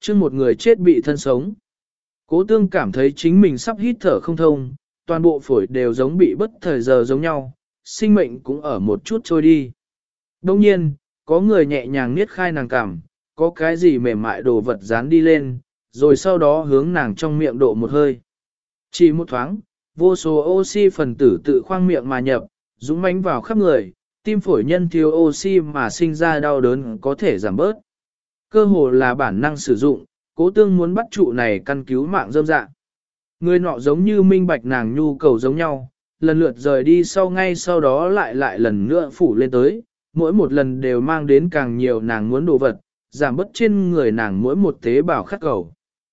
Chương một người chết bị thân sống. Cố tương cảm thấy chính mình sắp hít thở không thông, toàn bộ phổi đều giống bị bất thời giờ giống nhau, sinh mệnh cũng ở một chút trôi đi. Đông nhiên, có người nhẹ nhàng niết khai nàng cằm, có cái gì mềm mại đồ vật dán đi lên, rồi sau đó hướng nàng trong miệng độ một hơi. Chỉ một thoáng, vô số oxy phần tử tự khoang miệng mà nhập, dũng mãnh vào khắp người, tim phổi nhân thiếu oxy mà sinh ra đau đớn có thể giảm bớt. Cơ hồ là bản năng sử dụng, cố tương muốn bắt trụ này căn cứu mạng dâm dạ. Người nọ giống như minh bạch nàng nhu cầu giống nhau, lần lượt rời đi ngay sau đó lại lần nữa phủ lên tới, mỗi một lần đều mang đến càng nhiều nàng muốn đồ vật, giảm bớt trên người nàng mỗi một tế bào khát cầu.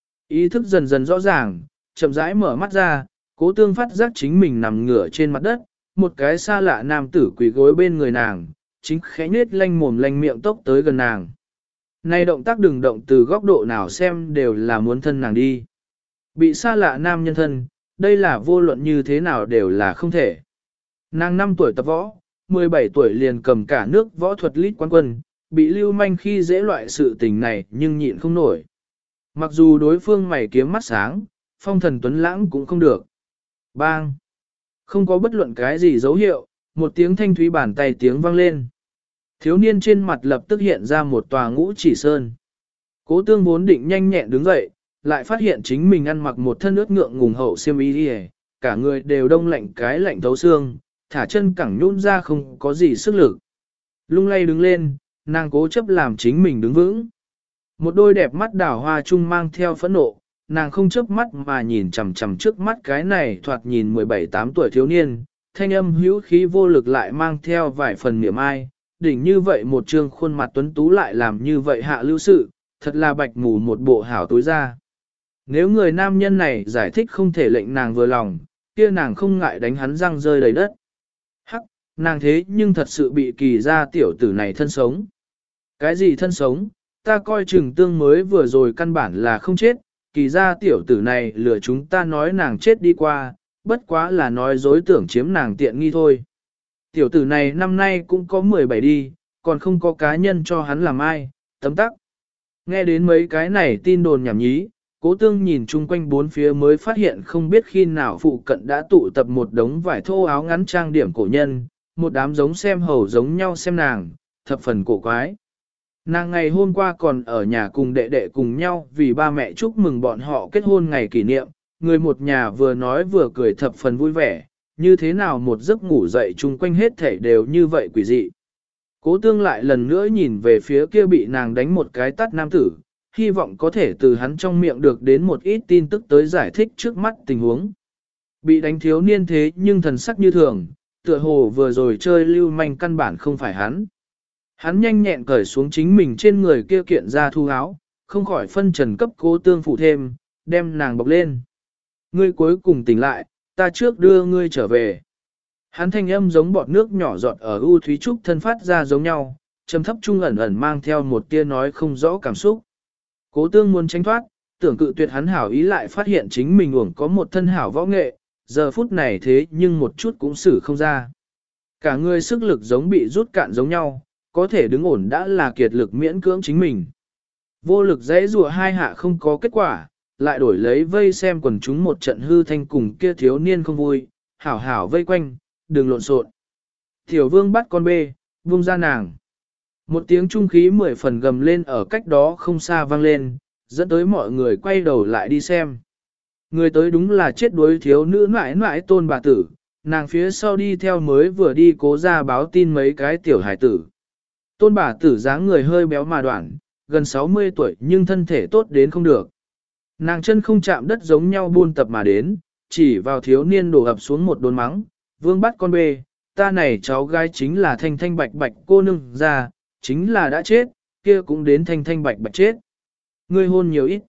Ý thức dần dần rõ ràng, chậm rãi mở mắt ra, cố tương phát giác chính mình nằm ngửa trên mặt đất, một cái xa lạ nam tử quỳ gối bên người nàng, chính khẽ nết lanh mồm lanh miệng tốc tới gần nàng. Này động tác đừng động từ góc độ nào xem đều là muốn thân nàng đi. Bị xa lạ nam nhân thân, đây là vô luận như thế nào đều là không thể. Nàng 5 tuổi tập võ, 17 tuổi liền cầm cả nước võ thuật lít quán quân, bị lưu manh khi dễ loại sự tình này nhưng nhịn không nổi. Mặc dù đối phương mày kiếm mắt sáng, phong thần tuấn lãng cũng không được. Bang! Không có bất luận cái gì dấu hiệu, một tiếng thanh thúy bàn tay tiếng vang lên. Thiếu niên trên mặt lập tức hiện ra một tòa ngũ chỉ sơn. Cố tương vốn định nhanh nhẹn đứng dậy, lại phát hiện chính mình ăn mặc một thân ướt ngượng ngùng hậu xiêm y đi, cả người đều đông lạnh cái lạnh thấu xương, thả chân cẳng nhún ra không có gì sức lực. Lung lay đứng lên, nàng cố chấp làm chính mình đứng vững. Một đôi đẹp mắt đảo hoa trung mang theo phẫn nộ, nàng không chớp mắt mà nhìn chằm chằm trước mắt cái này thoạt nhìn 17-8 tuổi thiếu niên, thanh âm hữu khí vô lực lại mang theo vài phần niềm ai, đỉnh như vậy một trương khuôn mặt tuấn tú lại làm như vậy hạ lưu sự, thật là bạch mù một bộ hảo tối ra. Nếu người nam nhân này giải thích không thể lệnh nàng vừa lòng, kia nàng không ngại đánh hắn răng rơi đầy đất. Hắc, nàng thế nhưng thật sự bị kỳ ra tiểu tử này thân sống. Cái gì thân sống, ta coi chừng tương mới vừa rồi căn bản là không chết, kỳ ra tiểu tử này lừa chúng ta nói nàng chết đi qua, bất quá là nói dối tưởng chiếm nàng tiện nghi thôi. Tiểu tử này năm nay cũng có 17 đi, còn không có cá nhân cho hắn làm ai, tấm tắc. Nghe đến mấy cái này tin đồn nhảm nhí, cố tương nhìn chung quanh bốn phía mới phát hiện không biết khi nào phụ cận đã tụ tập một đống vải thô áo ngắn trang điểm cổ nhân, một đám giống xem hầu giống nhau xem nàng, thập phần cổ quái. Nàng ngày hôm qua còn ở nhà cùng đệ đệ cùng nhau vì ba mẹ chúc mừng bọn họ kết hôn ngày kỷ niệm, người một nhà vừa nói vừa cười thập phần vui vẻ, như thế nào một giấc ngủ dậy chung quanh hết thảy đều như vậy quỷ dị. Cố tương lại lần nữa nhìn về phía kia bị nàng đánh một cái tát nam tử, hy vọng có thể từ hắn trong miệng được đến một ít tin tức tới giải thích trước mắt tình huống. Bị đánh thiếu niên thế nhưng thần sắc như thường, tựa hồ vừa rồi chơi lưu manh căn bản không phải hắn. Hắn nhanh nhẹn cởi xuống chính mình trên người kia kiện ra thu áo, không khỏi phân trần cấp cố tương phụ thêm, đem nàng bọc lên. Ngươi cuối cùng tỉnh lại, ta trước đưa ngươi trở về. Hắn thanh âm giống bọt nước nhỏ giọt ở u thúy trúc thân phát ra giống nhau, trầm thấp trung ẩn ẩn mang theo một tia nói không rõ cảm xúc. Cố tương muốn tránh thoát, tưởng cự tuyệt hắn hảo ý lại phát hiện chính mình uổng có một thân hảo võ nghệ, giờ phút này thế nhưng một chút cũng xử không ra. Cả người sức lực giống bị rút cạn giống nhau, có thể đứng ổn đã là kiệt lực miễn cưỡng chính mình. Vô lực dãy rùa hai hạ không có kết quả, lại đổi lấy vây xem quần chúng một trận hư thanh cùng kia thiếu niên không vui, hảo hảo vây quanh, đừng lộn xộn. Tiểu vương bắt con bê, vung ra nàng. Một tiếng trung khí 10 phần gầm lên ở cách đó không xa vang lên, dẫn tới mọi người quay đầu lại đi xem. Người tới đúng là chết đuối thiếu nữ mãi mãi Tôn bà tử, nàng phía sau đi theo mới vừa đi cố ra báo tin mấy cái tiểu hải tử. Tôn bà tử dáng người hơi béo mà đoạn, gần 60 tuổi nhưng thân thể tốt đến không được. Nàng chân không chạm đất giống nhau buôn tập mà đến, chỉ vào thiếu niên đổ ập xuống một đốn mắng, vương bắt con bê, ta này cháu gái chính là thanh thanh bạch bạch cô nương ra, chính là đã chết, kia cũng đến thanh thanh bạch bạch chết. Ngươi hôn nhiều ít,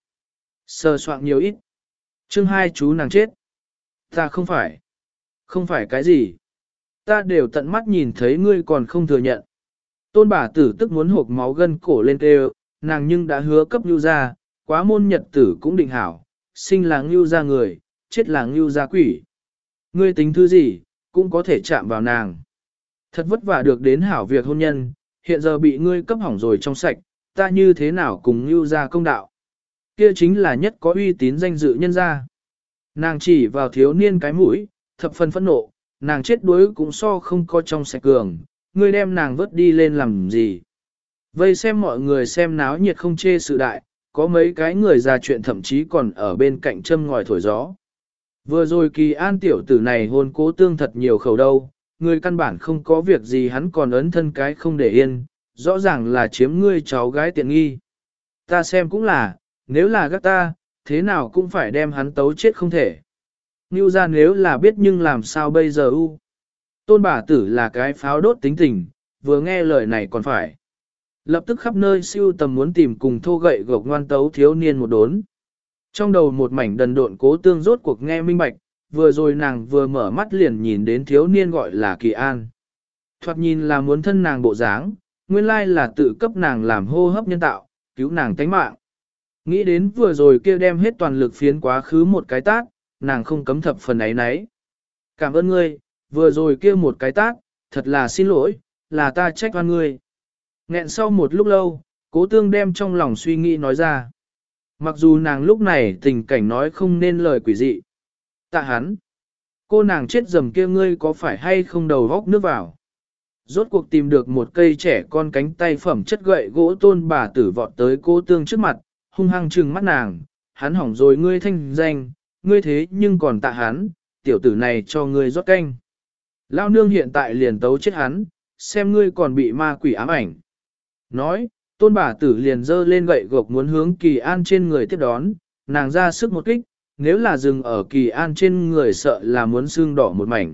sờ soạng nhiều ít. Chương 2 chú nàng chết. Ta không phải cái gì. Ta đều tận mắt nhìn thấy ngươi còn không thừa nhận. Tôn bà tử tức muốn hộp máu gân cổ lên kêu, nàng nhưng đã hứa cấp Ngưu gia, quá môn nhật tử cũng định hảo, sinh là Ngưu gia người, chết là Ngưu gia quỷ. Ngươi tính thứ gì, cũng có thể chạm vào nàng. Thật vất vả được đến hảo việc hôn nhân, hiện giờ bị ngươi cấp hỏng rồi trong sạch, ta như thế nào cùng Ngưu gia công đạo. kia chính là nhất có uy tín danh dự nhân gia. Nàng chỉ vào thiếu niên cái mũi, thập phần phẫn nộ, nàng chết đuối cũng so không có trong sạch cường, ngươi đem nàng vớt đi lên làm gì. Vây xem mọi người xem náo nhiệt không chê sự đại, có mấy cái người già chuyện thậm chí còn ở bên cạnh châm ngòi thổi gió. Vừa rồi Kỳ An tiểu tử này hôn Cố Tương thật nhiều khẩu đâu, người căn bản không có việc gì hắn còn ấn thân cái không để yên, rõ ràng là chiếm ngươi cháu gái tiện nghi. Ta xem cũng là, nếu là gác ta, thế nào cũng phải đem hắn tấu chết không thể. Ngưu ra nếu là biết nhưng làm sao bây giờ u. Tôn bà tử là cái pháo đốt tính tình, vừa nghe lời này còn phải. Lập tức khắp nơi siêu tầm muốn tìm cùng thô gậy gộc ngoan tấu thiếu niên một đốn. Trong đầu một mảnh đần độn Cố Tương rốt cuộc nghe minh bạch, vừa rồi nàng vừa mở mắt liền nhìn đến thiếu niên gọi là Kỳ An. Thoạt nhìn là muốn thân nàng bộ dáng, nguyên lai là tự cấp nàng làm hô hấp nhân tạo, cứu nàng tánh mạng. Nghĩ đến vừa rồi kia đem hết toàn lực phiến quá khứ một cái tát, nàng không cấm thập phần ấy nấy. Cảm ơn ngươi, vừa rồi kia một cái tát, thật là xin lỗi, là ta trách oan ngươi. Nghẹn sau một lúc lâu, Cố Tương đem trong lòng suy nghĩ nói ra. Mặc dù nàng lúc này tình cảnh nói không nên lời quỷ dị. Tạ hắn, cô nàng chết dầm kia ngươi có phải hay không đầu góc nước vào. Rốt cuộc tìm được một cây trẻ con cánh tay phẩm chất gậy gỗ tôn bà tử vọt tới Cố Tương trước mặt, hung hăng trừng mắt nàng, hắn hỏng rồi ngươi thanh danh, ngươi thế nhưng còn tạ hắn, tiểu tử này cho ngươi rót canh. Lao nương hiện tại liền tấu chết hắn, xem ngươi còn bị ma quỷ ám ảnh. Nói, tôn bà tử liền giơ lên gậy gộc muốn hướng Kỳ An trên người tiếp đón, nàng ra sức một kích, nếu là dừng ở Kỳ An trên người sợ là muốn xương đỏ một mảnh.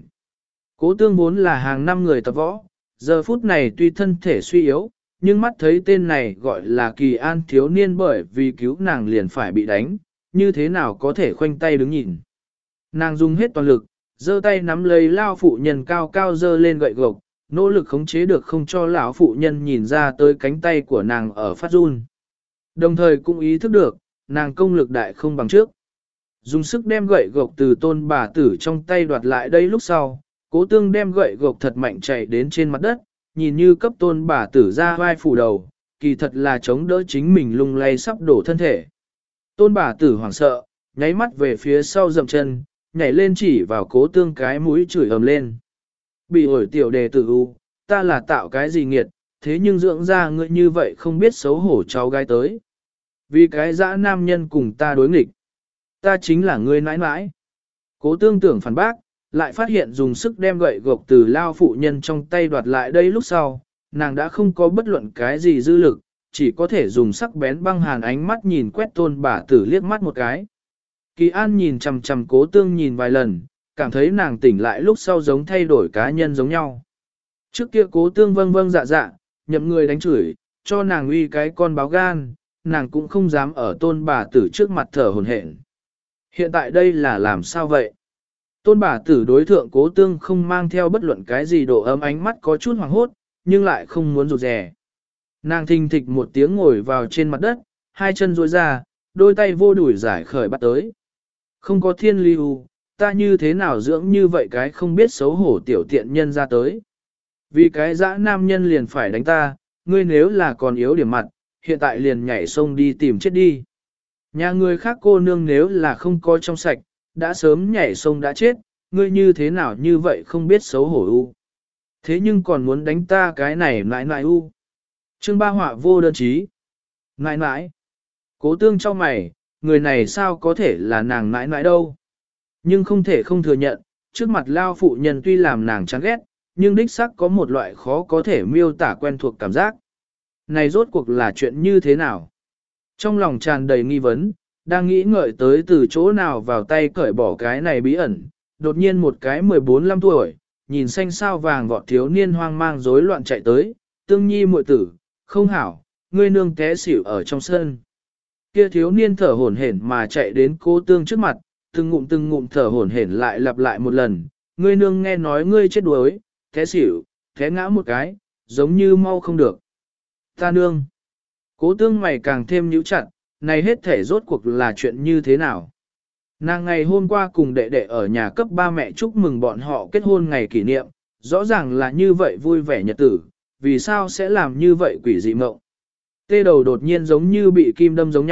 Cố Tương vốn là hàng năm người tập võ, giờ phút này tuy thân thể suy yếu, nhưng mắt thấy tên này gọi là Kỳ An thiếu niên bởi vì cứu nàng liền phải bị đánh, như thế nào có thể khoanh tay đứng nhìn. Nàng dùng hết toàn lực, giơ tay nắm lấy lao phụ nhân cao cao giơ lên gậy gộc, nỗ lực khống chế được không cho lão phụ nhân nhìn ra tới cánh tay của nàng ở phát run. Đồng thời cũng ý thức được, nàng công lực đại không bằng trước. Dùng sức đem gậy gộc từ tôn bà tử trong tay đoạt lại đây lúc sau, Cố Tương đem gậy gộc thật mạnh chạy đến trên mặt đất, nhìn như cấp tôn bà tử ra vai phủ đầu, kỳ thật là chống đỡ chính mình lung lay sắp đổ thân thể. Tôn bà tử hoảng sợ, nháy mắt về phía sau dậm chân, nhảy lên chỉ vào Cố Tương cái mũi chửi ầm lên. Bị ổi tiểu đề tử u, ta là tạo cái gì nghiệt, thế nhưng dưỡng ra ngươi như vậy không biết xấu hổ cháu gái tới. Vì cái dã nam nhân cùng ta đối nghịch. Ta chính là ngươi nãi nãi. Cố Tương tưởng phản bác, lại phát hiện dùng sức đem gậy gộc từ lao phụ nhân trong tay đoạt lại đây lúc sau, nàng đã không có bất luận cái gì dư lực, chỉ có thể dùng sắc bén băng hàn ánh mắt nhìn quét tôn bà tử liếc mắt một cái. Kỳ An nhìn chằm chằm Cố Tương nhìn vài lần, cảm thấy nàng tỉnh lại lúc sau giống thay đổi cá nhân giống nhau. Trước kia Cố Tương vâng vâng dạ dạ, nhậm người đánh chửi, cho nàng uy cái con báo gan, nàng cũng không dám ở tôn bà tử trước mặt thở hổn hển. Hiện tại đây là làm sao vậy? Tôn bà tử đối thượng Cố Tương không mang theo bất luận cái gì độ ấm ánh mắt có chút hoảng hốt, nhưng lại không muốn rụt rè. Nàng thình thịch một tiếng ngồi vào trên mặt đất, hai chân duỗi ra, đôi tay vô đuổi giải khởi bắt tới. Không có thiên lưu, ta như thế nào dưỡng như vậy cái không biết xấu hổ tiểu tiện nhân ra tới. Vì cái dã nam nhân liền phải đánh ta, ngươi nếu là còn yếu điểm mặt, hiện tại liền nhảy sông đi tìm chết đi. Nhà người khác cô nương nếu là không có trong sạch, đã sớm nhảy sông đã chết, ngươi như thế nào như vậy không biết xấu hổ u. Thế nhưng còn muốn đánh ta cái này nãi nãi u. Chương ba họa vô đơn chí. Nãi nãi. Cố Tương cho mày, người này sao có thể là nàng nãi nãi đâu. Nhưng không thể không thừa nhận, trước mặt lao phụ nhân tuy làm nàng chán ghét, nhưng đích xác có một loại khó có thể miêu tả quen thuộc cảm giác. Này rốt cuộc là chuyện như thế nào? Trong lòng tràn đầy nghi vấn, đang nghĩ ngợi tới từ chỗ nào vào tay cởi bỏ cái này bí ẩn, đột nhiên một cái 14-15 tuổi, nhìn xanh sao vàng vọt thiếu niên hoang mang rối loạn chạy tới, Tương Nhi muội tử, không hảo, ngươi nương té xỉu ở trong sân. Kia thiếu niên thở hổn hển mà chạy đến Cố Tương trước mặt, từng ngụm thở hổn hển lại lặp lại một lần, ngươi nương nghe nói ngươi chết đuối, té xỉu, té ngã một cái, giống như mau không được. Ta nương. Cố Tương mày càng thêm nhíu chặt, này hết thể rốt cuộc là chuyện như thế nào? Nàng ngày hôm qua cùng đệ đệ ở nhà cấp ba mẹ chúc mừng bọn họ kết hôn ngày kỷ niệm, rõ ràng là như vậy vui vẻ nhật tử, vì sao sẽ làm như vậy quỷ dị mộng? Tê đầu đột nhiên giống như bị kim đâm giống nhau,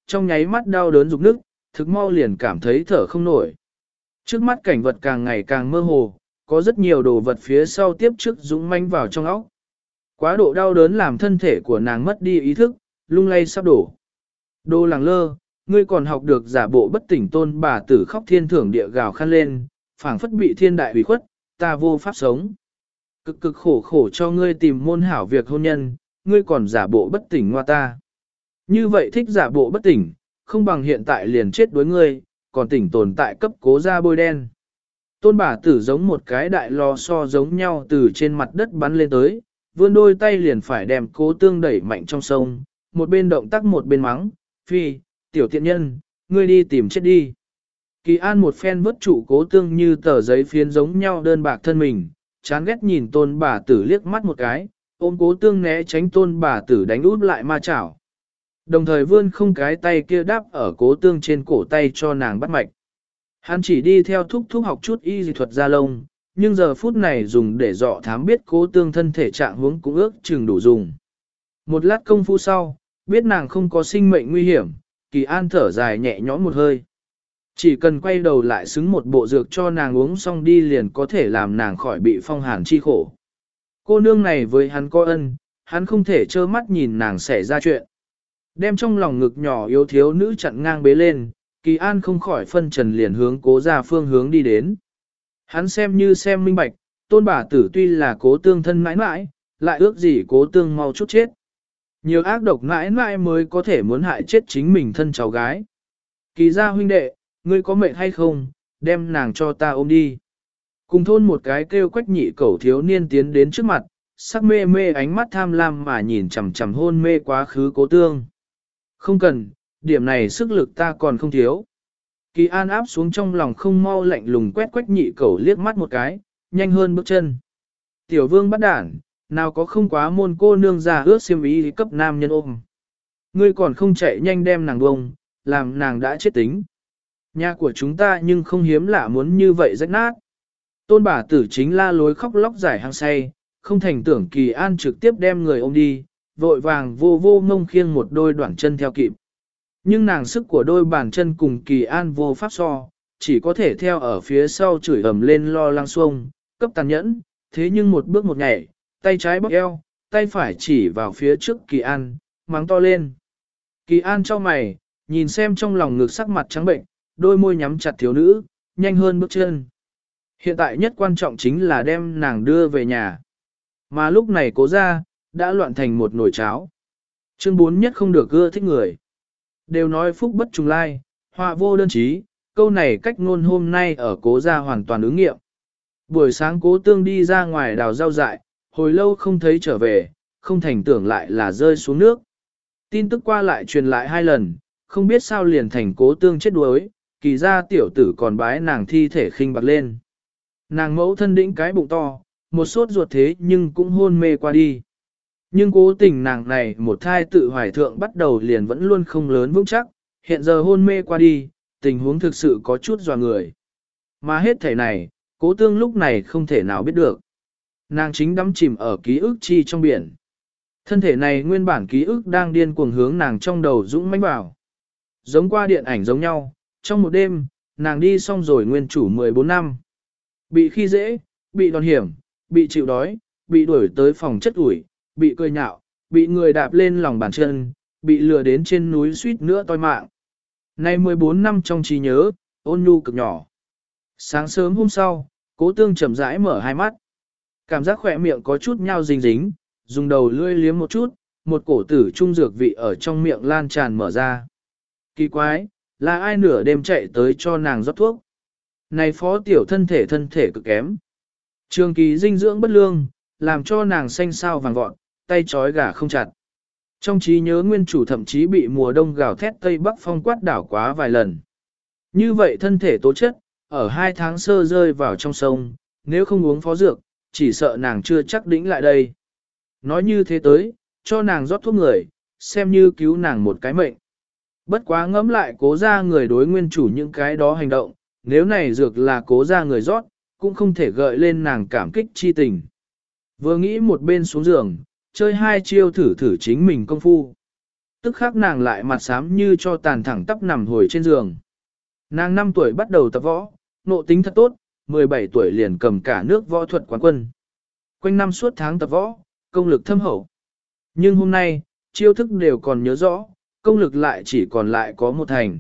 trong nháy mắt đau đớn rục nức, thực mau liền cảm thấy thở không nổi. Trước mắt cảnh vật càng ngày càng mơ hồ, có rất nhiều đồ vật phía sau tiếp trước dũng manh vào trong óc. Quá độ đau đớn làm thân thể của nàng mất đi ý thức, lung lay sắp đổ. Đô làng lơ, ngươi còn học được giả bộ bất tỉnh tôn bà tử khóc thiên thưởng địa gào khăn lên, phảng phất bị thiên đại ủy khuất, ta vô pháp sống. Cực cực khổ khổ cho ngươi tìm môn hảo việc hôn nhân, ngươi còn giả bộ bất tỉnh ngoa ta. Như vậy thích giả bộ bất tỉnh, không bằng hiện tại liền chết đối ngươi, còn tỉnh tồn tại cấp cố ra bôi đen. Tôn bà tử giống một cái đại lò xo giống nhau từ trên mặt đất bắn lên tới, vươn đôi tay liền phải đem cố tương đẩy mạnh trong sông, một bên động tác một bên mắng, phi, tiểu tiện nhân, ngươi đi tìm chết đi. Kỳ An một phen vớt trụ cố tương như tờ giấy phiến giống nhau đơn bạc thân mình, chán ghét nhìn tôn bà tử liếc mắt một cái, ôm cố tương né tránh tôn bà tử đánh út lại ma chảo. Đồng thời vươn không cái tay kia đáp ở cố tương trên cổ tay cho nàng bắt mạch. Hắn chỉ đi theo thúc học chút y dị thuật ra lông, nhưng giờ phút này dùng để dọ thám biết cố tương thân thể trạng huống cũng ước chừng đủ dùng. Một lát công phu sau, biết nàng không có sinh mệnh nguy hiểm, Kỳ An thở dài nhẹ nhõm một hơi. Chỉ cần quay đầu lại xứng một bộ dược cho nàng uống xong đi liền có thể làm nàng khỏi bị phong hàn chi khổ. Cô nương này với hắn có ân, hắn không thể trơ mắt nhìn nàng xảy ra chuyện. Đem trong lòng ngực nhỏ yếu thiếu nữ chặn ngang bế lên, Kỳ An không khỏi phân trần liền hướng cố ra phương hướng đi đến. Hắn xem như xem minh bạch, tôn bà tử tuy là cố tương thân mãi mãi, lại ước gì cố tương mau chút chết. Nhiều ác độc mãi mãi mới có thể muốn hại chết chính mình thân cháu gái. Kỳ gia huynh đệ, ngươi có mệnh hay không, đem nàng cho ta ôm đi. Cùng thôn một cái kêu quách nhị cẩu thiếu niên tiến đến trước mặt, sắc mê mê ánh mắt tham lam mà nhìn chằm chằm hôn mê quá khứ cố tương. Không cần, điểm này sức lực ta còn không thiếu. Kỳ An áp xuống trong lòng không mau lạnh lùng quét quách nhị cẩu liếc mắt một cái, nhanh hơn bước chân. Tiểu vương bắt đản, nào có không quá môn cô nương già ướt xiêm ý cấp nam nhân ôm. Ngươi còn không chạy nhanh đem nàng bông, làm nàng đã chết tính. Nhà của chúng ta nhưng không hiếm lạ muốn như vậy rách nát. Tôn bà tử chính la lối khóc lóc giải hang say, không thành tưởng Kỳ An trực tiếp đem người ôm đi, vội vàng vô vô ngông khiêng một đôi đoạn chân theo kịp. Nhưng nàng sức của đôi bàn chân cùng Kỳ An vô pháp so, chỉ có thể theo ở phía sau chửi ầm lên lo lăng xuông, cấp tàn nhẫn, thế nhưng một bước một nhảy, tay trái bóp eo, tay phải chỉ vào phía trước Kỳ An, mắng to lên. Kỳ An cho mày, nhìn xem trong lòng ngực sắc mặt trắng bệnh, đôi môi nhắm chặt thiếu nữ, nhanh hơn bước chân. Hiện tại nhất quan trọng chính là đem nàng đưa về nhà. Mà lúc này cố ra, đã loạn thành một nồi cháo. Chương 4 nhất không được ưa thích người. Đều nói phúc bất trùng lai, họa vô đơn chí, câu này cách ngôn hôm nay ở cố gia hoàn toàn ứng nghiệm. Buổi sáng cố tương đi ra ngoài đào rau dại, hồi lâu không thấy trở về, không thành tưởng lại là rơi xuống nước. Tin tức qua lại truyền lại 2 lần, không biết sao liền thành cố tương chết đuối, Kỳ gia tiểu tử còn bái nàng thi thể khinh bạc lên. Nàng mẫu thân đĩnh cái bụng to, một sốt ruột thế nhưng cũng hôn mê qua đi. Nhưng cố tình nàng này một thai tự hoài thượng bắt đầu liền vẫn luôn không lớn vững chắc, hiện giờ hôn mê qua đi, tình huống thực sự có chút dọa người. Mà hết thể này, cố tương lúc này không thể nào biết được. Nàng chính đắm chìm ở ký ức chi trong biển. Thân thể này nguyên bản ký ức đang điên cuồng hướng nàng trong đầu dũng mãnh vào. Giống qua điện ảnh giống nhau, trong một đêm, nàng đi xong rồi nguyên chủ 14 năm. Bị khi dễ, bị đòn hiểm, bị chịu đói, bị đuổi tới phòng chất ủi, bị cười nhạo, bị người đạp lên lòng bàn chân, bị lừa đến trên núi suýt nữa toi mạng. Nay 14 năm trong trí nhớ, ôn nhu cực nhỏ. Sáng sớm hôm sau, cố tương chậm rãi mở hai mắt. Cảm giác khỏe miệng có chút nhau dính dính, dùng đầu lưỡi liếm một chút, một cổ tử trung dược vị ở trong miệng lan tràn mở ra. Kỳ quái, là ai nửa đêm chạy tới cho nàng rót thuốc? Này phó tiểu thân thể cực kém. Trường kỳ dinh dưỡng bất lương, làm cho nàng xanh xao vàng vọt, tay trói gà không chặt. Trong trí nhớ nguyên chủ thậm chí bị mùa đông gào thét Tây Bắc phong quát đảo quá vài lần. Như vậy thân thể tố chất, ở 2 tháng sơ rơi vào trong sông, nếu không uống phó dược, chỉ sợ nàng chưa chắc đỉnh lại đây. Nói như thế tới, cho nàng rót thuốc người, xem như cứu nàng một cái mệnh. Bất quá ngẫm lại cố ra người đối nguyên chủ những cái đó hành động, nếu này dược là cố ra người rót, cũng không thể gợi lên nàng cảm kích chi tình. Vừa nghĩ một bên xuống giường, chơi 2 chiêu thử chính mình công phu. tức khắc nàng lại mặt xám như cho tàn thẳng tắp nằm hồi trên giường. Nàng 5 tuổi bắt đầu tập võ, nộ tính thật tốt, 17 tuổi liền cầm cả nước võ thuật quán quân. Quanh năm suốt tháng tập võ, công lực thâm hậu. Nhưng hôm nay, chiêu thức đều còn nhớ rõ, công lực lại chỉ còn lại có một thành.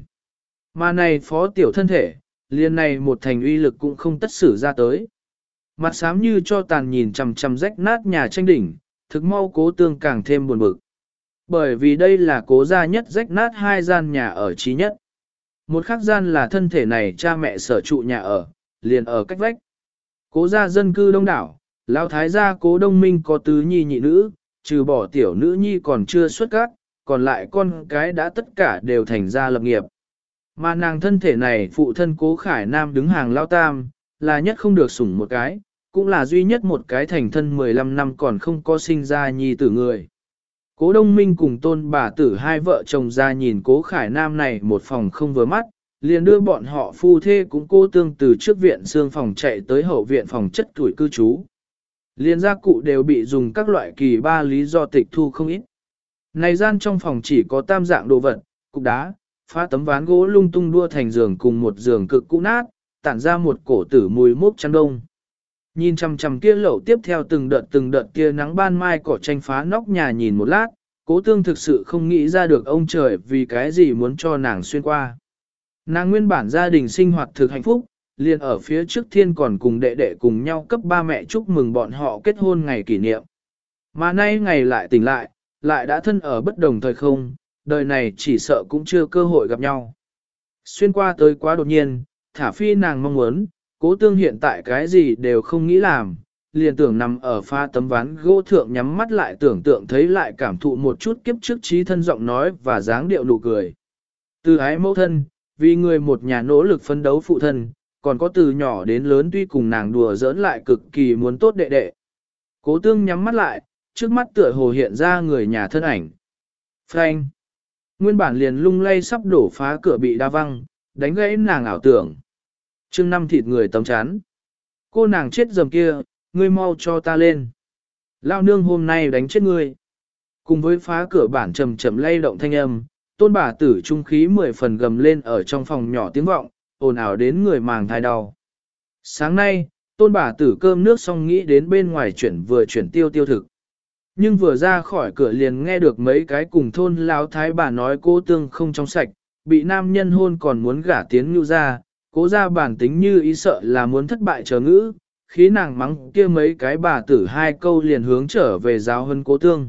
Mà này phó tiểu thân thể, liền này một thành uy lực cũng không tất xử ra tới. Mặt xám như cho tàn nhìn chằm chằm rách nát nhà tranh đỉnh, thực mau Cố Tương càng thêm buồn bực. Bởi vì đây là Cố gia nhất rách nát 2 gian nhà ở trí nhất. Một khác gian là thân thể này cha mẹ sở trụ nhà ở, liền ở cách vách. Cố gia dân cư đông đảo, lão thái gia Cố Đông Minh có tứ nhi nhị nữ, trừ bỏ tiểu nữ nhi còn chưa xuất các, còn lại con cái đã tất cả đều thành gia lập nghiệp. Mà nàng thân thể này phụ thân Cố Khải Nam đứng hàng lao tam, là nhất không được sủng một cái, cũng là duy nhất một cái thành thân 15 năm còn không có sinh ra nhi tử người. Cố Đông Minh cùng Tôn bà tử hai vợ chồng ra nhìn Cố Khải Nam này một phòng không vừa mắt, liền đưa bọn họ phu thê cũng Cố Tương từ trước viện xương phòng chạy tới hậu viện phòng chất tuổi cư trú. Liên gia cụ đều bị dùng các loại kỳ ba lý do tịch thu không ít. Này gian trong phòng chỉ có tam dạng đồ vật, cục đá, phá tấm ván gỗ lung tung đua thành giường cùng một giường cực cũ nát, tản ra một cổ tử mùi mốc chăn đông. Nhìn chằm chằm kia lậu tiếp theo từng đợt kia nắng ban mai cỏ tranh phá nóc nhà nhìn một lát, Cố Tương thực sự không nghĩ ra được ông trời vì cái gì muốn cho nàng xuyên qua. Nàng nguyên bản gia đình sinh hoạt thực hạnh phúc, liền ở phía trước thiên còn cùng đệ đệ cùng nhau cấp ba mẹ chúc mừng bọn họ kết hôn ngày kỷ niệm. Mà nay ngày lại tỉnh lại đã thân ở bất đồng thời không, đời này chỉ sợ cũng chưa cơ hội gặp nhau. Xuyên qua tới quá đột nhiên, thả phi nàng mong muốn, Cố Tương hiện tại cái gì đều không nghĩ làm, liền tưởng nằm ở pha tấm ván gỗ thượng nhắm mắt lại tưởng tượng thấy lại cảm thụ một chút kiếp trước trí thân giọng nói và dáng điệu nụ cười. Từ ái mẫu thân, vì người một nhà nỗ lực phấn đấu phụ thân, còn có từ nhỏ đến lớn tuy cùng nàng đùa giỡn lại cực kỳ muốn tốt đệ đệ. Cố Tương nhắm mắt lại, trước mắt tựa hồ hiện ra người nhà thân ảnh. Phanh! Nguyên bản liền lung lay sắp đổ phá cửa bị đa văng, đánh gãy nàng ảo tưởng. Chương 5 thịt người tấm chán. Cô nàng chết dầm kia, ngươi mau cho ta lên. Lao nương hôm nay đánh chết ngươi. Cùng với phá cửa bản trầm trầm lay động thanh âm, Tôn bà tử trung khí 10 phần gầm lên ở trong phòng nhỏ tiếng vọng, ồn ào đến người màng thai đau. Sáng nay, Tôn bà tử cơm nước xong nghĩ đến bên ngoài chuyển tiêu thực. Nhưng vừa ra khỏi cửa liền nghe được mấy cái cùng thôn lão thái bà nói Cố Tương không trong sạch, bị nam nhân hôn còn muốn gả tiến Nưu ra, Cố ra bản tính như ý sợ là muốn thất bại chờ ngữ, khí nàng mắng kia mấy cái bà tử 2 câu liền hướng trở về giáo hơn Cố Tương.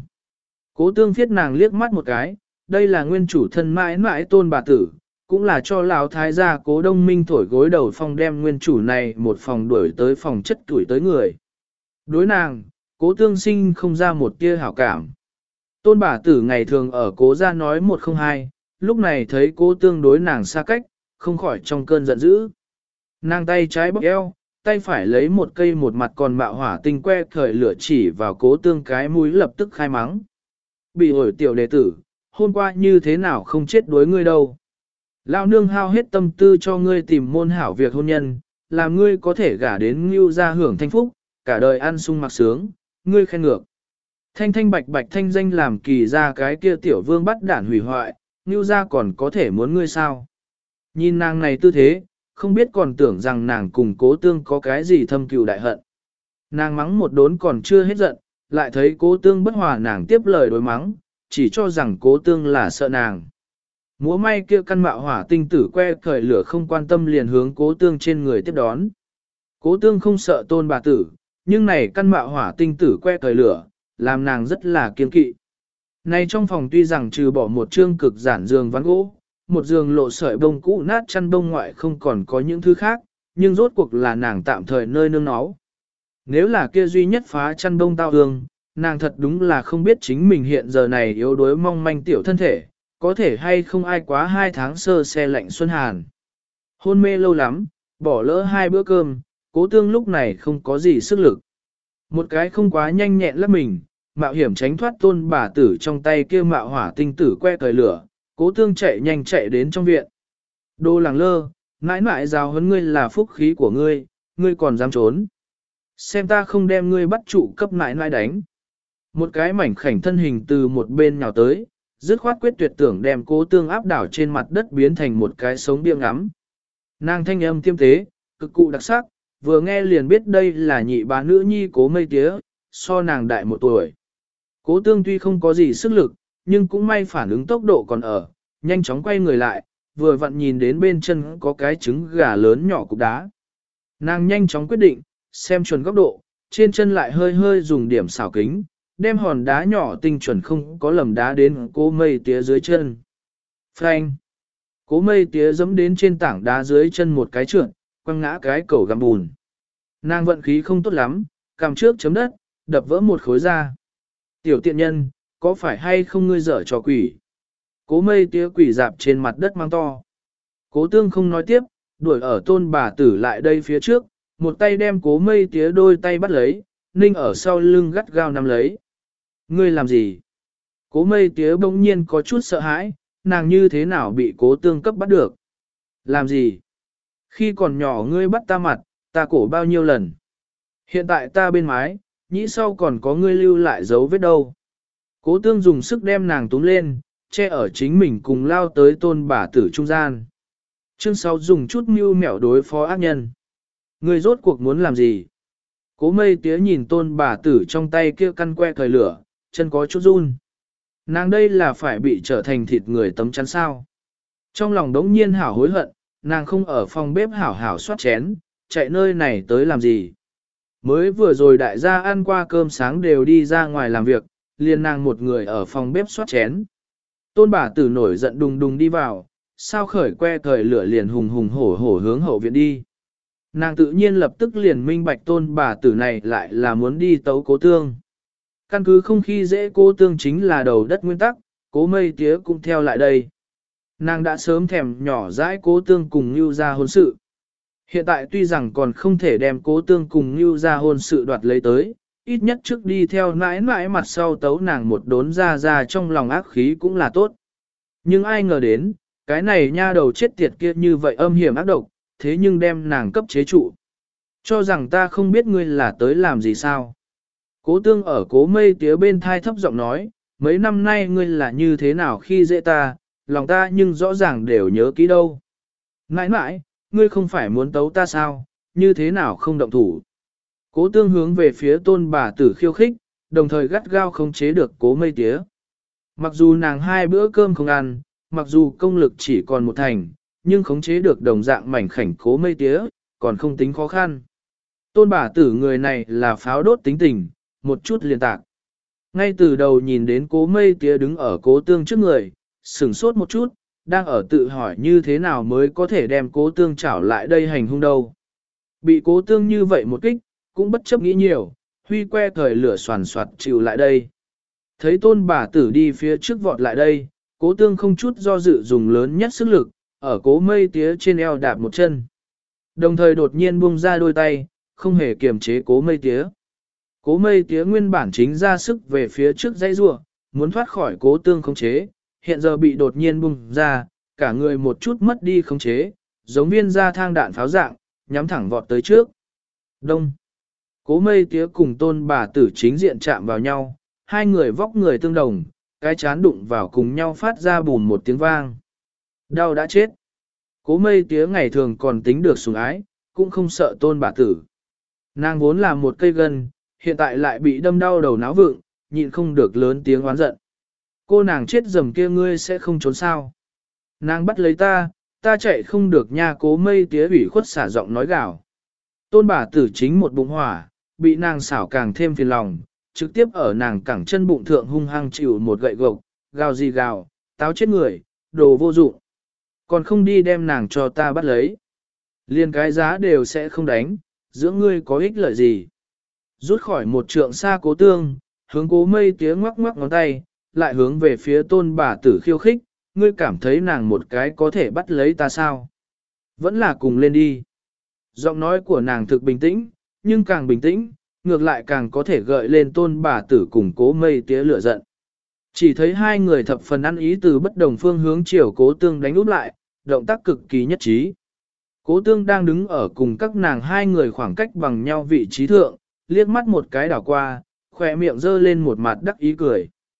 Cố Tương phiết nàng liếc mắt một cái, đây là nguyên chủ thân mãi mãi Tôn bà tử, cũng là cho lão thái gia Cố Đông Minh thổi gối đầu phong đem nguyên chủ này một phòng đuổi tới phòng chất tuổi tới người. Đối nàng, Cố Tương sinh không ra một tia hảo cảm. Tôn bà tử ngày thường ở Cố gia nói 102, lúc này thấy Cố Tương đối nàng xa cách, không khỏi trong cơn giận dữ. Nàng tay trái bóp eo, tay phải lấy một cây một mặt còn mạo hỏa tinh que khởi lửa chỉ vào Cố Tương cái mũi lập tức khai mắng. Bị ổi tiểu đệ tử, hôm qua như thế nào không chết đuối ngươi đâu. Lão nương hao hết tâm tư cho ngươi tìm môn hảo việc hôn nhân, làm ngươi có thể gả đến Nưu gia hưởng thanh phúc, cả đời ăn sung mặc sướng, ngươi khen ngược. Thanh thanh bạch bạch thanh danh làm kỳ ra cái kia tiểu vương bắt đản hủy hoại, Nưu gia còn có thể muốn ngươi sao. Nhìn nàng này tư thế, không biết còn tưởng rằng nàng cùng Cố Tương có cái gì thâm cừu đại hận. Nàng mắng một đốn còn chưa hết giận, lại thấy Cố Tương bất hòa nàng tiếp lời đối mắng, chỉ cho rằng Cố Tương là sợ nàng. Múa may kia căn mạo hỏa tinh tử que cởi lửa không quan tâm liền hướng Cố Tương trên người tiếp đón. Cố Tương không sợ Tôn bà tử, nhưng này căn mạo hỏa tinh tử que cởi lửa, làm nàng rất là kiên kỵ. Này trong phòng tuy rằng trừ bỏ một trương cực giản giường ván gỗ, một giường lộ sợi bông cũ nát chăn bông ngoại không còn có những thứ khác, nhưng rốt cuộc là nàng tạm thời nơi nương náu. Nếu là kia duy nhất phá chăn bông tao hương, nàng thật đúng là không biết chính mình hiện giờ này yếu đuối mong manh tiểu thân thể, có thể hay không ai quá 2 tháng sơ xe lạnh xuân hàn. Hôn mê lâu lắm, bỏ lỡ 2 bữa cơm, Cố Tương lúc này không có gì sức lực. Một cái không quá nhanh nhẹn lấp mình, mạo hiểm tránh thoát Tôn bà tử trong tay kia mạo hỏa tinh tử que cởi lửa, Cố Tương chạy nhanh chạy đến trong viện. Đồ làng lơ, mãi mãi giáo huấn ngươi là phúc khí của ngươi, ngươi còn dám trốn. Xem ta không đem ngươi bắt trụ cấp mãi mãi đánh. Một cái mảnh khảnh thân hình từ một bên nhào tới, dứt khoát quyết tuyệt tưởng đem cố tương áp đảo trên mặt đất biến thành một cái sống bia ngắm. Nàng thanh âm tiêm tế, cực cụ đặc sắc, vừa nghe liền biết đây là nhị bá nữ nhi Cố Mây Tía, so nàng đại 1 tuổi. Cố tương tuy không có gì sức lực, nhưng cũng may phản ứng tốc độ còn ở, nhanh chóng quay người lại, vừa vặn nhìn đến bên chân có cái trứng gà lớn nhỏ cục đá. Nàng nhanh chóng quyết định, xem chuẩn góc độ, trên chân lại hơi hơi dùng điểm xảo kính, đem hòn đá nhỏ tinh chuẩn không có lầm đá đến Cố Mây Tía dưới chân. Phanh! Cố Mây Tía giẫm đến trên tảng đá dưới chân một cái trượt, quăng ngã cái cầu găm bùn. Nàng vận khí không tốt lắm, cằm trước chấm đất, đập vỡ một khối da. Tiểu tiện nhân, có phải hay không ngươi dở trò quỷ? Cố Mây Tía quỷ dạp trên mặt đất mang to. Cố tương không nói tiếp, đuổi ở tôn bà tử lại đây phía trước, một tay đem Cố Mây Tía đôi tay bắt lấy, ninh ở sau lưng gắt gao nắm lấy. Ngươi làm gì? Cố Mây Tía bỗng nhiên có chút sợ hãi, nàng như thế nào bị Cố tương cấp bắt được? Làm gì? Khi còn nhỏ ngươi bắt ta mặt, ta cổ bao nhiêu lần? Hiện tại ta bên mái, nhĩ sau còn có ngươi lưu lại dấu vết đâu. Cố tương dùng sức đem nàng túm lên, che ở chính mình cùng lao tới tôn bà tử trung gian. Chương 6 dùng chút mưu mẹo đối phó ác nhân. Ngươi rốt cuộc muốn làm gì? Cố Mây Tía nhìn tôn bà tử trong tay kia căn que cởi lửa, chân có chút run. Nàng đây là phải bị trở thành thịt người tấm chắn sao. Trong lòng đống nhiên hảo hối hận, nàng không ở phòng bếp hảo hảo soát chén, chạy nơi này tới làm gì. Mới vừa rồi đại gia ăn qua cơm sáng đều đi ra ngoài làm việc, liền nàng một người ở phòng bếp soát chén. Tôn bà tử nổi giận đùng đùng đi vào, sao khởi que cởi lửa liền hùng hùng hổ hổ hướng hậu viện đi. Nàng tự nhiên lập tức liền minh bạch tôn bà tử này lại là muốn đi tấu Cố tương. Căn cứ không khi dễ Cố tương chính là đầu đất nguyên tắc, Cố Mây Tía cũng theo lại đây. Nàng đã sớm thèm nhỏ dãi Cố tương cùng Nưu ra hôn sự. Hiện tại tuy rằng còn không thể đem Cố tương cùng Nưu ra hôn sự đoạt lấy tới, ít nhất trước đi theo nãi nãi mặt sau tấu nàng một đốn ra trong lòng ác khí cũng là tốt. Nhưng ai ngờ đến, cái này nha đầu chết tiệt kia như vậy âm hiểm ác độc, thế nhưng đem nàng cấp chế trụ. Cho rằng ta không biết ngươi là tới làm gì sao. Cố tương ở Cố Mây Tía bên thai thấp giọng nói, mấy năm nay ngươi là như thế nào khi dễ ta, lòng ta nhưng rõ ràng đều nhớ kỹ đâu. Nãi nãi, ngươi không phải muốn tấu ta sao, như thế nào không động thủ. Cố tương hướng về phía tôn bà tử khiêu khích, đồng thời gắt gao khống chế được Cố Mây Tía. Mặc dù nàng 2 bữa cơm không ăn, mặc dù công lực chỉ còn 1 thành, nhưng khống chế được đồng dạng mảnh khảnh Cố Mây Tía, còn không tính khó khăn. Tôn bà tử người này là pháo đốt tính tình, một chút liền tạc. Ngay từ đầu nhìn đến Cố Mây Tía đứng ở Cố tương trước người, sửng sốt một chút, đang ở tự hỏi như thế nào mới có thể đem Cố tương trảo lại đây hành hung đâu. Bị Cố tương như vậy một kích, cũng bất chấp nghĩ nhiều, huy que thời lửa soàn soạt chịu lại đây. Thấy tôn bà tử đi phía trước vọt lại đây, Cố tương không chút do dự dùng lớn nhất sức lực, ở Cố Mây Tía trên eo đạp một chân. Đồng thời đột nhiên buông ra đôi tay, không hề kiềm chế Cố Mây Tía. Cố Mây Tía nguyên bản chính ra sức về phía trước dây rua, muốn thoát khỏi Cố tương khống chế, hiện giờ bị đột nhiên buông ra, cả người một chút mất đi khống chế, giống viên ra thang đạn pháo dạng, nhắm thẳng vọt tới trước. Đông. Cố Mây Tía cùng tôn bà tử chính diện chạm vào nhau, hai người vóc người tương đồng, cái chán đụng vào cùng nhau phát ra bùn một tiếng vang. Đau đã chết. Cố Mây Tía ngày thường còn tính được sủng ái, cũng không sợ tôn bà tử. Nàng vốn là một cây gân, hiện tại lại bị đâm đau đầu náo vượng, nhịn không được lớn tiếng oán giận. Cô nàng chết dầm kia ngươi sẽ không trốn sao. Nàng bắt lấy ta chạy không được nha. Cố Mây Tía ủy khuất xả giọng nói gào. Tôn bà tử chính một bụng hỏa, bị nàng xảo càng thêm phiền lòng, trực tiếp ở nàng cẳng chân bụng thượng hung hăng chịu một gậy gộc, gào gì gào, táo chết người, đồ vô dụng. Còn không đi đem nàng cho ta bắt lấy. Liên cái giá đều sẽ không đánh, giữa ngươi có ích lợi gì. Rút khỏi một trượng xa Cố tương, hướng Cố Mây Tía ngoắc ngoắc ngón tay, lại hướng về phía tôn bà tử khiêu khích, ngươi cảm thấy nàng một cái có thể bắt lấy ta sao? Vẫn là cùng lên đi. Giọng nói của nàng thực bình tĩnh, nhưng càng bình tĩnh, ngược lại càng có thể gợi lên tôn bà tử cùng Cố Mây Tía lửa giận. Chỉ thấy hai người thập phần ăn ý từ bất đồng phương hướng chiều Cố tương đánh úp lại, động tác cực kỳ nhất trí. Cố tương đang đứng ở cùng các nàng hai người khoảng cách bằng nhau vị trí thượng, liếc mắt một cái đảo qua, khỏe miệng dơ lên một mặt đắc ý cười.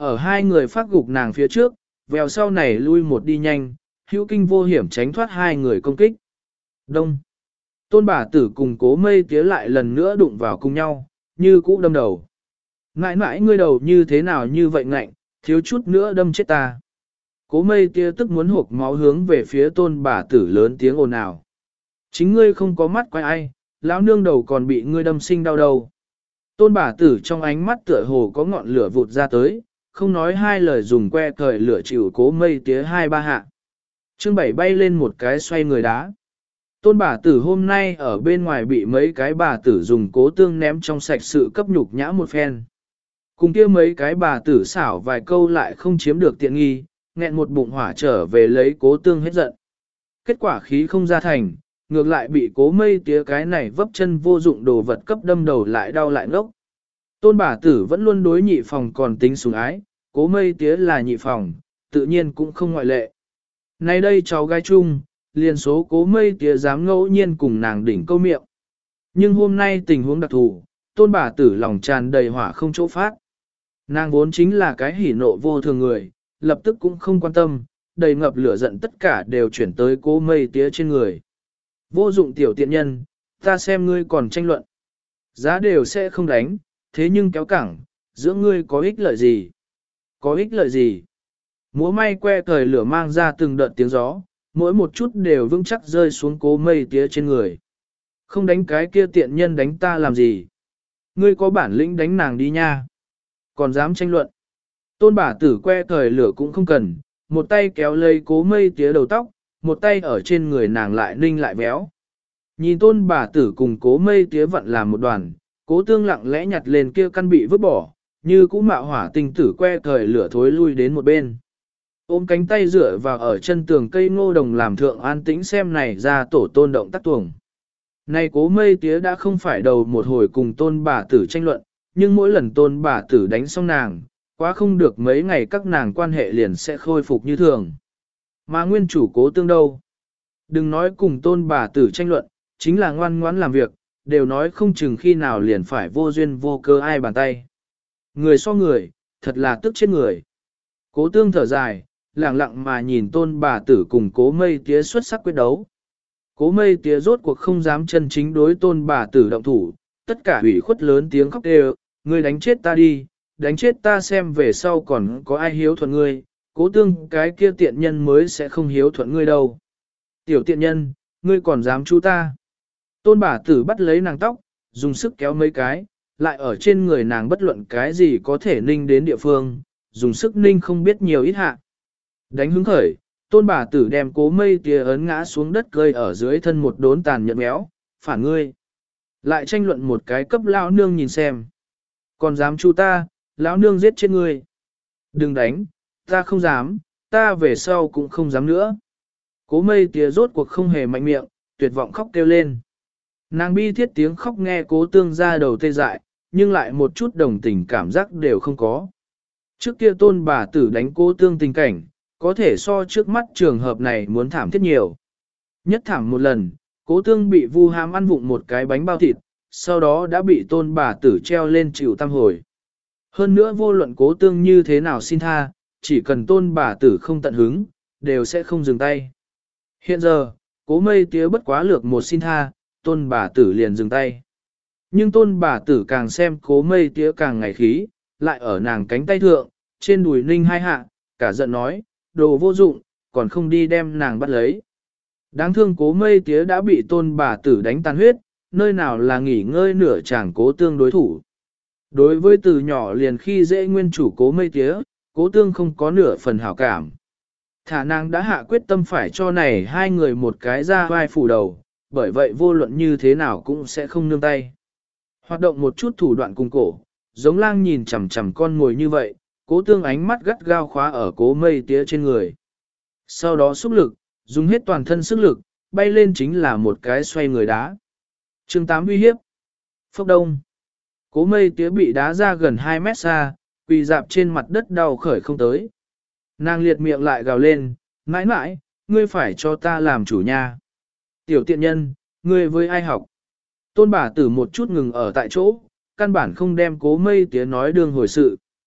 Ở hai người phát gục nàng phía trước, vèo sau này lui một đi nhanh, hữu kinh vô hiểm tránh thoát hai người công kích. Đông. Tôn bà tử cùng Cố Mây Tía lại lần nữa đụng vào cùng nhau, như cũ đâm đầu. Ngại ngại ngươi đầu như thế nào như vậy ngạnh, thiếu chút nữa đâm chết ta. Cố Mây Tía tức muốn hộp máu hướng về phía tôn bà tử lớn tiếng ồn ào. Chính ngươi không có mắt quay ai, lão nương đầu còn bị ngươi đâm sinh đau đầu. Tôn bà tử trong ánh mắt tựa hồ có ngọn lửa vụt ra tới, không nói hai lời dùng que cởi lửa chịu Cố Mây Tía hai ba hạ. Chương 7 bay lên một cái xoay người đá. Tôn bà tử hôm nay ở bên ngoài bị mấy cái bà tử dùng cố tương ném trong sạch sự cấp nhục nhã một phen. Cùng kia mấy cái bà tử xảo vài câu lại không chiếm được tiện nghi, nghẹn một bụng hỏa trở về lấy cố tương hết giận. Kết quả khí không ra thành, ngược lại bị Cố Mây Tía cái này vấp chân vô dụng đồ vật cấp đâm đầu lại đau lại ngốc. Tôn bà tử vẫn luôn đối nhị phòng còn tính sủng ái, Cố Mây Tía là nhị phòng, tự nhiên cũng không ngoại lệ. Nay đây cháu gái chung, liền số Cố Mây Tía dám ngẫu nhiên cùng nàng đỉnh câu miệng. Nhưng hôm nay tình huống đặc thù, tôn bà tử lòng tràn đầy hỏa không chỗ phát. Nàng vốn chính là cái hỉ nộ vô thường người, lập tức cũng không quan tâm, đầy ngập lửa giận tất cả đều chuyển tới Cố Mây Tía trên người. Vô dụng tiểu tiện nhân, ta xem ngươi còn tranh luận. Giá đều sẽ không đánh, thế nhưng kéo cẳng, giữa ngươi có ích lợi gì? Có ích lợi gì? Múa may que thời lửa mang ra từng đợt tiếng gió, mỗi một chút đều vững chắc rơi xuống Cố Mây Tía trên người. Không đánh cái kia tiện nhân đánh ta làm gì? Ngươi có bản lĩnh đánh nàng đi nha. Còn dám tranh luận. Tôn bà tử que thời lửa cũng không cần, một tay kéo lấy Cố Mây Tía đầu tóc, một tay ở trên người nàng lại ninh lại béo. Nhìn tôn bà tử cùng Cố Mây Tía vận làm một đoàn, Cố Tương lặng lẽ nhặt lên kia căn bị vứt bỏ, như cũ mạo hỏa tinh tử que thời lửa thối lui đến một bên. Ôm cánh tay dựa vào ở chân tường cây ngô đồng làm thượng an tĩnh xem này ra tổ tôn động tác tuồng. Này Cố Mây Tía đã không phải đầu một hồi cùng tôn bà tử tranh luận, nhưng mỗi lần tôn bà tử đánh xong nàng, quá không được mấy ngày các nàng quan hệ liền sẽ khôi phục như thường. Mà nguyên chủ Cố Tương đâu? Đừng nói cùng tôn bà tử tranh luận, chính là ngoan ngoãn làm việc, đều nói không chừng khi nào liền phải vô duyên vô cơ ai bàn tay. Người so người, thật là tức chết người. Cố Tương thở dài, lặng lặng mà nhìn tôn bà tử cùng Cố Mây Tía xuất sắc quyết đấu. Cố Mây Tía rốt cuộc không dám chân chính đối tôn bà tử động thủ, tất cả ủy khuất lớn tiếng khóc đều, ngươi đánh chết ta đi, đánh chết ta xem về sau còn có ai hiếu thuận ngươi, Cố Tương cái kia tiện nhân mới sẽ không hiếu thuận ngươi đâu. Tiểu tiện nhân, ngươi còn dám chú ta. Tôn bà tử bắt lấy nàng tóc, dùng sức kéo mấy cái, lại ở trên người nàng bất luận cái gì có thể ninh đến địa phương, dùng sức ninh không biết nhiều ít hạ. Đánh hứng khởi, tôn bà tử đem Cố Mây Tía ấn ngã xuống đất cơi ở dưới thân một đốn tàn nhẫn méo, phản ngươi. Lại tranh luận một cái cấp lão nương nhìn xem. Còn dám chú ta, lão nương giết chết ngươi. Đừng đánh, ta không dám, ta về sau cũng không dám nữa. Cố Mây Tía rốt cuộc không hề mạnh miệng, tuyệt vọng khóc kêu lên. Nàng bi thiết tiếng khóc nghe Cố Tương ra đầu tê dại, nhưng lại một chút đồng tình cảm giác đều không có. Trước kia tôn bà tử đánh Cố Tương tình cảnh, có thể so trước mắt trường hợp này muốn thảm thiết nhiều. Nhất thảm một lần, Cố Tương bị vu hãm ăn vụng một cái bánh bao thịt, sau đó đã bị tôn bà tử treo lên chịu tam hồi. Hơn nữa vô luận Cố Tương như thế nào xin tha, chỉ cần tôn bà tử không tận hứng, đều sẽ không dừng tay. Hiện giờ, Cố Mây Tía bất quá lược một xin tha, tôn bà tử liền dừng tay. Nhưng tôn bà tử càng xem Cố Mây Tía càng ngày khí, lại ở nàng cánh tay thượng, trên đùi ninh hai hạ, cả giận nói, đồ vô dụng, còn không đi đem nàng bắt lấy. Đáng thương Cố Mây Tía đã bị tôn bà tử đánh tàn huyết, nơi nào là nghỉ ngơi nửa chàng Cố Tương đối thủ. Đối với từ nhỏ liền khi dễ nguyên chủ Cố Mây Tía, Cố Tương không có nửa phần hảo cảm. Thả nàng đã hạ quyết tâm phải cho này hai người một cái ra vai phủ đầu, bởi vậy vô luận như thế nào cũng sẽ không nương tay. Hoạt động một chút thủ đoạn cùng cổ, giống lang nhìn chằm chằm con ngồi như vậy, Cố Tương ánh mắt gắt gao khóa ở Cố Mây Tía trên người. Sau đó xúc lực, dùng hết toàn thân sức lực, bay lên chính là một cái xoay người đá. Chương 8 uy hiếp. Phốc đông. Cố Mây Tía bị đá ra gần 2 mét xa, quỳ dạp trên mặt đất đau khởi không tới. Nàng liệt miệng lại gào lên, mãi mãi, ngươi phải cho ta làm chủ nha. Tiểu tiện nhân, ngươi với ai học? Tôn bà tử một chút ngừng ở tại chỗ, căn bản không đem Cố Mây Tía nói đương hồi sự.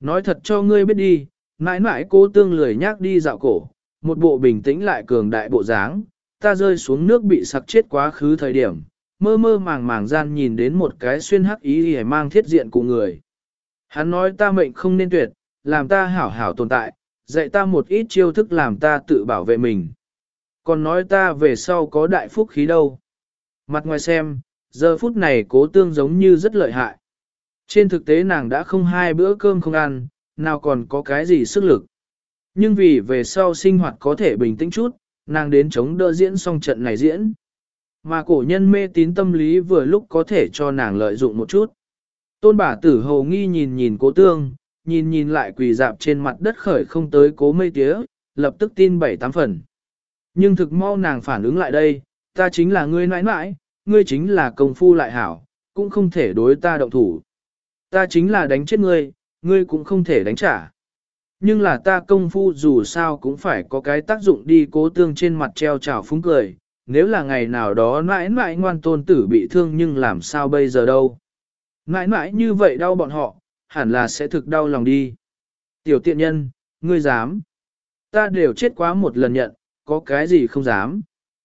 Nói thật cho ngươi biết đi, mãi mãi Cố Tương lười nhác đi dạo cổ, một bộ bình tĩnh lại cường đại bộ dáng, ta rơi xuống nước bị sặc chết quá khứ thời điểm, mơ mơ màng màng gian nhìn đến một cái xuyên hắc ý hề mang thiết diện của người. Hắn nói ta mệnh không nên tuyệt, làm ta hảo hảo tồn tại, dạy ta một ít chiêu thức làm ta tự bảo vệ mình. Còn nói ta về sau có đại phúc khí đâu. Mặt ngoài xem, giờ phút này Cố Tương giống như rất lợi hại. Trên thực tế nàng đã không 2 bữa cơm không ăn, nào còn có cái gì sức lực. Nhưng vì về sau sinh hoạt có thể bình tĩnh chút, nàng đến chống đỡ diễn xong trận này diễn. Mà cổ nhân mê tín tâm lý vừa lúc có thể cho nàng lợi dụng một chút. Tôn Bả Tử hầu nghi nhìn nhìn Cố Tương, nhìn lại quỳ dạp trên mặt đất khởi không tới Cố Mây Tía, lập tức tin 7-8 phần. Nhưng thực mau nàng phản ứng lại đây, ta chính là ngươi nãi nãi, ngươi chính là công phu lại hảo, cũng không thể đối ta động thủ. Ta chính là đánh chết ngươi, ngươi cũng không thể đánh trả. Nhưng là ta công phu dù sao cũng phải có cái tác dụng đi. Cố Tương trên mặt treo trào phúng cười, nếu là ngày nào đó nãi nãi ngoan tôn tử bị thương nhưng làm sao bây giờ đâu. Nãi nãi như vậy đau bọn họ, hẳn là sẽ thực đau lòng đi. Tiểu tiện nhân, ngươi dám. Ta đều chết quá một lần nhận, có cái gì không dám.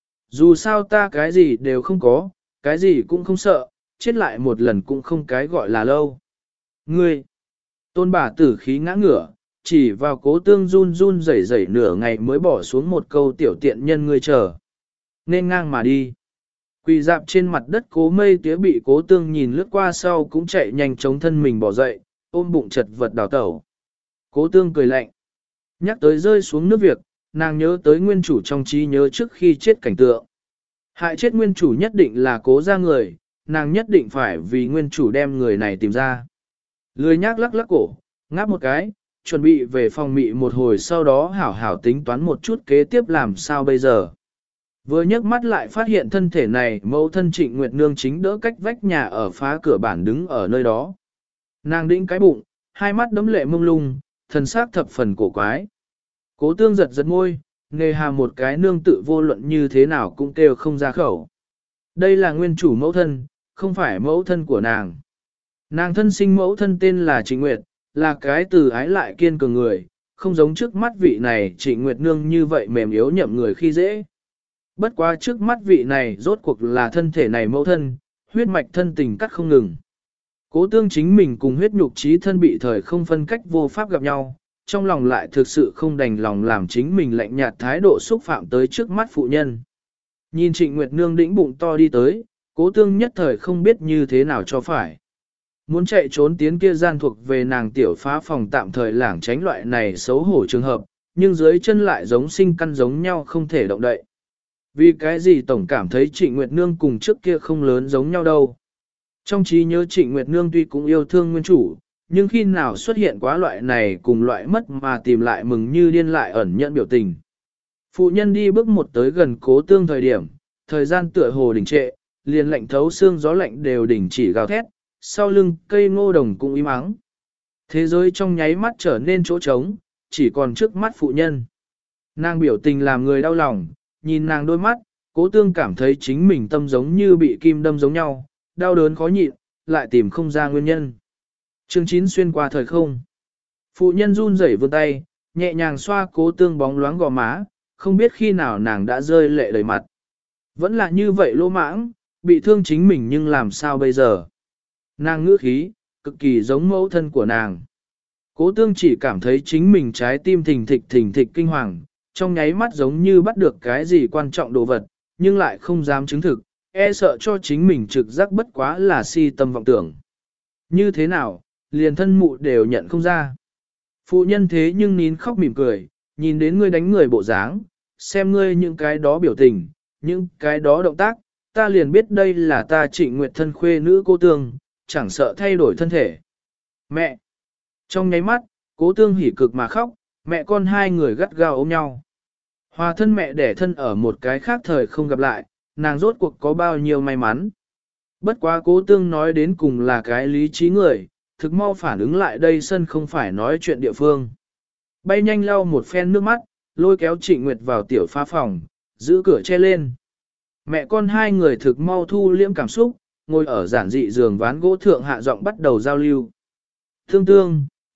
Dù sao ta cái gì đều không có, cái gì cũng không sợ, chết lại một lần cũng không cái gọi là lâu. Ngươi, Tôn Bả Tử khí ngã ngửa, chỉ vào Cố Tương run run rẩy rẩy nửa ngày mới bỏ xuống một câu tiểu tiện nhân ngươi chờ. Nên ngang mà đi. Quỳ dạp trên mặt đất Cố Mây Tía bị Cố Tương nhìn lướt qua sau cũng chạy nhanh chống thân mình bỏ dậy, ôm bụng chật vật đào tẩu. Cố Tương cười lạnh. Nhắc tới rơi xuống nước việc, nàng nhớ tới nguyên chủ trong trí nhớ trước khi chết cảnh tượng. Hại chết nguyên chủ nhất định là Cố gia người, nàng nhất định phải vì nguyên chủ đem người này tìm ra. Lười nhác lắc lắc cổ, ngáp một cái, chuẩn bị về phòng mị một hồi sau đó hảo hảo tính toán một chút kế tiếp làm sao bây giờ. Vừa nhấc mắt lại phát hiện thân thể này mẫu thân Trịnh Nguyệt Nương chính đỡ cách vách nhà ở phá cửa bản đứng ở nơi đó. Nàng đĩnh cái bụng, hai mắt đấm lệ mông lung, thần sắc thập phần cổ quái. Cố Tương giật giật môi, nề hà một cái nương tự vô luận như thế nào cũng kêu không ra khẩu. Đây là nguyên chủ mẫu thân, không phải mẫu thân của nàng. Nàng thân sinh mẫu thân tên là Trịnh Nguyệt, là cái từ ái lại kiên cường người, không giống trước mắt vị này Trịnh Nguyệt Nương như vậy mềm yếu nhậm người khi dễ. Bất quá trước mắt vị này rốt cuộc là thân thể này mẫu thân, huyết mạch thân tình cắt không ngừng. Cố Tương chính mình cùng huyết nhục trí thân bị thời không phân cách vô pháp gặp nhau, trong lòng lại thực sự không đành lòng làm chính mình lạnh nhạt thái độ xúc phạm tới trước mắt phụ nhân. Nhìn Trịnh Nguyệt Nương đĩnh bụng to đi tới, Cố Tương nhất thời không biết như thế nào cho phải. Muốn chạy trốn tiến kia gian thuộc về nàng tiểu phá phòng tạm thời lảng tránh loại này xấu hổ trường hợp, nhưng dưới chân lại giống sinh căn giống nhau không thể động đậy. Vì cái gì tổng cảm thấy Trịnh Nguyệt Nương cùng trước kia không lớn giống nhau đâu. Trong trí nhớ Trịnh Nguyệt Nương tuy cũng yêu thương nguyên chủ, nhưng khi nào xuất hiện quá loại này cùng loại mất mà tìm lại mừng như điên lại ẩn nhận biểu tình. Phụ nhân đi bước một tới gần Cố Tương thời điểm, thời gian tựa hồ đình trệ, liền lạnh thấu xương gió lạnh đều đình chỉ gào thét, sau lưng cây ngô đồng cũng im ắng. Thế giới trong nháy mắt trở nên chỗ trống, chỉ còn trước mắt phụ nhân. Nàng biểu tình làm người đau lòng, nhìn nàng đôi mắt, Cố Tương cảm thấy chính mình tâm giống như bị kim đâm giống nhau, đau đớn khó nhịn, lại tìm không ra nguyên nhân. Chương 9 xuyên qua thời không. Phụ nhân run rẩy vươn tay, nhẹ nhàng xoa Cố Tương bóng loáng gò má, không biết khi nào nàng đã rơi lệ đầy mặt. Vẫn là như vậy lỗ mãng, bị thương chính mình nhưng làm sao bây giờ. Nàng ngữ khí, cực kỳ giống mẫu thân của nàng. Cố Tương chỉ cảm thấy chính mình trái tim thình thịch kinh hoàng, trong nháy mắt giống như bắt được cái gì quan trọng đồ vật, nhưng lại không dám chứng thực, e sợ cho chính mình trực giác bất quá là si tâm vọng tưởng. Như thế nào, liền thân mụ đều nhận không ra. Phụ nhân thế nhưng nín khóc mỉm cười, nhìn đến ngươi đánh người bộ dáng, xem ngươi những cái đó biểu tình, những cái đó động tác, ta liền biết đây là ta Trịnh Nguyệt thân khuê nữ Cố Tương, chẳng sợ thay đổi thân thể. Mẹ! Trong nháy mắt, Cố Tương hỉ cực mà khóc, mẹ con hai người gắt gao ôm nhau. Hòa thân mẹ đẻ thân ở một cái khác thời không gặp lại, nàng rốt cuộc có bao nhiêu may mắn. Bất quá Cố Tương nói đến cùng là cái lý trí người, thực mau phản ứng lại đây sân không phải nói chuyện địa phương. Bay nhanh lau một phen nước mắt, lôi kéo Trịnh Nguyệt vào tiểu phá phòng, giữ cửa che lên. Mẹ con hai người thực mau thu liễm cảm xúc, ngồi ở giản dị giường ván gỗ thượng hạ giọng bắt đầu giao lưu. Tương Tương,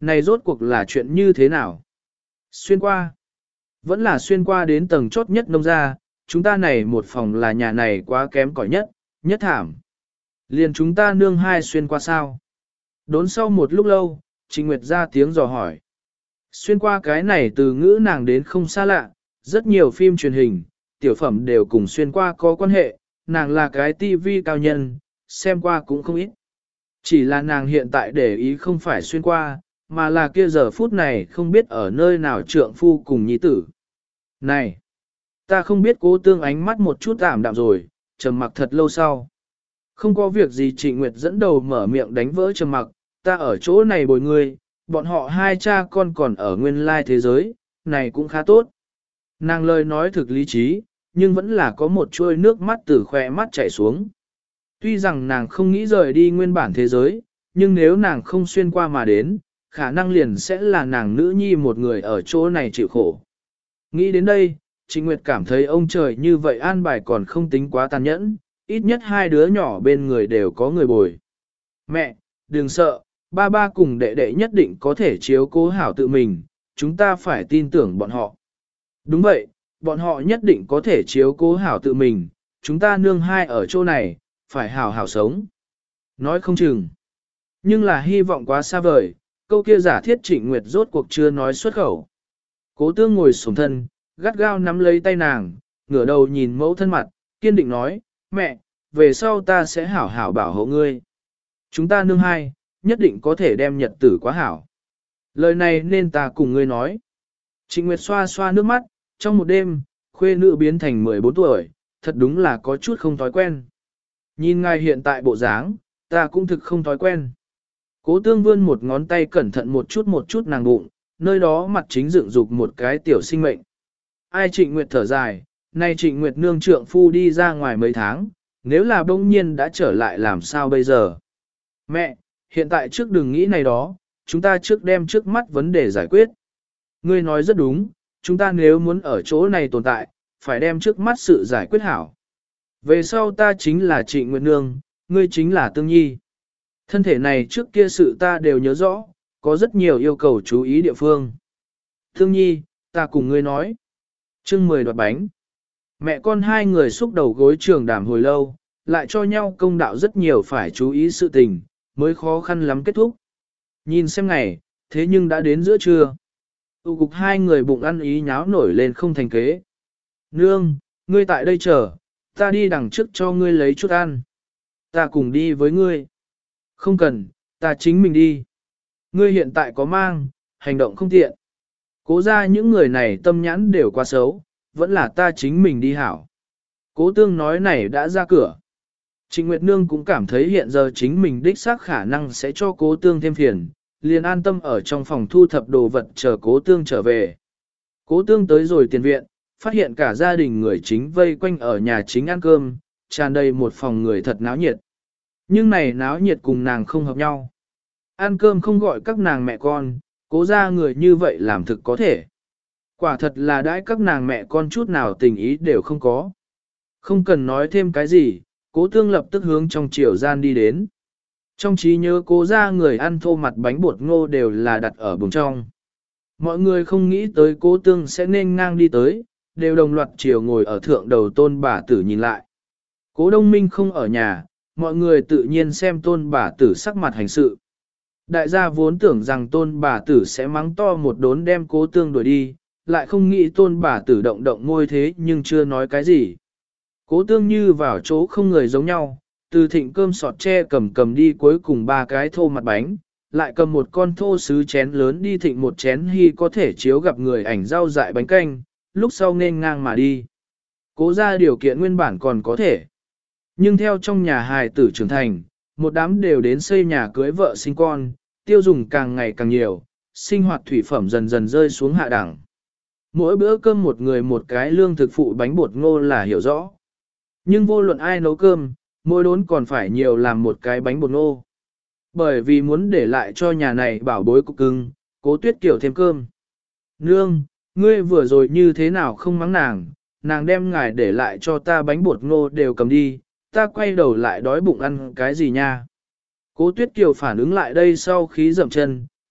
này rốt cuộc là chuyện như thế nào? Xuyên qua. Vẫn là xuyên qua đến tầng chốt nhất nông gia, chúng ta này một phòng là nhà này quá kém cỏi nhất, nhất thảm. Liền chúng ta nương hai xuyên qua sao? Đốn sau một lúc lâu, Trịnh Nguyệt ra tiếng dò hỏi. Xuyên qua cái này từ ngữ nàng đến không xa lạ, rất nhiều phim truyền hình, tiểu phẩm đều cùng xuyên qua có quan hệ, nàng là cái tivi cao nhân, xem qua cũng không ít. Chỉ là nàng hiện tại để ý không phải xuyên qua, mà là kia giờ phút này không biết ở nơi nào trượng phu cùng nhi tử. Này, ta không biết Cố Tương ánh mắt một chút ảm đạm rồi, trầm mặc thật lâu sau. Không có việc gì Trịnh Nguyệt dẫn đầu mở miệng đánh vỡ trầm mặc, ta ở chỗ này bồi ngươi, bọn họ hai cha con còn ở nguyên lai thế giới, này cũng khá tốt. Nàng lời nói thực lý trí, nhưng vẫn là có một chuôi nước mắt từ khỏe mắt chảy xuống. Tuy rằng nàng không nghĩ rời đi nguyên bản thế giới, nhưng nếu nàng không xuyên qua mà đến, khả năng liền sẽ là nàng nữ nhi một người ở chỗ này chịu khổ. Nghĩ đến đây, Trịnh Nguyệt cảm thấy ông trời như vậy an bài còn không tính quá tàn nhẫn, ít nhất hai đứa nhỏ bên người đều có người bồi. Mẹ, đừng sợ, ba ba cùng đệ đệ nhất định có thể chiếu cố hảo tự mình, chúng ta phải tin tưởng bọn họ. Đúng vậy, bọn họ nhất định có thể chiếu cố hảo tự mình, chúng ta nương hai ở chỗ này, phải hảo hảo sống. Nói không chừng. Nhưng là hy vọng quá xa vời, câu kia giả thiết Trịnh Nguyệt rốt cuộc chưa nói xuất khẩu. Cố Tương ngồi xổm thân, gắt gao nắm lấy tay nàng, ngửa đầu nhìn mẫu thân mặt, kiên định nói, mẹ, về sau ta sẽ hảo hảo bảo hộ ngươi. Chúng ta nương hai, nhất định có thể đem nhật tử quá hảo. Lời này nên ta cùng ngươi nói. Trịnh Nguyệt xoa xoa nước mắt, trong một đêm, khuê nữ biến thành 14 tuổi, thật đúng là có chút không thói quen. Nhìn ngài hiện tại bộ dáng, ta cũng thực không thói quen. Cố Tương vươn một ngón tay cẩn thận một chút nàng bụng, nơi đó mặt chính dựng dục một cái tiểu sinh mệnh. Ai Trịnh Nguyệt thở dài, nay Trịnh Nguyệt nương trượng phu đi ra ngoài mấy tháng, nếu là bỗng nhiên đã trở lại làm sao bây giờ? Mẹ, hiện tại trước đừng nghĩ này đó, chúng ta trước đem trước mắt vấn đề giải quyết. Ngươi nói rất đúng, chúng ta nếu muốn ở chỗ này tồn tại, phải đem trước mắt sự giải quyết hảo. Về sau ta chính là Trịnh Nguyệt nương, ngươi chính là Tương Nhi. Thân thể này trước kia sự ta đều nhớ rõ, có rất nhiều yêu cầu chú ý địa phương. Tương Nhi, ta cùng ngươi nói. Chương 10 đoạt bánh. Mẹ con hai người xúc đầu gối trường đàm hồi lâu, lại cho nhau công đạo rất nhiều phải chú ý sự tình, mới khó khăn lắm kết thúc. Nhìn xem ngày, thế nhưng đã đến giữa trưa. Tụ cục hai người bụng ăn ý nháo nổi lên không thành kế. Nương, ngươi tại đây chờ, ta đi đằng trước cho ngươi lấy chút ăn. Ta cùng đi với ngươi. Không cần, ta chính mình đi. Ngươi hiện tại có mang, hành động không tiện. Cố ra những người này tâm nhãn đều quá xấu, vẫn là ta chính mình đi hảo. Cố Tương nói này đã ra cửa. Trịnh Nguyệt Nương cũng cảm thấy hiện giờ chính mình đích xác khả năng sẽ cho Cố Tương thêm phiền, liền an tâm ở trong phòng thu thập đồ vật chờ Cố Tương trở về. Cố Tương tới rồi tiền viện, phát hiện cả gia đình người chính vây quanh ở nhà chính ăn cơm, tràn đầy một phòng người thật náo nhiệt. Nhưng này náo nhiệt cùng nàng không hợp nhau. Ăn cơm không gọi các nàng mẹ con, Cố ra người như vậy làm thực có thể. Quả thật là đãi các nàng mẹ con chút nào tình ý đều không có. Không cần nói thêm cái gì, Cố Tương lập tức hướng trong triều gian đi đến. Trong trí nhớ Cố ra người ăn thô mặt bánh bột ngô đều là đặt ở bùng trong. Mọi người không nghĩ tới Cố Tương sẽ nên ngang đi tới, đều đồng loạt chiều ngồi ở thượng đầu Tôn bà tử nhìn lại. Cố Đông Minh không ở nhà, mọi người tự nhiên xem Tôn bà tử sắc mặt hành sự. Đại gia vốn tưởng rằng Tôn bà tử sẽ mắng to một đốn đem Cố Tương đuổi đi, lại không nghĩ Tôn bà tử động động môi thế nhưng chưa nói cái gì. Cố Tương như vào chỗ không người giống nhau, từ thịnh cơm sọt tre cầm đi cuối cùng ba cái thô mặt bánh, lại cầm một con thô sứ chén lớn đi thịnh một chén hy có thể chiếu gặp người ảnh rau dại bánh canh, lúc sau nên ngang mà đi. Cố ra điều kiện nguyên bản còn có thể. Nhưng theo trong nhà hài tử trưởng thành, một đám đều đến xây nhà cưới vợ sinh con, tiêu dùng càng ngày càng nhiều, sinh hoạt thủy phẩm dần dần rơi xuống hạ đẳng. Mỗi bữa cơm một người một cái lương thực phụ bánh bột ngô là hiểu rõ. Nhưng vô luận ai nấu cơm, mỗi đốn còn phải nhiều làm một cái bánh bột ngô. Bởi vì muốn để lại cho nhà này bảo bối cục cưng, Cố Tuyết Kiều thêm cơm. Nương, ngươi vừa rồi như thế nào không mắng nàng, nàng đem ngài để lại cho ta bánh bột ngô đều cầm đi, ta quay đầu lại đói bụng ăn cái gì nha. Cố Tuyết Kiều phản ứng lại đây sau khí dậm chân,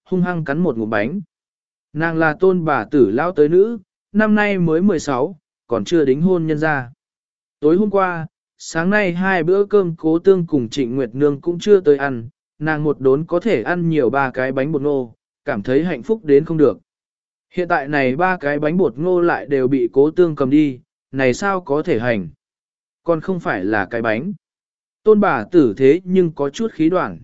hung hăng cắn một ngụm bánh. Nàng là tôn bà tử lão tới nữ, năm nay mới 16, còn chưa đính hôn nhân ra. Tối hôm qua, sáng nay 2 bữa cơm Cố Tương cùng Trịnh Nguyệt Nương cũng chưa tới ăn, nàng một đốn có thể ăn nhiều 3 cái bánh bột ngô, cảm thấy hạnh phúc đến không được. Hiện tại này 3 cái bánh bột ngô lại đều bị Cố Tương cầm đi, này sao có thể hành? Còn không phải là cái bánh. Tôn bà tử thế nhưng có chút khí đoạn.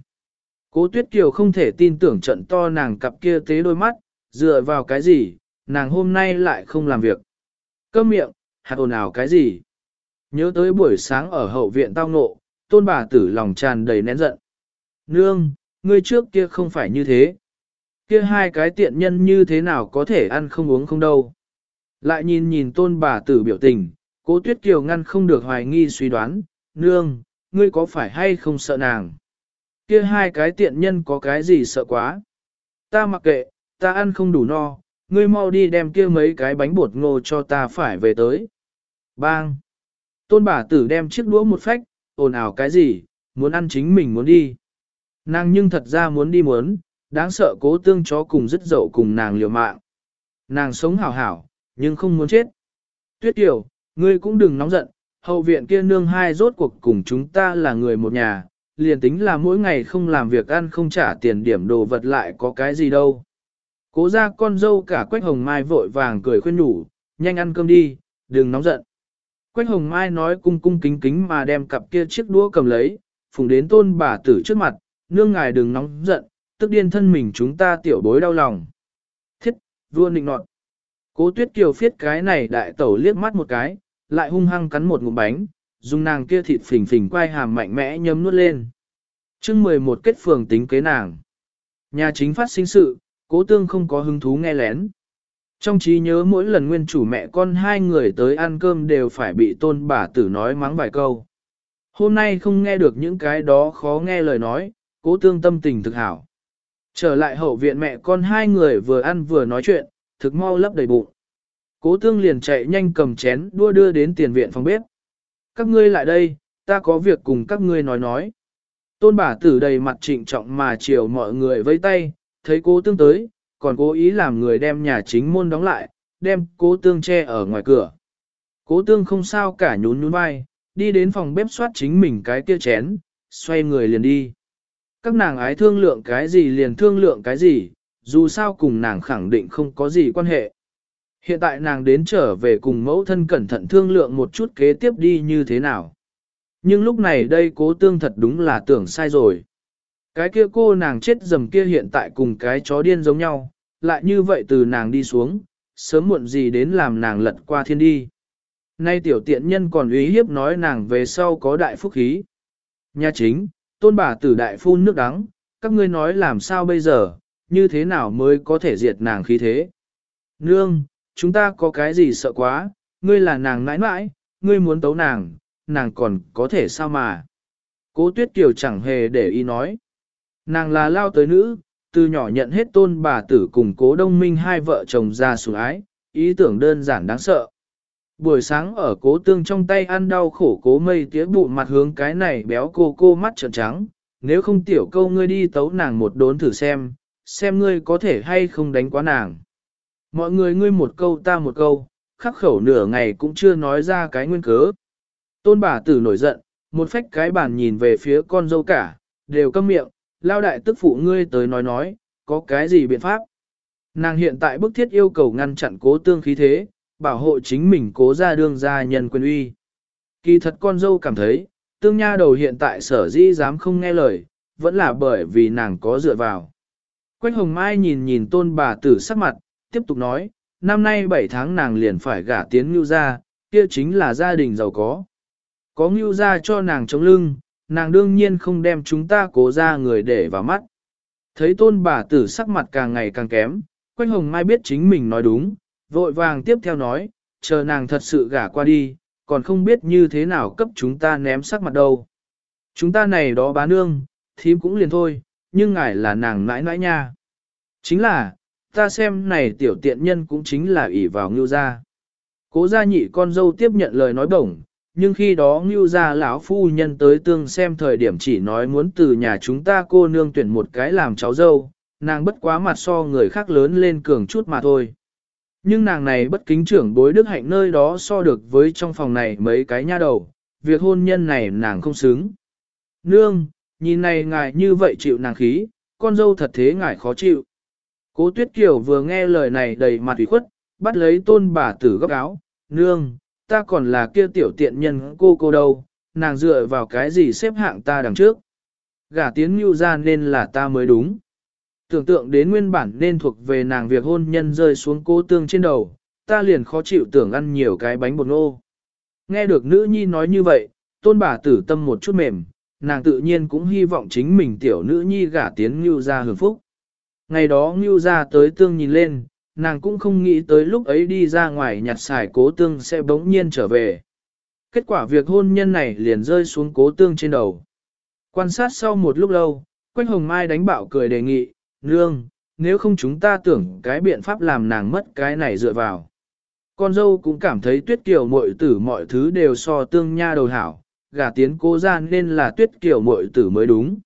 Cố Tuyết Kiều không thể tin tưởng trận to nàng cặp kia tế đôi mắt, dựa vào cái gì, nàng hôm nay lại không làm việc. Câm miệng, hạt ồn ào cái gì? Nhớ tới buổi sáng ở hậu viện tao ngộ, tôn bà tử lòng tràn đầy nén giận. Nương, ngươi trước kia không phải như thế. Kia 2 cái tiện nhân như thế nào có thể ăn không uống không đâu. Lại nhìn tôn bà tử biểu tình, Cố Tuyết Kiều ngăn không được hoài nghi suy đoán, nương, ngươi có phải hay không sợ nàng? Kia 2 cái tiện nhân có cái gì sợ quá? Ta mặc kệ, ta ăn không đủ no, ngươi mau đi đem kia mấy cái bánh bột ngô cho ta phải về tới. Bang! Tôn bà tử đem chiếc đũa một phách, ồn ào cái gì, muốn ăn chính mình muốn đi. Nàng nhưng thật ra muốn đi muốn, đáng sợ Cố Tương chó cùng dứt dậu cùng nàng liều mạng. Nàng sống hảo hảo, nhưng không muốn chết. Tuyết Kiều, ngươi cũng đừng nóng giận, hậu viện kia nương hai rốt cuộc cùng chúng ta là người một nhà, liền tính là mỗi ngày không làm việc ăn không trả tiền điểm đồ vật lại có cái gì đâu. Cố ra con dâu cả Quách Hồng Mai vội vàng cười khuyên nhủ, nhanh ăn cơm đi, đừng nóng giận. Quách Hồng Mai nói cung cung kính kính mà đem cặp kia chiếc đũa cầm lấy, phùng đến tôn bà tử trước mặt, nương ngài đừng nóng giận, tức điên thân mình chúng ta tiểu bối đau lòng. Thiết, vua nịnh nọt. Cố Tuyết Kiều phiết cái này đại tẩu liếc mắt một cái, lại hung hăng cắn một ngụm bánh, dùng nàng kia thịt phình phình quay hàm mạnh mẽ nhấm nuốt lên. Chương 11 kết phường tính kế nàng. Nhà chính phát sinh sự, Cố Tương không có hứng thú nghe lén. Trong trí nhớ mỗi lần nguyên chủ mẹ con 2 người tới ăn cơm đều phải bị tôn bà tử nói mắng vài câu. Hôm nay không nghe được những cái đó khó nghe lời nói, Cố Tương tâm tình thực hảo. Trở lại hậu viện mẹ con 2 người vừa ăn vừa nói chuyện, thực mau lấp đầy bụng. Cố Tương liền chạy nhanh cầm chén đua đưa đến tiền viện phòng bếp. Các ngươi lại đây, ta có việc cùng các ngươi nói. Tôn bà tử đầy mặt trịnh trọng mà chiều mọi người vẫy tay, thấy Cố Tương tới, còn cố ý làm người đem nhà chính môn đóng lại, đem Cố Tương che ở ngoài cửa. Cố Tương không sao cả nhún vai, đi đến phòng bếp soát chính mình cái kia chén, xoay người liền đi. Các nàng ái thương lượng cái gì liền thương lượng cái gì, dù sao cùng nàng khẳng định không có gì quan hệ. Hiện tại nàng đến trở về cùng mẫu thân cẩn thận thương lượng một chút kế tiếp đi như thế nào. Nhưng lúc này đây Cố Tương thật đúng là tưởng sai rồi. Cái kia cô nàng chết dầm kia hiện tại cùng cái chó điên giống nhau, lại như vậy từ nàng đi xuống, sớm muộn gì đến làm nàng lật qua thiên đi. Nay tiểu tiện nhân còn uy hiếp nói nàng về sau có đại phúc khí. Nhà chính, tôn bà tử đại phun nước đắng, các ngươi nói làm sao bây giờ, như thế nào mới có thể diệt nàng khí thế. Nương, chúng ta có cái gì sợ quá, ngươi là nàng nãi nãi, ngươi muốn tấu nàng, nàng còn có thể sao mà. Cố Tuyết Kiều chẳng hề để ý nói. Nàng là lao tới nữ, từ nhỏ nhận hết tôn bà tử cùng Cố Đông Minh 2 vợ chồng ra sủng ái, ý tưởng đơn giản đáng sợ. Buổi sáng ở Cố Tương trong tay ăn đau khổ Cố Mây tía bụng mặt hướng cái này béo cô mắt trợn trắng, nếu không tiểu câu ngươi đi tấu nàng một đốn thử xem ngươi có thể hay không đánh quá nàng. Mọi người ngươi một câu ta một câu, khắc khẩu nửa ngày cũng chưa nói ra cái nguyên cớ. Tôn bà tử nổi giận, một phách cái bàn nhìn về phía con dâu cả, đều câm miệng, lao đại tức phụ ngươi tới nói, có cái gì biện pháp. Nàng hiện tại bức thiết yêu cầu ngăn chặn Cố Tương khí thế, bảo hộ chính mình Cố ra đương gia nhân quyền uy. Kỳ thật con dâu cảm thấy, Tương nha đầu hiện tại sở dĩ dám không nghe lời, vẫn là bởi vì nàng có dựa vào. Quách Hồng Mai nhìn tôn bà tử sắc mặt, tiếp tục nói, năm nay 7 tháng nàng liền phải gả tiến Ngưu gia, kia chính là gia đình giàu có. Có Ngưu gia cho nàng chống lưng, nàng đương nhiên không đem chúng ta Cố ra người để vào mắt. Thấy tôn bà tử sắc mặt càng ngày càng kém, Quách Hồng Mai biết chính mình nói đúng, vội vàng tiếp theo nói, chờ nàng thật sự gả qua đi, còn không biết như thế nào cấp chúng ta ném sắc mặt đâu. Chúng ta này đó bá nương, thím cũng liền thôi, nhưng ngài là nàng nãi nãi nha. Chính là, ta xem này tiểu tiện nhân cũng chính là ỷ vào Ngưu gia. Cố gia nhị con dâu tiếp nhận lời nói bổng, nhưng khi đó Ngưu gia lão phu nhân tới tương xem thời điểm chỉ nói muốn từ nhà chúng ta cô nương tuyển một cái làm cháu dâu, nàng bất quá mặt so người khác lớn lên cường chút mà thôi. Nhưng nàng này bất kính trưởng bối đức hạnh nơi đó so được với trong phòng này mấy cái nha đầu, việc hôn nhân này nàng không xứng. Nương, nhìn này ngài như vậy chịu nàng khí, con dâu thật thế ngài khó chịu. Cố Tuyết Kiều vừa nghe lời này đầy mặt ủy khuất, bắt lấy tôn bà tử góc áo, nương, ta còn là kia tiểu tiện nhân cô đâu, nàng dựa vào cái gì xếp hạng ta đằng trước. Gả tiến Nưu ra nên là ta mới đúng. Tưởng tượng đến nguyên bản nên thuộc về nàng việc hôn nhân rơi xuống Cố Tương trên đầu, ta liền khó chịu tưởng ăn nhiều cái bánh bột ngô. Nghe được nữ nhi nói như vậy, tôn bà tử tâm một chút mềm, nàng tự nhiên cũng hy vọng chính mình tiểu nữ nhi gả tiến Nưu ra hưởng phúc. Ngày đó Nưu ra tới Tương nhìn lên, nàng cũng không nghĩ tới lúc ấy đi ra ngoài nhặt xài Cố Tương sẽ bỗng nhiên trở về. Kết quả việc hôn nhân này liền rơi xuống Cố Tương trên đầu. Quan sát sau một lúc lâu, Quách Hồng Mai đánh bạo cười đề nghị, nương, nếu không chúng ta tưởng cái biện pháp làm nàng mất cái này dựa vào. Con dâu cũng cảm thấy Tuyết Kiều muội tử mọi thứ đều so Tương nha đầu hảo, gả tiến Cố ra nên là Tuyết Kiều muội tử mới đúng.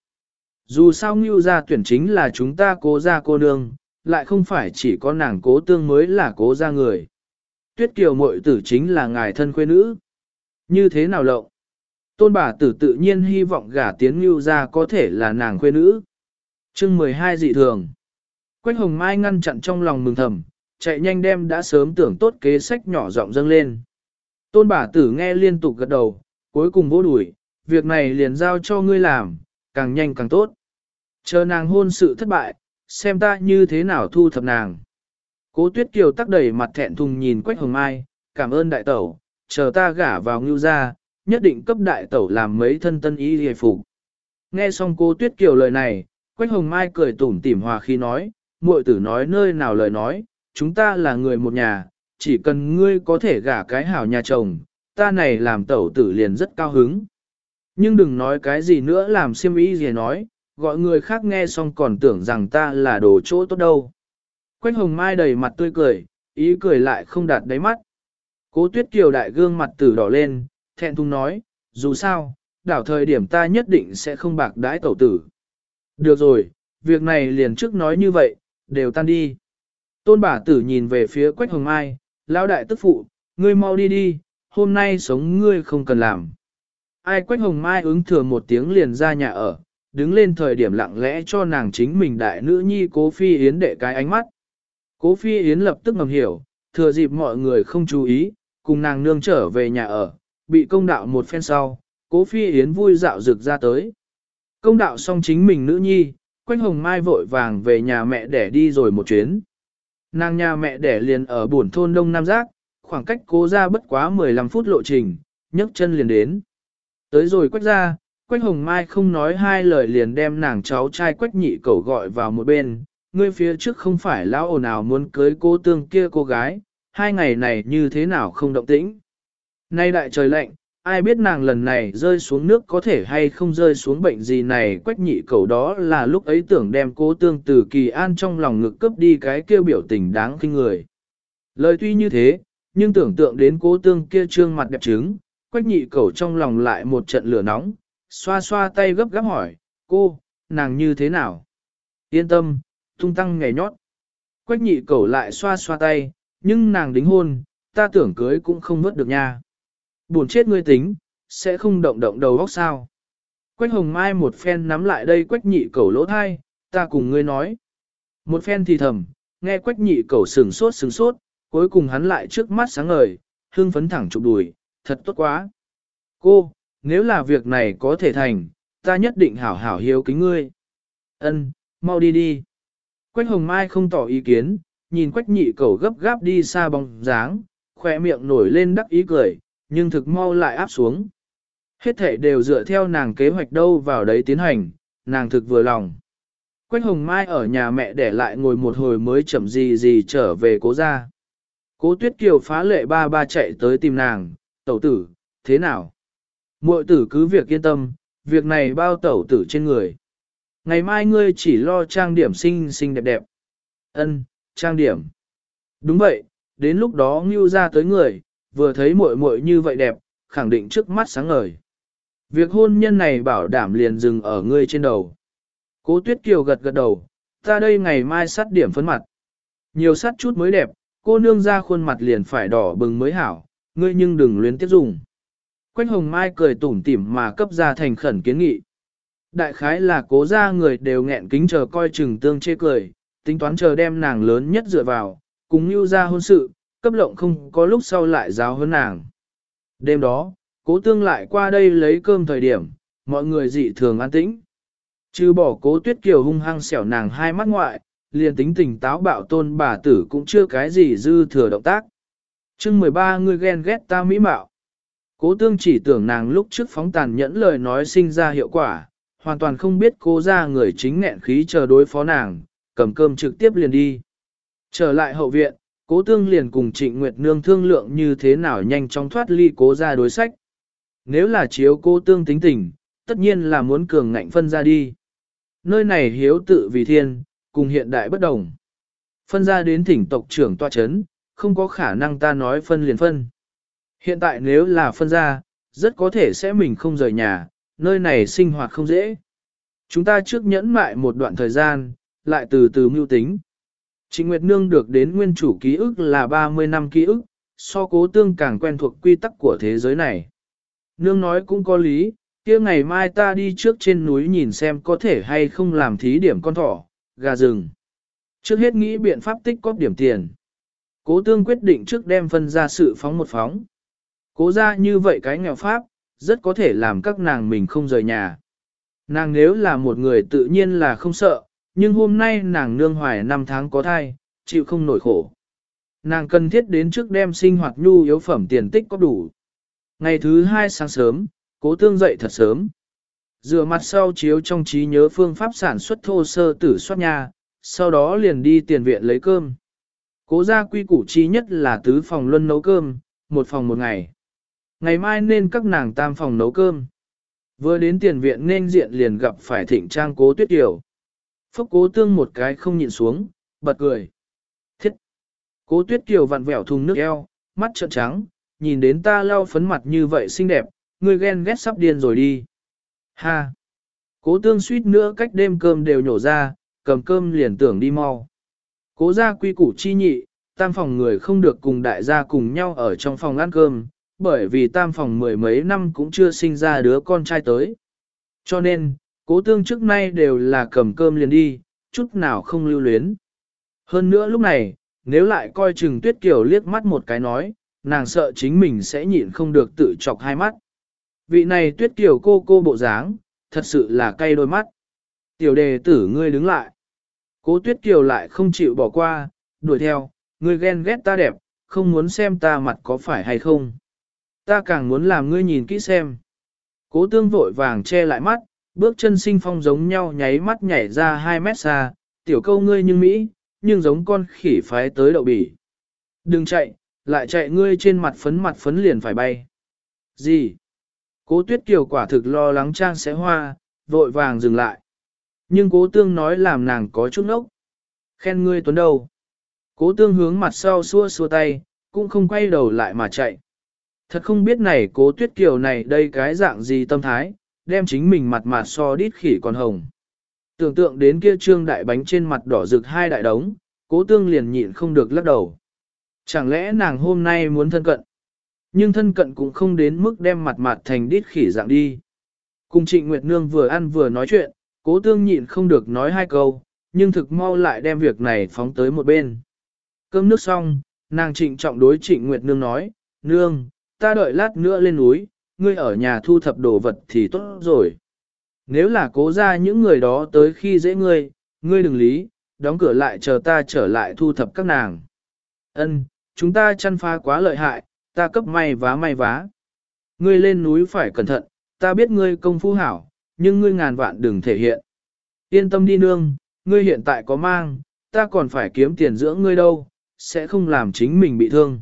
Dù sao Ngưu gia tuyển chính là chúng ta Cố gia cô nương, lại không phải chỉ có nàng Cố Tương mới là Cố gia người. Tuyết Kiều muội tử chính là ngài thân khuê nữ. Như thế nào lộng? Tôn bà tử tự nhiên hy vọng gả tiến Ngưu gia có thể là nàng khuê nữ. Chương 12 dị thường. Quách Hồng Mai ngăn chặn trong lòng mừng thầm, chạy nhanh đem đã sớm tưởng tốt kế sách nhỏ giọng dâng lên. Tôn bà tử nghe liên tục gật đầu, cuối cùng vỗ đùi, việc này liền giao cho ngươi làm, càng nhanh càng tốt. Chờ nàng hôn sự thất bại, xem ta như thế nào thu thập nàng. Cố Tuyết Kiều tắc đầy mặt thẹn thùng nhìn Quách Hồng Mai, cảm ơn đại tẩu, chờ ta gả vào Ngưu gia, nhất định cấp đại tẩu làm mấy thân tân y hề phục. Nghe xong Cố Tuyết Kiều lời này, Quách Hồng Mai cười tủm tỉm hòa khí nói, muội tử nói nơi nào lời nói, chúng ta là người một nhà, chỉ cần ngươi có thể gả cái hảo nhà chồng, ta này làm tẩu tử liền rất cao hứng. Nhưng đừng nói cái gì nữa làm xiêm y gì nói, gọi người khác nghe xong còn tưởng rằng ta là đồ chỗ tốt đâu. Quách Hồng Mai đầy mặt tươi cười, ý cười lại không đạt đáy mắt. Cố Tuyết Kiều đại gương mặt tử đỏ lên, thẹn thùng nói, dù sao, đảo thời điểm ta nhất định sẽ không bạc đãi tẩu tử. Được rồi, việc này liền trước nói như vậy, đều tan đi. Tôn bà tử nhìn về phía Quách Hồng Mai, lão đại tức phụ, ngươi mau đi đi, hôm nay sống ngươi không cần làm. Ai Quách Hồng Mai ứng thừa một tiếng liền ra nhà ở, đứng lên thời điểm lặng lẽ cho nàng chính mình đại nữ nhi Cố Phi Yến đệ cái ánh mắt. Cố Phi Yến lập tức ngầm hiểu, thừa dịp mọi người không chú ý, cùng nàng nương trở về nhà ở, bị công đạo một phen sau, Cố Phi Yến vui dạo rực ra tới. Công đạo xong chính mình nữ nhi, Quách Hồng Mai vội vàng về nhà mẹ đẻ đi rồi một chuyến. Nàng nhà mẹ đẻ liền ở buồn thôn Đông Nam Giác, khoảng cách Cố ra bất quá 15 phút lộ trình, nhấc chân liền đến. Tới rồi Quách ra, Quách Hồng Mai không nói hai lời liền đem nàng cháu trai Quách Nhị Cẩu gọi vào một bên, ngươi phía trước không phải lão ồn ào muốn cưới cô Tương kia cô gái, 2 ngày này như thế nào không động tĩnh. Nay đại trời lạnh, ai biết nàng lần này rơi xuống nước có thể hay không rơi xuống bệnh gì này. Quách Nhị Cẩu đó là lúc ấy tưởng đem Cố Tương từ Kỳ An trong lòng ngực cướp đi cái kêu biểu tình đáng khinh người. Lời tuy như thế, nhưng tưởng tượng đến Cố Tương kia trương mặt đẹp trứng, Quách Nhị Cẩu trong lòng lại một trận lửa nóng, xoa xoa tay gấp gáp hỏi, cô, nàng như thế nào? Yên tâm, tung tăng nhảy nhót. Quách Nhị Cẩu lại xoa xoa tay, nhưng nàng đính hôn, ta tưởng cưới cũng không vớt được nha. Buồn chết ngươi tính, sẽ không động động đầu óc sao. Quách Hồng Mai một phen nắm lại đây Quách Nhị Cẩu lỗ thai, ta cùng ngươi nói. Một phen thì thầm, nghe Quách Nhị Cẩu sừng sốt, cuối cùng hắn lại trước mắt sáng ngời, hưng phấn thẳng chụp đùi, thật tốt quá. Cô, nếu là việc này có thể thành, ta nhất định hảo hảo hiếu kính ngươi. Ân, mau đi đi. Quách Hồng Mai không tỏ ý kiến, nhìn Quách Nhị Cẩu gấp gáp đi xa bóng dáng, khỏe miệng nổi lên đắc ý cười, nhưng thực mau lại áp xuống. Hết thể đều dựa theo nàng kế hoạch đâu vào đấy tiến hành, nàng thực vừa lòng. Quách Hồng Mai ở nhà mẹ để lại ngồi một hồi mới chậm gì trở về Cố ra. Cố Tuyết Kiều phá lệ ba chạy tới tìm nàng, tẩu tử, thế nào? Muội tử cứ việc yên tâm, việc này bao tẩu tử trên người. Ngày mai ngươi chỉ lo trang điểm xinh xinh đẹp đẹp. Ân, trang điểm. Đúng vậy, đến lúc đó Ngưu ra tới người, vừa thấy muội muội như vậy đẹp, khẳng định trước mắt sáng ngời. Việc hôn nhân này bảo đảm liền dừng ở ngươi trên đầu. Cố Tuyết Kiều gật gật đầu, Ta đây ngày mai sát điểm phấn mặt. Nhiều sát chút mới đẹp, cô nương ra khuôn mặt liền phải đỏ bừng mới hảo, ngươi nhưng đừng luyến tiếp dùng. Quách Hồng Mai cười tủm tỉm mà cấp ra thành khẩn kiến nghị. Đại khái là cố ra người đều nghẹn kính chờ coi chừng tương chê cười, tính toán chờ đem nàng lớn nhất dựa vào, cùng lưu ra hôn sự, cấp lộng không có lúc sau lại giáo hơn nàng. Đêm đó, cố tương lại qua đây lấy cơm thời điểm, mọi người dị thường an tĩnh. Trừ bỏ cố tuyết kiều hung hăng xẻo nàng hai mắt ngoại, liền tính tình táo bạo tôn bà tử cũng chưa cái gì dư thừa động tác. Chương 13 người ghen ghét ta mỹ mạo. Cố tương chỉ tưởng nàng lúc trước phóng tàn nhẫn lời nói sinh ra hiệu quả, hoàn toàn không biết cố ra người chính nghẹn khí chờ đối phó nàng, cầm cơm trực tiếp liền đi. Trở lại hậu viện, cố tương liền cùng Trịnh Nguyệt Nương thương lượng như thế nào nhanh chóng thoát ly cố ra đối sách. Nếu là chiếu cố tương tính tình, tất nhiên là muốn cường ngạnh phân ra đi. Nơi này hiếu tự vì thiên, cùng hiện đại bất đồng. Phân ra đến thỉnh tộc trưởng tọa chấn, không có khả năng ta nói phân liền phân. Hiện tại nếu là phân ra, rất có thể sẽ mình không rời nhà, nơi này sinh hoạt không dễ. Chúng ta trước nhẫn mại một đoạn thời gian, lại từ từ mưu tính. Trịnh Nguyệt Nương được đến nguyên chủ ký ức là 30 năm ký ức, so cố tương càng quen thuộc quy tắc của thế giới này. Nương nói cũng có lý, kia ngày mai ta đi trước trên núi nhìn xem có thể hay không làm thí điểm con thỏ, gà rừng. Trước hết nghĩ biện pháp tích cóp điểm tiền. Cố tương quyết định trước đem phân ra sự phóng một phóng. Cố ra như vậy cái nghèo pháp, rất có thể làm các nàng mình không rời nhà. Nàng nếu là một người tự nhiên là không sợ, nhưng hôm nay nàng nương hoài 5 tháng có thai, chịu không nổi khổ. Nàng cần thiết đến trước đem sinh hoạt nhu yếu phẩm tiền tích có đủ. Ngày thứ 2 sáng sớm, cố tương dậy thật sớm. Rửa mặt sau chiếu trong trí nhớ phương pháp sản xuất thô sơ tử soát nhà, sau đó liền đi tiền viện lấy cơm. Cố gia quy củ chi nhất là tứ phòng luân nấu cơm, một phòng một ngày. Ngày mai nên các nàng tam phòng nấu cơm. Vừa đến tiền viện nên diện liền gặp phải thịnh trang cố tuyết kiều. Phốc cố tương một cái không nhịn xuống, bật cười. Thiết! Cố tuyết kiều vặn vẹo thùng nước eo, mắt trợn trắng, nhìn đến ta lau phấn mặt như vậy xinh đẹp, ngươi ghen ghét sắp điên rồi đi. Ha! Cố tương suýt nữa cách đêm cơm đều nhổ ra, cầm cơm liền tưởng đi mau. Cố gia quy củ chi nhị, tam phòng người không được cùng đại gia cùng nhau ở trong phòng ăn cơm, bởi vì tam phòng mười mấy năm cũng chưa sinh ra đứa con trai tới. Cho nên, cố tương trước nay đều là cầm cơm liền đi, chút nào không lưu luyến. Hơn nữa lúc này, nếu lại coi chừng Tuyết Kiều liếc mắt một cái nói, nàng sợ chính mình sẽ nhịn không được tự chọc hai mắt. Vị này Tuyết Kiều cô bộ dáng, thật sự là cay đôi mắt. Tiểu đề tử ngươi đứng lại. Cố Tuyết Kiều lại không chịu bỏ qua, đuổi theo, ngươi ghen ghét ta đẹp, không muốn xem ta mặt có phải hay không. Ta càng muốn làm ngươi nhìn kỹ xem. Cố tương vội vàng che lại mắt, bước chân sinh phong giống nhau nháy mắt nhảy ra 2 mét xa, tiểu câu ngươi nhưng Mỹ, nhưng giống con khỉ phái tới đậu bỉ. Đừng chạy, lại chạy ngươi trên mặt phấn liền phải bay. Gì? Cố Tuyết Kiều quả thực lo lắng trang sẽ hoa, vội vàng dừng lại. Nhưng cố tương nói làm nàng có chút ngốc. Khen ngươi tuấn đâu. Cố tương hướng mặt sau xua xua tay, cũng không quay đầu lại mà chạy. Thật không biết này cố Tuyết Kiều này đây cái dạng gì tâm thái, đem chính mình mặt so đít khỉ còn hồng. Tưởng tượng đến kia trương đại bánh trên mặt đỏ rực 2 đại đống, cố tương liền nhịn không được lắc đầu. Chẳng lẽ nàng hôm nay muốn thân cận? Nhưng thân cận cũng không đến mức đem mặt thành đít khỉ dạng đi. Cùng Trịnh Nguyệt Nương vừa ăn vừa nói chuyện, cố tương nhịn không được nói 2 câu, nhưng thực mau lại đem việc này phóng tới một bên. Cơm nước xong, nàng trịnh trọng đối Trịnh Nguyệt Nương nói, Nương, ta đợi lát nữa lên núi, ngươi ở nhà thu thập đồ vật thì tốt rồi. Nếu là cố ra những người đó tới khi dễ ngươi, ngươi đừng lý, đóng cửa lại chờ ta trở lại thu thập các nàng. Ân, chúng ta chăn phá quá lợi hại, ta cấp may vá. Ngươi lên núi phải cẩn thận, ta biết ngươi công phu hảo, nhưng ngươi ngàn vạn đừng thể hiện. Yên tâm đi nương, ngươi hiện tại có mang, ta còn phải kiếm tiền dưỡng ngươi đâu, sẽ không làm chính mình bị thương.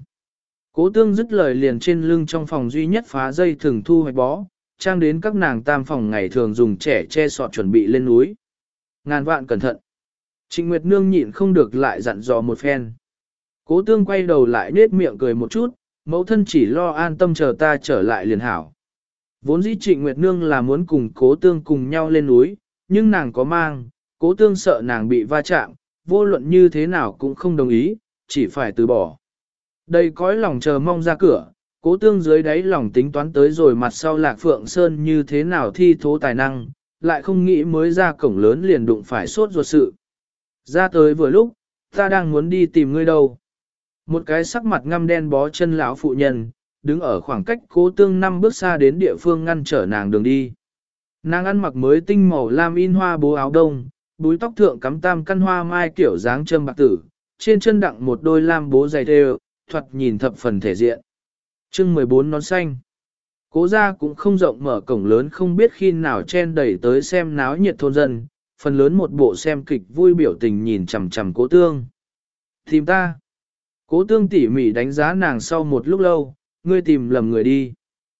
Cố tương dứt lời liền trên lưng trong phòng duy nhất phá dây thừng thu hoạch bó, trang đến các nàng tam phòng ngày thường dùng trẻ che sọt chuẩn bị lên núi. Ngàn vạn cẩn thận. Trịnh Nguyệt Nương nhịn không được lại dặn dò một phen. Cố tương quay đầu lại nết miệng cười một chút, mẫu thân chỉ lo an tâm chờ ta trở lại liền hảo. Vốn dĩ Trịnh Nguyệt Nương là muốn cùng cố tương cùng nhau lên núi, nhưng nàng có mang, Cố tương sợ nàng bị va chạm, vô luận như thế nào cũng không đồng ý, chỉ phải từ bỏ. Đầy cõi lòng chờ mong ra cửa, cố tương dưới đáy lòng tính toán tới rồi mặt sau Lạc Phượng Sơn như thế nào thi thố tài năng, lại không nghĩ mới ra cổng lớn liền đụng phải sốt ruột sự. Ra tới vừa lúc, ta đang muốn đi tìm ngươi đâu. Một cái sắc mặt ngăm đen bó chân lão phụ nhân, đứng ở khoảng cách cố tương 5 bước xa đến địa phương ngăn trở nàng đường đi. Nàng ăn mặc mới tinh màu lam in hoa bố áo đông, búi tóc thượng cắm tam căn hoa mai kiểu dáng châm bạc tử, trên chân đặng một đôi lam bố dày thêu, thoạt nhìn thập phần thể diện. Chương 14 nón xanh. Cố gia cũng không rộng mở cổng lớn không biết khi nào chen đẩy tới xem náo nhiệt thôn dân, phần lớn một bộ xem kịch vui biểu tình nhìn chằm chằm cố tương. Tìm ta. Cố tương tỉ mỉ đánh giá nàng sau một lúc lâu, ngươi tìm lầm người đi.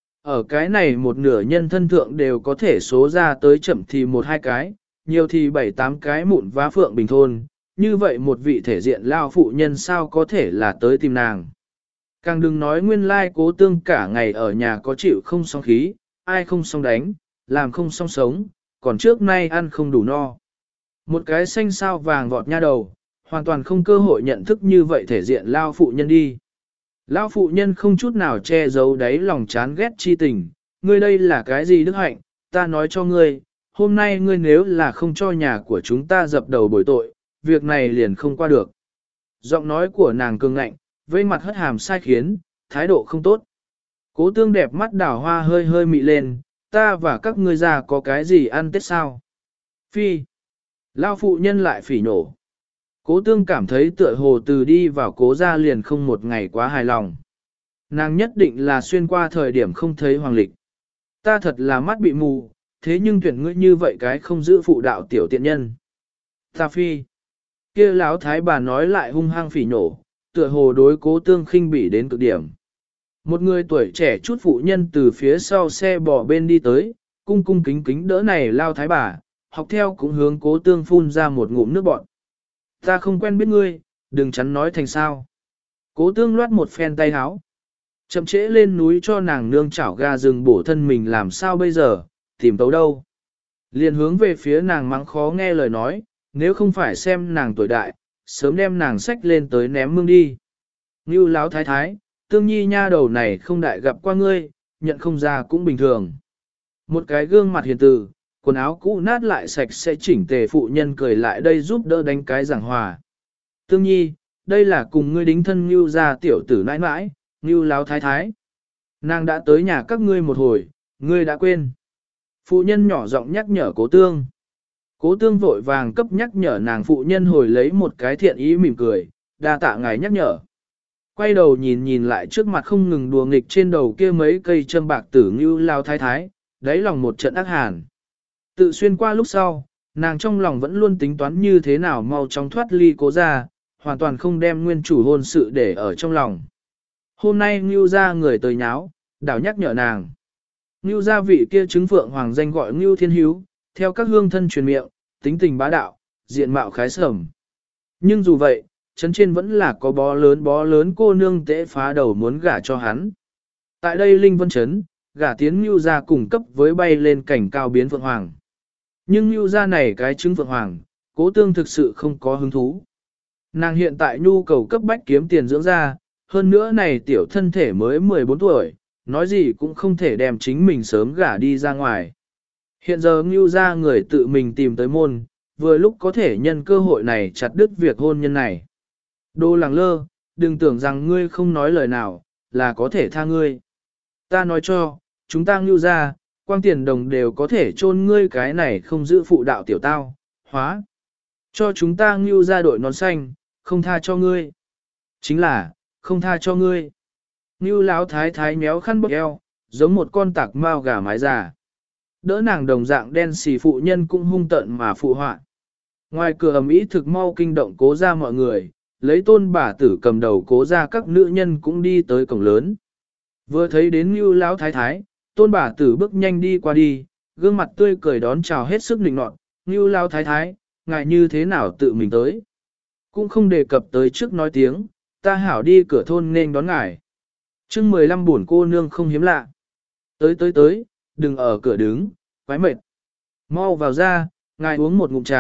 Ở cái này một nửa nhân thân thượng đều có thể số ra tới chậm thì 1-2 cái, nhiều thì 7-8 cái mụn vá phượng bình thôn, như vậy một vị thể diện lao phụ nhân sao có thể là tới tìm nàng. Càng đừng nói nguyên lai cố tương cả ngày ở nhà có chịu không xong khí, ai không xong đánh, làm không xong sống, còn trước nay ăn không đủ no. Một cái xanh sao vàng vọt nha đầu, hoàn toàn không cơ hội nhận thức như vậy thể diện lao phụ nhân đi. Lao phụ nhân không chút nào che giấu đáy lòng chán ghét chi tình, ngươi đây là cái gì đức hạnh, ta nói cho ngươi, hôm nay ngươi nếu là không cho nhà của chúng ta dập đầu bồi tội, việc này liền không qua được. Giọng nói của nàng cường ngạnh, vây mặt hất hàm sai khiến, thái độ không tốt. Cố tương đẹp mắt đảo hoa hơi hơi mị lên, ta và các ngươi già có cái gì ăn tết sao? Phi. Lao phụ nhân lại phỉ nổ. Cố tương cảm thấy tựa hồ từ đi vào cố gia liền không một ngày quá hài lòng. Nàng nhất định là xuyên qua thời điểm không thấy hoàng lịch. Ta thật là mắt bị mù, thế nhưng tuyển ngươi như vậy cái không giữ phụ đạo tiểu tiện nhân. Ta phi. Kia láo thái bà nói lại hung hăng phỉ nổ, tựa hồ đối cố tương khinh bỉ đến cực điểm. Một người tuổi trẻ chút phụ nhân từ phía sau xe bò bên đi tới, cung cung kính kính đỡ này lao thái bà, học theo cũng hướng cố tương phun ra một ngụm nước bọt. Ta không quen biết ngươi, đừng chắn nói thành sao. Cố tương loát một phen tay háo. Chậm trễ lên núi cho nàng nương chảo gà rừng bổ thân mình làm sao bây giờ, tìm tấu đâu. Liền hướng về phía nàng mắng khó nghe lời nói, nếu không phải xem nàng tuổi đại, sớm đem nàng xách lên tới ném mương đi. Ngưu láo thái thái, tương nhi nha đầu này không đại gặp qua ngươi, nhận không ra cũng bình thường. Một cái gương mặt hiền từ, quần áo cũ nát lại sạch sẽ chỉnh tề phụ nhân cười lại đây giúp đỡ đánh cái giảng hòa. Tương nhi, đây là cùng ngươi đính thân Ngưu gia tiểu tử nãi nãi, Ngưu láo thái thái. Nàng đã tới nhà các ngươi một hồi, ngươi đã quên. Phụ nhân nhỏ giọng nhắc nhở cố tương. Cố tương vội vàng cấp nhắc nhở nàng phụ nhân hồi lấy một cái thiện ý mỉm cười, đa tạ ngài nhắc nhở. Quay đầu nhìn nhìn lại trước mặt không ngừng đùa nghịch trên đầu kia mấy cây châm bạc tử Ngưu lao thái thái, đáy lòng một trận ác hàn. Tự xuyên qua lúc sau, nàng trong lòng vẫn luôn tính toán như thế nào mau chóng thoát ly cố gia, hoàn toàn không đem nguyên chủ hôn sự để ở trong lòng. Hôm nay Ngưu gia người tới nháo, đảo nhắc nhở nàng. Ngưu gia vị kia chứng phượng hoàng danh gọi Ngưu Thiên Hiếu, theo các hương thân truyền miệng, tính tình bá đạo, diện mạo khái sầm. Nhưng dù vậy, chấn trên vẫn là có bó lớn cô nương tễ phá đầu muốn gả cho hắn. Tại đây Linh Vân Trấn, gả tiến Ngưu gia cùng cấp với bay lên cảnh cao biến phượng hoàng. Nhưng Ngưu gia này cái trứng phượng hoàng, cố tương thực sự không có hứng thú. Nàng hiện tại nhu cầu cấp bách kiếm tiền dưỡng ra, hơn nữa này tiểu thân thể mới 14 tuổi, nói gì cũng không thể đem chính mình sớm gả đi ra ngoài. Hiện giờ Ngưu gia người tự mình tìm tới môn, vừa lúc có thể nhân cơ hội này chặt đứt việc hôn nhân này. Đô làng lơ, đừng tưởng rằng ngươi không nói lời nào, là có thể tha ngươi. Ta nói cho, chúng ta Ngưu gia, quang tiền đồng đều có thể chôn ngươi cái này không giữ phụ đạo tiểu tao, hóa. Cho chúng ta Ngưu gia đội nón xanh, không tha cho ngươi. Chính là, không tha cho ngươi. Ngưu láo thái thái méo khăn bốc eo, giống một con tạc mao gà mái già. Đỡ nàng đồng dạng đen xì phụ nhân cũng hung tợn mà phụ họa. Ngoài cửa ầm ĩ thực mau kinh động cố ra mọi người, lấy tôn bà tử cầm đầu cố ra các nữ nhân cũng đi tới cổng lớn. Vừa thấy đến Ngưu lão thái thái, tôn bà tử bước nhanh đi qua đi, gương mặt tươi cười đón chào hết sức nịnh nọt, Ngưu lão thái thái, ngài như thế nào tự mình tới. Cũng không đề cập tới trước nói tiếng, ta hảo đi cửa thôn nên đón ngài. Chương 15 buồn cô nương không hiếm lạ. Tới, đừng ở cửa đứng, quái mệt. Mau vào ra, ngài uống một ngụm trà,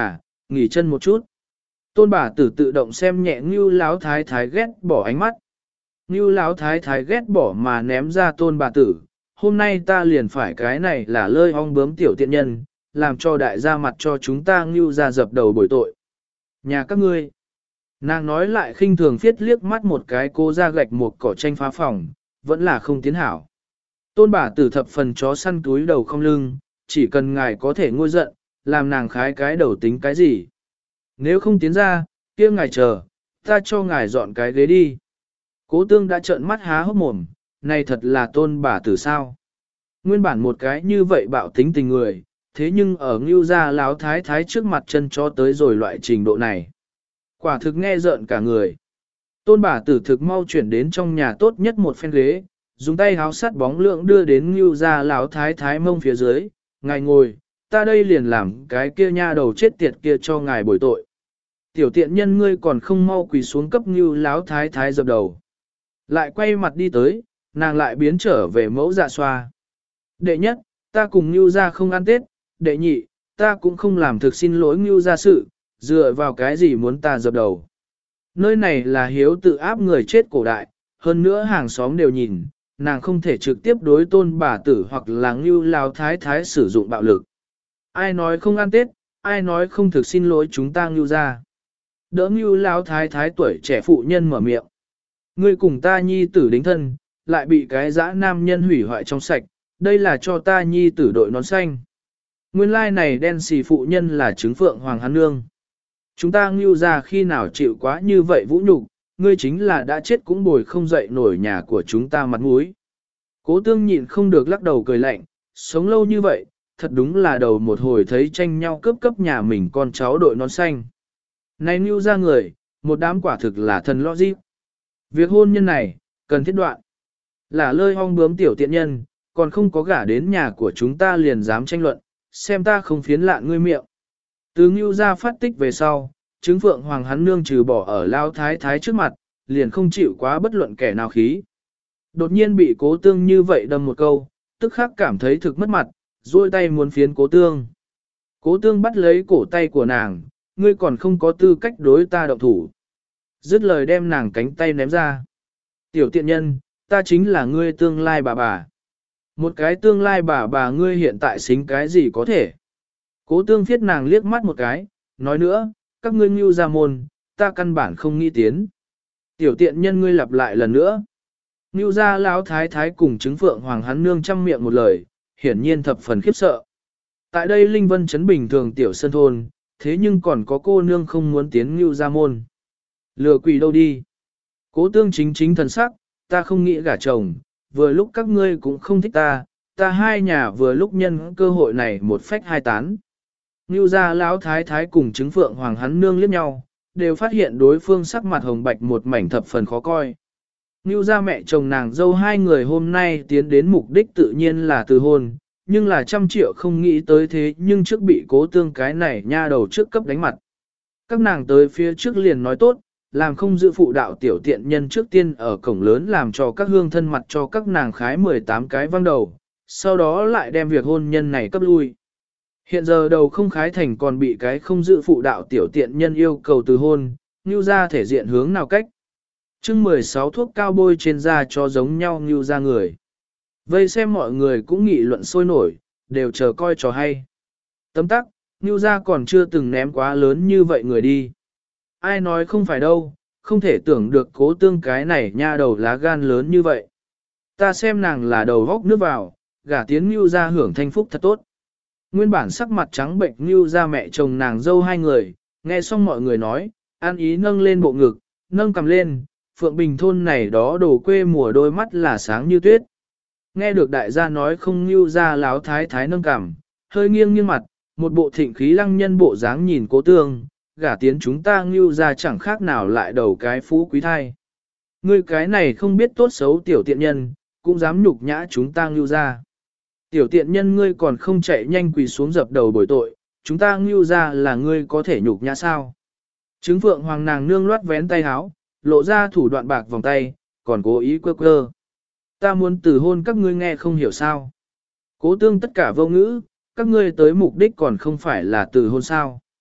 nghỉ chân một chút. Tôn bà tử tự động xem nhẹ Ngưu Lão Thái Thái ghét bỏ ánh mắt. Ngưu Lão Thái Thái ghét bỏ mà ném ra tôn bà tử, hôm nay ta liền phải cái này là lơi ong bướm tiểu tiện nhân, làm cho đại gia mặt cho chúng ta Ngưu ra dập đầu bồi tội. Nhà các ngươi. Nàng nói lại khinh thường phiết liếc mắt một cái cô ra gạch một cỏ tranh phá phòng, vẫn là không tiến hảo. Tôn bà tử thập phần chó săn túi đầu không lưng, chỉ cần ngài có thể ngôi giận, làm nàng khái cái đầu tính cái gì. Nếu không tiến ra, kia ngài chờ, ta cho ngài dọn cái ghế đi. Cố tương đã trợn mắt há hốc mồm, này thật là tôn bà tử sao. Nguyên bản một cái như vậy bạo tính tình người, thế nhưng ở Ngưu gia Láo Thái Thái trước mặt chân cho tới rồi loại trình độ này. Quả thực nghe rợn cả người. Tôn bà tử thực mau chuyển đến trong nhà tốt nhất một phen ghế, dùng tay háo sắt bóng lượng đưa đến Ngưu gia Láo Thái Thái mông phía dưới, ngài ngồi, ta đây liền làm cái kia nha đầu chết tiệt kia cho ngài bồi tội. Tiểu tiện nhân ngươi còn không mau quỳ xuống cấp Ngưu Láo Thái Thái dập đầu. Lại quay mặt đi tới, nàng lại biến trở về mẫu dạ xoa. Đệ nhất, ta cùng Ngưu gia không ăn Tết, đệ nhị, ta cũng không làm thực xin lỗi Ngưu gia sự, dựa vào cái gì muốn ta dập đầu. Nơi này là hiếu tự áp người chết cổ đại, hơn nữa hàng xóm đều nhìn, nàng không thể trực tiếp đối tôn bà tử hoặc là Ngưu Láo Thái Thái sử dụng bạo lực. Ai nói không ăn Tết, ai nói không thực xin lỗi chúng ta Ngưu gia. Đỡ Ngưu Láo Thái Thái tuổi trẻ phụ nhân mở miệng. Ngươi cùng ta nhi tử đính thân, lại bị cái dã nam nhân hủy hoại trong sạch, đây là cho ta nhi tử đội nón xanh. Nguyên lai này đen xì phụ nhân là trứng phượng hoàng hắn nương. Chúng ta Ngưu gia khi nào chịu quá như vậy vũ nhục, ngươi chính là đã chết cũng bồi không dậy nổi nhà của chúng ta mặt mũi. Cố tương nhịn không được lắc đầu cười lạnh, sống lâu như vậy, thật đúng là đầu một hồi thấy tranh nhau cướp cấp nhà mình con cháu đội nón xanh. Này Ngưu gia người, một đám quả thực là thần logic. Việc hôn nhân này, cần thiết đoạn. Là lơi ong bướm tiểu tiện nhân, còn không có gả đến nhà của chúng ta liền dám tranh luận, xem ta không phiến lạ ngươi miệng. Từ Ngưu gia phát tích về sau, trứng phượng hoàng hắn nương trừ bỏ ở Lao Thái Thái trước mặt, liền không chịu quá bất luận kẻ nào khí. Đột nhiên bị cố tương như vậy đâm một câu, tức khắc cảm thấy thực mất mặt, duỗi tay muốn phiến cố tương. Cố tương bắt lấy cổ tay của nàng, ngươi còn không có tư cách đối ta động thủ. Dứt lời đem nàng cánh tay ném ra. Tiểu tiện nhân, ta chính là ngươi tương lai bà bà. Một cái tương lai bà ngươi hiện tại xính cái gì có thể. Cố tương phiết nàng liếc mắt một cái, nói nữa, các ngươi Ngưu gia môn, ta căn bản không nghĩ tiến. Tiểu tiện nhân ngươi lặp lại lần nữa. Ngưu gia Lão Thái Thái cùng trứng phượng hoàng hắn nương trăm miệng một lời, hiển nhiên thập phần khiếp sợ. Tại đây Linh Vân Trấn bình thường tiểu sân thôn, thế nhưng còn có cô nương không muốn tiến Ngưu gia môn. Lừa quỷ đâu đi. Cố tương chính thần sắc, ta không nghĩ gả chồng, vừa lúc các ngươi cũng không thích ta hai nhà vừa lúc nhân cơ hội này một phách hai tán. Ngưu gia Lão Thái Thái cùng trứng phượng hoàng hắn nương liếc nhau, đều phát hiện đối phương sắc mặt hồng bạch một mảnh thập phần khó coi. Ngưu gia mẹ chồng nàng dâu hai người hôm nay tiến đến mục đích tự nhiên là từ hôn, nhưng là 100 triệu không nghĩ tới thế nhưng trước bị cố tương cái này nha đầu trước cấp đánh mặt. Các nàng tới phía trước liền nói tốt, làm không giữ phụ đạo tiểu tiện nhân trước tiên ở cổng lớn làm cho các hương thân mặt cho các nàng khái 18 cái văng đầu, sau đó lại đem việc hôn nhân này cấp lui. Hiện giờ đầu không khái thành còn bị cái không giữ phụ đạo tiểu tiện nhân yêu cầu từ hôn, Ngưu gia thể diện hướng nào cách. Chương 16 thuốc cao bôi trên da cho giống nhau Ngưu gia người. Vây xem mọi người cũng nghị luận sôi nổi, đều chờ coi trò hay. Tấm tắc, Ngưu gia còn chưa từng ném quá lớn như vậy người đi. Ai nói không phải đâu, không thể tưởng được cố tương cái này nha đầu lá gan lớn như vậy. Ta xem nàng là đầu góc nước vào, gả tiến Ngưu gia hưởng thanh phúc thật tốt. Nguyên bản sắc mặt trắng bệnh Ngưu gia mẹ chồng nàng dâu hai người, nghe xong mọi người nói, an ý nâng lên bộ ngực, nâng cầm lên, Phượng Bình thôn này đó đồ quê mùa đôi mắt là sáng như tuyết. Nghe được đại gia nói không Ngưu gia Láo Thái Thái nâng cằm, hơi nghiêng nghiêng mặt, một bộ thịnh khí lăng nhân bộ dáng nhìn cố tương, gả tiến chúng ta Ngưu gia chẳng khác nào lại đầu cái phú quý thai. Ngươi cái này không biết tốt xấu tiểu tiện nhân, cũng dám nhục nhã chúng ta Ngưu gia. Tiểu tiện nhân ngươi còn không chạy nhanh quỳ xuống dập đầu bồi tội, chúng ta Ngưu gia là ngươi có thể nhục nhã sao? Trứng phượng hoàng nàng nương loát vén tay háo, lộ ra thủ đoạn bạc vòng tay, còn cố ý quơ quơ. Ta muốn từ hôn các ngươi nghe không hiểu sao. Cố tương tất cả vô ngữ, các ngươi tới mục đích còn không phải là từ hôn sao.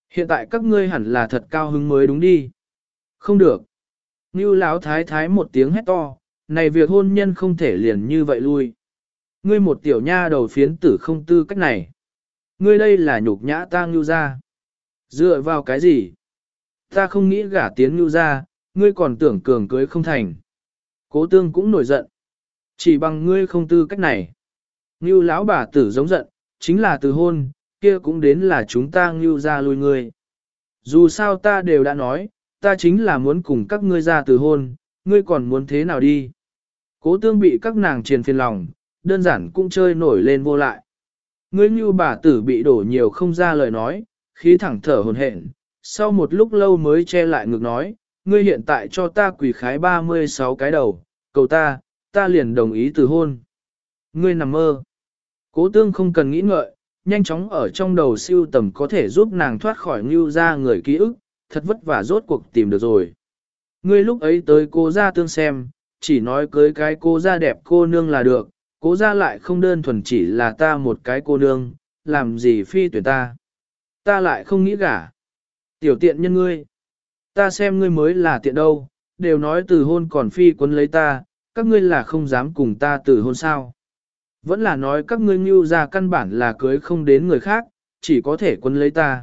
Hiện tại các ngươi hẳn là thật cao hứng mới đúng đi. Không được. Ngưu Lão thái thái một tiếng hét to, này việc hôn nhân không thể liền như vậy lui. Ngươi một tiểu nha đầu phiến tử không tư cách này. Ngươi đây là nhục nhã ta Ngưu gia. Dựa vào cái gì? Ta không nghĩ gả tiến Ngưu gia, ngươi còn tưởng cường cưới không thành. Cố tương cũng nổi giận. Chỉ bằng ngươi không tư cách này. Ngưu lão bà tử giống giận, chính là từ hôn, kia cũng đến là chúng ta Ngưu gia lui ngươi. Dù sao ta đều đã nói, ta chính là muốn cùng các ngươi ra từ hôn, ngươi còn muốn thế nào đi. Cố tương bị các nàng triền phiền lòng, đơn giản cũng chơi nổi lên vô lại. Ngươi Ngưu bà tử bị đổ nhiều không ra lời nói, khí thẳng thở hồn hển. Sau một lúc lâu mới che lại ngực nói, ngươi hiện tại cho ta quỳ khái 36 cái đầu, cầu ta liền đồng ý từ hôn. Ngươi nằm mơ. Cố tương không cần nghĩ ngợi, nhanh chóng ở trong đầu siêu tầm có thể giúp nàng thoát khỏi Ngưu gia người ký ức, thật vất vả rốt cuộc tìm được rồi. Ngươi lúc ấy tới cô gia tương xem, chỉ nói cưới cái cô gia đẹp cô nương là được, cố gia lại không đơn thuần chỉ là ta một cái cô nương, làm gì phi tuyển ta. Ta lại không nghĩ gả. Tiểu tiện nhân ngươi. Ta xem ngươi mới là tiện đâu, đều nói từ hôn còn phi quấn lấy ta, các ngươi là không dám cùng ta từ hôn sao. Vẫn là nói các ngươi Ngưu gia căn bản là cưới không đến người khác, chỉ có thể quấn lấy ta.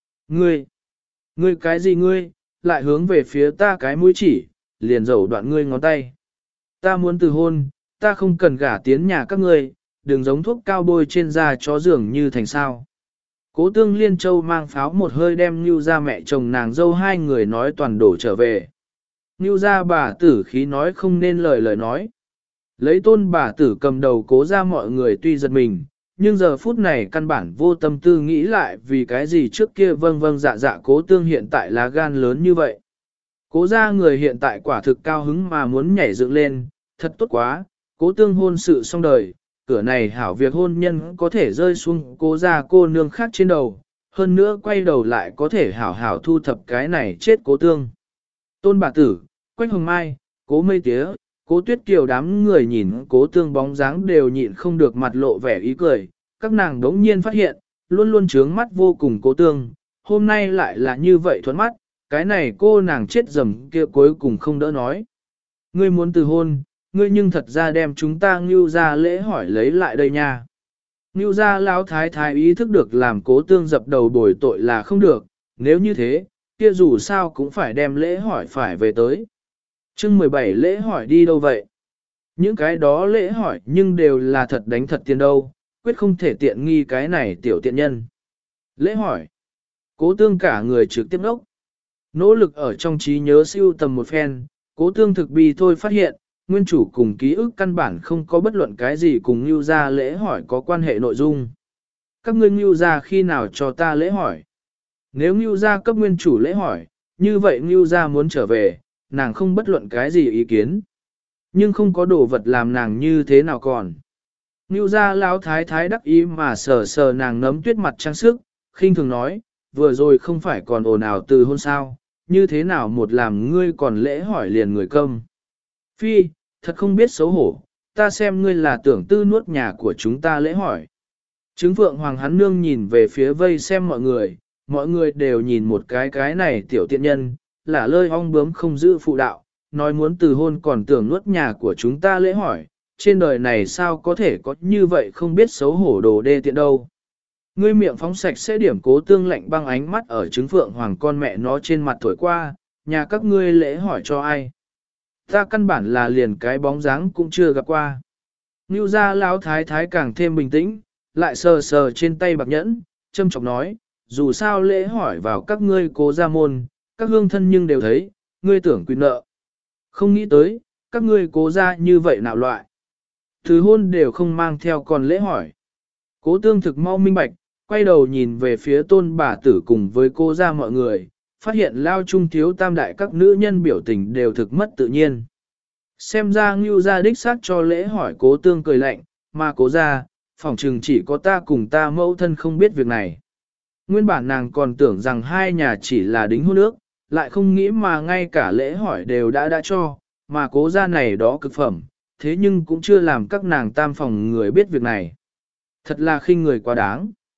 Ngươi cái gì ngươi, lại hướng về phía ta cái mũi chỉ, liền dầu đoạn ngươi ngón tay. Ta muốn từ hôn, ta không cần gả tiến nhà các ngươi, đừng giống thuốc cao bôi trên da chó dường như thành sao. Cố tương Liên Châu mang pháo một hơi đem Ngưu gia mẹ chồng nàng dâu hai người nói toàn đổ trở về. Ngưu gia bà tử khí nói không nên lời nói. Lấy tôn bà tử cầm đầu cố ra mọi người tuy giật mình, nhưng giờ phút này căn bản vô tâm tư nghĩ lại vì cái gì trước kia vâng dạ cố tương hiện tại là gan lớn như vậy. Cố ra người hiện tại quả thực cao hứng mà muốn nhảy dựng lên, thật tốt quá, cố tương hôn sự xong đời, cửa này hảo việc hôn nhân có thể rơi xuống cố ra cô nương khác trên đầu, hơn nữa quay đầu lại có thể hảo hảo thu thập cái này chết cố tương. Tôn bà tử, Quách Hồng Mai, cố Mây Tía, cố Tuyết Kiều đám người nhìn cố tương bóng dáng đều nhịn không được mặt lộ vẻ ý cười, các nàng đống nhiên phát hiện, luôn luôn trướng mắt vô cùng cố tương, hôm nay lại là như vậy thuẫn mắt, cái này cô nàng chết dầm kia cuối cùng không đỡ nói. Ngươi muốn từ hôn, ngươi nhưng thật ra đem chúng ta Ngưu gia lễ hỏi lấy lại đây nha. Ngưu gia lão thái thái ý thức được làm cố tương dập đầu bồi tội là không được, nếu như thế, kia dù sao cũng phải đem lễ hỏi phải về tới. Chương 17 lễ hỏi đi đâu vậy? Những cái đó lễ hỏi nhưng đều là thật đánh thật tiền đâu, quyết không thể tiện nghi cái này tiểu tiện nhân. Lễ hỏi. Cố tương cả người trực tiếp ngốc. Nỗ lực ở trong trí nhớ siêu tầm một phen, cố tương thực bi thôi phát hiện, nguyên chủ cùng ký ức căn bản không có bất luận cái gì cùng Ngưu gia lễ hỏi có quan hệ nội dung. Các ngươi Ngưu gia khi nào cho ta lễ hỏi? Nếu Ngưu gia cấp nguyên chủ lễ hỏi, như vậy Ngưu gia muốn trở về, nàng không bất luận cái gì ý kiến. Nhưng không có đồ vật làm nàng như thế nào còn. Ngưu gia lão thái thái đắc ý mà sờ sờ nàng nấm tuyết mặt trang sức, khinh thường nói, vừa rồi không phải còn ồn ào từ hôn sao, như thế nào một làm ngươi còn lễ hỏi liền người câm. Phi, thật không biết xấu hổ, ta xem ngươi là tưởng tư nuốt nhà của chúng ta lễ hỏi. Trứng Phượng Hoàng hắn nương nhìn về phía vây xem mọi người đều nhìn một cái này tiểu tiện nhân, là lơi ong bướm không giữ phụ đạo, nói muốn từ hôn còn tưởng nuốt nhà của chúng ta lễ hỏi, trên đời này sao có thể có như vậy không biết xấu hổ đồ đê tiện đâu. Ngươi miệng phóng sạch sẽ điểm cố tương lạnh băng ánh mắt ở Trứng Phượng Hoàng con mẹ nó trên mặt thổi qua, nhà các ngươi lễ hỏi cho ai. Ta căn bản là liền cái bóng dáng cũng chưa gặp qua. Ngưu gia lão thái thái càng thêm bình tĩnh, lại sờ sờ trên tay bạc nhẫn, châm chọc nói, dù sao lễ hỏi vào các ngươi cố gia môn, các hương thân nhưng đều thấy, ngươi tưởng quyền nợ. Không nghĩ tới, các ngươi cố gia như vậy nào loại. Thứ hôn đều không mang theo còn lễ hỏi. Cố tương thực mau minh bạch, quay đầu nhìn về phía tôn bà tử cùng với cô gia mọi người, phát hiện lao trung thiếu tam đại các nữ nhân biểu tình đều thực mất tự nhiên. Xem ra Ngưu gia đích xác cho lễ hỏi cố tương cười lạnh, mà cố gia, phỏng chừng chỉ có ta cùng ta mẫu thân không biết việc này. Nguyên bản nàng còn tưởng rằng hai nhà chỉ là đính hôn ước, lại không nghĩ mà ngay cả lễ hỏi đều đã cho, mà cố gia này đó cực phẩm, thế nhưng cũng chưa làm các nàng tam phòng người biết việc này. Thật là khinh người quá đáng.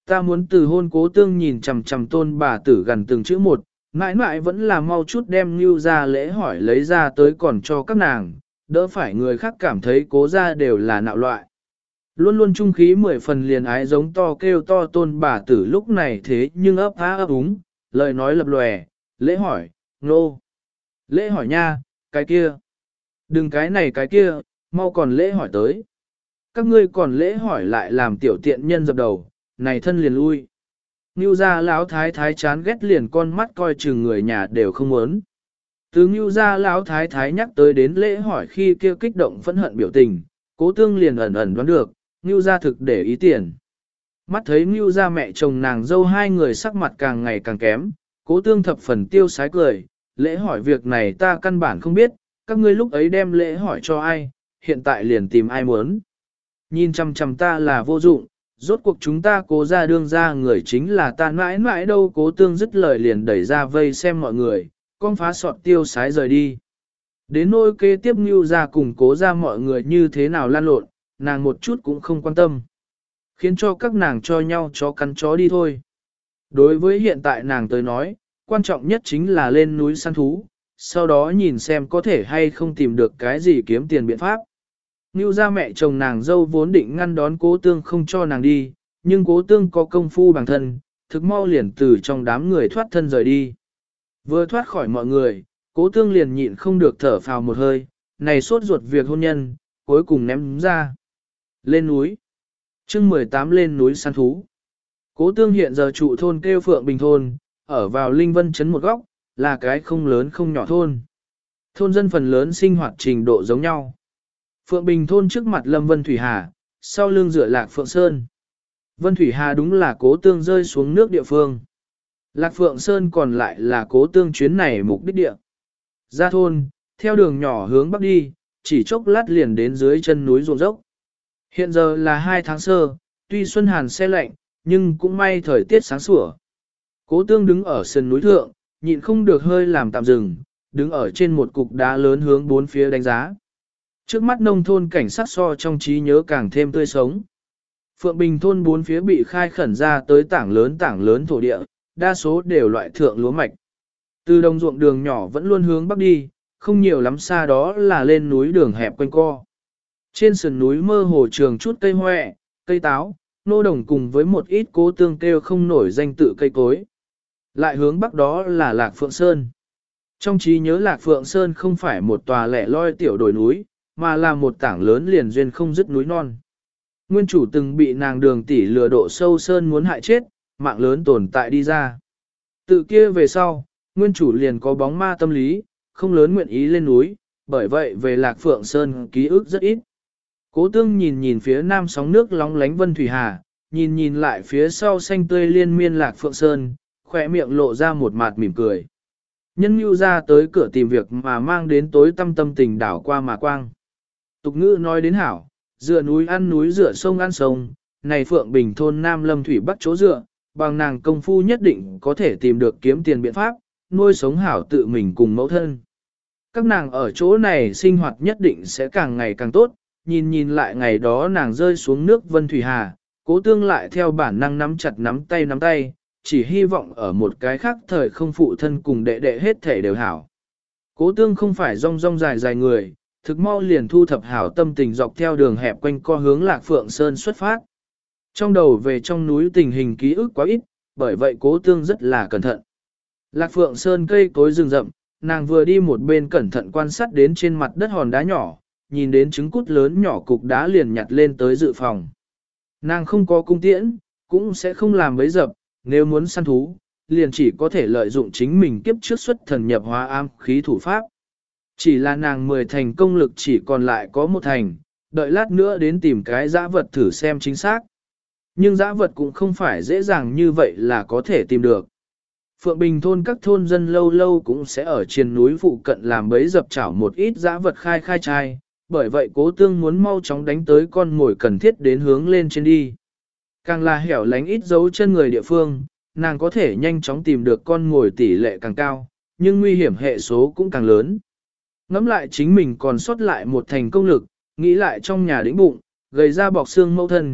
Ta muốn từ hôn Cố Tương nhìn chằm chằm Tôn bà tử gần từng chữ một, mãi mãi vẫn là mau chút đem Nưu ra lễ hỏi lấy ra tới còn cho các nàng, đỡ phải người khác cảm thấy Cố gia đều là nạo loại. Luôn luôn trung khí 10 phần liền ái giống to kêu to Tôn bà tử lúc này thế nhưng ấp há ấp úng, lời nói lập lòe, lễ hỏi, nô. Lễ hỏi nha, cái kia. Đừng cái này cái kia, mau còn lễ hỏi tới. Các ngươi còn lễ hỏi lại làm tiểu tiện nhân dập đầu, này thân liền lui. Ngưu gia lão thái thái chán ghét liền con mắt coi chừng người nhà đều không muốn. Từ Ngưu gia lão thái thái nhắc tới đến lễ hỏi khi kia kích động phẫn hận biểu tình, Cố Tương liền ẩn ẩn đoán được, Ngưu gia thực để ý tiền. Mắt thấy Ngưu gia mẹ chồng nàng dâu hai người sắc mặt càng ngày càng kém, Cố Tương thập phần tiêu sái cười, lễ hỏi việc này ta căn bản không biết, các ngươi lúc ấy đem lễ hỏi cho ai, hiện tại liền tìm ai muốn. Nhìn chăm chăm ta là vô dụng, rốt cuộc chúng ta Cố ra đương ra người chính là ta mãi mãi đâu. Cố Tương dứt lời liền đẩy ra vây xem mọi người, con phá sọt tiêu sái rời đi. Đến nỗi kế tiếp Ngưu ra cùng Cố ra mọi người như thế nào lan lộn, nàng một chút cũng không quan tâm. Khiến cho các nàng cho nhau chó cắn chó đi thôi. Đối với hiện tại nàng tới nói, quan trọng nhất chính là lên núi săn thú, sau đó nhìn xem có thể hay không tìm được cái gì kiếm tiền biện pháp. Ngưu ra mẹ chồng nàng dâu vốn định ngăn đón Cố Tương không cho nàng đi, nhưng Cố Tương có công phu bằng thân, thực mau liền từ trong đám người thoát thân rời đi. Vừa thoát khỏi mọi người, Cố Tương liền nhịn không được thở phào một hơi, này sốt ruột việc hôn nhân, cuối cùng ném ra. Lên núi. chương 18 lên núi săn thú. Cố Tương hiện giờ trụ thôn kêu Phượng Bình thôn, ở vào Linh Vân trấn một góc, là cái không lớn không nhỏ thôn. Thôn dân phần lớn sinh hoạt trình độ giống nhau. Phượng Bình thôn trước mặt lâm Vân Thủy Hà, sau lưng dựa Lạc Phượng Sơn. Vân Thủy Hà đúng là Cố Tương rơi xuống nước địa phương. Lạc Phượng Sơn còn lại là Cố Tương chuyến này mục đích địa. Ra thôn, theo đường nhỏ hướng bắc đi, chỉ chốc lát liền đến dưới chân núi ruộng dốc. Hiện giờ là 2 tháng sơ, tuy xuân hàn se lạnh, nhưng cũng may thời tiết sáng sủa. Cố Tương đứng ở sườn núi thượng, nhịn không được hơi làm tạm dừng, đứng ở trên một cục đá lớn hướng bốn phía đánh giá. Trước mắt nông thôn cảnh sát so trong trí nhớ càng thêm tươi sống. Phượng Bình thôn bốn phía bị khai khẩn ra tới tảng lớn thổ địa, đa số đều loại thượng lúa mạch. Từ đồng ruộng đường nhỏ vẫn luôn hướng bắc đi, không nhiều lắm xa đó là lên núi đường hẹp quanh co. Trên sườn núi mơ hồ trường chút cây hoẹ, cây táo, nô đồng cùng với một ít Cố Tương kêu không nổi danh tự cây cối. Lại hướng bắc đó là Lạc Phượng Sơn. Trong trí nhớ Lạc Phượng Sơn không phải một tòa lẻ loi tiểu đồi núi, mà là một tảng lớn liền duyên không dứt núi non. Nguyên chủ từng bị nàng Đường tỷ lừa độ sâu sơn muốn hại chết, mạng lớn tồn tại đi ra. Tự kia về sau, nguyên chủ liền có bóng ma tâm lý, không lớn nguyện ý lên núi, bởi vậy về Lạc Phượng Sơn ký ức rất ít. Cố Tương nhìn nhìn phía nam sóng nước lóng lánh Vân Thủy Hà, nhìn nhìn lại phía sau xanh tươi liên miên Lạc Phượng Sơn, khỏe miệng lộ ra một mạt mỉm cười. Nhân Nưu ra tới cửa tìm việc mà mang đến tối tâm tâm tình đảo qua mà quang. Tục ngữ nói đến hảo, dựa núi dựa sông ăn sông, này Phượng Bình thôn Nam Lâm Thủy Bắc chỗ dựa, bằng nàng công phu nhất định có thể tìm được kiếm tiền biện pháp, nuôi sống hảo tự mình cùng mẫu thân. Các nàng ở chỗ này sinh hoạt nhất định sẽ càng ngày càng tốt, nhìn nhìn lại ngày đó nàng rơi xuống nước Vân Thủy Hà, Cố Tương lại theo bản năng nắm chặt nắm tay, chỉ hy vọng ở một cái khác thời không phụ thân cùng đệ đệ hết thể đều hảo. Cố Tương không phải rong rong dài người, thực mau liền thu thập hảo tâm tình dọc theo đường hẹp quanh co hướng Lạc Phượng Sơn xuất phát. Trong đầu về trong núi tình hình ký ức quá ít, bởi vậy Cố Tương rất là cẩn thận. Lạc Phượng Sơn cây cối rừng rậm, nàng vừa đi một bên cẩn thận quan sát đến trên mặt đất hòn đá nhỏ, nhìn đến trứng cút lớn nhỏ cục đá liền nhặt lên tới dự phòng. Nàng không có cung tiễn, cũng sẽ không làm bẫy dập, nếu muốn săn thú, liền chỉ có thể lợi dụng chính mình kiếp trước xuất thần nhập hóa ám khí thủ pháp. Chỉ là nàng 10 thành công lực chỉ còn lại có 1 thành, đợi lát nữa đến tìm cái dã vật thử xem chính xác. Nhưng dã vật cũng không phải dễ dàng như vậy là có thể tìm được. Phượng Bình thôn các thôn dân lâu lâu cũng sẽ ở trên núi phụ cận làm bẫy dập chảo một ít dã vật khai trai, bởi vậy Cố Tương muốn mau chóng đánh tới con mồi cần thiết đến hướng lên trên đi. Càng là hẻo lánh ít dấu chân người địa phương, nàng có thể nhanh chóng tìm được con mồi tỷ lệ càng cao, nhưng nguy hiểm hệ số cũng càng lớn. Ngắm lại chính mình còn sót lại 1 thành công lực, nghĩ lại trong nhà đĩnh bụng, gầy ra bọc xương mâu thân,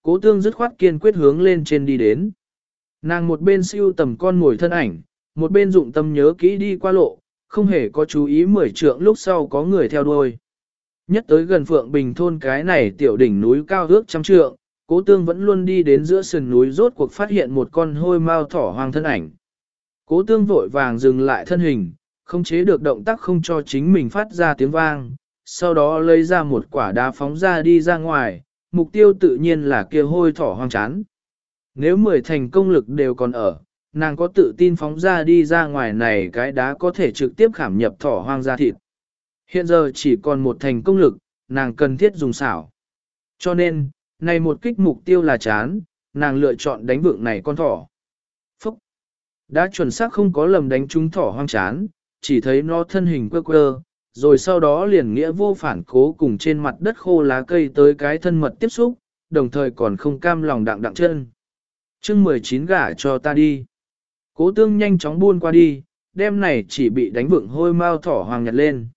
Cố tương dứt khoát kiên quyết hướng lên trên đi đến. Nàng một bên siêu tầm con ngồi thân ảnh, một bên dụng tâm nhớ kỹ đi qua lộ, không hề có chú ý 10 trượng lúc sau có người theo đuôi. Nhất tới gần Phượng Bình thôn cái này tiểu đỉnh núi cao ước trăm trượng, Cố tương vẫn luôn đi đến giữa sườn núi rốt cuộc phát hiện một con hôi mao thỏ hoang thân ảnh. Cố tương vội vàng dừng lại thân hình, không chế được động tác không cho chính mình phát ra tiếng vang, sau đó lấy ra một quả đá phóng ra đi ra ngoài, mục tiêu tự nhiên là kia hôi thỏ hoang chán. Nếu 10 thành công lực đều còn ở, nàng có tự tin phóng ra đi ra ngoài này cái đá có thể trực tiếp khảm nhập thỏ hoang ra thịt. Hiện giờ chỉ còn một thành công lực, nàng cần thiết dùng xảo. Cho nên, này một kích mục tiêu là chán, nàng lựa chọn đánh vượng này con thỏ. Phúc! Đã chuẩn xác không có lầm đánh trúng thỏ hoang chán, chỉ thấy nó thân hình quơ quơ, rồi sau đó liền nghĩa vô phản cố cùng trên mặt đất khô lá cây tới cái thân mật tiếp xúc, đồng thời còn không cam lòng đặng đặng chân. Chương 19 gả cho ta đi. Cố tương nhanh chóng buôn qua đi, đêm này chỉ bị đánh vượng hôi mau thỏ hoàng nhặt lên.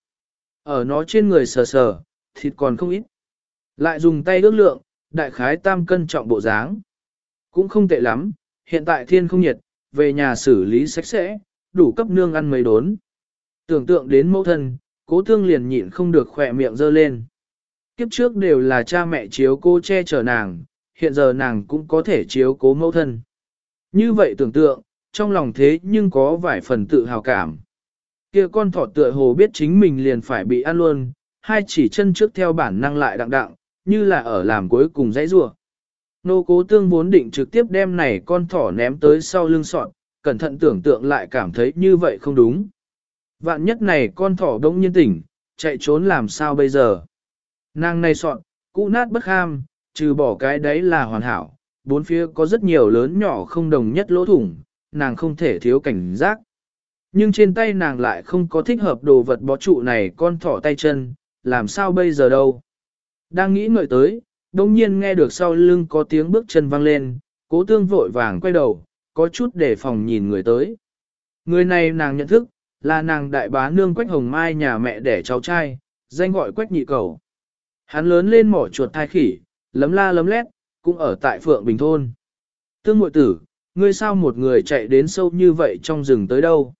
Ở nó trên người sờ sờ, thịt còn không ít. Lại dùng tay ước lượng, đại khái tam cân trọng bộ dáng. Cũng không tệ lắm, hiện tại thiên không nhiệt, về nhà xử lý sạch sẽ, đủ cấp nương ăn mấy đốn. Tưởng tượng đến mẫu thân, cố tương liền nhịn không được khỏe miệng dơ lên. Kiếp trước đều là cha mẹ chiếu cô che chở nàng, hiện giờ nàng cũng có thể chiếu cố mẫu thân. Như vậy tưởng tượng, trong lòng thế nhưng có vài phần tự hào cảm. Kia con thỏ tựa hồ biết chính mình liền phải bị ăn luôn, hai chỉ chân trước theo bản năng lại đặng đặng, như là ở làm cuối cùng dãy rủa. Nô cố tương vốn định trực tiếp đem này con thỏ ném tới sau lưng sọt, cẩn thận tưởng tượng lại cảm thấy như vậy không đúng. Vạn nhất này con thỏ đông nhiên tỉnh, chạy trốn làm sao bây giờ? Nàng này sọt, cũ nát bất ham, trừ bỏ cái đấy là hoàn hảo, bốn phía có rất nhiều lớn nhỏ không đồng nhất lỗ thủng, nàng không thể thiếu cảnh giác. Nhưng trên tay nàng lại không có thích hợp đồ vật bó trụ này con thỏ tay chân, làm sao bây giờ đâu? Đang nghĩ ngợi tới, đông nhiên nghe được sau lưng có tiếng bước chân vang lên, cố tương vội vàng quay đầu, có chút để phòng nhìn người tới. Người này nàng nhận thức, là nàng đại bá nương Quách Hồng Mai nhà mẹ đẻ cháu trai, danh gọi Quách Nhị Cẩu. Hắn lớn lên mỏ chuột thai khỉ, lấm la lấm lét, cũng ở tại Phượng Bình thôn. Tương muội tử, ngươi sao một người chạy đến sâu như vậy trong rừng tới đâu?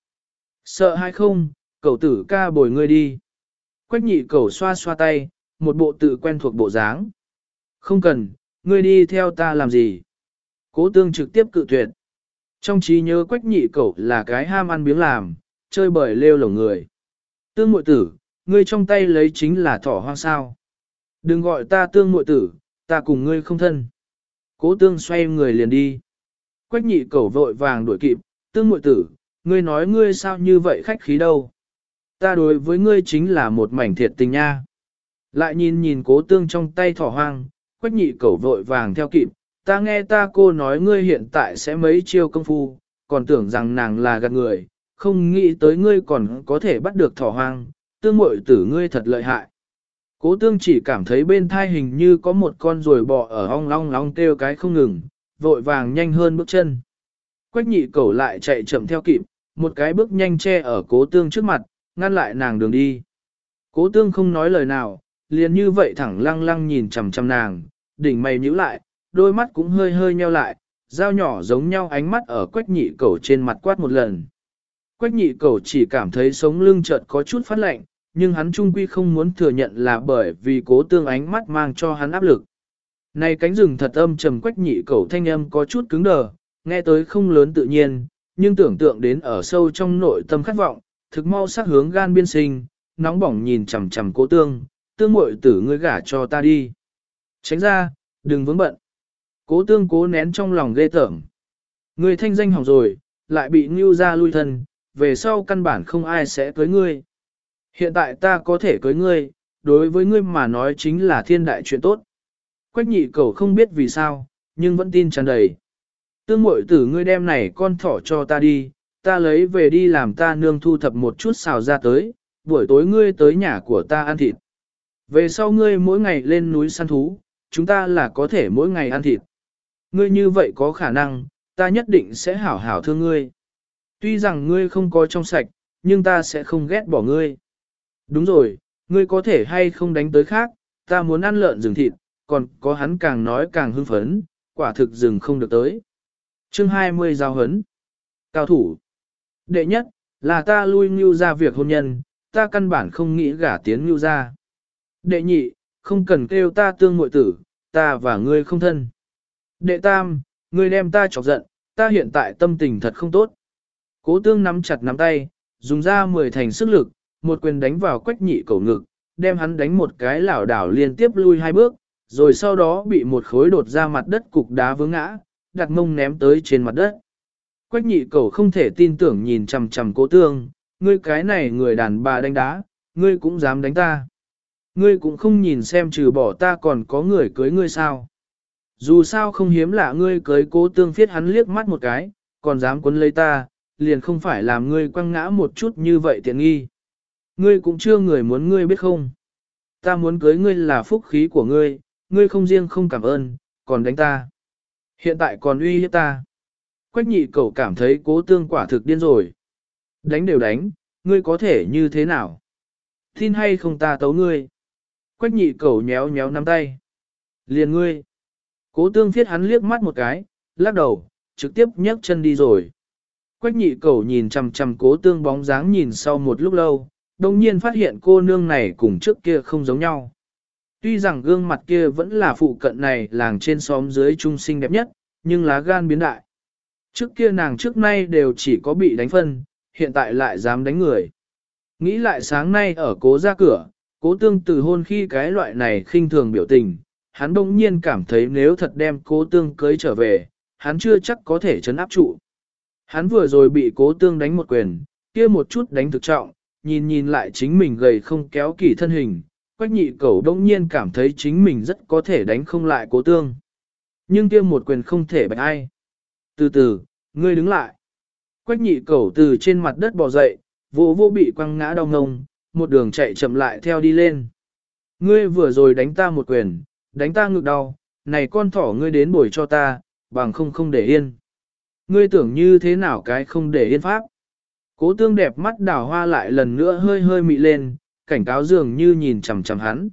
Sợ hay không, cẩu tử ca bồi ngươi đi. Quách Nhị Cẩu xoa xoa tay, một bộ tự quen thuộc bộ dáng. Không cần, ngươi đi theo ta làm gì? Cố tương trực tiếp cự tuyệt. Trong trí nhớ Quách Nhị Cẩu là cái ham ăn biếng làm, chơi bời lêu lổng người. Tương muội tử, ngươi trong tay lấy chính là thỏ hoang sao. Đừng gọi ta tương muội tử, ta cùng ngươi không thân. Cố tương xoay người liền đi. Quách Nhị Cẩu vội vàng đuổi kịp, tương muội tử, ngươi nói ngươi sao như vậy khách khí đâu. Ta đối với ngươi chính là một mảnh thiệt tình nha. Lại nhìn cố tương trong tay thỏ hoang, Quách Nhị Cẩu vội vàng theo kịp, ta nghe ta cô nói ngươi hiện tại sẽ mấy chiêu công phu, còn tưởng rằng nàng là gạt người, không nghĩ tới ngươi còn có thể bắt được thỏ hoang, tương muội tử ngươi thật lợi hại. Cố tương chỉ cảm thấy bên thai hình như có một con ruồi bò ở ong long long kêu cái không ngừng, vội vàng nhanh hơn bước chân. Quách Nhị Cẩu lại chạy chậm theo kịp, một cái bước nhanh che ở cố tương trước mặt, ngăn lại nàng đường đi. Cố tương không nói lời nào, liền như vậy thẳng lăng lăng nhìn chằm chằm nàng, đỉnh mày nhíu lại, đôi mắt cũng hơi hơi nheo lại, dao nhỏ giống nhau ánh mắt ở Quách Nhị Cẩu trên mặt quát một lần. Quách Nhị Cẩu chỉ cảm thấy sống lưng chợt có chút phát lạnh, nhưng hắn trung quy không muốn thừa nhận là bởi vì cố tương ánh mắt mang cho hắn áp lực. Này cánh rừng thật âm trầm, Quách Nhị Cẩu thanh âm có chút cứng đờ, nghe tới không lớn tự nhiên, nhưng tưởng tượng đến ở sâu trong nội tâm khát vọng, thực mau sắc hướng gan biên sinh, nóng bỏng nhìn chằm chằm cố tương, tương muội tử ngươi gả cho ta đi. Tránh ra, đừng vướng bận. Cố tương cố nén trong lòng ghê tởm. Ngươi thanh danh hỏng rồi, lại bị ngưu ra lui thân, về sau căn bản không ai sẽ cưới ngươi. Hiện tại ta có thể cưới ngươi, đối với ngươi mà nói chính là thiên đại chuyện tốt. Quách Nhị Cẩu không biết vì sao, nhưng vẫn tin tràn đầy. Tương muội tử ngươi đem này con thỏ cho ta đi, ta lấy về đi làm ta nương thu thập một chút xào ra tới, buổi tối ngươi tới nhà của ta ăn thịt. Về sau ngươi mỗi ngày lên núi săn thú, chúng ta là có thể mỗi ngày ăn thịt. Ngươi như vậy có khả năng, ta nhất định sẽ hảo hảo thương ngươi. Tuy rằng ngươi không có trong sạch, nhưng ta sẽ không ghét bỏ ngươi. Đúng rồi, ngươi có thể hay không đánh tới khác, ta muốn ăn lợn rừng thịt, còn có hắn càng nói càng hưng phấn, quả thực dừng không được tới. Chương 20 giao hấn. Cao thủ. Đệ nhất, là ta lui Ngưu ra việc hôn nhân, ta căn bản không nghĩ gả tiến Ngưu ra. Đệ nhị, không cần kêu ta tương muội tử, ta và ngươi không thân. Đệ tam, ngươi đem ta chọc giận, ta hiện tại tâm tình thật không tốt. Cố tương nắm chặt nắm tay, dùng ra 10 thành sức lực, một quyền đánh vào Quách Nhị Cẩu ngực, đem hắn đánh một cái lảo đảo liên tiếp lui 2 bước, rồi sau đó bị một khối đột ra mặt đất cục đá vướng ngã, đặt mông ném tới trên mặt đất. Quách Nhị Cẩu không thể tin tưởng nhìn chằm chằm Cố tương, ngươi cái này người đàn bà đánh đá, ngươi cũng dám đánh ta. Ngươi cũng không nhìn xem trừ bỏ ta còn có người cưới ngươi sao. Dù sao không hiếm lạ ngươi cưới Cố tương phiết hắn liếc mắt một cái, còn dám quấn lấy ta, liền không phải làm ngươi quăng ngã một chút như vậy tiện nghi. Ngươi cũng chưa người muốn ngươi biết không. Ta muốn cưới ngươi là phúc khí của ngươi, ngươi không riêng không cảm ơn, còn đánh ta. Hiện tại còn uy hiếp ta. Quách Nhị Cẩu cảm thấy Cố tương quả thực điên rồi. Đánh đều đánh, ngươi có thể như thế nào? Tin hay không ta tấu ngươi? Quách Nhị Cẩu nhéo nhéo nắm tay. Liền ngươi. Cố tương phiết hắn liếc mắt một cái, lắc đầu, trực tiếp nhấc chân đi rồi. Quách Nhị Cẩu nhìn chằm chằm Cố tương bóng dáng nhìn sau một lúc lâu, đồng nhiên phát hiện cô nương này cùng trước kia không giống nhau. Tuy rằng gương mặt kia vẫn là phụ cận này làng trên xóm dưới trung sinh đẹp nhất, nhưng lá gan biến đại. Trước kia nàng trước nay đều chỉ có bị đánh phân, hiện tại lại dám đánh người. Nghĩ lại sáng nay ở Cố ra cửa, Cố tương từ hôn khi cái loại này khinh thường biểu tình, hắn bỗng nhiên cảm thấy nếu thật đem Cố tương cưới trở về, hắn chưa chắc có thể chấn áp trụ. Hắn vừa rồi bị Cố tương đánh một quyền, kia một chút đánh thực trọng, nhìn lại chính mình gầy không kéo kỳ thân hình, Quách Nhị Cẩu bỗng nhiên cảm thấy chính mình rất có thể đánh không lại Cố tương. Nhưng kia một quyền không thể bạch ai. Từ từ, ngươi đứng lại. Quách Nhị Cẩu từ trên mặt đất bò dậy, vô bị quăng ngã đau ngông, một đường chạy chậm lại theo đi lên. Ngươi vừa rồi đánh ta một quyền, đánh ta ngực đau, này con thỏ ngươi đến bồi cho ta, bằng không để yên. Ngươi tưởng như thế nào cái không để yên pháp? Cố tương đẹp mắt đào hoa lại lần nữa hơi mị lên, cảnh cáo dường như nhìn chằm chằm hắn.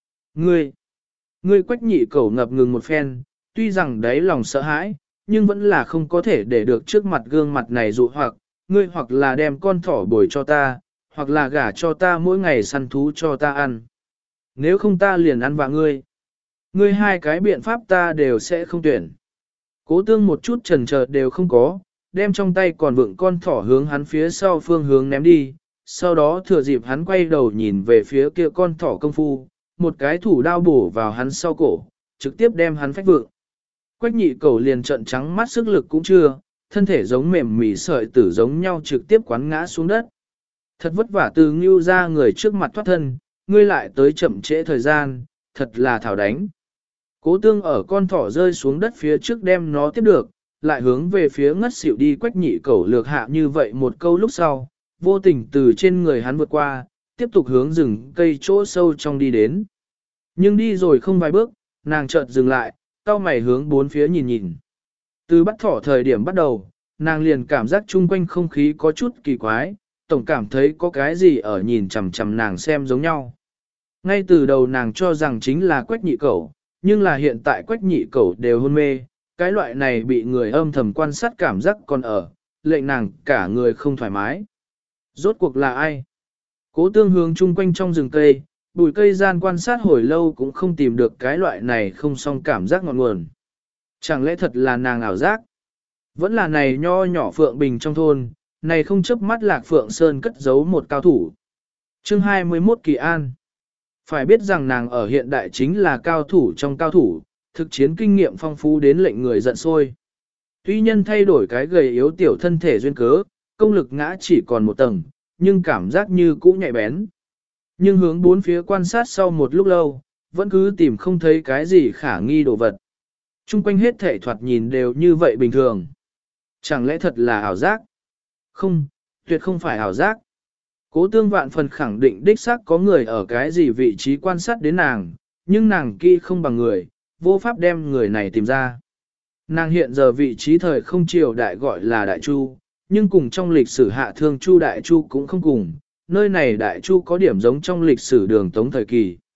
Ngươi Quách Nhị Cẩu ngập ngừng một phen, tuy rằng đáy lòng sợ hãi, nhưng vẫn là không có thể để được trước mặt gương mặt này dụ hoặc, ngươi hoặc là đem con thỏ bồi cho ta, hoặc là gả cho ta mỗi ngày săn thú cho ta ăn. Nếu không ta liền ăn vạ ngươi. Ngươi hai cái biện pháp ta đều sẽ không tuyển. Cố tương một chút chần chờ đều không có, đem trong tay còn vựng con thỏ hướng hắn phía sau phương hướng ném đi, sau đó thừa dịp hắn quay đầu nhìn về phía kia con thỏ công phu, một cái thủ đao bổ vào hắn sau cổ, trực tiếp đem hắn phách vượng. Quách Nhị Cẩu liền trợn trắng mắt sức lực cũng chưa, thân thể giống mềm mỉ sợi tử giống nhau trực tiếp quán ngã xuống đất. Thật vất vả từ Ngưu ra người trước mặt thoát thân, ngươi lại tới chậm trễ thời gian, thật là thảo đánh. Cố tương ở con thỏ rơi xuống đất phía trước đem nó tiếp được, lại hướng về phía ngất xỉu đi Quách Nhị Cẩu lược hạ như vậy một câu lúc sau, vô tình từ trên người hắn vượt qua, tiếp tục hướng rừng cây chỗ sâu trong đi đến. Nhưng đi rồi không vài bước, nàng chợt dừng lại, cau mày hướng bốn phía nhìn. Từ bắt thỏ thời điểm bắt đầu, nàng liền cảm giác chung quanh không khí có chút kỳ quái, tổng cảm thấy có cái gì ở nhìn chằm chằm nàng xem giống nhau. Ngay từ đầu nàng cho rằng chính là Quách Nhị Cẩu, nhưng là hiện tại Quách Nhị Cẩu đều hôn mê, cái loại này bị người âm thầm quan sát cảm giác còn ở, lệnh nàng cả người không thoải mái. Rốt cuộc là ai? Cố tương hướng chung quanh trong rừng cây, bụi cây gian quan sát hồi lâu cũng không tìm được cái loại này không song cảm giác ngọn nguồn. Chẳng lẽ thật là nàng ảo giác? Vẫn là này nho nhỏ Phượng Bình trong thôn, này không chớp mắt Lạc Phượng Sơn cất giấu một cao thủ. Chương 21 Kỳ An. Phải biết rằng nàng ở hiện đại chính là cao thủ trong cao thủ, thực chiến kinh nghiệm phong phú đến lệnh người giận sôi. Tuy nhân thay đổi cái gầy yếu tiểu thân thể duyên cớ, công lực ngã chỉ còn một tầng, nhưng cảm giác như cũ nhạy bén. Nhưng hướng bốn phía quan sát sau một lúc lâu, vẫn cứ tìm không thấy cái gì khả nghi đồ vật. Trung quanh hết thể thoạt nhìn đều như vậy bình thường. Chẳng lẽ thật là ảo giác? Không, tuyệt không phải ảo giác. Cố tương vạn phần khẳng định đích xác có người ở cái gì vị trí quan sát đến nàng, nhưng nàng kỹ không bằng người, vô pháp đem người này tìm ra. Nàng hiện giờ vị trí thời không triều đại gọi là Đại Chu, nhưng cùng trong lịch sử Hạ Thương Chu Đại Chu cũng không cùng, nơi này Đại Chu có điểm giống trong lịch sử Đường Tống thời kỳ.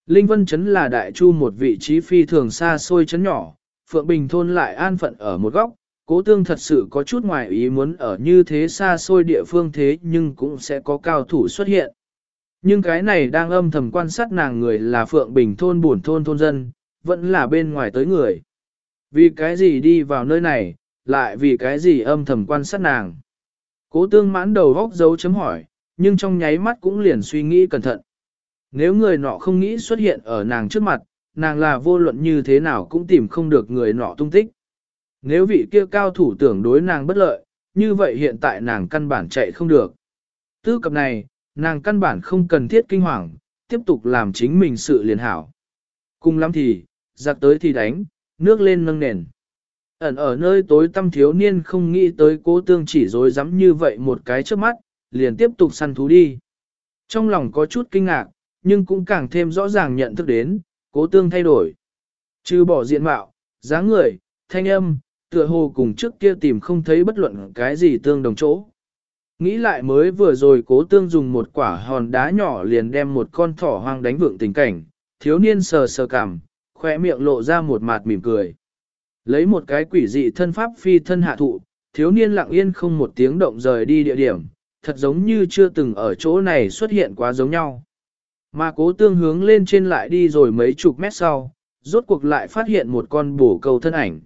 Linh Vân Trấn là Đại Chu một vị trí phi thường xa xôi trấn nhỏ, Phượng Bình thôn lại an phận ở một góc, Cố Tương thật sự có chút ngoài ý muốn ở như thế xa xôi địa phương thế nhưng cũng sẽ có cao thủ xuất hiện. Nhưng cái này đang âm thầm quan sát nàng người là Phượng Bình thôn buồn thôn thôn dân, vẫn là bên ngoài tới người. Vì cái gì đi vào nơi này, lại vì cái gì âm thầm quan sát nàng. Cố Tương mãn đầu góc dấu chấm hỏi, nhưng trong nháy mắt cũng liền suy nghĩ cẩn thận. Nếu người nọ không nghĩ xuất hiện ở nàng trước mặt, nàng là vô luận như thế nào cũng tìm không được người nọ tung tích. Nếu vị kia cao thủ tưởng đối nàng bất lợi, như vậy hiện tại nàng căn bản chạy không được. Tư cập này, nàng căn bản không cần thiết kinh hoàng, tiếp tục làm chính mình sự liền hảo. Cùng lắm thì, giặc tới thì đánh, nước lên nâng nền. Ẩn ở nơi tối tăm thiếu niên không nghĩ tới Cố Tương chỉ dối dám như vậy một cái trước mắt, liền tiếp tục săn thú đi. Trong lòng có chút kinh ngạc, nhưng cũng càng thêm rõ ràng nhận thức đến, Cố Tương thay đổi. Trừ bỏ diện mạo, dáng người, thanh âm, tựa hồ cùng trước kia tìm không thấy bất luận cái gì tương đồng chỗ. Nghĩ lại mới vừa rồi Cố Tương dùng một quả hòn đá nhỏ liền đem một con thỏ hoang đánh vượng tình cảnh, thiếu niên sờ sờ cằm, khỏe miệng lộ ra một mạt mỉm cười. Lấy một cái quỷ dị thân pháp phi thân hạ thụ, thiếu niên lặng yên không một tiếng động rời đi địa điểm, thật giống như chưa từng ở chỗ này xuất hiện quá giống nhau. Mà Cố Tương hướng lên trên lại đi rồi mấy chục mét sau, rốt cuộc lại phát hiện một con bồ câu thân ảnh.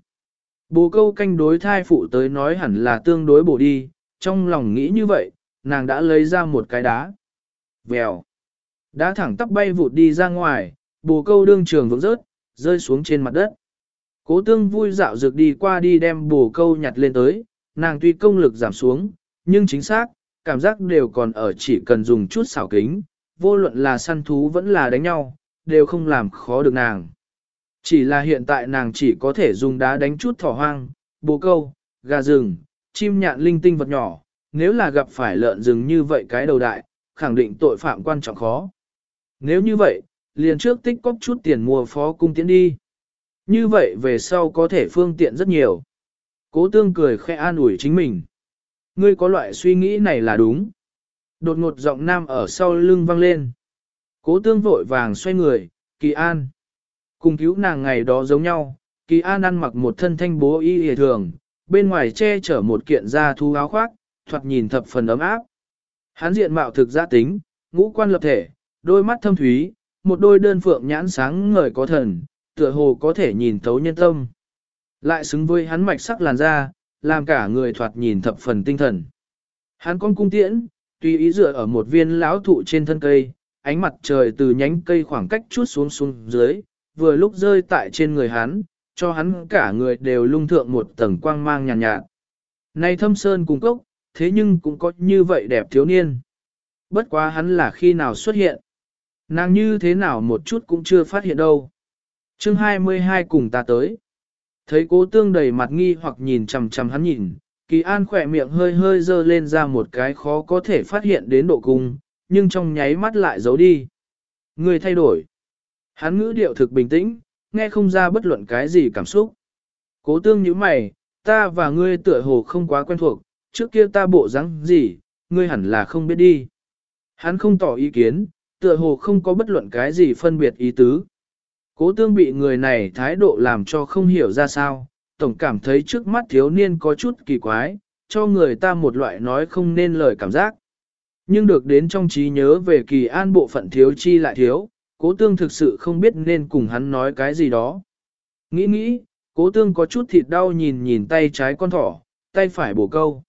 Bồ câu canh đối thai phụ tới nói hẳn là tương đối bổ đi, trong lòng nghĩ như vậy, nàng đã lấy ra một cái đá. Vèo. Đá thẳng tắp bay vụt đi ra ngoài, bồ câu đương trường vững rớt, rơi xuống trên mặt đất. Cố Tương vui dạo dược đi qua đi đem bồ câu nhặt lên tới, nàng tuy công lực giảm xuống, nhưng chính xác, cảm giác đều còn ở chỉ cần dùng chút xảo kính, vô luận là săn thú vẫn là đánh nhau, đều không làm khó được nàng. Chỉ là hiện tại nàng chỉ có thể dùng đá đánh chút thỏ hoang, bồ câu, gà rừng, chim nhạn linh tinh vật nhỏ, nếu là gặp phải lợn rừng như vậy cái đầu đại, khẳng định tội phạm quan trọng khó. Nếu như vậy, liền trước tích cóp chút tiền mua phó cung tiễn đi. Như vậy về sau có thể phương tiện rất nhiều. Cố Tương cười khẽ an ủi chính mình. Ngươi có loại suy nghĩ này là đúng. Đột ngột giọng nam ở sau lưng vang lên. Cố Tương vội vàng xoay người, Kỳ An. Cùng cứu nàng ngày đó giống nhau, Kỳ An ăn mặc một thân thanh bố y hề thường, bên ngoài che chở một kiện da thú áo khoác, thoạt nhìn thập phần ấm áp. Hắn diện mạo thực gia tính, ngũ quan lập thể, đôi mắt thâm thúy, một đôi đơn phượng nhãn sáng ngời có thần, tựa hồ có thể nhìn thấu nhân tâm. Lại xứng với hắn mạch sắc làn da, làm cả người thoạt nhìn thập phần tinh thần. Hắn con cung tiễn, tùy ý dựa ở một viên lão thụ trên thân cây, ánh mặt trời từ nhánh cây khoảng cách chút xuống dưới, vừa lúc rơi tại trên người hắn, cho hắn cả người đều lung thượng một tầng quang mang nhàn nhạt. Này thâm sơn cùng cốc, thế nhưng cũng có như vậy đẹp thiếu niên. Bất quá hắn là khi nào xuất hiện. Nàng như thế nào một chút cũng chưa phát hiện đâu. Chương 22 cùng ta tới. Thấy Cố Tương đầy mặt nghi hoặc nhìn chằm chằm hắn nhìn, Kỳ An khỏe miệng hơi hơi dơ lên ra một cái khó có thể phát hiện đến độ cung, nhưng trong nháy mắt lại giấu đi. Người thay đổi. Hắn ngữ điệu thực bình tĩnh, nghe không ra bất luận cái gì cảm xúc. Cố Tương nhíu mày, ta và ngươi tựa hồ không quá quen thuộc, trước kia ta bộ dáng gì, ngươi hẳn là không biết đi. Hắn không tỏ ý kiến, tựa hồ không có bất luận cái gì phân biệt ý tứ. Cố Tương bị người này thái độ làm cho không hiểu ra sao, tổng cảm thấy trước mắt thiếu niên có chút kỳ quái, cho người ta một loại nói không nên lời cảm giác. Nhưng được đến trong trí nhớ về Kỳ An bộ phận thiếu chi lại thiếu, Cố Tương thực sự không biết nên cùng hắn nói cái gì đó. Nghĩ, Cố Tương có chút thịt đau nhìn nhìn tay trái con thỏ, tay phải bổ câu.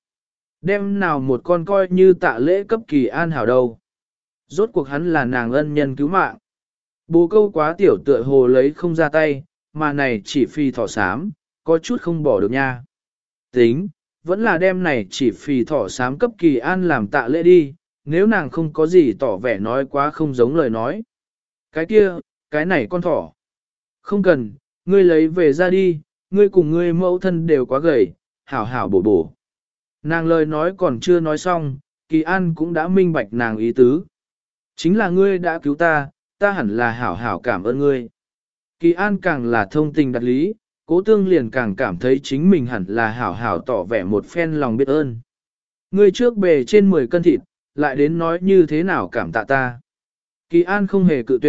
Đem nào một con coi như tạ lễ cấp Kỳ An hảo đâu. Rốt cuộc hắn là nàng ân nhân cứu mạng. Bồ câu quá tiểu tựa hồ lấy không ra tay, mà này chỉ phi thỏ xám, có chút không bỏ được nha. Tính, vẫn là đem này chỉ phi thỏ xám cấp Kỳ An làm tạ lễ đi, nếu nàng không có gì tỏ vẻ nói quá không giống lời nói. Cái kia, cái này con thỏ. Không cần, ngươi lấy về ra đi, ngươi cùng ngươi mẫu thân đều quá gầy, hảo hảo bổ bổ. Nàng lời nói còn chưa nói xong, Kỳ An cũng đã minh bạch nàng ý tứ. Chính là ngươi đã cứu ta, ta hẳn là hảo hảo cảm ơn ngươi. Kỳ An càng là thông tình đặt lý, Cố Tương liền càng cảm thấy chính mình hẳn là hảo hảo tỏ vẻ một phen lòng biết ơn. Ngươi trước bề trên 10 cân thịt, lại đến nói như thế nào cảm tạ ta. Kỳ An không hề cự tuyệt,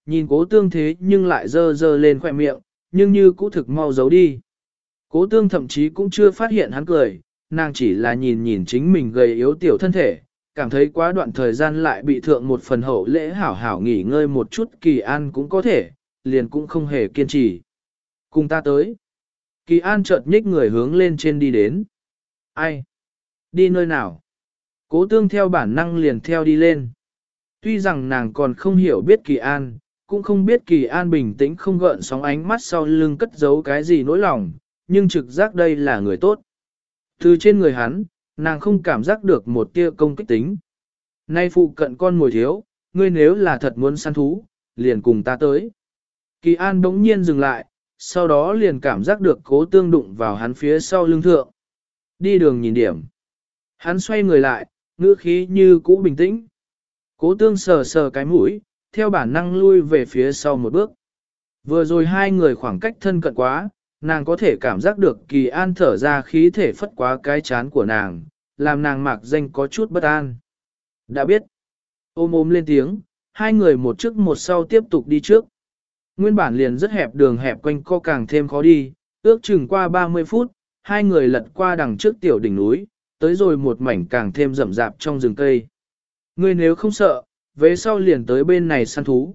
Nhìn cố tương thế nhưng lại dơ dơ lên khỏe miệng, nhưng như cũ thực mau giấu đi. Cố tương thậm chí cũng chưa phát hiện hắn cười, nàng chỉ là nhìn nhìn chính mình gầy yếu tiểu thân thể, cảm thấy quá đoạn thời gian lại bị thượng một phần hậu lễ hảo hảo nghỉ ngơi một chút Kỳ An cũng có thể, liền cũng không hề kiên trì. Cùng ta tới. Kỳ An chợt nhích người hướng lên trên đi đến. Ai? Đi nơi nào? Cố tương theo bản năng liền theo đi lên. Tuy rằng nàng còn không hiểu biết Kỳ An, cũng không biết Kỳ An bình tĩnh không gợn sóng ánh mắt sau lưng cất giấu cái gì nỗi lòng, nhưng trực giác đây là người tốt. Từ trên người hắn, nàng không cảm giác được một tia công kích tính. Nay phụ cận con mồi thiếu, ngươi nếu là thật muốn săn thú, liền cùng ta tới. Kỳ An bỗng nhiên dừng lại, sau đó liền cảm giác được cố tương đụng vào hắn phía sau lưng thượng. Đi đường nhìn điểm. Hắn xoay người lại, ngữ khí như cũ bình tĩnh. Cố tương sờ sờ cái mũi, theo bản năng lui về phía sau một bước. Vừa rồi hai người khoảng cách thân cận quá, nàng có thể cảm giác được Kỳ An thở ra khí thể phất quá cái chán của nàng, làm nàng mạc danh có chút bất an. Đã biết. Ôm ôm lên tiếng, hai người một trước một sau tiếp tục đi trước. Nguyên bản liền rất hẹp đường hẹp quanh co càng thêm khó đi, ước chừng qua 30 phút, hai người lật qua đằng trước tiểu đỉnh núi, tới rồi một mảnh càng thêm rậm rạp trong rừng cây. Ngươi nếu không sợ, về sau liền tới bên này săn thú.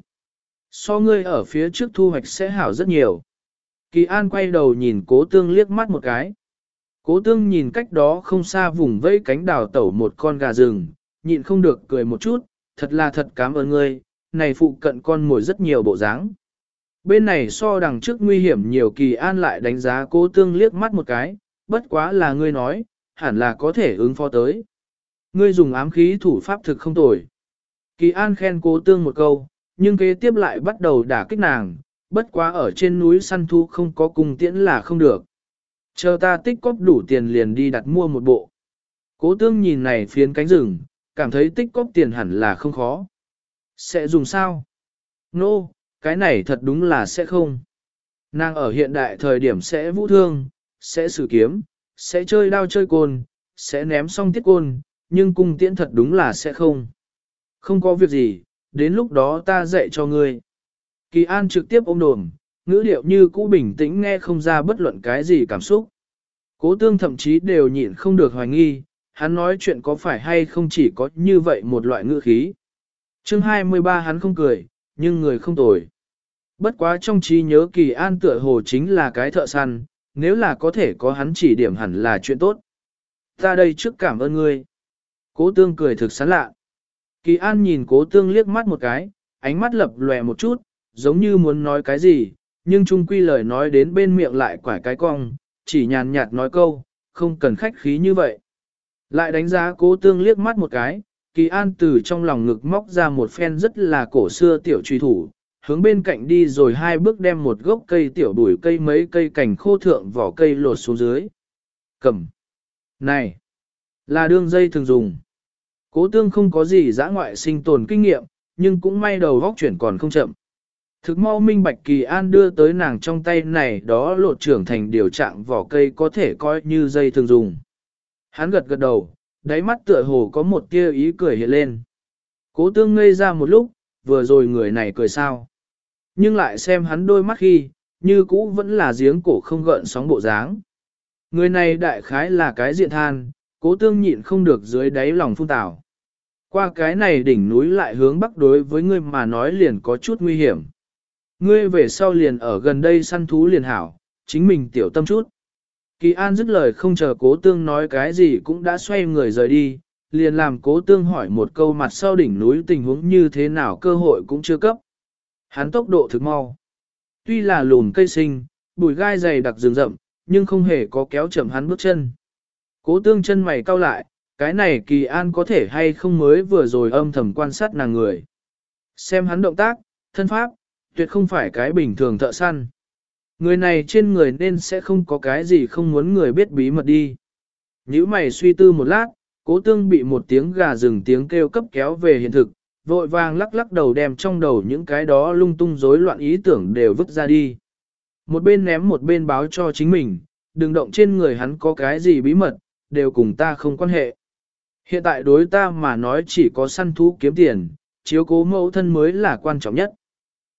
So ngươi ở phía trước thu hoạch sẽ hảo rất nhiều. Kỳ An quay đầu nhìn Cố Tương liếc mắt một cái. Cố Tương nhìn cách đó không xa vùng vẫy cánh đào tẩu một con gà rừng, nhịn không được cười một chút, thật là thật cảm ơn ngươi, này phụ cận con mồi rất nhiều bộ dáng. Bên này so đằng trước nguy hiểm nhiều. Kỳ An lại đánh giá Cố Tương liếc mắt một cái, bất quá là ngươi nói, hẳn là có thể ứng phó tới. Ngươi dùng ám khí thủ pháp thực không tồi. Kỳ An khen Cố Tương một câu, nhưng kế tiếp lại bắt đầu đả kích nàng, bất quá ở trên núi săn thú không có cung tiễn là không được. Chờ ta tích cóp đủ tiền liền đi đặt mua một bộ. Cố Tương nhìn này phiến cánh rừng, cảm thấy tích cóp tiền hẳn là không khó. Sẽ dùng sao? Nô, cái này thật đúng là sẽ không. Nàng ở hiện đại thời điểm sẽ vũ thương, sẽ sử kiếm, sẽ chơi đao chơi côn, sẽ ném song tiết côn, nhưng cung tiễn thật đúng là sẽ không. Không có việc gì, đến lúc đó ta dạy cho ngươi. Kỳ An trực tiếp ôm đồm, ngữ điệu như cũ bình tĩnh nghe không ra bất luận cái gì cảm xúc. Cố Tương thậm chí đều nhịn không được hoài nghi, hắn nói chuyện có phải hay không chỉ có như vậy một loại ngữ khí. Chương 23 hắn không cười, nhưng người không tồi. Bất quá trong trí nhớ Kỳ An tựa hồ chính là cái thợ săn, nếu là có thể có hắn chỉ điểm hẳn là chuyện tốt. Ta đây trước cảm ơn ngươi. Cố Tương cười thực sán lạ. Kỳ An nhìn Cố Tương liếc mắt một cái, ánh mắt lập lòe một chút, giống như muốn nói cái gì, nhưng chung quy lời nói đến bên miệng lại quải cái cong, chỉ nhàn nhạt nói câu, không cần khách khí như vậy. Lại đánh giá Cố Tương liếc mắt một cái, Kỳ An từ trong lòng ngực móc ra một phen rất là cổ xưa tiểu truy thủ, hướng bên cạnh đi rồi hai bước đem một gốc cây tiểu bùi cây mấy cây cành khô thượng vỏ cây lột xuống dưới. Cầm. Này, là đương dây thường dùng. Cố Tương không có gì dã ngoại sinh tồn kinh nghiệm, nhưng cũng may đầu góc chuyển còn không chậm. Thực mau minh bạch Kỳ An đưa tới nàng trong tay này đó lột trưởng thành điều trạng vỏ cây có thể coi như dây thường dùng. Hắn gật gật đầu, đáy mắt tựa hồ có một tia ý cười hiện lên. Cố Tương ngây ra một lúc, vừa rồi người này cười sao. Nhưng lại xem hắn đôi mắt khi, như cũ vẫn là giếng cổ không gợn sóng bộ dáng. Người này đại khái là cái diện than, Cố Tương nhịn không được dưới đáy lòng phun tảo. Qua cái này đỉnh núi lại hướng bắc đối với ngươi mà nói liền có chút nguy hiểm. Ngươi về sau liền ở gần đây săn thú liền hảo, chính mình tiểu tâm chút. Kỳ An dứt lời không chờ Cố Tương nói cái gì cũng đã xoay người rời đi, liền làm Cố Tương hỏi một câu mặt sau đỉnh núi tình huống như thế nào cơ hội cũng chưa cấp. Hắn tốc độ thực mau. Tuy là lùn cây sinh, bụi gai dày đặc rừng rậm, nhưng không hề có kéo chậm hắn bước chân. Cố Tương chân mày cau lại, cái này Kỳ An có thể hay không mới vừa rồi âm thầm quan sát nàng người. Xem hắn động tác, thân pháp, tuyệt không phải cái bình thường thợ săn. Người này trên người nên sẽ không có cái gì không muốn người biết bí mật đi. Nhữ mày suy tư một lát, Cố Tương bị một tiếng gà rừng tiếng kêu cấp kéo về hiện thực, vội vàng lắc lắc đầu đem trong đầu những cái đó lung tung rối loạn ý tưởng đều vứt ra đi. Một bên ném một bên báo cho chính mình, đừng động trên người hắn có cái gì bí mật, đều cùng ta không quan hệ. Hiện tại đối ta mà nói chỉ có săn thú kiếm tiền, chiếu cố mẫu thân mới là quan trọng nhất.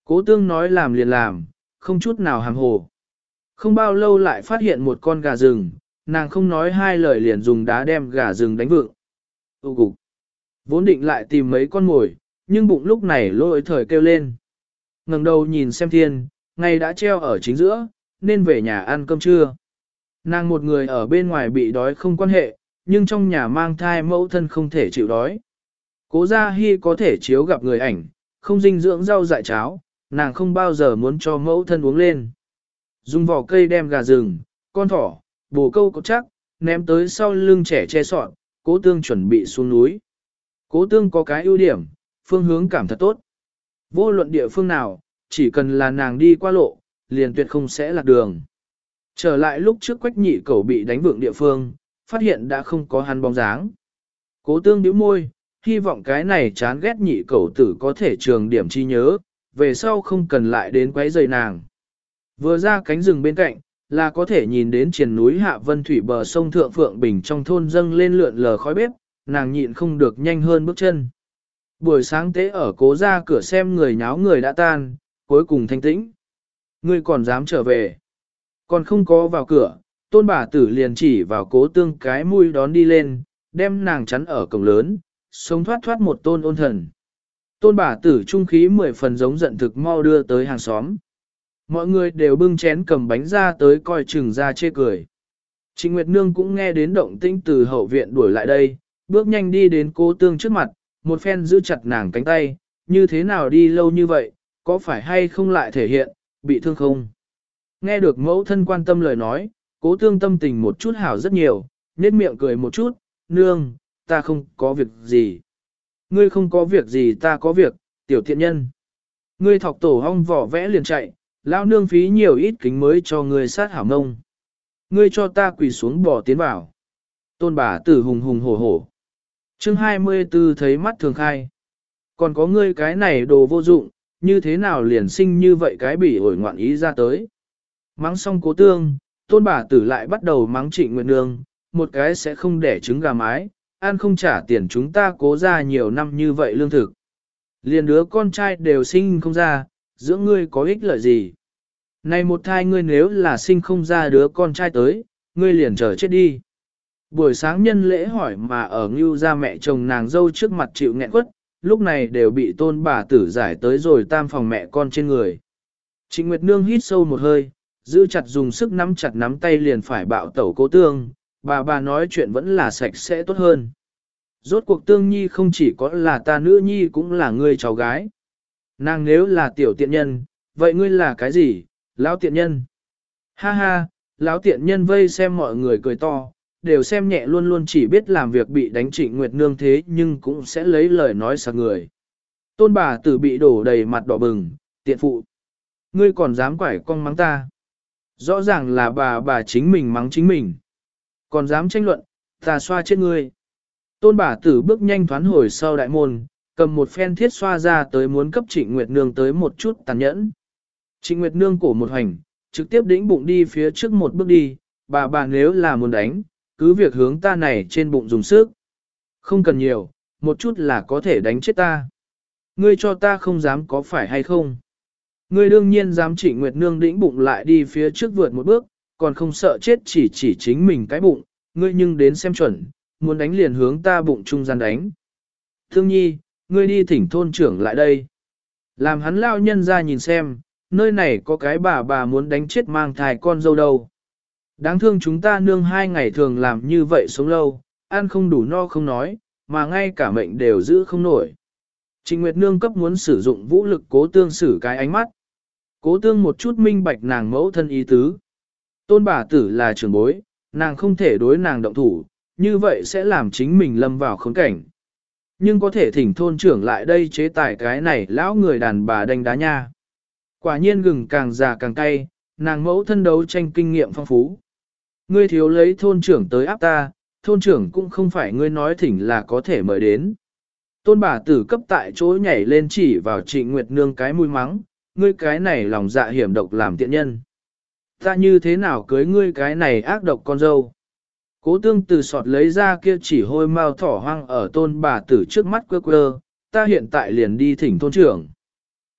Cố tương nói làm liền làm, không chút nào hàm hồ. Không bao lâu lại phát hiện một con gà rừng, nàng không nói hai lời liền dùng đá đem gà rừng đánh vựng. Tụ cục. Vốn định lại tìm mấy con mồi, nhưng bụng lúc này lôi thời kêu lên. Ngẩng đầu nhìn xem thiên, ngày đã treo ở chính giữa, nên về nhà ăn cơm trưa. Nàng một người ở bên ngoài bị đói không quan hệ, nhưng trong nhà mang thai mẫu thân không thể chịu đói. Cố Gia Hi có thể chiếu gặp người ảnh, không dinh dưỡng rau dại cháo, nàng không bao giờ muốn cho mẫu thân uống lên. Dùng vỏ cây đem gà rừng, con thỏ, bồ câu cột chắc, ném tới sau lưng trẻ che sọn, Cố Tương chuẩn bị xuống núi. Cố Tương có cái ưu điểm, phương hướng cảm thật tốt. Vô luận địa phương nào, chỉ cần là nàng đi qua lộ, liền tuyệt không sẽ lạc đường. Trở lại lúc trước Quách Nhị Cẩu bị đánh vượng địa phương, phát hiện đã không có hắn bóng dáng. Cố Tương nhíu môi, hy vọng cái này chán ghét Nhị Cẩu tử có thể trường điểm chi nhớ, về sau không cần lại đến quấy rầy nàng. Vừa ra cánh rừng bên cạnh, là có thể nhìn đến triền núi Hạ Vân Thủy bờ sông Thượng Phượng Bình trong thôn dâng lên lượn lờ khói bếp, nàng nhịn không được nhanh hơn bước chân. Buổi sáng tế ở Cố ra cửa xem người nháo người đã tan, cuối cùng thanh tĩnh. Ngươi còn dám trở về. Còn không có vào cửa, Tôn bà tử liền chỉ vào Cố Tương cái mũi đón đi lên, đem nàng chắn ở cổng lớn, sống thoát thoát một tôn ôn thần. Tôn bà tử trung khí 10 phần giống giận thực mau đưa tới hàng xóm. Mọi người đều bưng chén cầm bánh ra tới coi chừng ra chê cười. Trịnh Nguyệt Nương cũng nghe đến động tĩnh từ hậu viện đuổi lại đây, bước nhanh đi đến Cố Tương trước mặt, một phen giữ chặt nàng cánh tay, như thế nào đi lâu như vậy, có phải hay không lại thể hiện, bị thương không? Nghe được mẫu thân quan tâm lời nói, Cố Tương tâm tình một chút hảo rất nhiều, nhếch miệng cười một chút, nương, ta không có việc gì. Ngươi không có việc gì ta có việc, tiểu thiện nhân. Ngươi thọc tổ hong vỏ vẽ liền chạy, lao nương phí nhiều ít kính mới cho ngươi sát hảo mông. Ngươi cho ta quỳ xuống bỏ tiến vào. Tôn bà tử hùng hùng hổ hổ. Chương 24 thấy mắt thường khai. Còn có ngươi cái này đồ vô dụng, như thế nào liền sinh như vậy cái bỉ ổi ngoạn ý ra tới. Mắng xong Cố Tương, Tôn bà tử lại bắt đầu mắng Trịnh Nguyệt Nương, một cái sẽ không đẻ trứng gà mái, ăn không trả tiền chúng ta Cố ra nhiều năm như vậy lương thực. Liền đứa con trai đều sinh không ra, dưỡng ngươi có ích lợi gì. Này một thai ngươi nếu là sinh không ra đứa con trai tới, ngươi liền chờ chết đi. Buổi sáng nhân lễ hỏi mà ở Ngưu gia mẹ chồng nàng dâu trước mặt chịu nghẹn quất, lúc này đều bị Tôn bà tử giải tới rồi tam phòng mẹ con trên người. Trịnh Nguyệt Nương hít sâu một hơi, giữ chặt dùng sức nắm chặt nắm tay liền phải bạo tẩu Cố Tương, bà nói chuyện vẫn là sạch sẽ tốt hơn. Rốt cuộc Tương Nhi không chỉ có là ta nữ nhi cũng là ngươi cháu gái. Nàng nếu là tiểu tiện nhân, vậy ngươi là cái gì, lão tiện nhân? Ha ha, lão tiện nhân vây xem mọi người cười to, đều xem nhẹ luôn luôn chỉ biết làm việc bị đánh Trịnh Nguyệt Nương thế nhưng cũng sẽ lấy lời nói sạc người. Tôn bà tử bị đổ đầy mặt đỏ bừng, tiện phụ. Ngươi còn dám quải con mắng ta. Rõ ràng là bà chính mình mắng chính mình. Còn dám tranh luận, ta xoa chết ngươi. Tôn bà tử bước nhanh thoán hồi sau đại môn, cầm một phen thiết xoa ra tới muốn cấp Trịnh Nguyệt Nương tới một chút tàn nhẫn. Trịnh Nguyệt Nương cổ một hành, trực tiếp đĩnh bụng đi phía trước một bước đi, bà nếu là muốn đánh, cứ việc hướng ta này trên bụng dùng sức. Không cần nhiều, một chút là có thể đánh chết ta. Ngươi cho ta không dám có phải hay không? Ngươi đương nhiên dám. Trịnh Nguyệt Nương đĩnh bụng lại đi phía trước vượt một bước, còn không sợ chết chỉ chính mình cái bụng, ngươi nhưng đến xem chuẩn, muốn đánh liền hướng ta bụng trung gian đánh. Thương nhi, ngươi đi thỉnh thôn trưởng lại đây. Làm hắn lao nhân ra nhìn xem, nơi này có cái bà muốn đánh chết mang thai con dâu đâu. Đáng thương chúng ta nương 2 ngày thường làm như vậy sống lâu, ăn không đủ no không nói, mà ngay cả mệnh đều giữ không nổi. Trịnh Nguyệt Nương cấp muốn sử dụng vũ lực Cố Tương xử cái ánh mắt. Cố Tương một chút minh bạch nàng mẫu thân ý tứ. Tôn bà tử là trưởng bối, nàng không thể đối nàng động thủ, như vậy sẽ làm chính mình lâm vào khốn cảnh. Nhưng có thể thỉnh thôn trưởng lại đây chế tài cái này lão người đàn bà đánh đá nha. Quả nhiên gừng càng già càng cay, nàng mẫu thân đấu tranh kinh nghiệm phong phú. Ngươi thiếu lấy thôn trưởng tới áp ta, thôn trưởng cũng không phải ngươi nói thỉnh là có thể mời đến. Tôn bà tử cấp tại chỗ nhảy lên chỉ vào Trịnh Nguyệt Nương cái mũi mắng, ngươi cái này lòng dạ hiểm độc làm tiện nhân. Ta như thế nào cưới ngươi cái này ác độc con dâu. Cố Tương từ sọt lấy ra kia chỉ hôi mao thỏ hoang ở tôn bà tử trước mắt quơ quơ, ta hiện tại liền đi thỉnh thôn trưởng.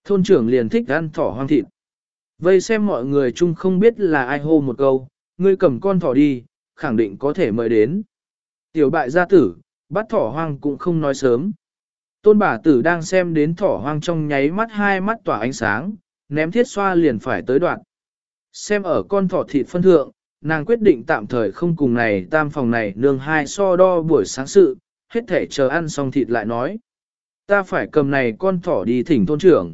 thôn trưởng liền thích ăn thỏ hoang thịt. Vây xem mọi người chung không biết là ai hô một câu, ngươi cầm con thỏ đi, khẳng định có thể mời đến. Tiểu bại gia tử, bắt thỏ hoang cũng không nói sớm. Tôn bà tử đang xem đến thỏ hoang trong nháy mắt hai mắt tỏa ánh sáng, ném thiết xoa liền phải tới đoạn. Xem ở con thỏ thịt phân thượng, nàng quyết định tạm thời không cùng này tam phòng này nương hai so đo buổi sáng sự, hết thể chờ ăn xong thịt lại nói. Ta phải cầm này con thỏ đi thỉnh thôn trưởng.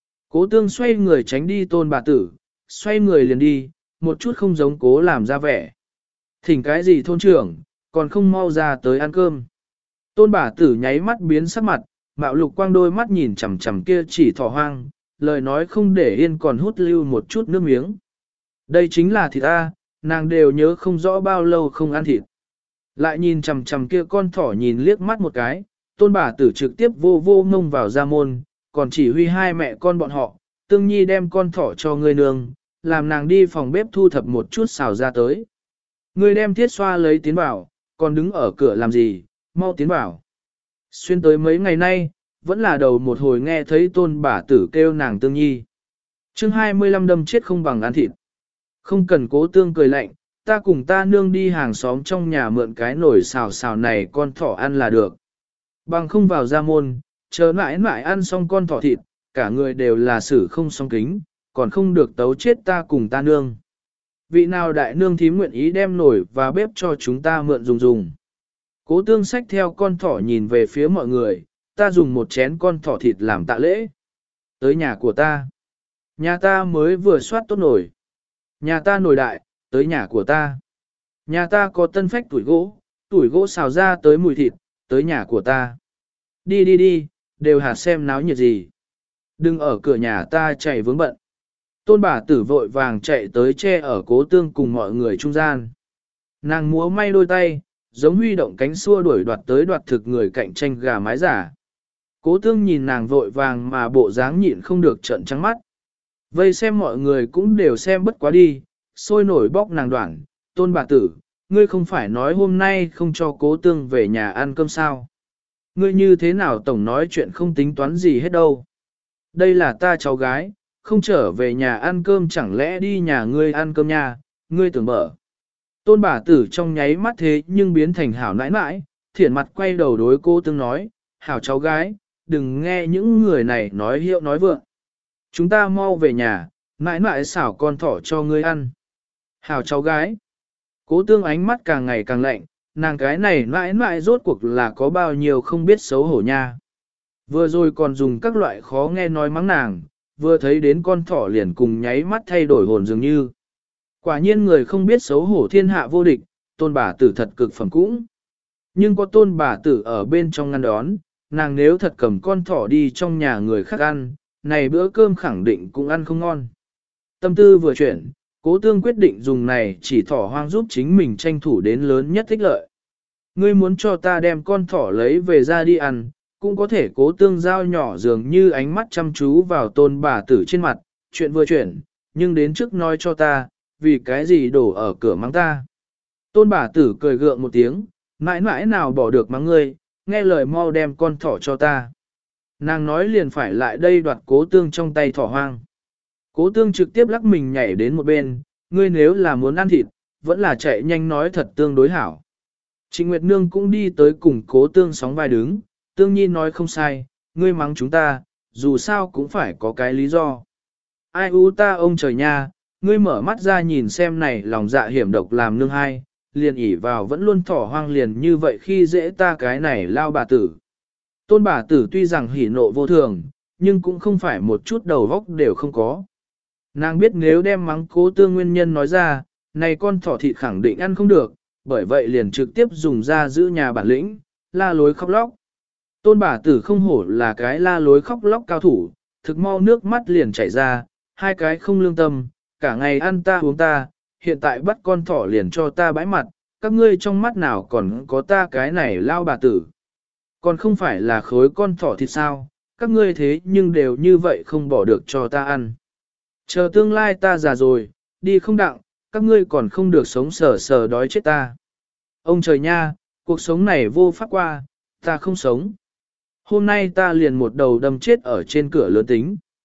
Cố tương xoay người tránh đi tôn bà tử, xoay người liền đi, một chút không giống cố làm ra vẻ. Thỉnh cái gì thôn trưởng, còn không mau ra tới ăn cơm. Tôn bà tử nháy mắt biến sắc mặt, mạo lục quang đôi mắt nhìn chằm chằm kia chỉ thỏ hoang, lời nói không để yên còn hút lưu một chút nước miếng. Đây chính là thịt ta, nàng đều nhớ không rõ bao lâu không ăn thịt. Lại nhìn chằm chằm kia con thỏ nhìn liếc mắt một cái, tôn bà tử trực tiếp vô vô ngông vào ra môn, còn chỉ huy hai mẹ con bọn họ, tương nhi đem con thỏ cho người nương, làm nàng đi phòng bếp thu thập một chút xào ra tới. Người đem thiết xoa lấy tiến vào, còn đứng ở cửa làm gì, mau tiến vào. Xuyên tới mấy ngày nay, vẫn là đầu một hồi nghe thấy tôn bà tử kêu nàng tương nhi. chương 25 đâm chết không bằng ăn thịt. Không cần cố tương cười lạnh, ta cùng ta nương đi hàng xóm trong nhà mượn cái nồi xào xào này con thỏ ăn là được. Bằng không vào ra môn, chờ mãi mãi ăn xong con thỏ thịt, cả người đều là xử không song kính, còn không được tấu chết ta cùng ta nương. Vị nào đại nương thím nguyện ý đem nồi và bếp cho chúng ta mượn dùng. Cố tương xách theo con thỏ nhìn về phía mọi người, ta dùng một chén con thỏ thịt làm tạ lễ. Tới nhà của ta. Nhà ta mới vừa soát tốt nồi. Nhà ta nồi đại, tới nhà của ta. Nhà ta có tân phách tuổi gỗ xào ra tới mùi thịt, tới nhà của ta. Đi đi đi, đều hạt xem náo nhiệt gì. Đừng ở cửa nhà ta chạy vướng bận. Tôn bà tử vội vàng chạy tới che ở cố tương cùng mọi người trung gian. Nàng múa may đôi tay, giống huy động cánh xua đuổi đoạt tới đoạt thực người cạnh tranh gà mái giả. Cố tương nhìn nàng vội vàng mà bộ dáng nhịn không được trợn trắng mắt. Vây xem mọi người cũng đều xem bất quá đi, sôi nổi bóc nàng đoạn. Tôn bà tử, ngươi không phải nói hôm nay không cho cố tương về nhà ăn cơm sao? Ngươi như thế nào tổng nói chuyện không tính toán gì hết đâu? Đây là ta cháu gái, không trở về nhà ăn cơm chẳng lẽ đi nhà ngươi ăn cơm nhà, ngươi tưởng mở. Tôn bà tử trong nháy mắt thế nhưng biến thành hảo nãi nãi, thiển mặt quay đầu đối cô tương nói, hảo cháu gái, đừng nghe những người này nói hiệu nói vượng. Chúng ta mau về nhà, nãi nãi xảo con thỏ cho ngươi ăn. Hảo cháu gái. Cố tương ánh mắt càng ngày càng lạnh, nàng cái này nãi nãi rốt cuộc là có bao nhiêu không biết xấu hổ nha. Vừa rồi còn dùng các loại khó nghe nói mắng nàng, vừa thấy đến con thỏ liền cùng nháy mắt thay đổi hồn dường như. Quả nhiên người không biết xấu hổ thiên hạ vô địch, tôn bà tử thật cực phẩm cũng. Nhưng có tôn bà tử ở bên trong ngăn đón, nàng nếu thật cầm con thỏ đi trong nhà người khác ăn, này bữa cơm khẳng định cũng ăn không ngon. Tâm tư vừa chuyển, cố tương quyết định dùng này chỉ thỏ hoang giúp chính mình tranh thủ đến lớn nhất thích lợi. Ngươi muốn cho ta đem con thỏ lấy về ra đi ăn, cũng có thể cố tương giao nhỏ dường như ánh mắt chăm chú vào tôn bà tử trên mặt, chuyện vừa chuyển, nhưng đến trước nói cho ta, vì cái gì đổ ở cửa mắng ta. Tôn bà tử cười gượng một tiếng, mãi mãi nào bỏ được mắng ngươi, nghe lời mau đem con thỏ cho ta. Nàng nói liền phải lại đây đoạt cố tương trong tay thỏ hoang. Cố tương trực tiếp lắc mình nhảy đến một bên, ngươi nếu là muốn ăn thịt, vẫn là chạy nhanh nói thật tương đối hảo. Trịnh Nguyệt Nương cũng đi tới cùng cố tương sóng vai đứng, tương nhi nói không sai, ngươi mắng chúng ta, dù sao cũng phải có cái lý do. Ai u ta ông trời nha, ngươi mở mắt ra nhìn xem này lòng dạ hiểm độc làm nương hai, liền ỉ vào vẫn luôn thỏ hoang liền như vậy khi dễ ta cái này lao bà tử. Tôn bà tử tuy rằng hỉ nộ vô thường, nhưng cũng không phải một chút đầu góc đều không có. Nàng biết nếu đem mắng cố tương nguyên nhân nói ra, này con thỏ thịt khẳng định ăn không được, bởi vậy liền trực tiếp dùng ra giữ nhà bản lĩnh, la lối khóc lóc. Tôn bà tử không hổ là cái la lối khóc lóc cao thủ, thực mau nước mắt liền chảy ra, hai cái không lương tâm, cả ngày ăn ta uống ta, hiện tại bắt con thỏ liền cho ta bãi mặt, các ngươi trong mắt nào còn có ta cái này lao bà tử. Còn không phải là khối con thỏ thịt sao, các ngươi thế nhưng đều như vậy không bỏ được cho ta ăn. Chờ tương lai ta già rồi, đi không đặng, các ngươi còn không được sống sờ sờ đói chết ta. Ông trời nha, cuộc sống này vô pháp qua, ta không sống. Hôm nay ta liền một đầu đâm chết ở trên cửa lớn tính.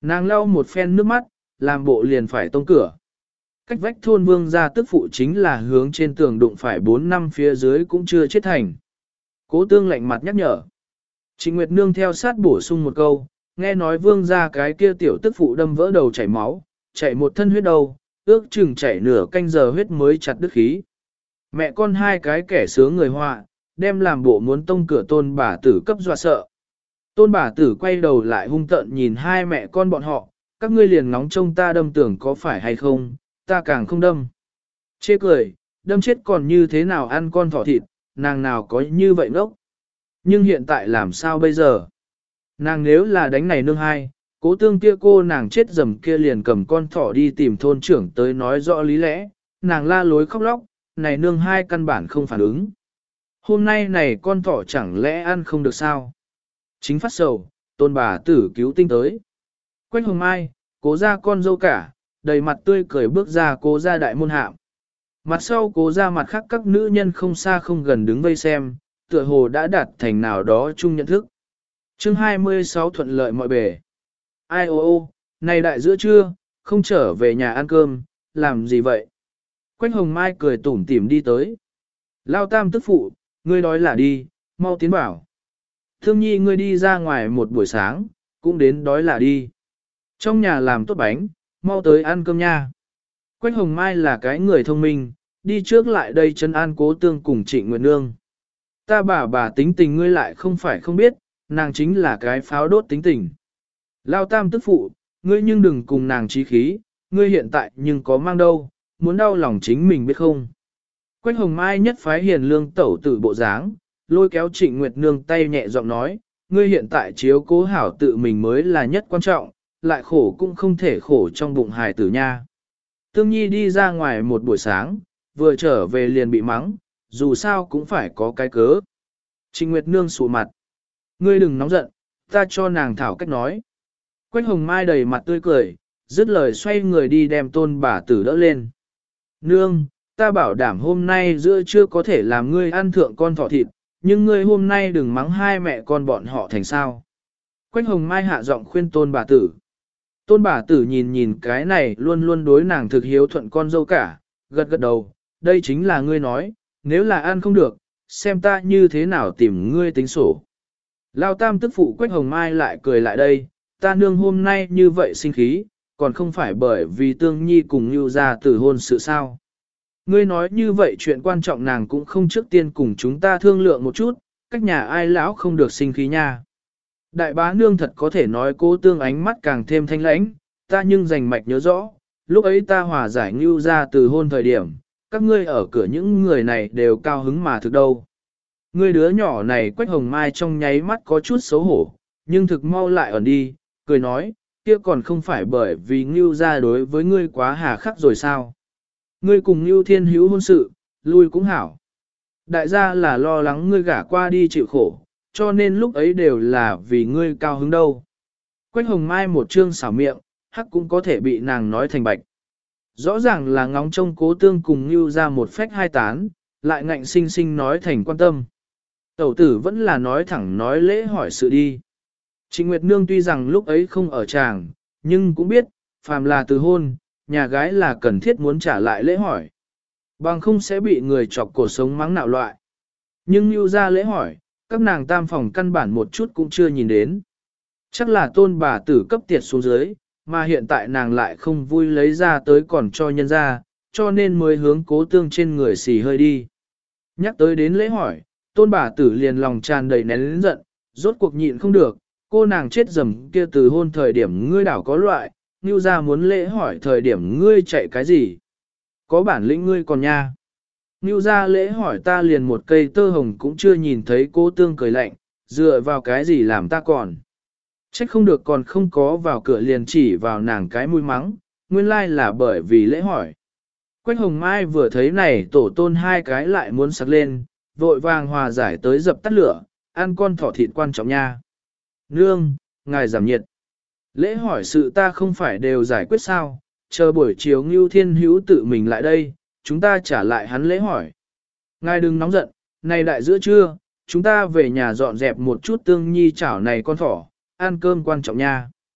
Nàng lau một phen nước mắt, làm bộ liền phải tông cửa. Cách vách thôn Vương gia tức phụ chính là hướng trên tường đụng phải 4 năm phía dưới cũng chưa chết thành. Cố Tương lạnh mặt nhắc nhở. Trịnh Nguyệt Nương theo sát bổ sung một câu, nghe nói Vương gia cái kia tiểu tức phụ đâm vỡ đầu chảy máu, chảy một thân huyết đầu, ước chừng chảy nửa canh giờ huyết mới chặt đứt khí. Mẹ con hai cái kẻ sướng người họa, đem làm bộ muốn tông cửa Tôn bà tử cấp dọa sợ. Tôn bà tử quay đầu lại hung tợn nhìn hai mẹ con bọn họ, các ngươi liền ngóng trông ta đâm tưởng có phải hay không, ta càng không đâm. Chê cười, đâm chết còn như thế nào ăn con thỏ thịt, nàng nào có như vậy ngốc. Nhưng hiện tại làm sao bây giờ? Nàng nếu là đánh này nương hai, Cố Tương kia cô nàng chết dầm kia liền cầm con thỏ đi tìm thôn trưởng tới nói rõ lý lẽ, nàng la lối khóc lóc, này nương hai căn bản không phản ứng. Hôm nay này con thỏ chẳng lẽ ăn không được sao? Chính phát sầu, Tôn bà tử cứu tinh tới. Quách Hồng Mai, Cố ra con dâu cả, đầy mặt tươi cười bước ra Cố ra đại môn hạm. Mặt sau Cố ra mặt khác các nữ nhân không xa không gần đứng vây xem, tựa hồ đã đạt thành nào đó chung nhận thức. Chương 26 thuận lợi mọi bề. Ai ô ô, này đại giữa trưa, không trở về nhà ăn cơm, làm gì vậy? Quách Hồng Mai cười tủm tỉm đi tới. Lao tam tức phụ, ngươi đói là đi, mau tiến bảo. Thương nhi ngươi đi ra ngoài một buổi sáng, cũng đến đói là đi. Trong nhà làm tốt bánh, mau tới ăn cơm nha. Quách Hồng Mai là cái người thông minh, đi trước lại đây trấn an Cố Tương cùng Trịnh Nguyệt Nương. Ta bà tính tình ngươi lại không phải không biết, nàng chính là cái pháo đốt tính tình. Lao tam tức phụ, ngươi nhưng đừng cùng nàng trí khí, ngươi hiện tại nhưng có mang đâu, muốn đau lòng chính mình biết không. Quách Hồng Mai nhất phái hiền lương tẩu tử bộ dáng, lôi kéo Trịnh Nguyệt Nương tay nhẹ giọng nói, ngươi hiện tại chiếu cố hảo tự mình mới là nhất quan trọng, lại khổ cũng không thể khổ trong bụng hài tử nha. Tương Nhi đi ra ngoài một buổi sáng, vừa trở về liền bị mắng, dù sao cũng phải có cái cớ. Trịnh Nguyệt Nương sụ mặt. Ngươi đừng nóng giận, ta cho nàng thảo cách nói. Quách Hồng Mai đầy mặt tươi cười, dứt lời xoay người đi đem Tôn bà tử đỡ lên. Nương, ta bảo đảm hôm nay giữa trưa có thể làm ngươi ăn thượng con thỏ thịt, nhưng ngươi hôm nay đừng mắng hai mẹ con bọn họ thành sao. Quách Hồng Mai hạ giọng khuyên Tôn bà tử. Tôn bà tử nhìn nhìn cái này luôn luôn đối nàng thực hiếu thuận con dâu cả, gật gật đầu, đây chính là ngươi nói, nếu là ăn không được, xem ta như thế nào tìm ngươi tính sổ. Lao tam tức phụ Quách Hồng Mai lại cười lại đây, ta nương hôm nay như vậy sinh khí, còn không phải bởi vì Tương Nhi cùng Nưu ra từ hôn sự sao. Ngươi nói như vậy chuyện quan trọng nàng cũng không trước tiên cùng chúng ta thương lượng một chút, cách nhà ai lão không được sinh khí nha. Đại bá nương thật có thể nói Cố Tương ánh mắt càng thêm thanh lãnh, ta nhưng rành mạch nhớ rõ, lúc ấy ta hòa giải Nưu ra từ hôn thời điểm, các ngươi ở cửa những người này đều cao hứng mà thực đâu. Ngươi đứa nhỏ này Quách Hồng Mai trong nháy mắt có chút xấu hổ, nhưng thực mau lại ẩn đi, cười nói, kia còn không phải bởi vì Ngưu gia đối với ngươi quá hà khắc rồi sao. Ngươi cùng Ngưu Thiên Hữu hôn sự, lui cũng hảo. Đại gia là lo lắng ngươi gả qua đi chịu khổ, cho nên lúc ấy đều là vì ngươi cao hứng đâu. Quách Hồng Mai một trương xảo miệng, hắc cũng có thể bị nàng nói thành bạch. Rõ ràng là ngóng trông Cố Tương cùng Ngưu ra một phách hai tán, lại ngạnh sinh sinh nói thành quan tâm. Tẩu tử vẫn là nói thẳng nói lễ hỏi sự đi. Trịnh Nguyệt Nương tuy rằng lúc ấy không ở tràng, nhưng cũng biết, phàm là từ hôn, nhà gái là cần thiết muốn trả lại lễ hỏi. Bằng không sẽ bị người chọc cổ sống mắng nạo loại. Nhưng Nưu ra lễ hỏi, các nàng tam phòng căn bản một chút cũng chưa nhìn đến. Chắc là Tôn bà tử cấp tiệt xuống dưới, mà hiện tại nàng lại không vui lấy ra tới còn cho nhân ra, cho nên mới hướng Cố Tương trên người xì hơi đi. Nhắc tới đến lễ hỏi, Tôn bà tử liền lòng tràn đầy nén lớn giận, rốt cuộc nhịn không được, cô nàng chết dầm kia từ hôn thời điểm ngươi đảo có loại, Nưu ra muốn lễ hỏi thời điểm ngươi chạy cái gì? Có bản lĩnh ngươi còn nha. Nưu ra lễ hỏi ta liền một cây tơ hồng cũng chưa nhìn thấy. Cố Tương cười lạnh, dựa vào cái gì làm ta còn. Trách không được còn không có vào cửa liền chỉ vào nàng cái mũi mắng, nguyên lai là bởi vì lễ hỏi. Quách Hồng Mai vừa thấy này tổ tôn hai cái lại muốn sặc lên, vội vàng hòa giải tới dập tắt lửa, ăn con thỏ thịt quan trọng nha. Nương, ngài giảm nhiệt. Lễ hỏi sự ta không phải đều giải quyết sao, chờ buổi chiều Ngưu Thiên Hữu tự mình lại đây, chúng ta trả lại hắn lễ hỏi. Ngài đừng nóng giận, này đại giữa trưa, chúng ta về nhà dọn dẹp một chút Tương Nhi chảo này con thỏ, ăn cơm quan trọng nha.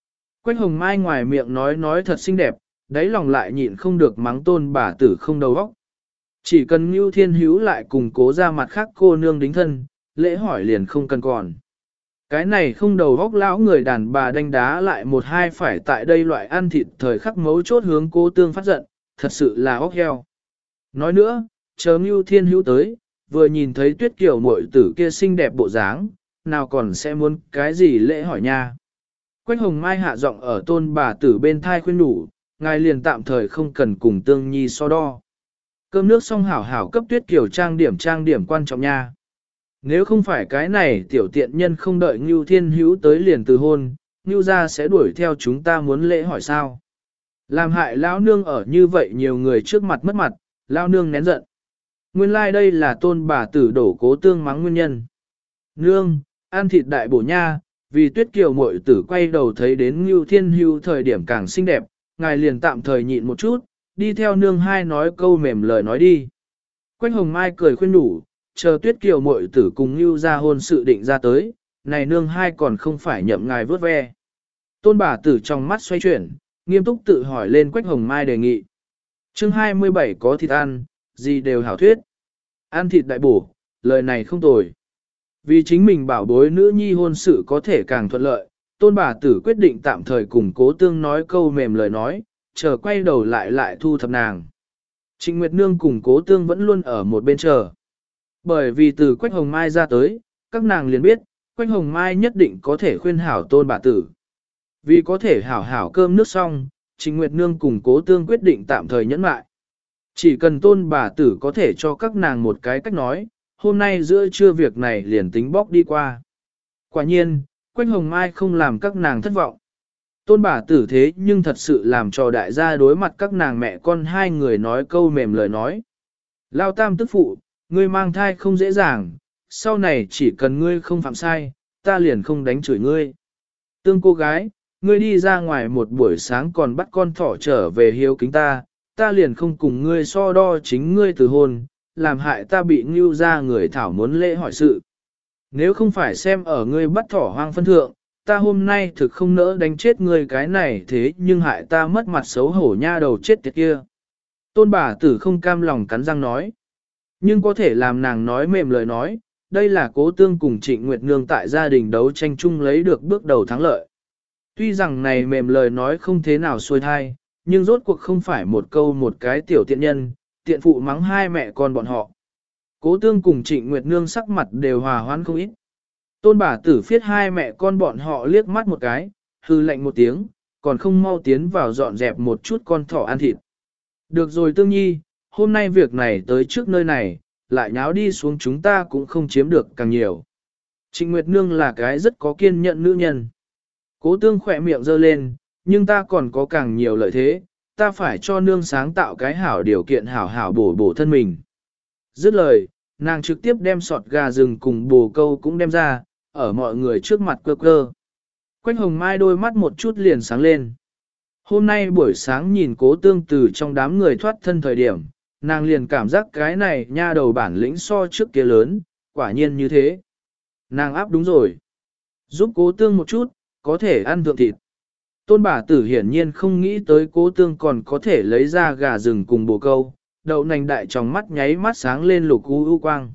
Quách Hồng Mai ngoài miệng nói thật xinh đẹp, đáy lòng lại nhịn không được mắng tôn bà tử không đầu óc. Chỉ cần Ngưu Thiên Hữu lại cùng cố ra mặt khác cô nương đính thân, lễ hỏi liền không cần còn. Cái này không đầu óc lão người đàn bà đánh đá lại một hai phải tại đây loại ăn thịt thời khắc mấu chốt hướng Cố Tương phát giận, thật sự là óc heo. Nói nữa, chờ Ngưu Thiên Hữu tới, vừa nhìn thấy Tuyết Kiều muội tử kia xinh đẹp bộ dáng, nào còn sẽ muốn cái gì lễ hỏi nha. Quách Hồng Mai hạ giọng ở tôn bà tử bên thai khuyên nhủ, ngài liền tạm thời không cần cùng Tương Nhi so đo. Cơm nước xong hảo hảo cấp Tuyết Kiều trang điểm quan trọng nha. Nếu không phải cái này tiểu tiện nhân không đợi Ngưu Thiên Hữu tới liền từ hôn, Ngưu gia sẽ đuổi theo chúng ta muốn lễ hỏi sao. Làm hại lão nương ở như vậy nhiều người trước mặt mất mặt, lão nương nén giận. Nguyên lai like đây là tôn bà tử đổ Cố Tương mắng nguyên nhân. Nương, ăn thịt đại bổ nha, vì Tuyết Kiều muội tử quay đầu thấy đến Ngưu Thiên Hữu thời điểm càng xinh đẹp, ngài liền tạm thời nhịn một chút, đi theo nương hai nói câu mềm lời nói đi. Quách Hồng Mai cười khuyên nhủ, chờ Tuyết Kiều muội tử cùng Ngưu ra hôn sự định ra tới, này nương hai còn không phải nhậm ngài vớt ve. Tôn bà tử trong mắt xoay chuyển, nghiêm túc tự hỏi lên Quách Hồng Mai đề nghị. Chương 27 có thịt ăn, gì đều hảo thuyết. Ăn thịt đại bổ, lời này không tồi. Vì chính mình bảo bối nữ nhi hôn sự có thể càng thuận lợi, tôn bà tử quyết định tạm thời cùng Cố Tương nói câu mềm lời nói, chờ quay đầu lại thu thập nàng. Trịnh Nguyệt Nương cùng Cố Tương vẫn luôn ở một bên chờ. Bởi vì từ Quách Hồng Mai ra tới, các nàng liền biết, Quách Hồng Mai nhất định có thể khuyên hảo tôn bà tử. Vì có thể hảo hảo cơm nước xong, Trịnh Nguyệt Nương cùng Cố Tương quyết định tạm thời nhẫn lại. Chỉ cần tôn bà tử có thể cho các nàng một cái cách nói, hôm nay giữa trưa việc này liền tính bóc đi qua. Quả nhiên, Quách Hồng Mai không làm các nàng thất vọng. Tôn bà tử thế nhưng thật sự làm cho đại gia đối mặt các nàng mẹ con hai người nói câu mềm lời nói. Lao tam tức phụ, ngươi mang thai không dễ dàng, sau này chỉ cần ngươi không phạm sai, ta liền không đánh chửi ngươi. Tương cô gái, ngươi đi ra ngoài một buổi sáng còn bắt con thỏ trở về hiếu kính ta, ta liền không cùng ngươi so đo chính ngươi từ hôn, làm hại ta bị ngưu ra người thảo muốn lễ hỏi sự. Nếu không phải xem ở ngươi bắt thỏ hoang phân thượng, ta hôm nay thực không nỡ đánh chết ngươi cái này thế nhưng hại ta mất mặt xấu hổ nha đầu chết tiệt kia. Tôn bà tử không cam lòng cắn răng nói. Nhưng có thể làm nàng nói mềm lời nói, đây là Cố Tương cùng Trịnh Nguyệt Nương tại gia đình đấu tranh chung lấy được bước đầu thắng lợi. Tuy rằng này mềm lời nói không thế nào xuôi thai, nhưng rốt cuộc không phải một câu một cái tiểu tiện nhân, tiện phụ mắng hai mẹ con bọn họ. Cố Tương cùng Trịnh Nguyệt Nương sắc mặt đều hòa hoãn không ít. Tôn bà tử phiết hai mẹ con bọn họ liếc mắt một cái, hư lạnh một tiếng, còn không mau tiến vào dọn dẹp một chút con thỏ ăn thịt. Được rồi Tương Nhi, hôm nay việc này tới trước nơi này, lại nháo đi xuống chúng ta cũng không chiếm được càng nhiều. Trịnh Nguyệt Nương là cái rất có kiên nhẫn nữ nhân. Cố Tương khỏe miệng giơ lên, nhưng ta còn có càng nhiều lợi thế, ta phải cho nương sáng tạo cái hảo điều kiện hảo hảo bổ thân mình. Dứt lời, nàng trực tiếp đem sọt gà rừng cùng bồ câu cũng đem ra, ở mọi người trước mặt quơ quơ. Quách Hồng Mai đôi mắt một chút liền sáng lên. Hôm nay buổi sáng nhìn Cố Tương từ trong đám người thoát thân thời điểm, nàng liền cảm giác cái này nha đầu bản lĩnh so trước kia lớn, quả nhiên như thế. Nàng áp đúng rồi. Giúp Cố Tương một chút, có thể ăn thượng thịt. Tôn bà tử hiển nhiên không nghĩ tới Cố Tương còn có thể lấy ra gà rừng cùng bồ câu, đậu nành đại trong mắt nháy mắt sáng lên lục u quang.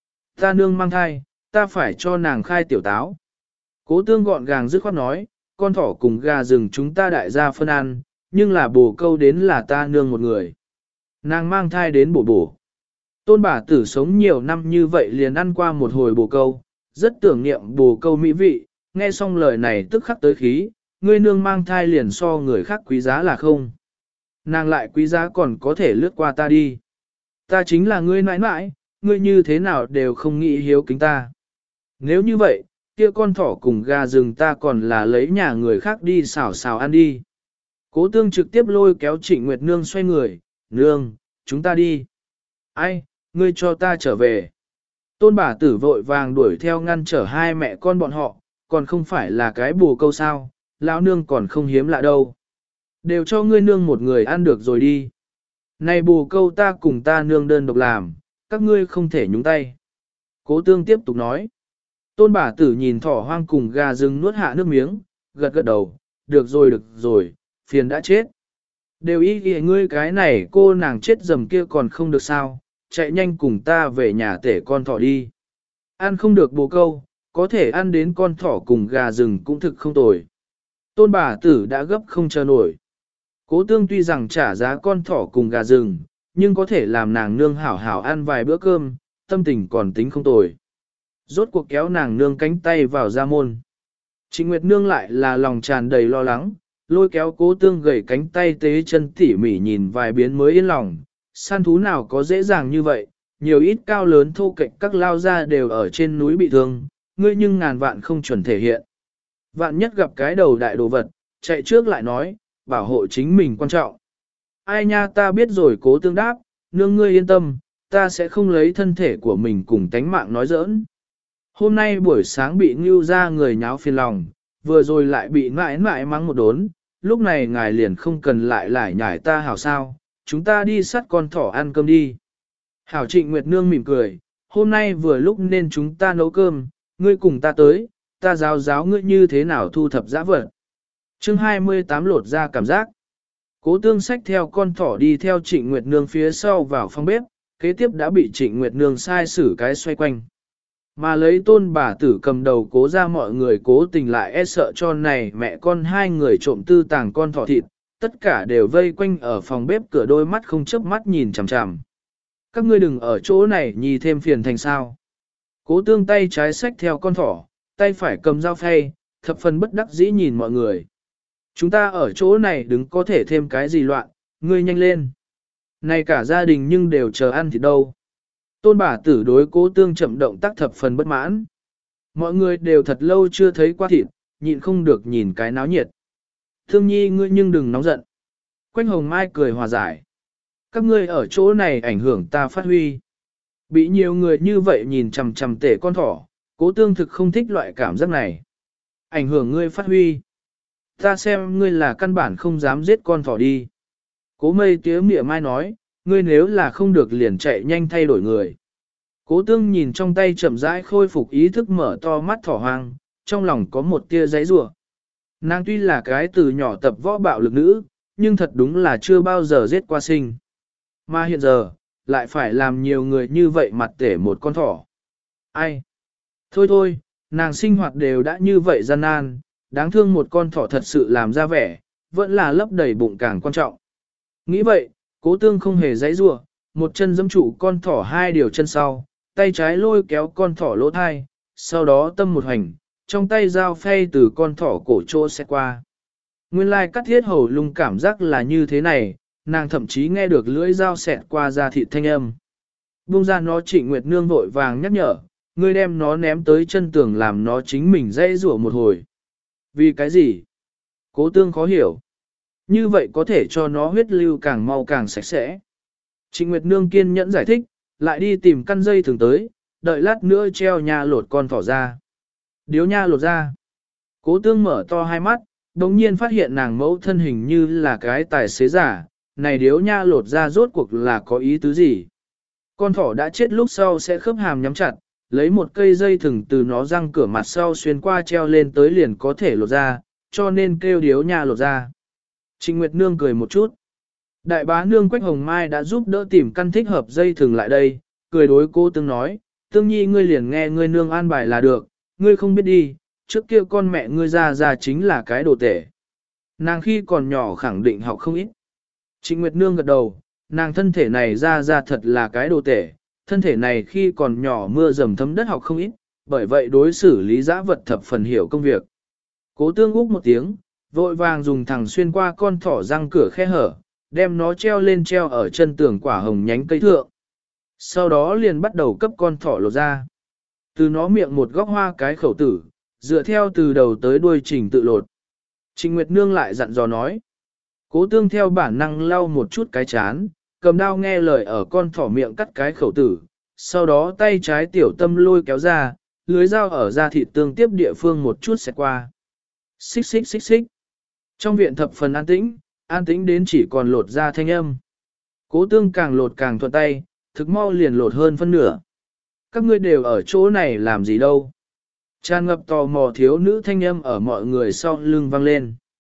Ta nương mang thai, ta phải cho nàng khai tiểu táo. Cố Tương gọn gàng dứt khoát nói, con thỏ cùng gà rừng chúng ta đại gia phân ăn, nhưng là bồ câu đến là ta nương một người. Nàng mang thai đến bổ. Tôn bà tử sống nhiều năm như vậy liền ăn qua một hồi bồ câu, rất tưởng niệm bồ câu mỹ vị, nghe xong lời này tức khắc tới khí, ngươi nương mang thai liền so người khác quý giá là không. Nàng lại quý giá còn có thể lướt qua ta đi. Ta chính là ngươi nãi nãi, ngươi như thế nào đều không nghĩ hiếu kính ta. Nếu như vậy, kia con thỏ cùng gà rừng ta còn là lấy nhà người khác đi xào ăn đi. Cố Tương trực tiếp lôi kéo Trịnh Nguyệt Nương xoay người, nương, chúng ta đi. Ai, ngươi cho ta trở về. Tôn bà tử vội vàng đuổi theo ngăn trở hai mẹ con bọn họ, còn không phải là cái bồ câu sao, lão nương còn không hiếm lạ đâu. Đều cho ngươi nương một người ăn được rồi đi. Này bồ câu ta cùng ta nương đơn độc làm, các ngươi không thể nhúng tay. Cố Tương tiếp tục nói. Tôn bà tử nhìn thỏ hoang cùng gà rừng nuốt hạ nước miếng, gật gật đầu, được rồi, phiền đã chết. Đều ý kìa ngươi cái này cô nàng chết dầm kia còn không được sao, chạy nhanh cùng ta về nhà tể con thỏ đi. Ăn không được bồ câu, có thể ăn đến con thỏ cùng gà rừng cũng thực không tồi. Tôn bà tử đã gấp không chờ nổi. Cố tương tuy rằng trả giá con thỏ cùng gà rừng, nhưng có thể làm nàng nương hảo hảo ăn vài bữa cơm, tâm tình còn tính không tồi. Rốt cuộc kéo nàng nương cánh tay vào ra môn. Trịnh Nguyệt nương lại là lòng tràn đầy lo lắng, lôi kéo cố tương gầy cánh tay tế chân tỉ mỉ nhìn vài biến mới yên lòng. Săn thú nào có dễ dàng như vậy, nhiều ít cao lớn thô kệch các lao ra đều ở trên núi bị thương, ngươi nhưng ngàn vạn không chuẩn thể hiện. Vạn nhất gặp cái đầu đại đồ vật, chạy trước lại nói, bảo hộ chính mình quan trọng. Ai nha ta biết rồi cố tương đáp, nương ngươi yên tâm, ta sẽ không lấy thân thể của mình cùng tánh mạng nói giỡn. Hôm nay buổi sáng bị ngưu ra người nháo phiền lòng, vừa rồi lại bị mãi mãi mắng một đốn, lúc này ngài liền không cần lại lải nhải ta hảo sao, chúng ta đi sắt con thỏ ăn cơm đi. Hảo Trịnh Nguyệt nương mỉm cười, hôm nay vừa lúc nên chúng ta nấu cơm, ngươi cùng ta tới, ta giáo ngươi như thế nào thu thập dã vật. Chương 28 lột ra cảm giác. Cố tương xách theo con thỏ đi theo Trịnh Nguyệt nương phía sau vào phòng bếp, kế tiếp đã bị Trịnh Nguyệt nương sai xử cái xoay quanh. Mà lấy tôn bà tử cầm đầu cố ra mọi người cố tình lại e sợ cho này mẹ con hai người trộm tư tàng con thỏ thịt, tất cả đều vây quanh ở phòng bếp cửa đôi mắt không chớp mắt nhìn chằm chằm. Các ngươi đừng ở chỗ này nhì thêm phiền thành sao. Cố tương tay trái xách theo con thỏ, tay phải cầm dao phay, thập phần bất đắc dĩ nhìn mọi người. Chúng ta ở chỗ này đứng có thể thêm cái gì loạn, ngươi nhanh lên. Này cả gia đình nhưng đều chờ ăn thịt đâu. Tôn bà tử đối cố tương chậm động tác thập phần bất mãn. Mọi người đều thật lâu chưa thấy qua thịt, nhịn không được nhìn cái náo nhiệt. Thương nhi ngươi nhưng đừng nóng giận. Quách hồng mai cười hòa giải. Các ngươi ở chỗ này ảnh hưởng ta phát huy. Bị nhiều người như vậy nhìn chằm chằm tể con thỏ, cố tương thực không thích loại cảm giác này. Ảnh hưởng ngươi phát huy. Ta xem ngươi là căn bản không dám giết con thỏ đi. Cố mây tía mỉa mai nói, ngươi nếu là không được liền chạy nhanh thay đổi người. Cố tương nhìn trong tay chậm rãi khôi phục ý thức mở to mắt thỏ hoang, trong lòng có một tia giấy rủa. Nàng tuy là cái từ nhỏ tập võ bạo lực nữ, nhưng thật đúng là chưa bao giờ giết qua sinh. Mà hiện giờ, lại phải làm nhiều người như vậy mặt tể một con thỏ. Ai? Thôi thôi, nàng sinh hoạt đều đã như vậy gian nan, đáng thương một con thỏ thật sự làm ra vẻ, vẫn là lấp đầy bụng càng quan trọng. Nghĩ vậy, cố tương không hề giãy giụa, một chân giẫm trụ con thỏ hai điều chân sau, tay trái lôi kéo con thỏ lỗ thai, sau đó tâm một hành, trong tay dao phay từ con thỏ cổ chỗ sẽ qua. Nguyên lai cắt thiết hầu lung cảm giác là như thế này, nàng thậm chí nghe được lưỡi dao xẹt qua da thịt thanh âm. Buông ra nó Trịnh Nguyệt nương vội vàng nhắc nhở, ngươi đem nó ném tới chân tường làm nó chính mình dãy rủa một hồi. Vì cái gì? Cố tương khó hiểu. Như vậy có thể cho nó huyết lưu càng mau càng sạch sẽ. Trịnh Nguyệt nương kiên nhẫn giải thích, lại đi tìm căn dây thường tới, đợi lát nữa treo nha lột con thỏ ra. Điếu nha lột ra. Cố tương mở to hai mắt, đồng nhiên phát hiện nàng mẫu thân hình như là cái tài xế giả, này điếu nha lột ra rốt cuộc là có ý tứ gì. Con thỏ đã chết lúc sau sẽ khớp hàm nhắm chặt, lấy một cây dây thừng từ nó răng cửa mặt sau xuyên qua treo lên tới liền có thể lột ra, cho nên kêu điếu nha lột ra. Trịnh Nguyệt nương cười một chút. Đại bá nương Quách Hồng Mai đã giúp đỡ tìm căn thích hợp dây thừng lại đây, cười đối cô tương nói, tương nhi ngươi liền nghe ngươi nương an bài là được, ngươi không biết đi, trước kia con mẹ ngươi ra chính là cái đồ tể. Nàng khi còn nhỏ khẳng định học không ít. Trịnh Nguyệt nương gật đầu, nàng thân thể này ra thật là cái đồ tể, thân thể này khi còn nhỏ mưa dầm thấm đất học không ít, bởi vậy đối xử lý dã vật thập phần hiểu công việc. Cố tương úc một tiếng, vội vàng dùng thẳng xuyên qua con thỏ răng cửa khe hở, đem nó treo ở chân tường quả hồng nhánh cây thượng. Sau đó liền bắt đầu cấp con thỏ lột ra. Từ nó miệng một góc hoa cái khẩu tử, dựa theo từ đầu tới đuôi trình tự lột. Trịnh Nguyệt nương lại dặn dò nói. Cố tương theo bản năng lau một chút cái chán, cầm đao nghe lời ở con thỏ miệng cắt cái khẩu tử, sau đó tay trái tiểu tâm lôi kéo ra, lưới dao ở da thịt tương tiếp địa phương một chút sẽ qua. Xích xích xích xích. Trong viện thập phần an tĩnh đến chỉ còn lột ra thanh âm. Cố tương càng lột càng thuận tay, thực mau liền lột hơn phân nửa. Các ngươi đều ở chỗ này làm gì đâu? Tràn ngập tò mò thiếu nữ thanh âm ở mọi người sau lưng vang lên.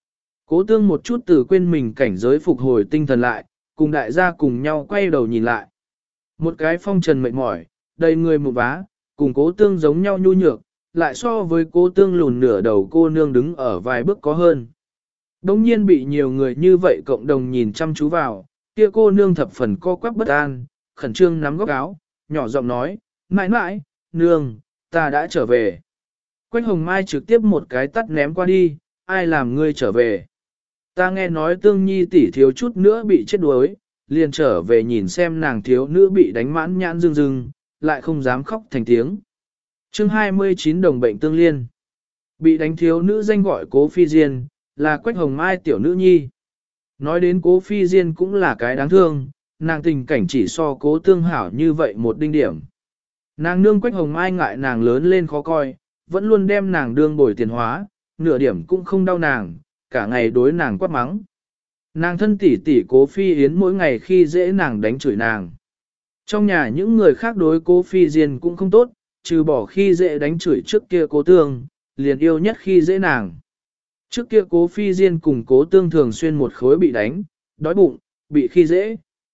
Cố tương một chút từ quên mình cảnh giới phục hồi tinh thần lại, cùng đại gia cùng nhau quay đầu nhìn lại. Một cái phong trần mệt mỏi, đầy người một vá, cùng cố tương giống nhau nhu nhược, lại so với cố tương lùn nửa đầu cô nương đứng ở vài bước có hơn. Đống nhiên bị nhiều người như vậy cộng đồng nhìn chăm chú vào, kia cô nương thập phần co quắp bất an, khẩn trương nắm góc áo, nhỏ giọng nói, mãi mãi, nương, ta đã trở về. Quách Hồng Mai trực tiếp một cái tắt ném qua đi, ai làm ngươi trở về. Ta nghe nói Tương Nhi tỷ thiếu chút nữa bị chết đuối, liền trở về nhìn xem nàng thiếu nữ bị đánh mãn nhãn rưng rưng, lại không dám khóc thành tiếng. Chương 29 đồng bệnh tương liên. Bị đánh thiếu nữ danh gọi Cố Phi Diên, là Quách Hồng Mai tiểu nữ nhi. Nói đến Cố Phi Diên cũng là cái đáng thương, nàng tình cảnh chỉ so Cố Tương hảo như vậy một đinh điểm. Nàng nương Quách Hồng Mai ngại nàng lớn lên khó coi, vẫn luôn đem nàng đương bồi tiền hóa, nửa điểm cũng không đau nàng, cả ngày đối nàng quát mắng. Nàng thân tỷ tỷ Cố Phi Yến mỗi ngày khi dễ nàng đánh chửi nàng. Trong nhà những người khác đối Cố Phi Diên cũng không tốt, trừ bỏ khi dễ đánh chửi trước kia Cố Tương, liền yêu nhất khi dễ nàng. Trước kia Cố Phi Diên cùng Cố Tương thường xuyên một khối bị đánh, đói bụng, bị khi dễ.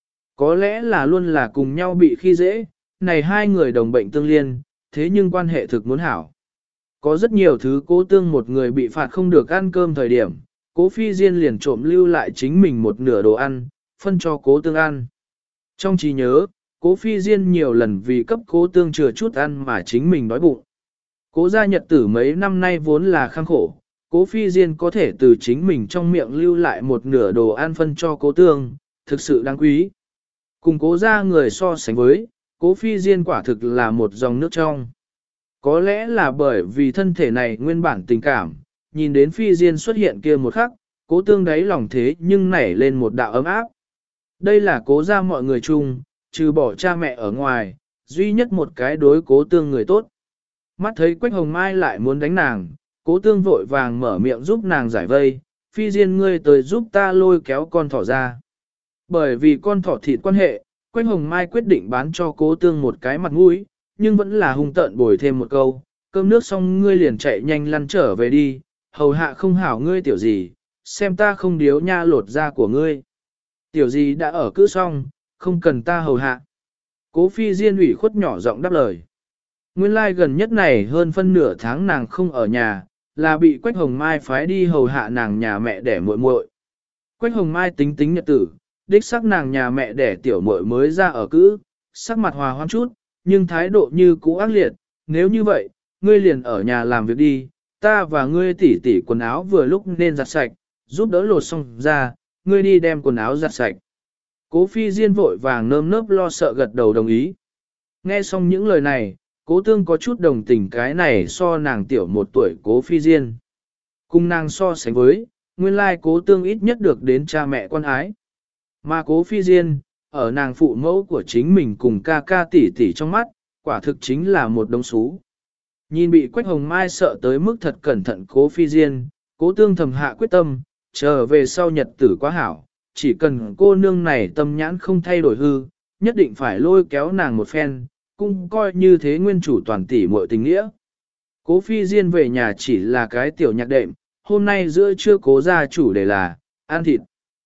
Có lẽ là luôn là cùng nhau bị khi dễ, này hai người đồng bệnh tương liên, thế nhưng quan hệ thực muốn hảo. Có rất nhiều thứ Cố Tương một người bị phạt không được ăn cơm thời điểm, Cố Phi Diên liền trộm lưu lại chính mình một nửa đồ ăn, phân cho Cố Tương ăn. Trong trí nhớ, Cố Phi Diên nhiều lần vì cấp Cố Tương chừa chút ăn mà chính mình đói bụng. Cố gia nhật tử mấy năm nay vốn là khăng khổ, Cố Phi Diên có thể từ chính mình trong miệng lưu lại một nửa đồ ăn phân cho Cố Tương, thực sự đáng quý. Cùng Cố gia người so sánh với, Cố Phi Diên quả thực là một dòng nước trong. Có lẽ là bởi vì thân thể này nguyên bản tình cảm, nhìn đến Phi Diên xuất hiện kia một khắc, Cố Tương đáy lòng thế nhưng nảy lên một đạo ấm áp. Đây là Cố gia mọi người chung, trừ bỏ cha mẹ ở ngoài, duy nhất một cái đối Cố Tương người tốt. Mắt thấy Quách Hồng Mai lại muốn đánh nàng, Cố Tương vội vàng mở miệng giúp nàng giải vây, Phi Diên ngươi tới giúp ta lôi kéo con thỏ ra. Bởi vì con thỏ thịt quan hệ, Quách Hồng Mai quyết định bán cho Cố Tương một cái mặt mũi, nhưng vẫn là hung tợn bồi thêm một câu, cơm nước xong ngươi liền chạy nhanh lăn trở về đi, hầu hạ không hảo ngươi tiểu gì, xem ta không điếu nha lột da của ngươi. Tiểu gì đã ở cữ xong, không cần ta hầu hạ. Cố Phi Diên ủy khuất nhỏ giọng đáp lời. Nguyên lai gần nhất này hơn phân nửa tháng nàng không ở nhà, là bị Quách Hồng Mai phái đi hầu hạ nàng nhà mẹ đẻ muội muội. Quách Hồng Mai tính tính nhật tử, đích xác nàng nhà mẹ đẻ tiểu muội mới ra ở cữ, sắc mặt hòa hoãn chút, nhưng thái độ như cũ ác liệt, nếu như vậy, ngươi liền ở nhà làm việc đi, ta và ngươi tỉ tỉ quần áo vừa lúc nên giặt sạch, giúp đỡ lột xong ra, ngươi đi đem quần áo giặt sạch. Cố Phi Diên vội vàng nơm nớp lo sợ gật đầu đồng ý. Nghe xong những lời này, Cố Tương có chút đồng tình cái này so nàng tiểu một tuổi Cố Phi Diên. Cùng nàng so sánh với, nguyên lai Cố Tương ít nhất được đến cha mẹ quan ái. Mà Cố Phi Diên, ở nàng phụ mẫu của chính mình cùng ca ca tỷ tỷ trong mắt, quả thực chính là một đống xú. Nhìn bị Quách Hồng Mai sợ tới mức thật cẩn thận Cố Phi Diên, Cố Tương thầm hạ quyết tâm, trở về sau nhật tử quá hảo, chỉ cần cô nương này tâm nhãn không thay đổi hư, nhất định phải lôi kéo nàng một phen, cũng coi như thế nguyên chủ toàn tỷ muội tình nghĩa. Cố Phi Diên về nhà chỉ là cái tiểu nhạc đệm, hôm nay giữa trưa Cố gia chủ đề là ăn thịt.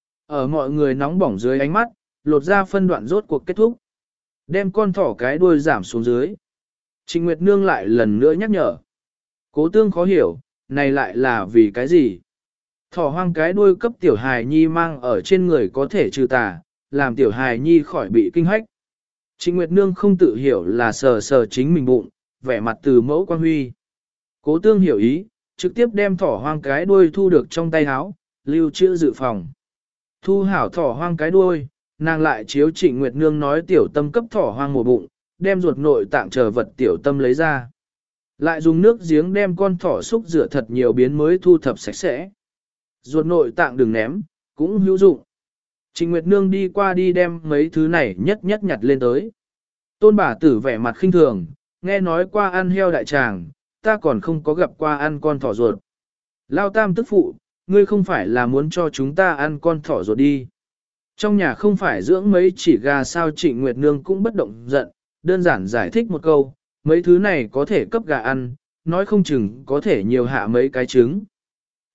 Ở mọi người nóng bỏng dưới ánh mắt, lột ra phân đoạn rốt cuộc kết thúc. Đem con thỏ cái đuôi giảm xuống dưới. Trịnh Nguyệt Nương lại lần nữa nhắc nhở. Cố Tương khó hiểu, này lại là vì cái gì? Thỏ hoang cái đuôi cấp tiểu hài nhi mang ở trên người có thể trừ tà, làm tiểu hài nhi khỏi bị kinh hách. Trịnh Nguyệt Nương không tự hiểu là sờ sờ chính mình bụng, vẻ mặt từ mẫu quan huy. Cố Tương hiểu ý, trực tiếp đem thỏ hoang cái đuôi thu được trong tay áo, lưu trữ dự phòng. Thu hảo thỏ hoang cái đuôi, nàng lại chiếu Trịnh Nguyệt Nương nói tiểu tâm cấp thỏ hoang mổ bụng, đem ruột nội tạng chờ vật tiểu tâm lấy ra. Lại dùng nước giếng đem con thỏ xúc rửa thật nhiều biến mới thu thập sạch sẽ. Ruột nội tạng đừng ném, cũng hữu dụng. Trịnh Nguyệt Nương đi qua đi đem mấy thứ này nhất nhất nhặt lên tới. Tôn bà tử vẻ mặt khinh thường, nghe nói qua ăn heo đại tràng, ta còn không có gặp qua ăn con thỏ ruột. Lao tam tức phụ, ngươi không phải là muốn cho chúng ta ăn con thỏ ruột đi. Trong nhà không phải dưỡng mấy chỉ gà sao. Trịnh Nguyệt Nương cũng bất động giận, đơn giản giải thích một câu, mấy thứ này có thể cấp gà ăn, nói không chừng có thể nhiều hạ mấy cái trứng.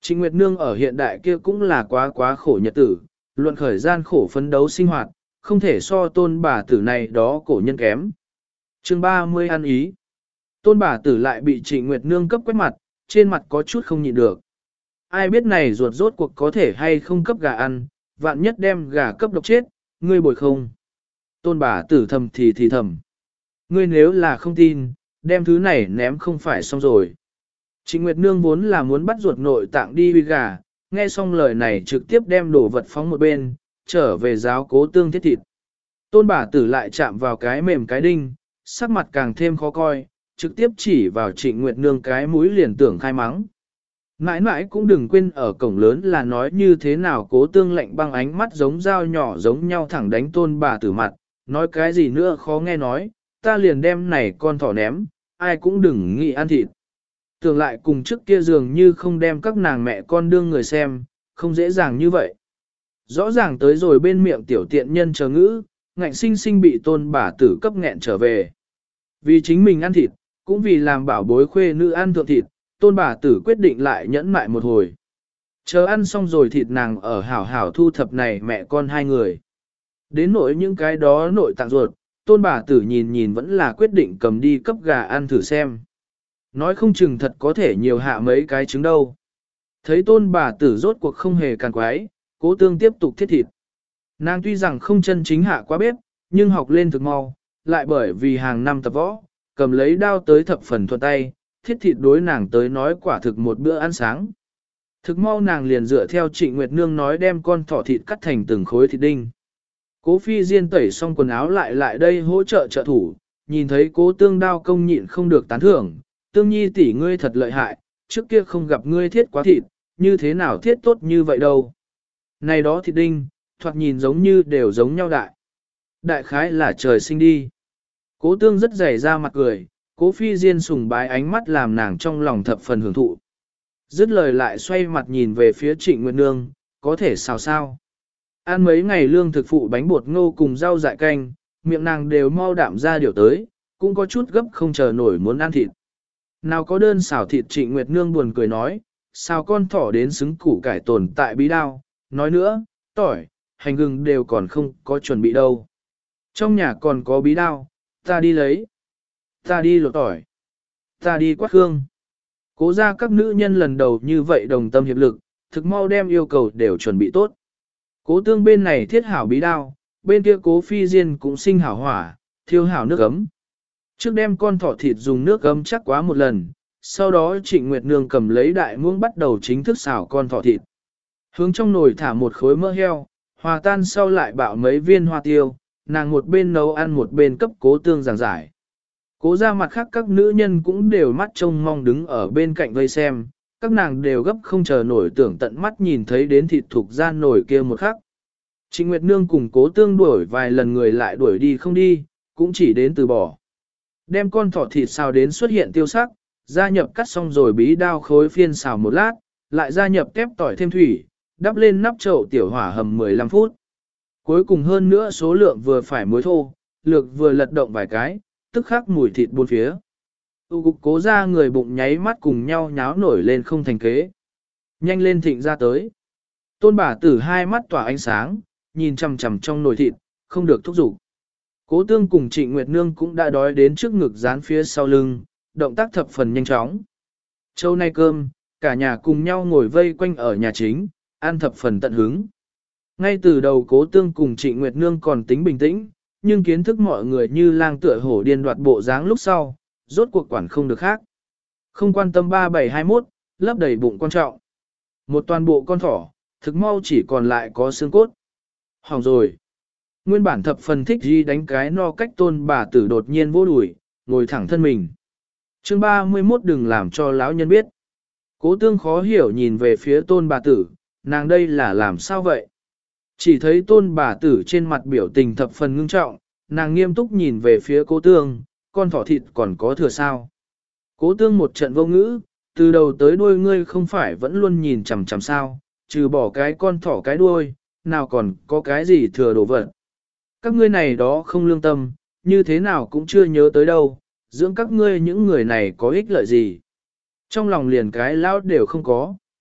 Trịnh Nguyệt Nương ở hiện đại kia cũng là quá khổ nhật tử, luận khởi gian khổ phấn đấu sinh hoạt, không thể so tôn bà tử này đó cổ nhân kém. Chương 30 ăn ý. Tôn bà tử lại bị Trịnh Nguyệt Nương cấp quét mặt, trên mặt có chút không nhịn được. Ai biết này ruột rốt cuộc có thể hay không cấp gà ăn, vạn nhất đem gà cấp độc chết, ngươi bồi không. Tôn bà tử thầm thì thầm. Ngươi nếu là không tin, đem thứ này ném không phải xong rồi. Trịnh Nguyệt Nương vốn là muốn bắt ruột nội tạng đi huy gà, nghe xong lời này trực tiếp đem đồ vật phóng một bên, trở về giáo Cố Tương thiết thịt. Tôn bà tử lại chạm vào cái mềm cái đinh, sắc mặt càng thêm khó coi, trực tiếp chỉ vào Trịnh Nguyệt Nương cái mũi liền tưởng khai mắng. Mãi mãi cũng đừng quên ở cổng lớn là nói như thế nào Cố Tương lạnh băng ánh mắt giống dao nhỏ giống nhau thẳng đánh tôn bà tử mặt, nói cái gì nữa khó nghe nói, ta liền đem này con thỏ ném, ai cũng đừng nghĩ ăn thịt. Tưởng lại cùng trước kia dường như không đem các nàng mẹ con đương người xem, không dễ dàng như vậy. Rõ ràng tới rồi bên miệng tiểu tiện nhân chờ ngữ, ngạnh sinh sinh bị tôn bà tử cấp nghẹn trở về. Vì chính mình ăn thịt, cũng vì làm bảo bối khuê nữ ăn thượng thịt, tôn bà tử quyết định lại nhẫn mại một hồi. Chờ ăn xong rồi thịt nàng ở hảo hảo thu thập này mẹ con hai người. Đến nỗi những cái đó nội tạng ruột, tôn bà tử nhìn vẫn là quyết định cầm đi cấp gà ăn thử xem. Nói không chừng thật có thể nhiều hạ mấy cái trứng đâu. Thấy tôn bà tử rốt cuộc không hề càn quái, Cố Tương tiếp tục thiết thịt. Nàng tuy rằng không chân chính hạ qua bếp, nhưng học lên thực mau, lại bởi vì hàng năm tập võ, cầm lấy đao tới thập phần thuận tay, thiết thịt đối nàng tới nói quả thực một bữa ăn sáng. Thực mau nàng liền dựa theo Trịnh Nguyệt Nương nói đem con thỏ thịt cắt thành từng khối thịt đinh. Cố Phi Diên tẩy xong quần áo lại đây hỗ trợ trợ thủ, nhìn thấy Cố Tương đao công nhịn không được tán thưởng, Tương Nhi tỷ ngươi thật lợi hại, trước kia không gặp ngươi thiết quá thịt, như thế nào thiết tốt như vậy đâu. Này đó thịt đinh, thoạt nhìn giống như đều giống nhau đại. Đại khái là trời sinh đi. Cố Tương rất dày ra mặt cười, Cố Phi Diên sùng bái ánh mắt làm nàng trong lòng thập phần hưởng thụ. Dứt lời lại xoay mặt nhìn về phía Trịnh Nguyệt Nương, có thể sao sao. Ăn mấy ngày lương thực phụ bánh bột ngô cùng rau dại canh, miệng nàng đều mau đạm ra điều tới, cũng có chút gấp không chờ nổi muốn ăn thịt. Nào có đơn xào thịt Trịnh Nguyệt Nương buồn cười nói, sao con thỏ đến xứng củ cải tồn tại bí đao, nói nữa, tỏi, hành gừng đều còn không có chuẩn bị đâu. Trong nhà còn có bí đao, ta đi lấy, ta đi lột tỏi, ta đi quát hương. Cố ra các nữ nhân lần đầu như vậy đồng tâm hiệp lực, thực mau đem yêu cầu đều chuẩn bị tốt. Cố Tương bên này thiết hảo bí đao, bên kia Cố Phi Diên cũng sinh hảo hỏa, thiêu hảo nước ấm. Trước đem con thỏ thịt dùng nước ấm chắc quá một lần, sau đó Trịnh Nguyệt Nương cầm lấy đại muỗng bắt đầu chính thức xào con thỏ thịt. Hướng trong nồi thả một khối mỡ heo, hòa tan sau lại bạo mấy viên hoa tiêu, nàng một bên nấu ăn một bên cấp Cố Tương giảng giải. Cố ra mặt khác các nữ nhân cũng đều mắt trông mong đứng ở bên cạnh vây xem, các nàng đều gấp không chờ nổi tưởng tận mắt nhìn thấy đến thịt thuộc ra nổi kia một khắc. Trịnh Nguyệt Nương cùng Cố Tương đuổi vài lần người lại đuổi đi không đi, cũng chỉ đến từ bỏ. Đem con thỏ thịt xào đến xuất hiện tiêu sắc, gia nhập cắt xong rồi bí đao khối phiên xào một lát, lại gia nhập tép tỏi thêm thủy, đắp lên nắp chậu tiểu hỏa hầm 15 phút. Cuối cùng hơn nữa số lượng vừa phải muối thô, lược vừa lật động vài cái, tức khắc mùi thịt buôn phía. Cục Cố ra người bụng nháy mắt cùng nhau nháo nổi lên không thành kế. Nhanh lên thịnh ra tới. Tôn bà tử hai mắt tỏa ánh sáng, nhìn chằm chằm trong nồi thịt, không được thúc giục. Cố Tương cùng Trịnh Nguyệt Nương cũng đã đói đến trước ngực dán phía sau lưng, động tác thập phần nhanh chóng. Châu nay cơm, cả nhà cùng nhau ngồi vây quanh ở nhà chính, ăn thập phần tận hứng. Ngay từ đầu Cố Tương cùng Trịnh Nguyệt Nương còn tính bình tĩnh, nhưng kiến thức mọi người như lang tựa hổ điên đoạt bộ dáng lúc sau, rốt cuộc quản không được khác. Không quan tâm 3721, lấp đầy bụng quan trọng. Một toàn bộ con thỏ, thực mau chỉ còn lại có xương cốt. Hỏng rồi. Nguyên bản thập phần thích gì đánh cái no cách tôn bà tử đột nhiên vô đuổi, ngồi thẳng thân mình. Chương 31 đừng làm cho lão nhân biết. Cố Tương khó hiểu nhìn về phía tôn bà tử, nàng đây là làm sao vậy? Chỉ thấy tôn bà tử trên mặt biểu tình thập phần ngưng trọng, nàng nghiêm túc nhìn về phía Cố Tương, con thỏ thịt còn có thừa sao? Cố Tương một trận vô ngữ, từ đầu tới đuôi ngươi không phải vẫn luôn nhìn chằm chằm sao, trừ bỏ cái con thỏ cái đuôi, nào còn có cái gì thừa đồ vật. Các ngươi này đó không lương tâm, như thế nào cũng chưa nhớ tới đâu, dưỡng các ngươi những người này có ích lợi gì. Trong lòng liền cái lão đều không có.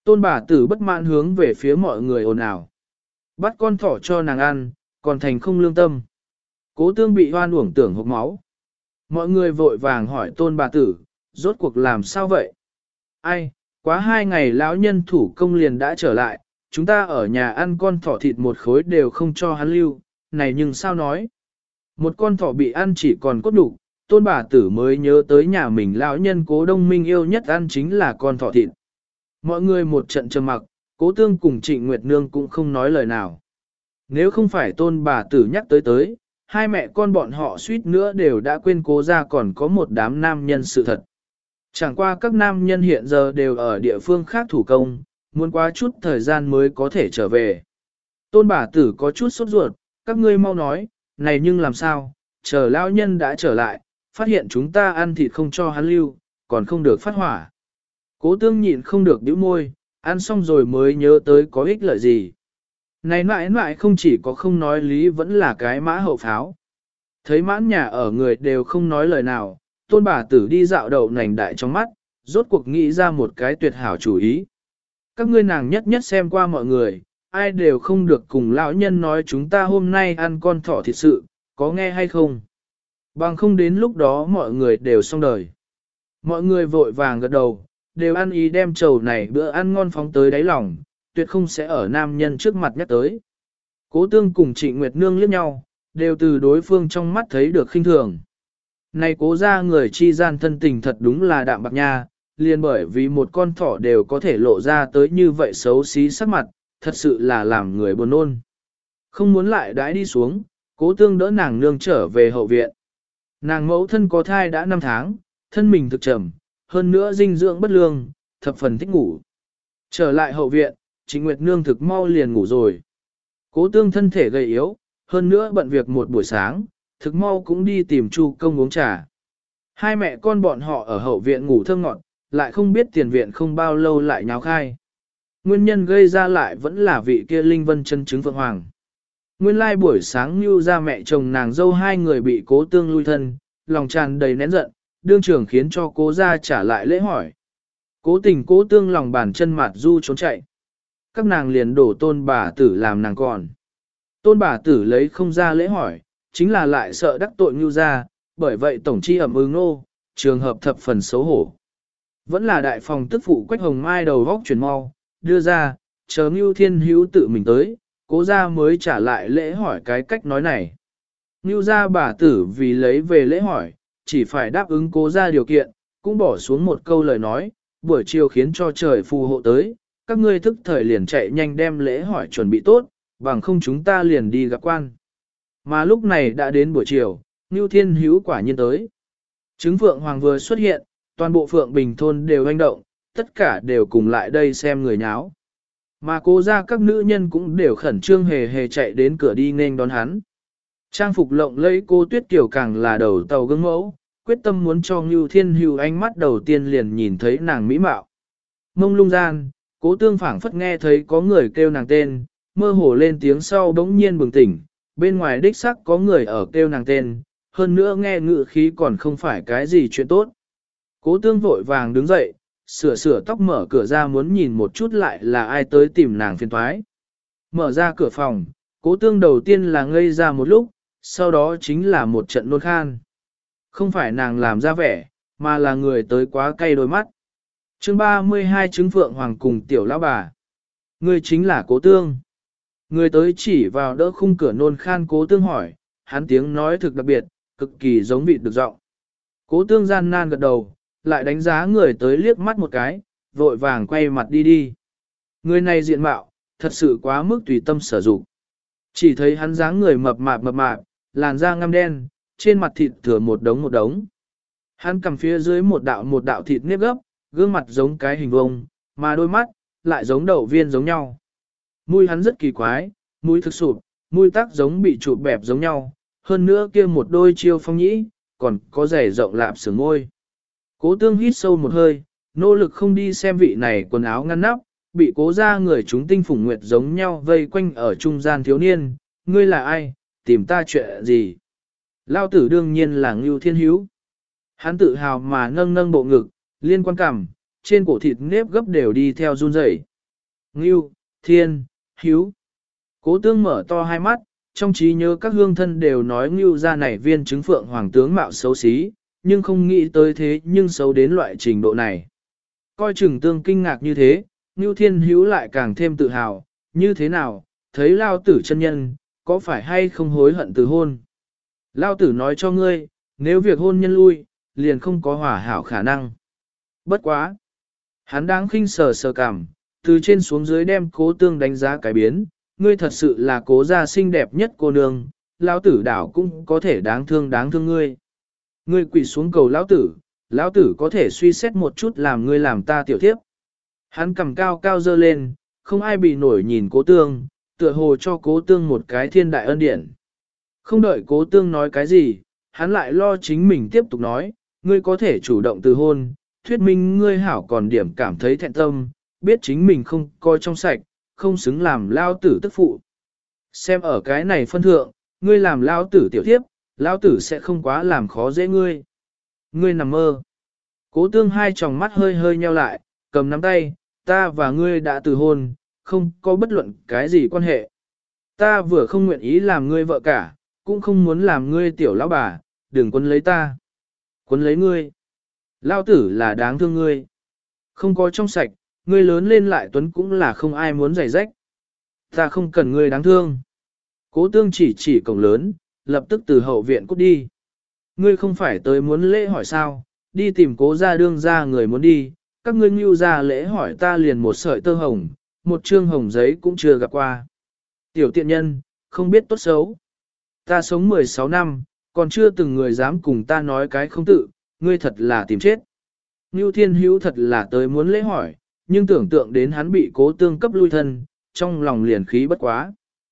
Tôn bà tử bất mãn hướng về phía mọi người ồn ào. Bắt con thỏ cho nàng ăn, còn thành không lương tâm. Cố tương bị hoan uổng tưởng hộc máu. Mọi người vội vàng hỏi tôn bà tử, rốt cuộc làm sao vậy? Ai, quá 2 ngày lão nhân thủ công liền đã trở lại, chúng ta ở nhà ăn con thỏ thịt một khối đều không cho hắn lưu, này nhưng sao nói? Một con thỏ bị ăn chỉ còn cốt đủ, tôn bà tử mới nhớ tới nhà mình lão nhân Cố Đông Minh yêu nhất ăn chính là con thỏ thịt. Mọi người một trận trầm mặc, Cố Tương cùng Trịnh Nguyệt Nương cũng không nói lời nào. Nếu không phải tôn bà tử nhắc tới, hai mẹ con bọn họ suýt nữa đều đã quên Cố ra còn có một đám nam nhân sự thật. Chẳng qua các nam nhân hiện giờ đều ở địa phương khác thủ công, muốn quá chút thời gian mới có thể trở về. Tôn bà tử có chút sốt ruột, các ngươi mau nói, này nhưng làm sao, chờ lão nhân đã trở lại, phát hiện chúng ta ăn thịt không cho hắn lưu, còn không được phát hỏa. Cố Tương nhịn không được bĩu môi, ăn xong rồi mới nhớ tới có ích lợi gì. Này mãi mãi không chỉ có không nói lý vẫn là cái mã hậu pháo. Thấy mãn nhà ở người đều không nói lời nào, tôn bà tử đi dạo đầu nành đại trong mắt, rốt cuộc nghĩ ra một cái tuyệt hảo chủ ý. Các ngươi nàng nhất nhất xem qua mọi người, ai đều không được cùng lão nhân nói chúng ta hôm nay ăn con thỏ thịt sự, có nghe hay không? Bằng không đến lúc đó mọi người đều xong đời. Mọi người vội vàng gật đầu, đều ăn ý đem trầu này bữa ăn ngon phóng tới đáy lòng, tuyệt không sẽ ở nam nhân trước mặt nhắc tới. Cố Tương cùng Trịnh Nguyệt Nương liếc nhau, đều từ đối phương trong mắt thấy được khinh thường. Này Cố ra người chi gian thân tình thật đúng là đạm bạc nha, liền bởi vì một con thỏ đều có thể lộ ra tới như vậy xấu xí sắc mặt, thật sự là làm người buồn nôn. Không muốn lại đãi đi xuống, Cố Tương đỡ nàng nương trở về hậu viện. Nàng mẫu thân có thai đã 5 tháng, thân mình thực trầm, hơn nữa dinh dưỡng bất lương, thập phần thích ngủ. Trở lại hậu viện, Trịnh Nguyệt Nương thực mau liền ngủ rồi. Cố Tương thân thể gầy yếu, hơn nữa bận việc một buổi sáng, thực mau cũng đi tìm Chu Công uống trà. Hai mẹ con bọn họ ở hậu viện ngủ thơm ngọt, lại không biết tiền viện không bao lâu lại nháo khai. Nguyên nhân gây ra lại vẫn là vị kia Linh Vân chân chứng Phượng Hoàng. Nguyên lai buổi sáng Nưu ra mẹ chồng nàng dâu hai người bị Cố Tương lui thân, lòng tràn đầy nén giận, đương trưởng khiến cho Cố ra trả lại lễ hỏi. Cố Tình Cố Tương lòng bàn chân mặt du trốn chạy. Các nàng liền đổ tôn bà tử làm nàng còn. Tôn bà tử lấy không ra lễ hỏi, chính là lại sợ đắc tội Nưu ra, bởi vậy tổng chi ẩm ưng nô, trường hợp thập phần xấu hổ. Vẫn là đại phòng tức phụ Quách Hồng Mai đầu vóc chuyển mau, đưa ra, chờ Nưu Thiên Hữu tự mình tới, Cố gia mới trả lại lễ hỏi cái cách nói này. Nưu gia bà tử vì lấy về lễ hỏi, chỉ phải đáp ứng Cố gia điều kiện, cũng bỏ xuống một câu lời nói, buổi chiều khiến cho trời phù hộ tới, các ngươi thức thời liền chạy nhanh đem lễ hỏi chuẩn bị tốt, bằng không chúng ta liền đi gặp quan. Mà lúc này đã đến buổi chiều, Nưu Thiên Hữu quả nhiên tới. Trứng Phượng Hoàng vừa xuất hiện, toàn bộ Phượng Bình thôn đều hoành động, tất cả đều cùng lại đây xem người nháo. Mà Cố ra các nữ nhân cũng đều khẩn trương hề hề chạy đến cửa đi nên đón hắn. Trang phục lộng lẫy Cô Tuyết Kiều càng là đầu tàu gương mẫu, quyết tâm muốn cho Nưu Thiên Hữu ánh mắt đầu tiên liền nhìn thấy nàng mỹ mạo. Mông lung gian, Cố Tương phảng phất nghe thấy có người kêu nàng tên, mơ hồ lên tiếng sau bỗng nhiên bừng tỉnh, bên ngoài đích xác có người ở kêu nàng tên, hơn nữa nghe ngự khí còn không phải cái gì chuyện tốt. Cố Tương vội vàng đứng dậy, sửa tóc mở cửa ra muốn nhìn một chút lại là ai tới tìm nàng phiền toái. Mở ra cửa phòng, Cố Tương đầu tiên là ngây ra một lúc, sau đó chính là một trận nôn khan. Không phải nàng làm ra vẻ, mà là người tới quá cay đôi mắt. Chương 32 Trứng Phượng Hoàng cùng tiểu lão bà. Người chính là Cố Tương. Người tới chỉ vào đỡ khung cửa nôn khan Cố Tương hỏi, hắn tiếng nói thực đặc biệt, cực kỳ giống vịt được giọng. Cố Tương gian nan gật đầu, lại đánh giá người tới liếc mắt một cái, vội vàng quay mặt đi đi. Người này diện mạo, thật sự quá mức tùy tâm sở dụng. Chỉ thấy hắn dáng người mập mạp, làn da ngăm đen, trên mặt thịt thừa một đống. Hắn cầm phía dưới một đạo thịt nếp gấp, gương mặt giống cái hình vuông, mà đôi mắt lại giống đậu viên giống nhau. Mũi hắn rất kỳ quái, mũi thực sụp, mũi tắc giống bị chụp bẹp giống nhau, hơn nữa kia một đôi chiêu phong nhĩ, còn có dày rộng lạp sườn môi. Cố Tương hít sâu một hơi, nỗ lực không đi xem vị này quần áo ngăn nắp, bị Cố ra người chúng tinh phủng nguyệt giống nhau vây quanh ở trung gian thiếu niên, ngươi là ai, tìm ta chuyện gì? Lao tử đương nhiên là Ngưu Thiên Hữu. Hắn tự hào mà nâng bộ ngực, liên quan cằm, trên cổ thịt nếp gấp đều đi theo run rẩy. Ngưu, Thiên, Hiếu. Cố tương mở to hai mắt, trong trí nhớ các hương thân đều nói Ngưu gia này viên trứng phượng hoàng tướng mạo xấu xí, nhưng không nghĩ tới thế nhưng xấu đến loại trình độ này. Coi chừng tương kinh ngạc như thế, Ngưu Thiên Hiếu lại càng thêm tự hào, như thế nào, thấy lao tử chân nhân, có phải hay không hối hận từ hôn? Lao tử nói cho ngươi, nếu việc hôn nhân lui, liền không có hòa hảo khả năng. Bất quá. Hắn đang khinh sờ sờ cảm, từ trên xuống dưới đem cố tương đánh giá cái biến, ngươi thật sự là cố gia xinh đẹp nhất cô nương, lão tử đảo cũng có thể đáng thương ngươi. Ngươi quỳ xuống cầu lão tử có thể suy xét một chút làm ngươi làm ta tiểu thiếp. Hắn cầm cao cao dơ lên, không ai bị nổi nhìn cố tương, tựa hồ cho cố tương một cái thiên đại ân điển. Không đợi cố tương nói cái gì, hắn lại lo chính mình tiếp tục nói, ngươi có thể chủ động từ hôn, thuyết minh ngươi hảo còn điểm cảm thấy thẹn tâm, biết chính mình không coi trong sạch, không xứng làm lao tử tức phụ. Xem ở cái này phân thượng, ngươi làm lao tử tiểu thiếp, lao tử sẽ không quá làm khó dễ ngươi. Ngươi nằm mơ. Cố tương hai tròng mắt hơi hơi nheo lại, cầm nắm tay, ta và ngươi đã từ hôn, không có bất luận cái gì quan hệ. Ta vừa không nguyện ý làm ngươi vợ cả, cũng không muốn làm ngươi tiểu lão bà, đừng quấn lấy ta. Quấn lấy ngươi. Lao tử là đáng thương ngươi. Không có trong sạch, ngươi lớn lên lại tuấn cũng là không ai muốn giày rách. Ta không cần ngươi đáng thương. Cố tương chỉ cổng lớn, lập tức từ hậu viện cút đi. Ngươi không phải tới muốn lễ hỏi sao, đi tìm cố gia đương gia người muốn đi, các ngươi nhu ra lễ hỏi ta liền một sợi tơ hồng, một trương hồng giấy cũng chưa gặp qua. Tiểu tiện nhân, không biết tốt xấu. Ta sống 16 năm, còn chưa từng người dám cùng ta nói cái không tự, ngươi thật là tìm chết. Ngưu Thiên Hữu thật là tới muốn lễ hỏi, nhưng tưởng tượng đến hắn bị cố tương cấp lui thân, trong lòng liền khí bất quá.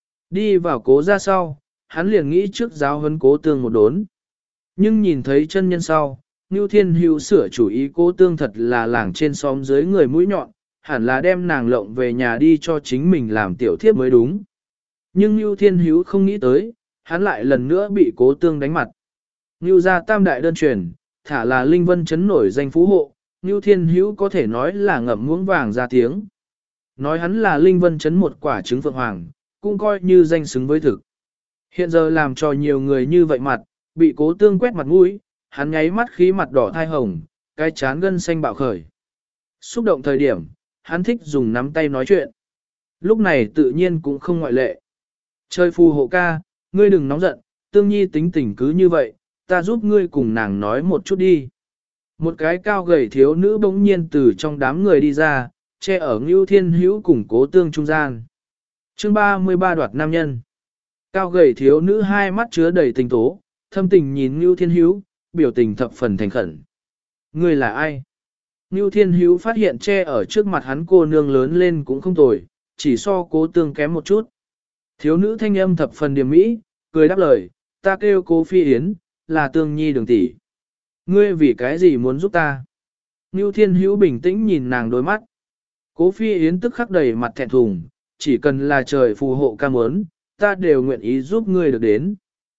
Đi vào cố ra sau, hắn liền nghĩ trước giáo huấn cố tương một đốn. Nhưng nhìn thấy chân nhân sau, Ngưu Thiên Hữu sửa chủ ý cố tương thật là làng trên xóm dưới người mũi nhọn, hẳn là đem nàng lộng về nhà đi cho chính mình làm tiểu thiếp mới đúng. Nhưng Ngưu Thiên Hữu không nghĩ tới, hắn lại lần nữa bị cố tương đánh mặt. Ngưu gia tam đại đơn truyền, thả là Linh Vân chấn nổi danh phú hộ, Ngưu Thiên Hữu có thể nói là ngậm muỗng vàng ra tiếng. Nói hắn là Linh Vân chấn một quả trứng phượng hoàng, cũng coi như danh xứng với thực. Hiện giờ làm cho nhiều người như vậy mặt, bị cố tương quét mặt mũi, hắn nháy mắt khí mặt đỏ thai hồng, cái chán gân xanh bạo khởi. Xúc động thời điểm, hắn thích dùng nắm tay nói chuyện. Lúc này tự nhiên cũng không ngoại lệ. Trời phù hộ ca, ngươi đừng nóng giận, tương nhi tính tình cứ như vậy, ta giúp ngươi cùng nàng nói một chút đi. Một cái cao gầy thiếu nữ bỗng nhiên từ trong đám người đi ra, che ở Ngưu Thiên Hữu cùng cố tương trung gian. Chương 33 đoạt nam nhân. Cao gầy thiếu nữ hai mắt chứa đầy tình tố, thâm tình nhìn Ngưu Thiên Hữu, biểu tình thập phần thành khẩn. Ngươi là ai? Ngưu Thiên Hữu phát hiện che ở trước mặt hắn cô nương lớn lên cũng không tồi, chỉ so cố tương kém một chút. Thiếu nữ thanh âm thập phần điềm mỹ, cười đáp lời, ta kêu cố Phi Yến, là tương nhi đường tỷ. Ngươi vì cái gì muốn giúp ta? Ngưu Thiên Hữu bình tĩnh nhìn nàng đôi mắt. Cố Phi Yến tức khắc đầy mặt thẹn thùng, chỉ cần là trời phù hộ ca muốn, ta đều nguyện ý giúp ngươi được đến.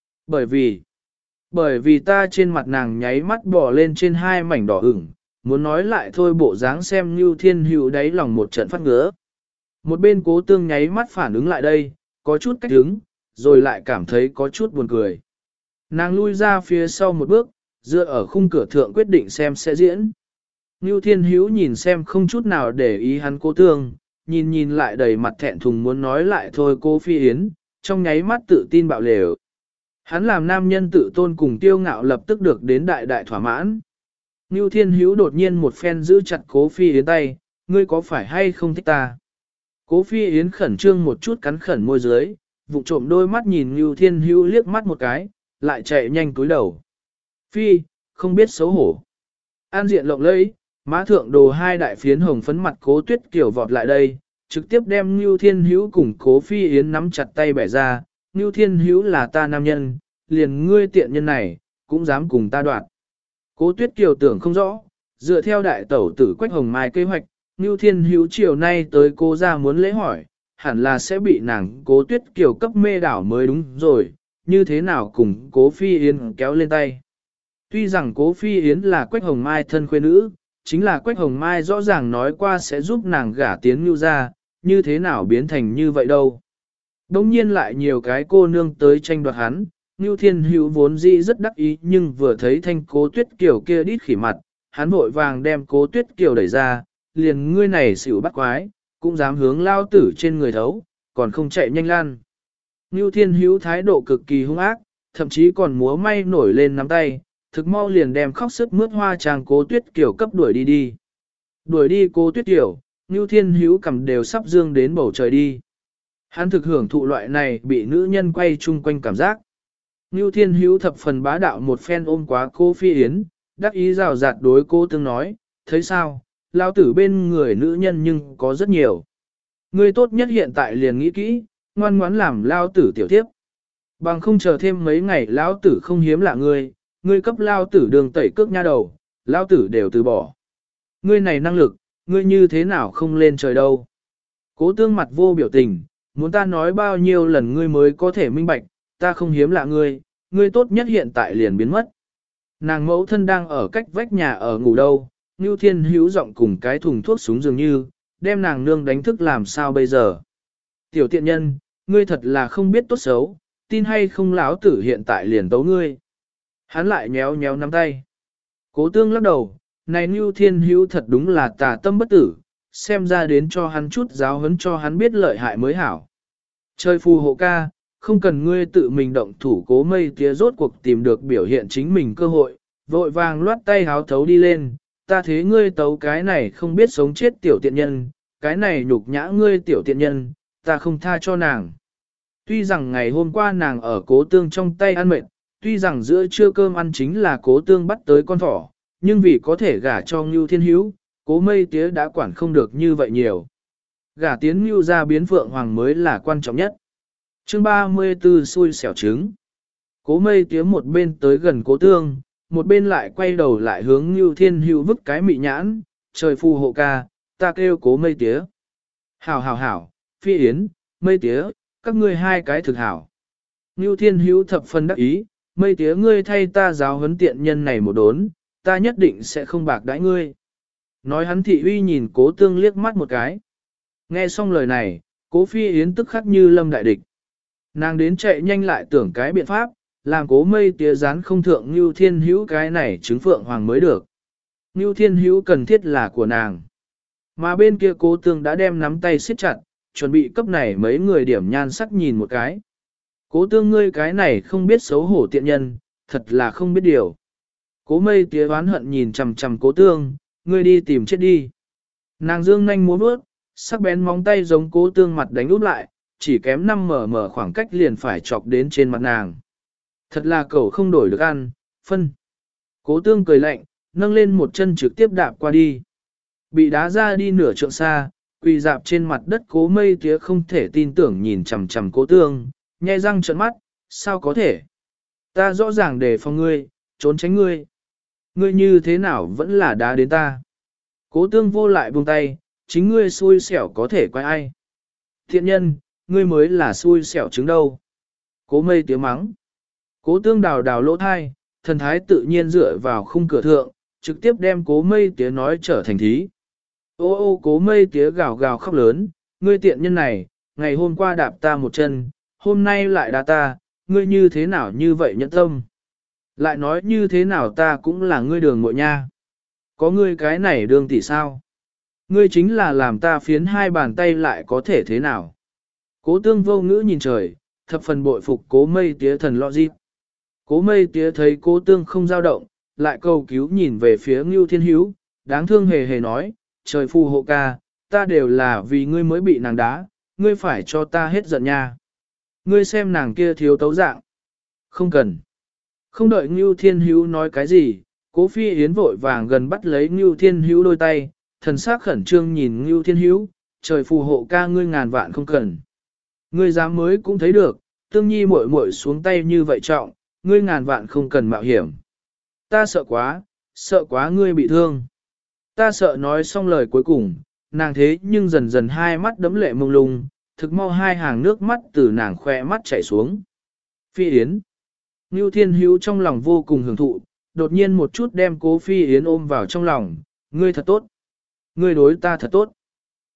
Bởi vì ta trên mặt nàng nháy mắt bỏ lên trên hai mảnh đỏ ửng, muốn nói lại thôi bộ dáng xem Ngưu Thiên Hữu đáy lòng một trận phát ngứa. Một bên cố tương nháy mắt phản ứng lại đây, có chút cách đứng, rồi lại cảm thấy có chút buồn cười. Nàng lui ra phía sau một bước, dựa ở khung cửa thượng quyết định xem sẽ diễn. Ngưu Thiên Hữu nhìn xem không chút nào để ý hắn cố tương, nhìn lại đầy mặt thẹn thùng muốn nói lại thôi cô Phi Yến, trong nháy mắt tự tin bạo lều. Hắn làm nam nhân tự tôn cùng tiêu ngạo lập tức được đến đại thỏa mãn. Ngưu Thiên Hữu đột nhiên một phen giữ chặt cố Phi Yến tay, ngươi có phải hay không thích ta? Cố Phi Yến khẩn trương một chút cắn khẩn môi dưới, vụng trộm đôi mắt nhìn Ngưu Thiên Hữu liếc mắt một cái, lại chạy nhanh cúi đầu. Phi, không biết xấu hổ. An diện lộng lẫy, má thượng đồ hai đại phiến hồng phấn mặt Cố Tuyết Kiều vọt lại đây, trực tiếp đem Ngưu Thiên Hữu cùng Cố Phi Yến nắm chặt tay bẻ ra. Ngưu Thiên Hữu là ta nam nhân, liền ngươi tiện nhân này, cũng dám cùng ta đoạt. Cố Tuyết Kiều tưởng không rõ, dựa theo đại tẩu tử Quách Hồng Mai kế hoạch, Ngưu Thiên Hữu chiều nay tới cố gia muốn lễ hỏi, hẳn là sẽ bị nàng Cố Tuyết Kiều cấp mê đảo mới đúng rồi, như thế nào cùng Cố Phi Yến kéo lên tay. Tuy rằng Cố Phi Yến là Quách Hồng Mai thân khuê nữ, chính là Quách Hồng Mai rõ ràng nói qua sẽ giúp nàng gả tiến Ngưu gia, như thế nào biến thành như vậy đâu. Đông nhiên lại nhiều cái cô nương tới tranh đoạt hắn, Ngưu Thiên Hữu vốn dĩ rất đắc ý nhưng vừa thấy thanh Cố Tuyết Kiều kia đít khỉ mặt, hắn vội vàng đem Cố Tuyết Kiều đẩy ra, liền ngươi này xỉu bắt quái, cũng dám hướng lao tử trên người thấu, còn không chạy nhanh lan. Ngưu Thiên Hữu thái độ cực kỳ hung ác, thậm chí còn múa may nổi lên nắm tay, thực mau liền đem khóc sức mướt hoa trang Cố Tuyết Kiều cấp đuổi đi đi. Đuổi đi Cố Tuyết Kiều, Ngưu Thiên Hữu cầm đều sắp dương đến bầu trời đi. Hắn thực hưởng thụ loại này bị nữ nhân quay chung quanh cảm giác. Ngưu Thiên Hữu thập phần bá đạo một phen ôm quá cô Phi Yến, đắc ý rào rạt đối cô tương nói, thấy sao, lao tử bên người nữ nhân nhưng có rất nhiều. Ngươi tốt nhất hiện tại liền nghĩ kỹ, ngoan ngoãn làm lao tử tiểu tiếp. Bằng không chờ thêm mấy ngày lao tử không hiếm lạ ngươi cấp lao tử đường tẩy cước nha đầu, lao tử đều từ bỏ. Ngươi này năng lực, ngươi như thế nào không lên trời đâu. Cố tương mặt vô biểu tình, muốn ta nói bao nhiêu lần ngươi mới có thể minh bạch, ta không hiếm lạ ngươi tốt nhất hiện tại liền biến mất. Nàng mẫu thân đang ở cách vách nhà ở ngủ đâu, Ngưu Thiên Hữu giọng cùng cái thùng thuốc súng dường như, đem nàng nương đánh thức làm sao bây giờ. Tiểu tiện nhân, ngươi thật là không biết tốt xấu, tin hay không lão tử hiện tại liền tấu ngươi. Hắn lại nhéo nhéo nắm tay. Cố tương lắc đầu, này Ngưu Thiên Hữu thật đúng là tà tâm bất tử, xem ra đến cho hắn chút giáo huấn cho hắn biết lợi hại mới hảo. Trời phù hộ ca, không cần ngươi tự mình động thủ Cố Mây Tía rốt cuộc tìm được biểu hiện chính mình cơ hội, vội vàng loát tay háo thấu đi lên, ta thế ngươi tấu cái này không biết sống chết tiểu tiện nhân, cái này nhục nhã ngươi tiểu tiện nhân, ta không tha cho nàng. Tuy rằng ngày hôm qua nàng ở Cố Tương trong tay ăn mệt, tuy rằng giữa trưa cơm ăn chính là Cố Tương bắt tới con thỏ, nhưng vì có thể gả cho Ngưu Thiên Hữu, Cố Mây Tía đã quản không được như vậy nhiều. Gả tiến Ngưu ra biến Phượng Hoàng mới là quan trọng nhất. Chương 34 xui xẻo trứng. Cố Mây Tía một bên tới gần Cố Tương, một bên lại quay đầu lại hướng Ngưu Thiên Hữu vứt cái mị nhãn, trời phù hộ ca, ta kêu Cố Mây Tía. Hảo hảo hảo, Phi Yến, Mây Tía, các ngươi hai cái thực hảo. Ngưu Thiên Hữu thập phần đắc ý, Mây Tía ngươi thay ta giáo huấn tiện nhân này một đốn, ta nhất định sẽ không bạc đãi ngươi. Nói hắn thị uy nhìn Cố Tương liếc mắt một cái. Nghe xong lời này, Cố Phi Yến tức khắc như lâm đại địch. Nàng đến chạy nhanh lại tưởng cái biện pháp, làm Cố Mây Tía dán không thượng Ngưu Thiên Hữu cái này trứng Phượng Hoàng mới được. Ngưu Thiên Hữu cần thiết là của nàng. Mà bên kia Cố Tương đã đem nắm tay siết chặt, chuẩn bị cấp này mấy người điểm nhan sắc nhìn một cái. Cố Tương ngươi cái này không biết xấu hổ tiện nhân, thật là không biết điều. Cố Mây Tía oán hận nhìn chằm chằm Cố Tương, ngươi đi tìm chết đi. Nàng dương nhanh múa bước, sắc bén móng tay giống Cố Tương mặt đánh úp lại, chỉ kém 5 mở khoảng cách liền phải chọc đến trên mặt nàng. Thật là cẩu không đổi được ăn, phân. Cố Tương cười lạnh, nâng lên một chân trực tiếp đạp qua đi. Bị đá ra đi nửa trượng xa, quỳ dạp trên mặt đất Cố Mây Tía không thể tin tưởng nhìn chằm chằm Cố Tương, nhe răng trợn mắt, sao có thể? Ta rõ ràng để phòng ngươi, trốn tránh ngươi. Ngươi như thế nào vẫn là đá đến ta. Cố Tương vô lại buông tay, chính ngươi xui xẻo có thể quay ai. Thiện nhân, ngươi mới là xui xẻo trứng đâu. Cố Mây Tía mắng. Cố Tương đào đào lỗ thai, thần thái tự nhiên dựa vào khung cửa thượng, trực tiếp đem Cố Mây Tía nói trở thành thí. Ô ô Cố Mây Tía gào gào khóc lớn, ngươi tiện nhân này, ngày hôm qua đạp ta một chân, hôm nay lại đá ta, ngươi như thế nào như vậy nhẫn tâm. Lại nói như thế nào ta cũng là ngươi đường muội nha. Có ngươi cái này đường tỷ sao? Ngươi chính là làm ta phiến hai bàn tay lại có thể thế nào? Cố Tương vô ngữ nhìn trời, thập phần bội phục Cố Mây Tía thần lo dịp. Cố Mây Tía thấy Cố Tương không dao động, lại cầu cứu nhìn về phía Ngưu Thiên Hữu, đáng thương hề hề nói, trời phù hộ ca, ta đều là vì ngươi mới bị nàng đá, ngươi phải cho ta hết giận nha. Ngươi xem nàng kia thiếu tấu dạng. Không cần. Không đợi Ngưu Thiên Hữu nói cái gì, Cố Phi Yến vội vàng gần bắt lấy Ngưu Thiên Hữu đôi tay, thần sắc khẩn trương nhìn Ngưu Thiên Hữu, trời phù hộ ca ngươi ngàn vạn không cần. Ngươi dám mới cũng thấy được, Tương Nhi muội muội xuống tay như vậy trọng, ngươi ngàn vạn không cần mạo hiểm. Ta sợ quá ngươi bị thương. Ta sợ nói xong lời cuối cùng, nàng thế nhưng dần dần hai mắt đấm lệ mông lung, thực mau hai hàng nước mắt từ nàng khoe mắt chảy xuống. Phi Yến. Ngưu Thiên Hữu trong lòng vô cùng hưởng thụ, đột nhiên một chút đem Cố Phi Yến ôm vào trong lòng, ngươi thật tốt. Ngươi đối ta thật tốt.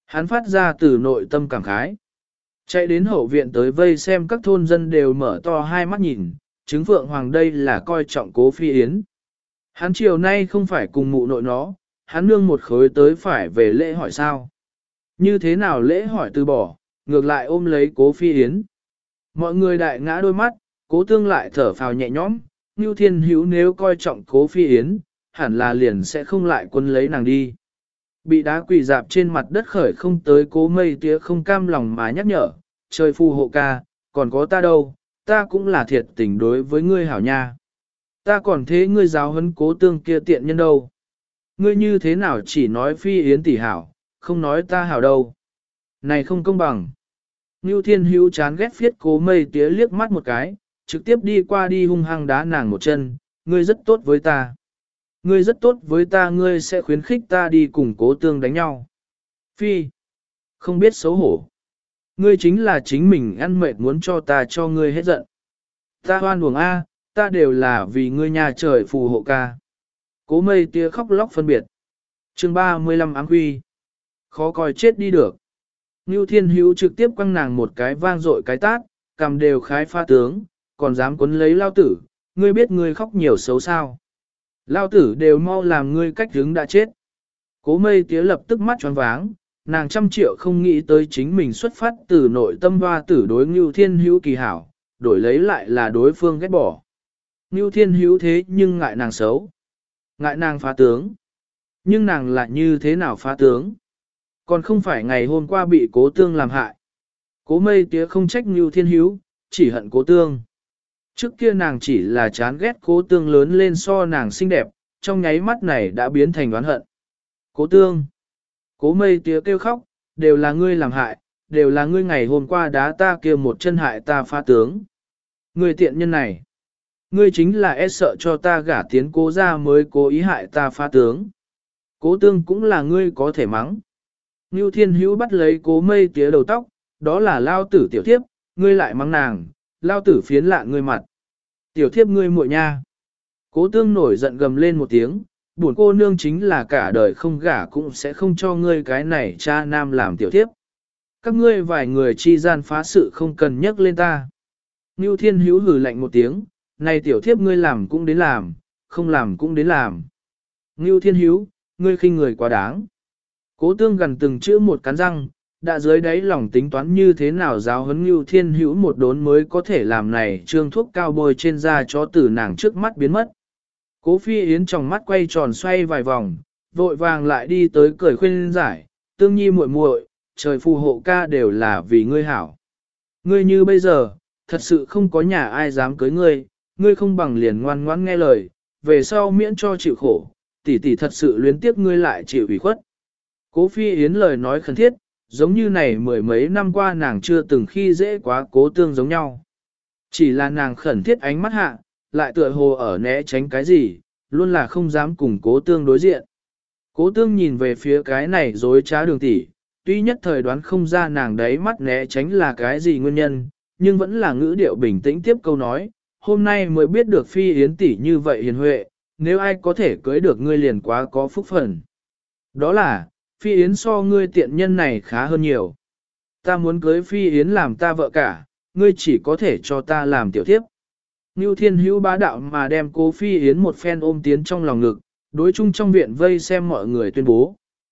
Hắn phát ra từ nội tâm cảm khái. Chạy đến hậu viện tới vây xem các thôn dân đều mở to hai mắt nhìn, chứng Phượng Hoàng đây là coi trọng Cố Phi Yến. Hắn chiều nay không phải cùng mụ nội nó, hắn nương một khối tới phải về lễ hỏi sao. Như thế nào lễ hỏi từ bỏ, ngược lại ôm lấy Cố Phi Yến. Mọi người đại ngã đôi mắt, Cố Tương lại thở phào nhẹ nhõm, Nưu Thiên Hữu nếu coi trọng Cố Phi Yến, hẳn là liền sẽ không lại quân lấy nàng đi. Bị đá quỳ dạp trên mặt đất khởi không tới Cố Mây Tía không cam lòng mà nhắc nhở, trời phù hộ ca, còn có ta đâu, ta cũng là thiệt tình đối với ngươi hảo nha. Ta còn thế ngươi giáo huấn Cố Tương kia tiện nhân đâu. Ngươi như thế nào chỉ nói Phi Yến tỷ hảo, không nói ta hảo đâu. Này không công bằng. Nưu Thiên Hữu chán ghét phiết Cố Mây Tía liếc mắt một cái, trực tiếp đi qua đi hung hăng đá nàng một chân, ngươi rất tốt với ta. Ngươi rất tốt với ta, ngươi sẽ khuyến khích ta đi cùng Cố Tương đánh nhau. Phi, không biết xấu hổ. Ngươi chính là chính mình ăn mệt muốn cho ta cho ngươi hết giận. Ta hoan uổng A, ta đều là vì ngươi nhà trời phù hộ ca. Cố Mây Tía khóc lóc phân biệt. Chương 35 ám huy. Khó coi chết đi được. Nưu Thiên Hữu trực tiếp quăng nàng một cái vang dội cái tát, cầm đều khái pha tướng, còn dám quấn lấy lao tử, ngươi biết ngươi khóc nhiều xấu sao. Lao tử đều mau làm ngươi cách đứng đã chết. Cố Mây Tía lập tức mắt tròn váng, nàng trăm triệu không nghĩ tới chính mình xuất phát từ nội tâm hoa tử đối Nưu Thiên Hữu kỳ hảo, đổi lấy lại là đối phương ghét bỏ. Nưu Thiên Hữu thế nhưng ngại nàng xấu, ngại nàng phá tướng. Nhưng nàng lại như thế nào phá tướng? Còn không phải ngày hôm qua bị Cố Tương làm hại. Cố Mây Tía không trách Nưu Thiên Hữu, chỉ hận Cố Tương. Trước kia nàng chỉ là chán ghét Cố Tương lớn lên so nàng xinh đẹp, trong nháy mắt này đã biến thành oán hận. Cố Tương. Cố Mây Tía kêu khóc, đều là ngươi làm hại, đều là ngươi ngày hôm qua đá ta kia một chân hại ta phá tướng. Ngươi tiện nhân này. Ngươi chính là e sợ cho ta gả tiến Cố ra mới cố ý hại ta phá tướng. Cố Tương cũng là ngươi có thể mắng. Nưu Thiên Hữu bắt lấy Cố Mây Tía đầu tóc, đó là lao tử tiểu thiếp, ngươi lại mắng nàng, lao tử phiến lạ ngươi mặt. Tiểu thiếp ngươi muội nha. Cố Tương nổi giận gầm lên một tiếng, buồn cô nương chính là cả đời không gả cũng sẽ không cho ngươi cái này cha nam làm tiểu thiếp. Các ngươi vài người chi gian phá sự không cần nhắc lên ta. Nưu Thiên Hữu hừ lạnh một tiếng, này tiểu thiếp ngươi làm cũng đến làm, không làm cũng đến làm. Nưu Thiên Hữu, ngươi khinh người quá đáng. Cố Tương gần từng chữ một cắn răng, đã dưới đáy lòng tính toán như thế nào giáo huấn Nưu Thiên Hữu một đốn mới có thể làm này trương thuốc cao bôi trên da chó từ nàng trước mắt biến mất. Cố Phi Yến trong mắt quay tròn xoay vài vòng, vội vàng lại đi tới cười khuyên giải, Tương Nhi muội muội, trời phù hộ ca đều là vì ngươi hảo. Ngươi như bây giờ, thật sự không có nhà ai dám cưới ngươi, ngươi không bằng liền ngoan ngoãn nghe lời, về sau miễn cho chịu khổ, tỷ tỷ thật sự luyến tiếc ngươi lại chịu ủy khuất. Cố Phi Yến lời nói khẩn thiết, giống như này mười mấy năm qua nàng chưa từng khi dễ quá Cố Tương giống nhau. Chỉ là nàng khẩn thiết ánh mắt hạ, lại tựa hồ ở né tránh cái gì, luôn là không dám cùng Cố Tương đối diện. Cố Tương nhìn về phía cái này dối trá Đường tỷ, tuy nhất thời đoán không ra nàng đấy mắt né tránh là cái gì nguyên nhân, nhưng vẫn là ngữ điệu bình tĩnh tiếp câu nói, hôm nay mới biết được Phi Yến tỷ như vậy hiền huệ, nếu ai có thể cưới được ngươi liền quá có phúc phần. Đó là, Phi Yến so ngươi tiện nhân này khá hơn nhiều. Ta muốn cưới Phi Yến làm ta vợ cả, ngươi chỉ có thể cho ta làm tiểu thiếp. Nưu Thiên Hữu bá đạo mà đem Cố Phi Yến một phen ôm tiến trong lòng ngực, đối chung trong viện vây xem mọi người tuyên bố.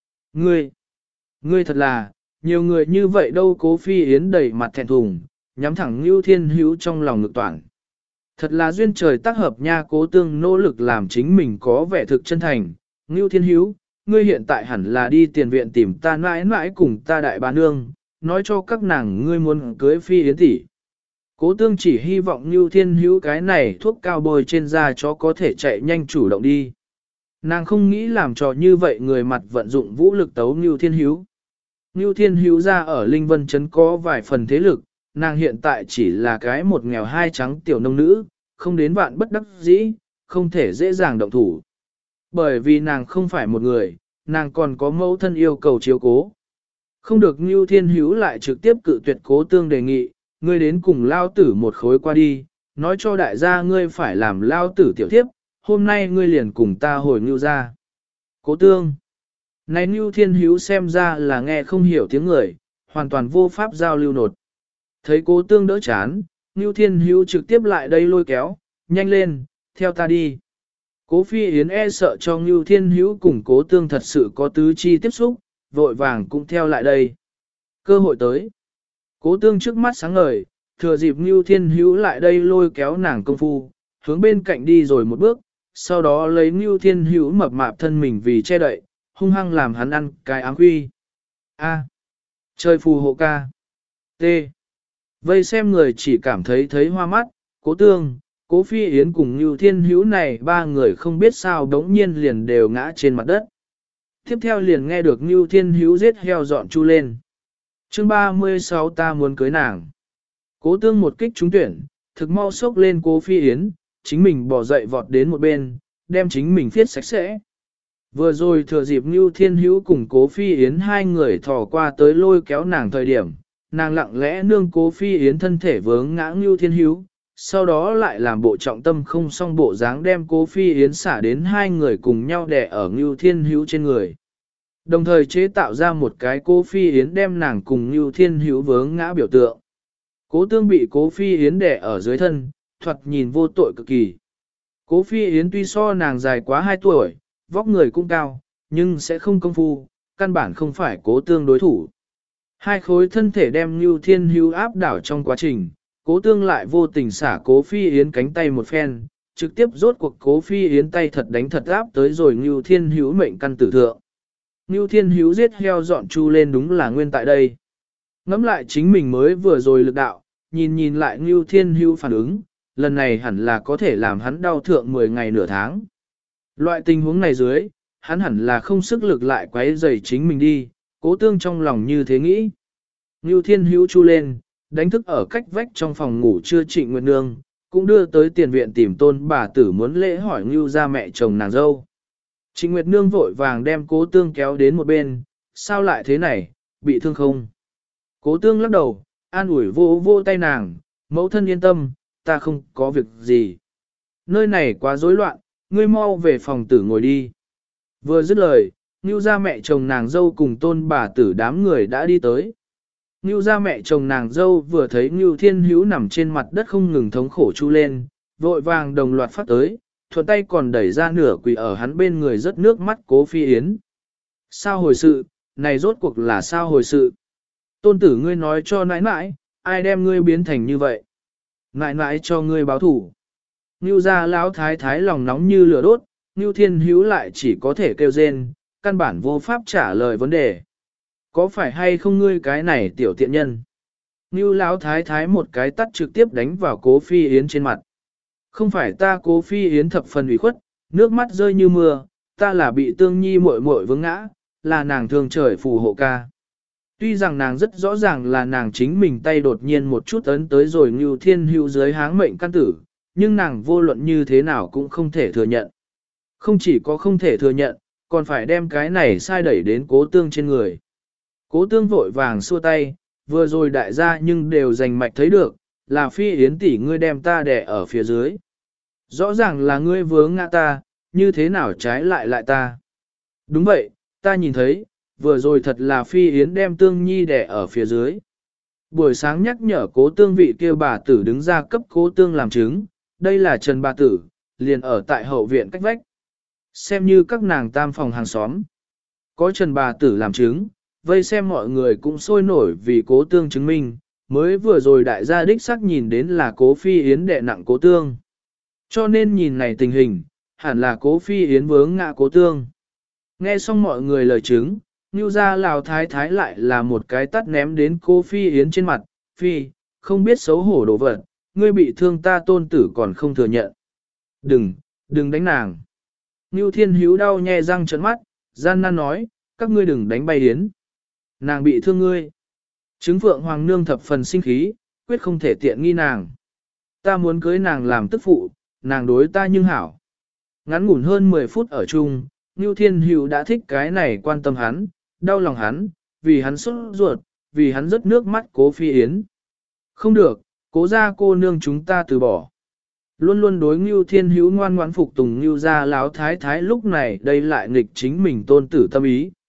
Ngươi thật là, nhiều người như vậy đâu. Cố Phi Yến đầy mặt thẹn thùng, nhắm thẳng Nưu Thiên Hữu trong lòng ngực toàn. Thật là duyên trời tác hợp nha. Cố Tương nỗ lực làm chính mình có vẻ thực chân thành. Nưu Thiên Hữu, ngươi hiện tại hẳn là đi tiền viện tìm ta mãi mãi cùng ta đại bá nương, nói cho các nàng ngươi muốn cưới Phi Yến tỷ. Cố Tương chỉ hy vọng Nưu Thiên Hữu cái này thuốc cao bôi trên da chó có thể chạy nhanh chủ động đi. Nàng không nghĩ làm trò như vậy người mặt vận dụng vũ lực tấu Nưu Thiên Hữu. Nưu Thiên Hữu ra ở Linh Vân Trấn có vài phần thế lực, nàng hiện tại chỉ là cái một nghèo hai trắng tiểu nông nữ, không đến vạn bất đắc dĩ, không thể dễ dàng động thủ. Bởi vì nàng không phải một người, nàng còn có mẫu thân yêu cầu chiếu cố. Không được Nưu Thiên Hữu lại trực tiếp cự tuyệt Cố Tương đề nghị, ngươi đến cùng lao tử một khối qua đi, nói cho đại gia ngươi phải làm lao tử tiểu thiếp, hôm nay ngươi liền cùng ta hồi Nưu ra. Cố Tương. Này Nưu Thiên Hữu xem ra là nghe không hiểu tiếng người, hoàn toàn vô pháp giao lưu nột. Thấy Cố Tương đỡ chán, Nưu Thiên Hữu trực tiếp lại đây lôi kéo, nhanh lên, theo ta đi. Cố Phi Yến e sợ cho Nưu Thiên Hữu cùng Cố Tương thật sự có tứ chi tiếp xúc, vội vàng cũng theo lại đây. Cơ hội tới. Cố Tương trước mắt sáng ngời, thừa dịp Nưu Thiên Hữu lại đây lôi kéo nàng công phu, hướng bên cạnh đi rồi một bước, sau đó lấy Nưu Thiên Hữu mập mạp thân mình vì che đậy, hung hăng làm hắn ăn cái áng huy. A. Chơi phù hộ ca. T. Vây xem người chỉ cảm thấy hoa mắt, Cố Tương, Cố Phi Yến cùng Nưu Thiên Hữu này ba người không biết sao đống nhiên liền đều ngã trên mặt đất. Tiếp theo liền nghe được Nưu Thiên Hữu giết heo dọn chu lên. Chương 36 ta muốn cưới nàng. Cố Tương một kích trúng tuyển, thực mau sốc lên Cố Phi Yến, chính mình bỏ dậy vọt đến một bên, đem chính mình phiết sạch sẽ. Vừa rồi thừa dịp Nưu Thiên Hữu cùng Cố Phi Yến hai người thò qua tới lôi kéo nàng thời điểm, nàng lặng lẽ nương Cố Phi Yến thân thể vướng ngã Nưu Thiên Hữu, sau đó lại làm bộ trọng tâm không xong bộ dáng đem Cố Phi Yến xả đến hai người cùng nhau đè ở Nưu Thiên Hữu trên người. Đồng thời chế tạo ra một cái Cố Phi Yến đem nàng cùng Nưu Thiên Hữu vướng ngã biểu tượng. Cố Tương bị Cố Phi Yến đè ở dưới thân, thoạt nhìn vô tội cực kỳ. Cố Phi Yến tuy so nàng dài quá 2 tuổi, vóc người cũng cao, nhưng sẽ không công phu, căn bản không phải Cố Tương đối thủ. Hai khối thân thể đem Nưu Thiên Hữu áp đảo trong quá trình, Cố Tương lại vô tình xả Cố Phi Yến cánh tay một phen, trực tiếp rốt cuộc Cố Phi Yến tay thật đánh thật áp tới rồi Nưu Thiên Hữu mệnh căn tử thượng. Nưu Thiên Hữu giết heo dọn chu lên đúng là nguyên tại đây. Ngắm lại chính mình mới vừa rồi lực đạo, nhìn lại Nưu Thiên Hữu phản ứng, lần này hẳn là có thể làm hắn đau thượng 10 ngày nửa tháng. Loại tình huống này dưới, hắn hẳn là không sức lực lại quấy rầy chính mình đi, Cố Tương trong lòng như thế nghĩ. Nưu Thiên Hữu chu lên, đánh thức ở cách vách trong phòng ngủ chưa Trịnh Nguyệt Nương, cũng đưa tới tiền viện tìm Tôn bà tử muốn lễ hỏi Nưu ra mẹ chồng nàng dâu. Trịnh Nguyệt Nương vội vàng đem Cố Tương kéo đến một bên, sao lại thế này, bị thương không? Cố Tương lắc đầu, an ủi vô vô tay nàng, mẫu thân yên tâm, ta không có việc gì. Nơi này quá rối loạn, ngươi mau về phòng tử ngồi đi. Vừa dứt lời, Nưu ra mẹ chồng nàng dâu cùng Tôn bà tử đám người đã đi tới. Nưu ra mẹ chồng nàng dâu vừa thấy Nưu Thiên Hữu nằm trên mặt đất không ngừng thống khổ chu lên, vội vàng đồng loạt phát tới, thuận tay còn đẩy ra nửa quỳ ở hắn bên người rớt nước mắt Cố Phi Yến. Sao hồi sự, này rốt cuộc là sao hồi sự? Tôn tử ngươi nói cho nãi nãi, ai đem ngươi biến thành như vậy? Nãi nãi cho ngươi báo thủ. Nưu ra lão thái thái lòng nóng như lửa đốt, Nưu Thiên Hữu lại chỉ có thể kêu rên, căn bản vô pháp trả lời vấn đề. Có phải hay không ngươi cái này tiểu tiện nhân? Nưu lão thái thái một cái tắt trực tiếp đánh vào Cố Phi Yến trên mặt. Không phải ta Cố Phi Yến thập phần ủy khuất, nước mắt rơi như mưa, ta là bị Tương Nhi muội muội vướng ngã, là nàng thương trời phù hộ ca. Tuy rằng nàng rất rõ ràng là nàng chính mình tay đột nhiên một chút ấn tới rồi Nưu Thiên Hữu dưới háng mệnh căn tử, nhưng nàng vô luận như thế nào cũng không thể thừa nhận. Không chỉ có không thể thừa nhận, còn phải đem cái này sai đẩy đến Cố Tương trên người. Cố Tương vội vàng xua tay, vừa rồi đại gia nhưng đều rành mạch thấy được, là Phi Yến tỷ ngươi đem ta đè ở phía dưới. Rõ ràng là ngươi vướng ngã ta, như thế nào trái lại ta. Đúng vậy, ta nhìn thấy, vừa rồi thật là Phi Yến đem Tương Nhi đè ở phía dưới. Buổi sáng nhắc nhở Cố Tương vị kia bà tử đứng ra cấp Cố Tương làm chứng, đây là Trần bà tử, liền ở tại hậu viện cách vách. Xem như các nàng tam phòng hàng xóm. Có Trần bà tử làm chứng, vây xem mọi người cũng sôi nổi vì Cố Tương chứng minh, mới vừa rồi đại gia đích xác nhìn đến là Cố Phi Yến đè nặng Cố Tương. Cho nên nhìn này tình hình, hẳn là Cố Phi Yến vướng ngã Cố Tương. Nghe xong mọi người lời chứng, Nưu gia Lào thái thái lại là một cái tắt ném đến Cố Phi Yến trên mặt, Phi, không biết xấu hổ đồ vật, ngươi bị thương ta tôn tử còn không thừa nhận. Đừng đánh nàng. Nưu Thiên Hữu đau nhe răng trợn mắt, gian nan nói, các ngươi đừng đánh bay Yến. Nàng bị thương ngươi. Trứng Phượng Hoàng Nương thập phần sinh khí, quyết không thể tiện nghi nàng. Ta muốn cưới nàng làm tức phụ, nàng đối ta nhưng hảo. Ngắn ngủn hơn 10 phút ở chung, Nưu Thiên Hữu đã thích cái này quan tâm hắn, đau lòng hắn, vì hắn sốt ruột, vì hắn rớt nước mắt Cố Phi Yến. Không được, Cố gia cô nương chúng ta từ bỏ. Luôn luôn đối Nưu Thiên Hữu ngoan ngoãn phục tùng Nưu gia lão thái thái lúc này đây lại nghịch chính mình tôn tử tâm ý.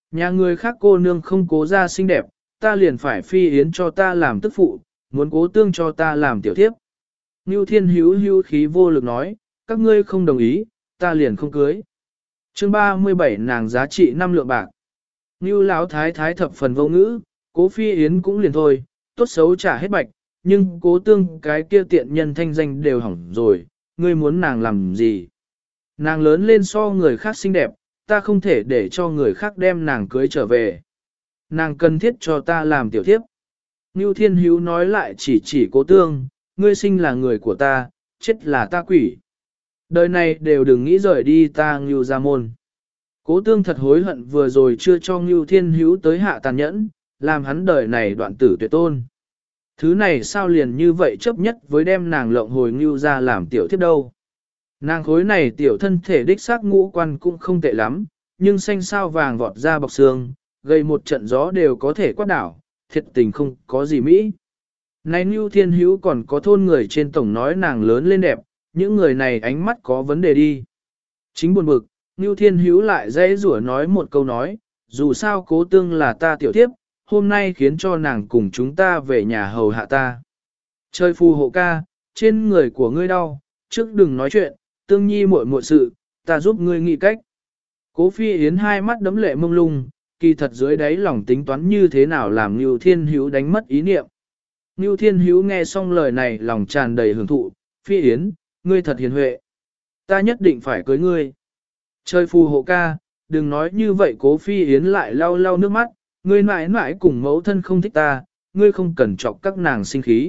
Nhà người khác cô nương không cố ra xinh đẹp, ta liền phải phi yến cho ta làm tức phụ, muốn cố tương cho ta làm tiểu thiếp. Ngưu Thiên Hữu hữu khí vô lực nói, các ngươi không đồng ý, ta liền không cưới. Chương 37 nàng giá trị 5 lượng bạc. Ngưu Lão thái thái thập phần vô ngữ, cố phi yến cũng liền thôi, tốt xấu trả hết bạch, nhưng cố tương cái kia tiện nhân thanh danh đều hỏng rồi, ngươi muốn nàng làm gì? Nàng lớn lên so người khác xinh đẹp, ta không thể để cho người khác đem nàng cưới trở về. Nàng cần thiết cho ta làm tiểu thiếp. Ngưu Thiên Hữu nói lại chỉ cố tương, ngươi sinh là người của ta, chết là ta quỷ. Đời này đều đừng nghĩ rời đi ta Ngưu gia môn. Cố tương thật hối hận vừa rồi chưa cho Ngưu Thiên Hữu tới hạ tàn nhẫn, làm hắn đời này đoạn tử tuyệt tôn. Thứ này sao liền như vậy chấp nhất với đem nàng lộng hồi Ngưu gia làm tiểu thiếp đâu. Nàng khối này tiểu thân thể đích xác ngũ quan cũng không tệ lắm, nhưng xanh sao vàng vọt ra bọc xương, gây một trận gió đều có thể quát đảo, thiệt tình không có gì mỹ. Này Nưu Thiên Hữu còn có thôn người trên tổng nói nàng lớn lên đẹp, những người này ánh mắt có vấn đề đi. Chính buồn bực, Nưu Thiên Hữu lại dễ rủa nói một câu nói, dù sao cố tương là ta tiểu tiếp, hôm nay khiến cho nàng cùng chúng ta về nhà hầu hạ ta. Trời phù hộ ca, trên người của ngươi đau, trước đừng nói chuyện, tương nhi muội muội sự, ta giúp ngươi nghĩ cách. Cố Phi Yến hai mắt đấm lệ mông lung, kỳ thật dưới đáy lòng tính toán như thế nào làm Nưu Thiên Hữu đánh mất ý niệm. Nưu Thiên Hữu nghe xong lời này lòng tràn đầy hưởng thụ, Phi Yến, ngươi thật hiền huệ. Ta nhất định phải cưới ngươi. Trời phù hộ ca, đừng nói như vậy Cố Phi Yến lại lau lau nước mắt, ngươi mãi mãi cùng mẫu thân không thích ta, ngươi không cần chọc các nàng sinh khí.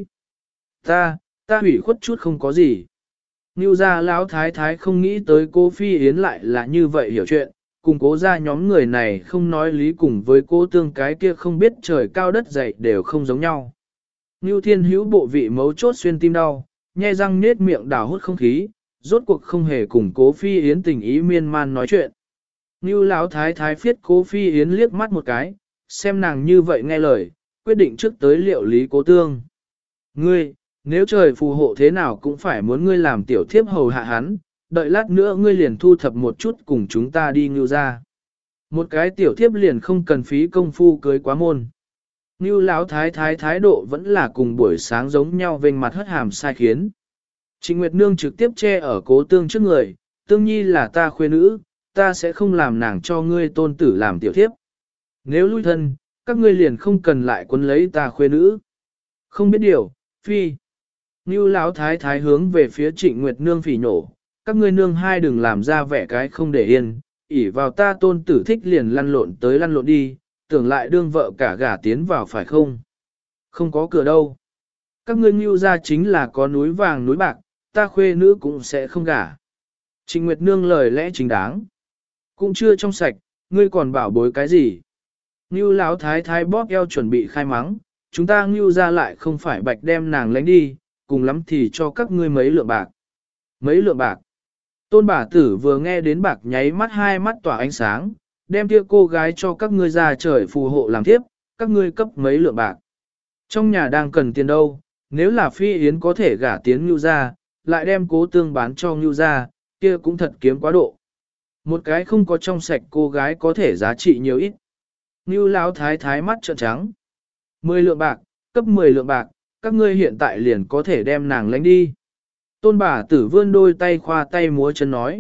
Ta hủy khuất chút không có gì. Nưu gia lão thái thái không nghĩ tới Cố Phi Yến lại là như vậy hiểu chuyện, cùng Cố gia nhóm người này không nói lý cùng với Cố tương cái kia không biết trời cao đất dày đều không giống nhau. Nưu Thiên Hữu bộ vị mấu chốt xuyên tim đau, nhe răng nết miệng đào hút không khí, rốt cuộc không hề cùng Cố Phi Yến tình ý miên man nói chuyện. Nưu lão thái thái phiết Cố Phi Yến liếc mắt một cái, xem nàng như vậy nghe lời, quyết định trước tới liệu lý Cố tương. Ngươi, nếu trời phù hộ thế nào cũng phải muốn ngươi làm tiểu thiếp hầu hạ hắn, đợi lát nữa ngươi liền thu thập một chút cùng chúng ta đi Nưu ra. Một cái tiểu thiếp liền không cần phí công phu cưới quá môn. Nưu lão thái thái thái độ vẫn là cùng buổi sáng giống nhau vênh mặt hất hàm sai khiến. Trịnh Nguyệt Nương trực tiếp che ở Cố tương trước người, tương nhi là ta khuê nữ, ta sẽ không làm nàng cho ngươi tôn tử làm tiểu thiếp. Nếu lui thân, các ngươi liền không cần lại quấn lấy ta khuê nữ. Không biết điều, phi. Nưu lão thái thái hướng về phía Trịnh Nguyệt Nương phỉ nổ, các ngươi nương hai đừng làm ra vẻ cái không để yên, ỷ vào ta tôn tử thích liền lăn lộn tới lăn lộn đi, tưởng lại đương vợ cả gả tiến vào phải không? Không có cửa đâu. Các ngươi Nưu ra chính là có núi vàng núi bạc, ta khuê nữ cũng sẽ không gả. Trịnh Nguyệt Nương lời lẽ chính đáng. Cũng chưa trong sạch, ngươi còn bảo bối cái gì? Nưu lão thái thái bóp eo chuẩn bị khai mắng, chúng ta Nưu ra lại không phải bạch đem nàng lánh đi, cùng lắm thì cho các ngươi mấy lượng bạc. Mấy lượng bạc. Tôn bà tử vừa nghe đến bạc nháy mắt hai mắt tỏa ánh sáng, đem kia cô gái cho các ngươi ra trời phù hộ làm tiếp, các ngươi cấp mấy lượng bạc. Trong nhà đang cần tiền đâu, nếu là Phi Yến có thể gả tiến Nưu ra, lại đem Cố tương bán cho Nưu ra, kia cũng thật kiếm quá độ. Một cái không có trong sạch cô gái có thể giá trị nhiều ít. Nưu lão thái thái mắt trợn trắng. 10 lượng bạc, cấp 10 lượng bạc, các ngươi hiện tại liền có thể đem nàng lánh đi. Tôn bà tử vươn đôi tay khoa tay múa chân nói.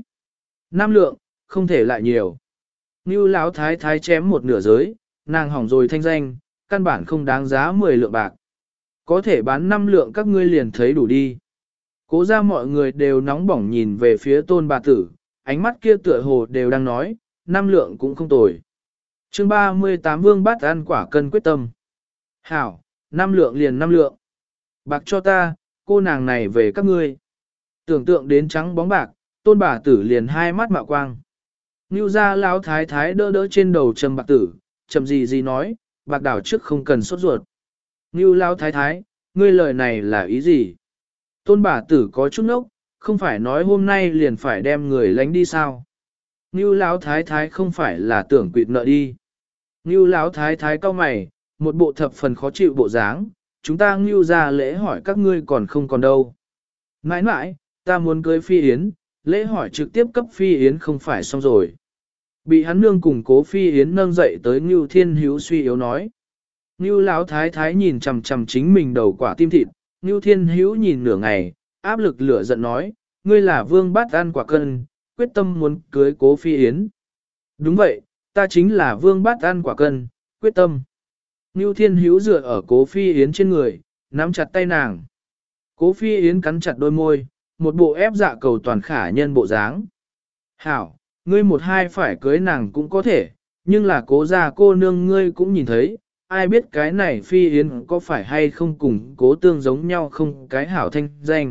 5 lượng, không thể lại nhiều. Nưu lão thái thái chém một nửa giới, nàng hỏng rồi thanh danh, căn bản không đáng giá 10 lượng bạc. Có thể bán 5 lượng các ngươi liền thấy đủ đi. Cố ra mọi người đều nóng bỏng nhìn về phía tôn bà tử, ánh mắt kia tựa hồ đều đang nói, 5 lượng cũng không tồi. Chương 38 Vương Bát ăn quả cân quyết tâm. Hảo, 5 lượng liền 5 lượng. Bạc cho ta, cô nàng này về các ngươi. Tưởng tượng đến trắng bóng bạc, tôn bà tử liền hai mắt mạo quang. Nưu gia lão thái thái đỡ đỡ trên đầu trầm bạc tử, trầm gì nói, bạc đảo trước không cần sốt ruột. Nưu lão thái thái, ngươi lời này là ý gì? Tôn bà tử có chút nốc, không phải nói hôm nay liền phải đem người lánh đi sao? Nưu lão thái thái không phải là tưởng quỵt nợ đi. Nưu lão thái thái cau mày, một bộ thập phần khó chịu bộ dáng, chúng ta Nưu ra lễ hỏi các ngươi còn không còn đâu. Mãi mãi, ta muốn cưới Phi Yến, lễ hỏi trực tiếp cấp Phi Yến không phải xong rồi. Bị hắn nương cùng Cố Phi Yến nâng dậy tới Ngưu Thiên Hữu suy yếu nói. Ngưu Lão thái thái nhìn chằm chằm chính mình đầu quả tim thịt, Ngưu Thiên Hữu nhìn nửa ngày, áp lực lửa giận nói, ngươi là vương bát ăn quả cân, quyết tâm muốn cưới Cố Phi Yến. Đúng vậy, ta chính là vương bát ăn quả cân, quyết tâm. Ngưu Thiên Hữu dựa ở Cố Phi Yến trên người, nắm chặt tay nàng. Cố Phi Yến cắn chặt đôi môi, một bộ ép dạ cầu toàn khả nhân bộ dáng. Hảo, ngươi một hai phải cưới nàng cũng có thể, nhưng là Cố gia cô nương ngươi cũng nhìn thấy, ai biết cái này Phi Yến có phải hay không cùng Cố tương giống nhau không cái hảo thanh danh.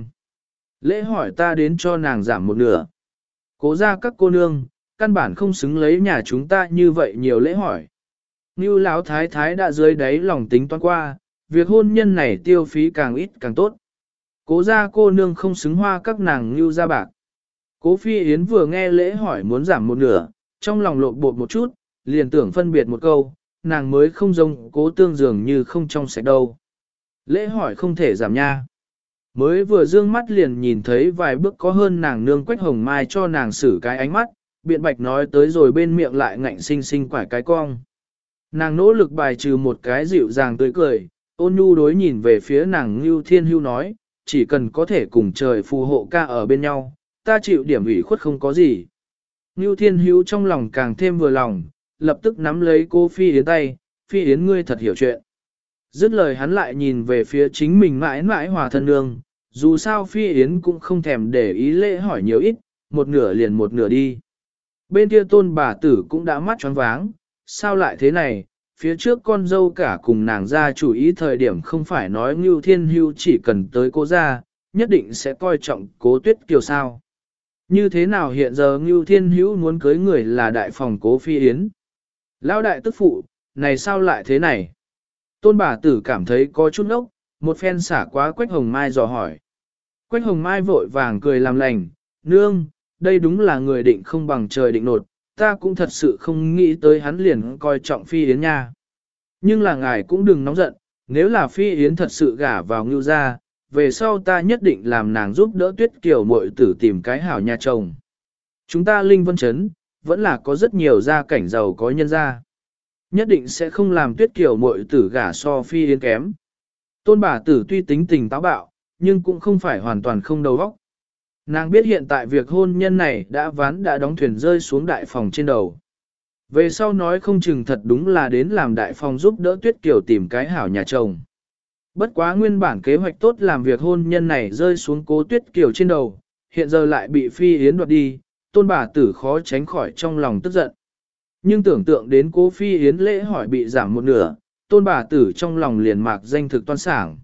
Lễ hỏi ta đến cho nàng giảm một nửa. Cố gia các cô nương, căn bản không xứng lấy nhà chúng ta như vậy nhiều lễ hỏi. Ngưu Lão thái thái đã dưới đáy lòng tính toán qua, việc hôn nhân này tiêu phí càng ít càng tốt. Cố gia cô nương không xứng hoa các nàng Ngưu gia bạc. Cố Phi Yến vừa nghe lễ hỏi muốn giảm một nửa, trong lòng lộn bột một chút, liền tưởng phân biệt một câu, nàng mới không giống Cố tương dường như không trong sạch đâu. Lễ hỏi không thể giảm nha. Mới vừa dương mắt liền nhìn thấy vài bước có hơn nàng nương Quách Hồng Mai cho nàng xử cái ánh mắt, biện bạch nói tới rồi bên miệng lại ngạnh sinh sinh quải cái cong. Nàng nỗ lực bài trừ một cái dịu dàng tươi cười, ôn nhu đối nhìn về phía nàng Ngưu Thiên Hưu nói, chỉ cần có thể cùng trời phù hộ ca ở bên nhau, ta chịu điểm ủy khuất không có gì. Ngưu Thiên Hưu trong lòng càng thêm vừa lòng, lập tức nắm lấy cô Phi Yến tay, Phi Yến ngươi thật hiểu chuyện. Dứt lời hắn lại nhìn về phía chính mình mãi mãi hòa thân nương, dù sao Phi Yến cũng không thèm để ý lễ hỏi nhiều ít, một nửa liền một nửa đi. Bên kia Tôn bà tử cũng đã mắt choáng váng, sao lại thế này, phía trước con dâu cả cùng nàng ra chủ ý thời điểm không phải nói Ngưu Thiên Hưu chỉ cần tới Cố gia, nhất định sẽ coi trọng Cố Tuyết Kiều sao. Như thế nào hiện giờ Ngưu Thiên Hưu muốn cưới người là đại phòng Cố Phi Yến. Lão đại tức phụ, này sao lại thế này? Tôn bà tử cảm thấy có chút ngốc, một phen xả quá Quách Hồng Mai dò hỏi. Quách Hồng Mai vội vàng cười làm lành, nương, đây đúng là người định không bằng trời định nột, ta cũng thật sự không nghĩ tới hắn liền coi trọng Phi Yến nha. Nhưng là ngài cũng đừng nóng giận, nếu là Phi Yến thật sự gả vào Ngưu gia, về sau ta nhất định làm nàng giúp đỡ Tuyết Kiều muội tử tìm cái hảo nhà chồng. Chúng ta Linh Vân Trấn, vẫn là có rất nhiều gia cảnh giàu có nhân gia. Nhất định sẽ không làm Tuyết Kiều muội tử gả so Phi Yến kém. Tôn bà tử tuy tính tình táo bạo, nhưng cũng không phải hoàn toàn không đầu óc. Nàng biết hiện tại việc hôn nhân này đã đóng thuyền rơi xuống đại phòng trên đầu. Về sau nói không chừng thật đúng là đến làm đại phòng giúp đỡ Tuyết Kiều tìm cái hảo nhà chồng. Bất quá nguyên bản kế hoạch tốt làm việc hôn nhân này rơi xuống Cố Tuyết Kiều trên đầu, hiện giờ lại bị Phi Yến đoạt đi, Tôn bà tử khó tránh khỏi trong lòng tức giận. Nhưng tưởng tượng đến Cố Phi Yến lễ hỏi bị giảm một nửa, Tôn bà tử trong lòng liền mạc danh thực toan sảng.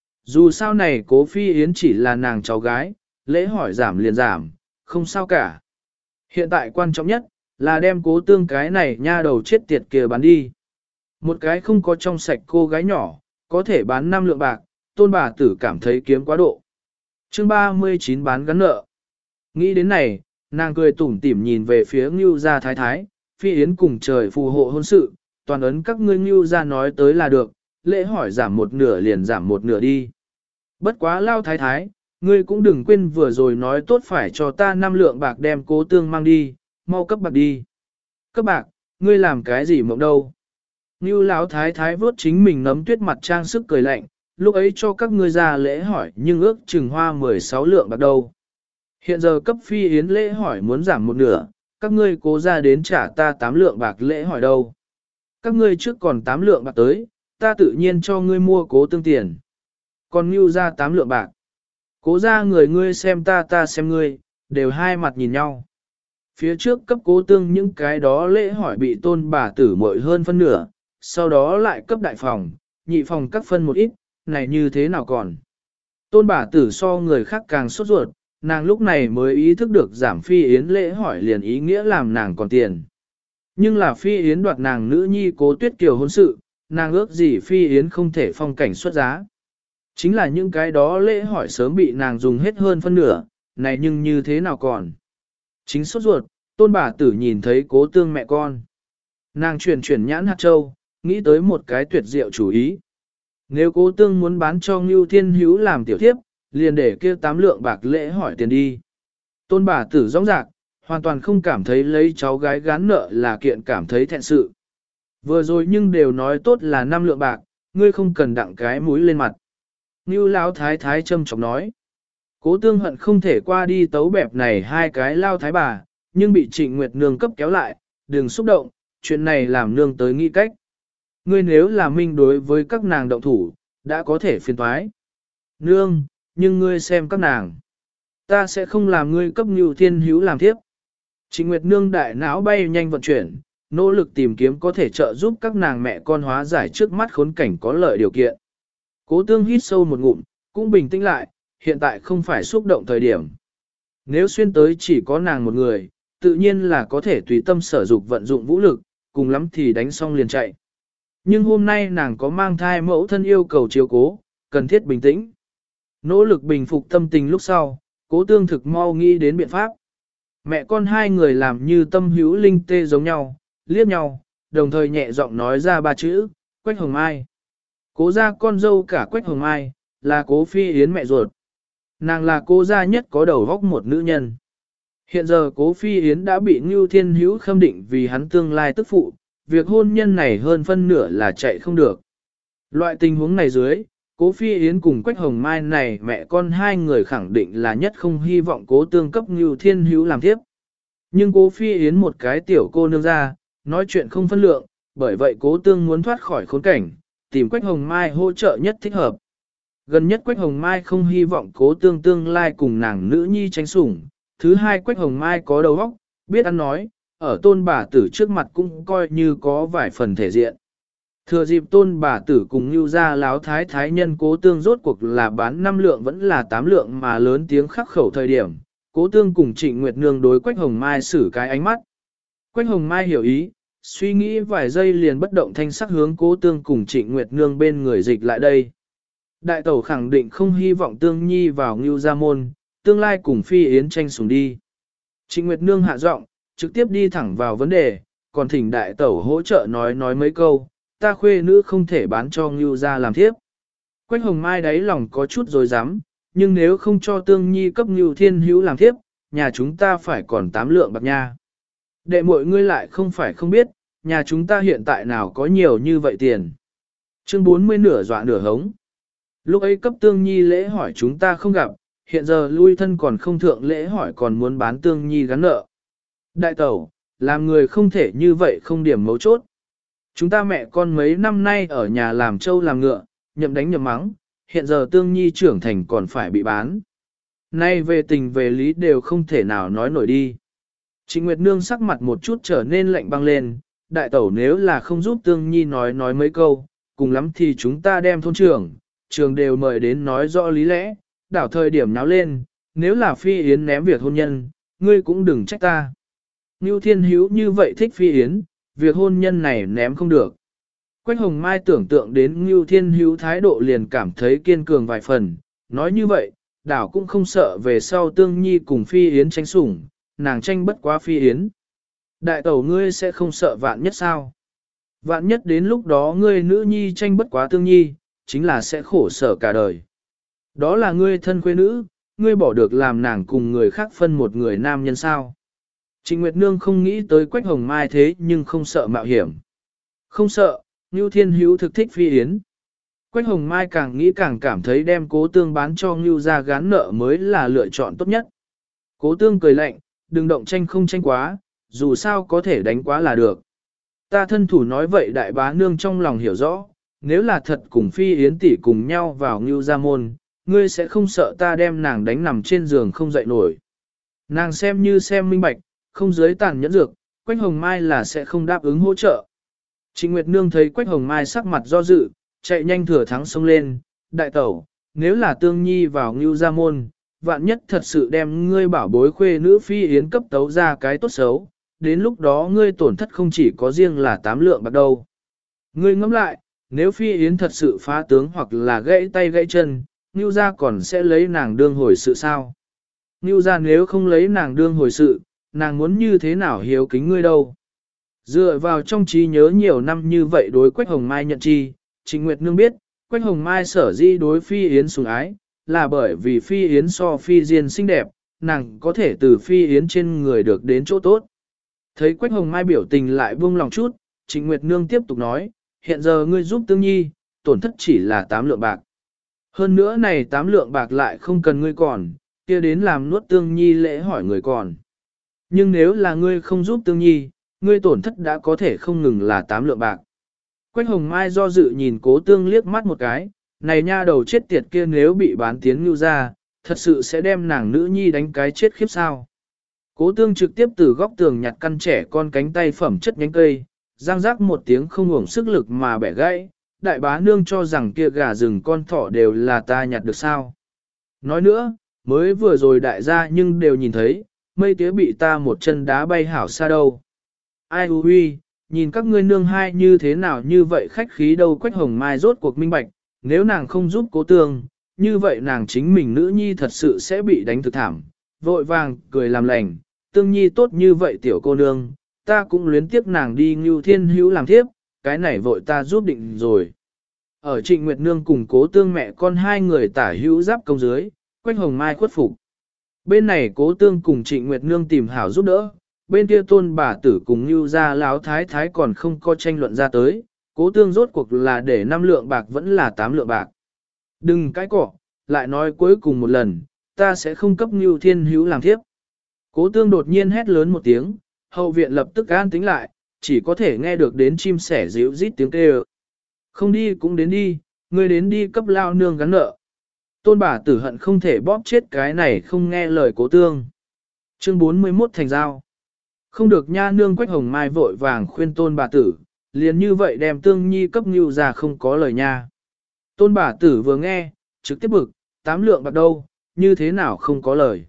Dù sao này Cố Phi Yến chỉ là nàng cháu gái, lễ hỏi giảm liền giảm, không sao cả. Hiện tại quan trọng nhất, là đem Cố tương cái này nha đầu chết tiệt kia bán đi. Một cái không có trong sạch cô gái nhỏ, có thể bán 5 lượng bạc, Tôn bà tử cảm thấy kiếm quá độ. Chương 39 bán gắn nợ. Nghĩ đến này, nàng cười tủm tỉm nhìn về phía Ngưu gia thái thái, Phi Yến cùng trời phù hộ hôn sự, toàn ấn các ngươi Ngưu gia nói tới là được, lễ hỏi giảm một nửa liền giảm một nửa đi. Bất quá lao thái thái, ngươi cũng đừng quên vừa rồi nói tốt phải cho ta 5 lượng bạc đem Cố tương mang đi, mau cấp bạc đi. Cấp bạc, ngươi làm cái gì mộng đâu? Ngưu lão thái thái vớt chính mình nấm tuyết mặt trang sức cười lạnh, lúc ấy cho các ngươi ra lễ hỏi nhưng ước chừng hoa 16 lượng bạc đâu. Hiện giờ cấp Phi Yến lễ hỏi muốn giảm một nửa, các ngươi Cố ra đến trả ta 8 lượng bạc lễ hỏi đâu. Các ngươi trước còn 8 lượng bạc tới, ta tự nhiên cho ngươi mua Cố tương tiền. Còn Ngưu ra 8 lượng bạc. Cố ra người ngươi xem ta xem ngươi, đều hai mặt nhìn nhau. Phía trước cấp Cố tương những cái đó lễ hỏi bị Tôn bà tử muội hơn phân nửa, sau đó lại cấp đại phòng, nhị phòng các phân một ít, này như thế nào còn. Tôn bà tử so người khác càng sốt ruột, nàng lúc này mới ý thức được giảm Phi Yến lễ hỏi liền ý nghĩa làm nàng còn tiền. Nhưng là Phi Yến đoạt nàng nữ nhi Cố Tuyết Kiều hôn sự, nàng ước gì Phi Yến không thể phong cảnh xuất giá. Chính là những cái đó lễ hỏi sớm bị nàng dùng hết hơn phân nửa, này nhưng như thế nào còn. Chính sốt ruột, Tôn bà tử nhìn thấy Cố tương mẹ con. Nàng chuyển nhãn hạt châu, nghĩ tới một cái tuyệt diệu chủ ý. Nếu Cố tương muốn bán cho Ngưu Thiên Hữu làm tiểu thiếp, liền để kia 8 lượng bạc lễ hỏi tiền đi. Tôn bà tử rõng rạc, Hoàn toàn không cảm thấy lấy cháu gái gán nợ là kiện cảm thấy thẹn sự. Vừa rồi nhưng đều nói tốt là 5 lượng bạc, ngươi không cần đặng cái mũi lên mặt. Ngưu Lão thái thái châm chọc nói. Cố Tương hận không thể qua đi tấu bẹp này hai cái lao thái bà, nhưng bị Trịnh Nguyệt Nương cấp kéo lại, đừng xúc động, chuyện này làm nương tới nghĩ cách. Ngươi nếu là minh đối với các nàng động thủ, đã có thể phiền toái. Nương, nhưng ngươi xem các nàng. Ta sẽ không làm ngươi cấp Ngưu Thiên Hữu làm tiếp. Trịnh Nguyệt Nương đại não bay nhanh vận chuyển, nỗ lực tìm kiếm có thể trợ giúp các nàng mẹ con hóa giải trước mắt khốn cảnh có lợi điều kiện. Cố Tương hít sâu một ngụm, cũng bình tĩnh lại, hiện tại không phải xúc động thời điểm. Nếu xuyên tới chỉ có nàng một người, tự nhiên là có thể tùy tâm sở dục vận dụng vũ lực, cùng lắm thì đánh xong liền chạy. Nhưng hôm nay nàng có mang thai mẫu thân yêu cầu chiếu cố, cần thiết bình tĩnh. Nỗ lực bình phục tâm tình lúc sau, Cố Tương thực mau nghĩ đến biện pháp. Mẹ con hai người làm như tâm hữu linh tê giống nhau, liếc nhau, đồng thời nhẹ giọng nói ra ba chữ, Quách Hồng Mai. Cố gia con dâu cả Quách Hồng Mai, là Cố Phi Yến mẹ ruột. Nàng là Cố gia nhất có đầu góc một nữ nhân. Hiện giờ Cố Phi Yến đã bị Ngưu Thiên Hữu khâm định vì hắn tương lai tức phụ, việc hôn nhân này hơn phân nửa là chạy không được. Loại tình huống này dưới, Cố Phi Yến cùng Quách Hồng Mai này mẹ con hai người khẳng định là nhất không hy vọng Cố Tương cấp Ngưu Thiên Hữu làm tiếp. Nhưng Cố Phi Yến một cái tiểu cô nương ra, nói chuyện không phân lượng, bởi vậy Cố Tương muốn thoát khỏi khốn cảnh, tìm Quách Hồng Mai hỗ trợ nhất thích hợp. Gần nhất Quách Hồng Mai không hy vọng Cố Tương tương lai cùng nàng nữ nhi tranh sủng. Thứ hai Quách Hồng Mai có đầu óc, biết ăn nói, ở tôn bà tử trước mặt cũng coi như có vài phần thể diện. Thừa dịp tôn bà tử cùng Nưu gia láo thái thái nhân Cố Tương rốt cuộc là bán 5 lượng vẫn là 8 lượng mà lớn tiếng khắc khẩu thời điểm, Cố Tương cùng Trịnh Nguyệt Nương đối Quách Hồng Mai xử cái ánh mắt. Quách Hồng Mai hiểu ý, suy nghĩ vài giây liền bất động thanh sắc hướng Cố Tương cùng Trịnh Nguyệt Nương bên người dịch lại đây. Đại tẩu khẳng định không hy vọng Tương Nhi vào Ngưu gia môn, tương lai cùng Phi Yến tranh sủng đi. Trịnh Nguyệt Nương hạ giọng, trực tiếp đi thẳng vào vấn đề, còn thỉnh đại tẩu hỗ trợ nói mấy câu, ta khuê nữ không thể bán cho Ngưu gia làm thiếp. Quách Hồng Mai đáy lòng có chút rồi dám, nhưng nếu không cho Tương Nhi cấp Ngưu Thiên Hữu làm thiếp, nhà chúng ta phải còn 8 lượng bạc nha. Đệ muội ngươi lại không phải không biết, nhà chúng ta hiện tại nào có nhiều như vậy tiền. Chương 40 nửa dọa nửa hống. Lúc ấy cấp Tương Nhi lễ hỏi chúng ta không gặp, hiện giờ lui thân còn không thượng lễ hỏi còn muốn bán Tương Nhi gắn nợ. Đại tẩu, làm người không thể như vậy không điểm mấu chốt. Chúng ta mẹ con mấy năm nay ở nhà làm trâu làm ngựa, nhậm đánh nhậm mắng, hiện giờ Tương Nhi trưởng thành còn phải bị bán. Nay về tình về lý đều không thể nào nói nổi đi. Trịnh Nguyệt Nương sắc mặt một chút trở nên lạnh băng lên, đại tẩu nếu là không giúp Tương Nhi nói mấy câu, cùng lắm thì chúng ta đem thôn trường đều mời đến nói rõ lý lẽ, đảo thời điểm náo lên, nếu là Phi Yến ném việc hôn nhân, ngươi cũng đừng trách ta. Ngưu Thiên Hữu như vậy thích Phi Yến, việc hôn nhân này ném không được. Quách Hồng Mai tưởng tượng đến Ngưu Thiên Hữu thái độ liền cảm thấy kiên cường vài phần, nói như vậy, đảo cũng không sợ về sau Tương Nhi cùng Phi Yến tranh sủng, nàng tranh bất quá Phi Yến. Đại tẩu ngươi sẽ không sợ vạn nhất sao? Vạn nhất đến lúc đó ngươi nữ nhi tranh bất quá Tương Nhi, chính là sẽ khổ sở cả đời. Đó là ngươi thân quê nữ, ngươi bỏ được làm nàng cùng người khác phân một người nam nhân sao? Trịnh Nguyệt Nương không nghĩ tới Quách Hồng Mai thế nhưng không sợ mạo hiểm. Không sợ, Ngưu Thiên Hữu thực thích Phi Yến. Quách Hồng Mai càng nghĩ càng cảm thấy đem Cố Tương bán cho Ngưu gia gán nợ mới là lựa chọn tốt nhất. Cố Tương cười lạnh, đừng động tranh không tranh quá, dù sao có thể đánh quá là được. Ta thân thủ nói vậy đại bá nương trong lòng hiểu rõ, nếu là thật cùng Phi Yến tỷ cùng nhau vào Ngưu gia môn, ngươi sẽ không sợ ta đem nàng đánh nằm trên giường không dậy nổi. Nàng xem như xem minh bạch, không giới tàn nhẫn dược, Quách Hồng Mai là sẽ không đáp ứng hỗ trợ. Trịnh Nguyệt Nương thấy Quách Hồng Mai sắc mặt do dự, chạy nhanh thừa thắng xông lên, đại tẩu, nếu là Tương Nhi vào Ngưu gia môn, vạn nhất thật sự đem ngươi bảo bối khuê nữ Phi Yến cấp tấu ra cái tốt xấu, đến lúc đó ngươi tổn thất không chỉ có riêng là 8 lượng bạc đâu. Ngươi ngẫm lại, nếu Phi Yến thật sự phá tướng hoặc là gãy tay gãy chân, Ngưu gia còn sẽ lấy nàng đương hồi sự sao? Ngưu gia nếu không lấy nàng đương hồi sự, nàng muốn như thế nào hiếu kính ngươi đâu? Dựa vào trong trí nhớ nhiều năm như vậy đối Quách Hồng Mai nhận chi, Trịnh Nguyệt Nương biết, Quách Hồng Mai sở di đối Phi Yến sủng ái, là bởi vì Phi Yến so Phi Diên xinh đẹp, nàng có thể từ Phi Yến trên người được đến chỗ tốt. Thấy Quách Hồng Mai biểu tình lại buông lòng chút, Trịnh Nguyệt Nương tiếp tục nói, hiện giờ ngươi giúp Tương Nhi, tổn thất chỉ là 8 lượng bạc. Hơn nữa này 8 lượng bạc lại không cần ngươi còn, kia đến làm nuốt Tương Nhi lễ hỏi người còn. Nhưng nếu là ngươi không giúp Tương Nhi, ngươi tổn thất đã có thể không ngừng là 8 lượng bạc. Quách Hồng Mai do dự nhìn Cố Tương liếc mắt một cái, này nha đầu chết tiệt kia nếu bị bán tiến Ngưu ra, thật sự sẽ đem nàng nữ nhi đánh cái chết khiếp sao. Cố Tương trực tiếp từ góc tường nhặt căn trẻ con cánh tay phẩm chất nhánh cây, răng rác một tiếng không uổng sức lực mà bẻ gãy, đại bá nương cho rằng kia gà rừng con thỏ đều là ta nhặt được sao. Nói nữa, mới vừa rồi đại gia nhưng đều nhìn thấy, mây tía bị ta một chân đá bay hảo xa đâu. Ai huy, nhìn các ngươi nương hai như thế nào như vậy khách khí đâu. Quách Hồng Mai rốt cuộc minh bạch, nếu nàng không giúp Cố Tương, như vậy nàng chính mình nữ nhi thật sự sẽ bị đánh thực thảm. Vội vàng, cười làm lành, Tương Nhi tốt như vậy tiểu cô nương, ta cũng luyến tiếc nàng đi Ngưu Thiên Hữu làm thiếp, cái này vội ta giúp định rồi. Ở Trịnh Nguyệt Nương cùng Cố Tương mẹ con hai người tả hữu giáp công dưới, Quách Hồng Mai khuất phục. Bên này Cố Tương cùng Trịnh Nguyệt Nương tìm hảo giúp đỡ, bên kia Tôn bà tử cùng Ngưu gia lão thái thái còn không có tranh luận ra tới, Cố Tương rốt cuộc là để 5 lượng bạc vẫn là 8 lượng bạc. Đừng cái cỏ, lại nói cuối cùng một lần, ta sẽ không cấp Ngưu Thiên Hữu làm thiếp. Cố Tương đột nhiên hét lớn một tiếng, hậu viện lập tức an tĩnh lại, chỉ có thể nghe được đến chim sẻ ríu rít tiếng kêu. Không đi cũng đến đi, ngươi đến đi cấp lao nương gắn nợ. Tôn bà tử hận không thể bóp chết cái này không nghe lời Cố Tương. Chương 41 thành giao. Không được nha nương. Quách Hồng Mai vội vàng khuyên Tôn bà tử, liền như vậy đem Tương Nhi cấp Ngưu ra không có lời nha. Tôn bà tử vừa nghe, trực tiếp bực, 8 lượng bạc đâu, như thế nào không có lời.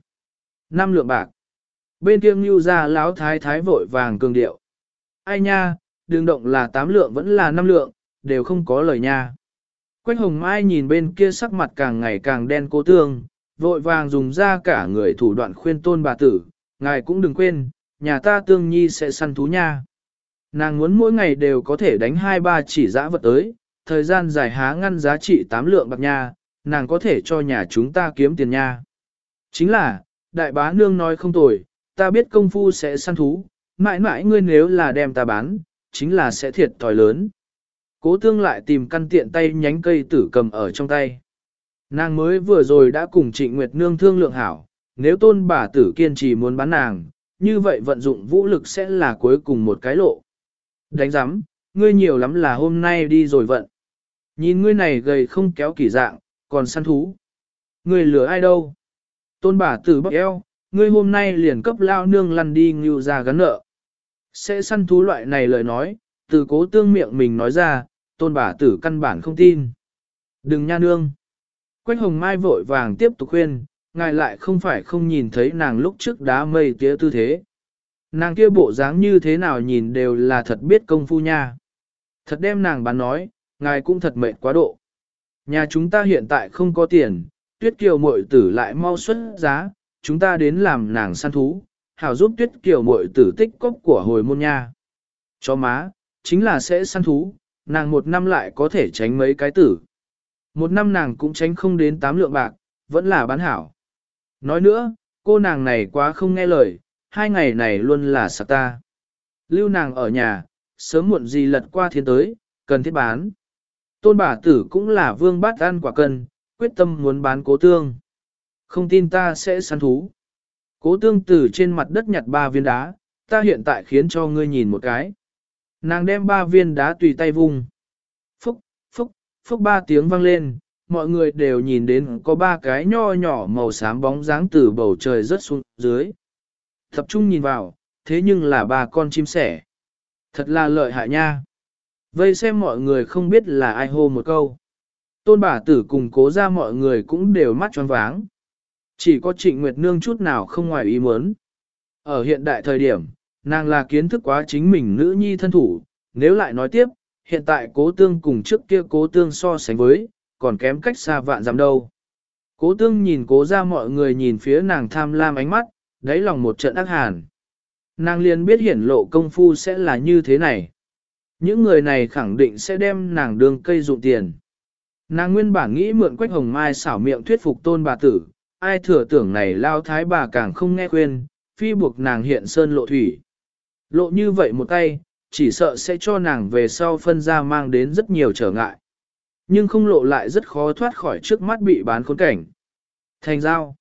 5 lượng bạc. Bên kia Ngưu ra lão thái thái vội vàng cường điệu. Ai nha, đừng động là 8 lượng vẫn là 5 lượng, đều không có lời nha. Quách Hồng Mai nhìn bên kia sắc mặt càng ngày càng đen Cố Tương, vội vàng dùng ra cả người thủ đoạn khuyên Tôn bà tử, ngài cũng đừng quên, nhà ta Tương Nhi sẽ săn thú nha. Nàng muốn mỗi ngày đều có thể đánh 2-3 chỉ dã vật tới, thời gian dài há ngăn giá trị 8 lượng bạc nha, nàng có thể cho nhà chúng ta kiếm tiền nha. Chính là, đại bá nương nói không tồi, ta biết công phu sẽ săn thú, mãi mãi ngươi nếu là đem ta bán, chính là sẽ thiệt thòi lớn. Cố Tương lại tìm căn tiện tay nhánh cây tử cầm ở trong tay. Nàng mới vừa rồi đã cùng Trịnh Nguyệt Nương thương lượng hảo, nếu Tôn bà tử kiên trì muốn bán nàng, như vậy vận dụng vũ lực sẽ là cuối cùng một cái lộ. Đánh giám, ngươi nhiều lắm là hôm nay đi rồi vận. Nhìn ngươi này gầy không kéo kỳ dạng, còn săn thú. Ngươi lừa ai đâu? Tôn bà tử bóc eo, ngươi hôm nay liền cấp lao nương lăn đi Ngưu ra gắn nợ. Sẽ săn thú loại này lời nói, từ Cố Tương miệng mình nói ra, Tôn bà tử căn bản không tin. Đừng nha nương. Quách Hồng Mai vội vàng tiếp tục khuyên, ngài lại không phải không nhìn thấy nàng lúc trước đá mây tía tư thế. Nàng kia bộ dáng như thế nào nhìn đều là thật biết công phu nha. Thật đem nàng bán nói, ngài cũng thật mệt quá độ. Nhà chúng ta hiện tại không có tiền, Tuyết Kiều muội tử lại mau xuất giá, chúng ta đến làm nàng săn thú, hảo giúp Tuyết Kiều muội tử tích cóp của hồi môn nha. Cho má, chính là sẽ săn thú, nàng một năm lại có thể tránh mấy cái tử. Một năm nàng cũng tránh không đến 8 lượng bạc, vẫn là bán hảo. Nói nữa, cô nàng này quá không nghe lời, 2 ngày này luôn là sạc ta. Lưu nàng ở nhà, sớm muộn gì lật qua thiên tới, cần thiết bán. Tôn bà tử cũng là vương bát ăn quả cân, quyết tâm muốn bán Cố Tương. Không tin ta sẽ săn thú. Cố Tương từ trên mặt đất nhặt 3 viên đá, ta hiện tại khiến cho ngươi nhìn một cái. Nàng đem 3 viên đá tùy tay vung. Phúc, phúc, phúc 3 tiếng vang lên, mọi người đều nhìn đến có 3 cái nho nhỏ màu xám bóng dáng từ bầu trời rớt xuống dưới. Tập trung nhìn vào, thế nhưng là 3 con chim sẻ. Thật là lợi hại nha. Vây xem mọi người không biết là ai hô một câu. Tôn bà tử cùng Cố ra mọi người cũng đều mắt tròn váng. Chỉ có Trịnh Nguyệt Nương chút nào không ngoài ý muốn. Ở hiện đại thời điểm, nàng là kiến thức quá chính mình nữ nhi thân thủ. Nếu lại nói tiếp, hiện tại Cố Tương cùng trước kia Cố Tương so sánh với, còn kém cách xa vạn dặm đâu. Cố Tương nhìn Cố ra mọi người nhìn phía nàng tham lam ánh mắt, đáy lòng một trận ác hàn. Nàng liền biết hiển lộ công phu sẽ là như thế này. Những người này khẳng định sẽ đem nàng đường cây dụng tiền. Nàng nguyên bản nghĩ mượn Quách Hồng Mai xảo miệng thuyết phục Tôn bà tử, ai thừa tưởng này lao thái bà càng không nghe khuyên, phi buộc nàng hiện sơn lộ thủy. Lộ như vậy một tay, chỉ sợ sẽ cho nàng về sau phân ra mang đến rất nhiều trở ngại. Nhưng không lộ lại rất khó thoát khỏi trước mắt bị bán khốn cảnh. Thành giao.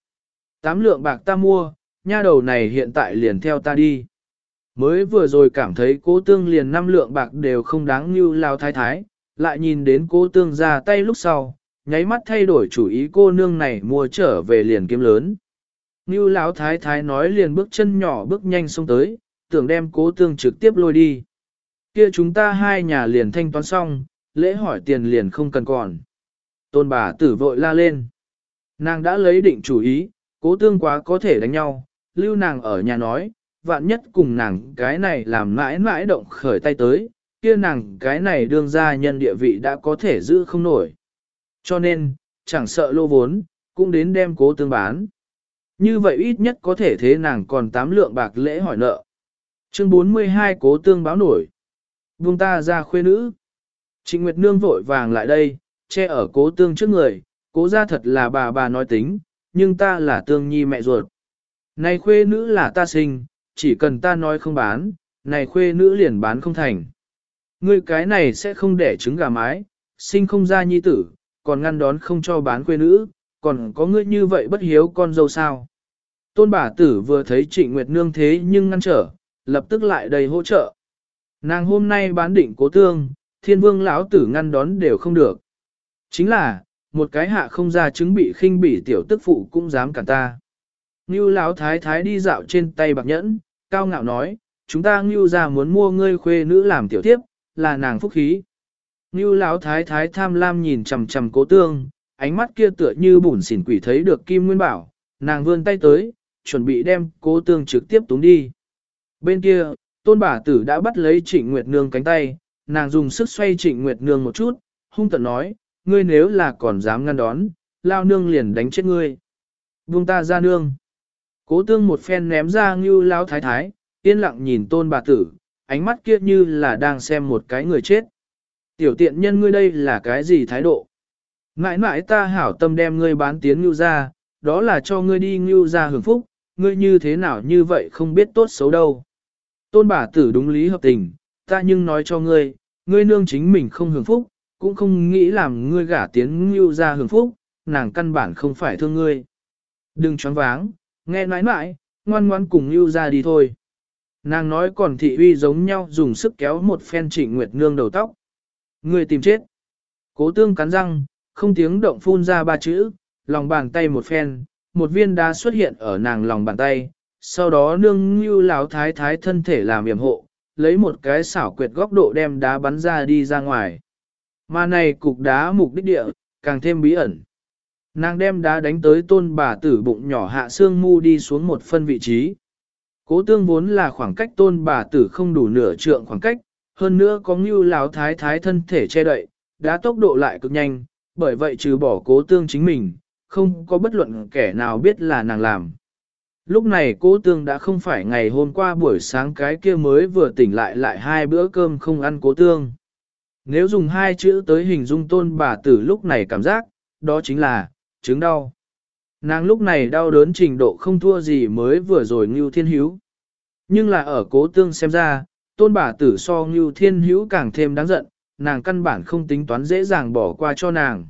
8 lượng bạc ta mua, nha đầu này hiện tại liền theo ta đi. Mới vừa rồi cảm thấy cố tương liền 5 lượng bạc đều không đáng như lao thái thái, lại nhìn đến cố tương ra tay lúc sau, nháy mắt thay đổi chủ ý cô nương này mua trở về liền kiếm lớn. Như lão thái thái nói liền bước chân nhỏ bước nhanh xông tới, tưởng đem cố tương trực tiếp lôi đi. Kia chúng ta hai nhà liền thanh toán xong, lễ hỏi tiền liền không cần còn. Tôn bà tử vội la lên. Nàng đã lấy định chủ ý, cố tương quá có thể đánh nhau, lưu nàng ở nhà nói, vạn nhất cùng nàng cái này làm mãi mãi động khởi tay tới, kia nàng cái này đương gia nhân địa vị đã có thể giữ không nổi. Cho nên, chẳng sợ lô vốn, cũng đến đem cố tương bán. Như vậy ít nhất có thể thế nàng còn 8 lượng bạc lễ hỏi nợ. Chương 42 cố tương báo nổi. Buông ta ra khuê nữ. Trịnh Nguyệt Nương vội vàng lại đây, che ở cố tương trước người, cố ra thật là bà nói tính, nhưng ta là tương nhi mẹ ruột. Này khuê nữ là ta sinh, chỉ cần ta nói không bán, này khuê nữ liền bán không thành. Ngươi cái này sẽ không đẻ trứng gà mái, sinh không ra nhi tử, còn ngăn đón không cho bán khuê nữ, còn có ngươi như vậy bất hiếu con dâu sao. Tôn bà tử vừa thấy Trịnh Nguyệt Nương thế nhưng ngăn trở, lập tức lại đầy hỗ trợ. Nàng hôm nay bán định cố tương, thiên vương lão tử ngăn đón đều không được. Chính là, một cái hạ không ra chứng bị khinh bỉ tiểu tức phụ cũng dám cản ta. Ngưu lão thái thái đi dạo trên tay bạc nhẫn, cao ngạo nói, chúng ta Ngưu ra muốn mua ngươi khuê nữ làm tiểu tiếp, là nàng phúc khí. Ngưu lão thái thái tham lam nhìn chằm chằm cố tương, ánh mắt kia tựa như bủn xỉn quỷ thấy được kim nguyên bảo, nàng vươn tay tới, chuẩn bị đem cố tương trực tiếp túng đi. Bên kia, tôn bà tử đã bắt lấy Trịnh Nguyệt Nương cánh tay, nàng dùng sức xoay Trịnh Nguyệt Nương một chút, hung tợn nói, ngươi nếu là còn dám ngăn đón, lao nương liền đánh chết ngươi. Buông ta ra nương. Cố tương một phen ném ra Ngưu lão thái thái, yên lặng nhìn tôn bà tử, ánh mắt kia như là đang xem một cái người chết. Tiểu tiện nhân ngươi đây là cái gì thái độ? Mãi mãi ta hảo tâm đem ngươi bán tiến Ngưu ra, đó là cho ngươi đi Ngưu ra hưởng phúc, ngươi như thế nào như vậy không biết tốt xấu đâu. Tôn bà tử đúng lý hợp tình, ta nhưng nói cho ngươi, ngươi nương chính mình không hưởng phúc, cũng không nghĩ làm ngươi gả tiến Ngưu ra hưởng phúc, nàng căn bản không phải thương ngươi. Đừng choáng váng, nghe mãi mãi, ngoan ngoan cùng Ngưu ra đi thôi. Nàng nói còn thị uy giống nhau dùng sức kéo một phen Trịnh Nguyệt Nương đầu tóc. Ngươi tìm chết. Cố tương cắn răng, không tiếng động phun ra 3 chữ, lòng bàn tay một phen, một viên đá xuất hiện ở nàng lòng bàn tay, sau đó nương Ngưu lão thái thái thân thể làm yểm hộ, lấy một cái xảo quyệt góc độ đem đá bắn ra đi ra ngoài. Mà này cục đá mục đích địa, càng thêm bí ẩn. Nàng đem đá đánh tới tôn bà tử bụng nhỏ hạ xương mu đi xuống một phân vị trí. Cố tương vốn là khoảng cách tôn bà tử không đủ nửa trượng khoảng cách, hơn nữa có Ngưu lão thái thái thân thể che đậy, đá tốc độ lại cực nhanh, bởi vậy trừ bỏ cố tương chính mình, không có bất luận kẻ nào biết là nàng làm. Lúc này cố tương đã không phải ngày hôm qua buổi sáng cái kia mới vừa tỉnh lại 2 bữa cơm không ăn cố tương. Nếu dùng 2 chữ tới hình dung tôn bà tử lúc này cảm giác, đó chính là chứng đau. Nàng lúc này đau đớn trình độ không thua gì mới vừa rồi Ngưu Thiên Hữu. Nhưng là ở cố tương xem ra, tôn bà tử so Ngưu Thiên Hữu càng thêm đáng giận, nàng căn bản không tính toán dễ dàng bỏ qua cho nàng.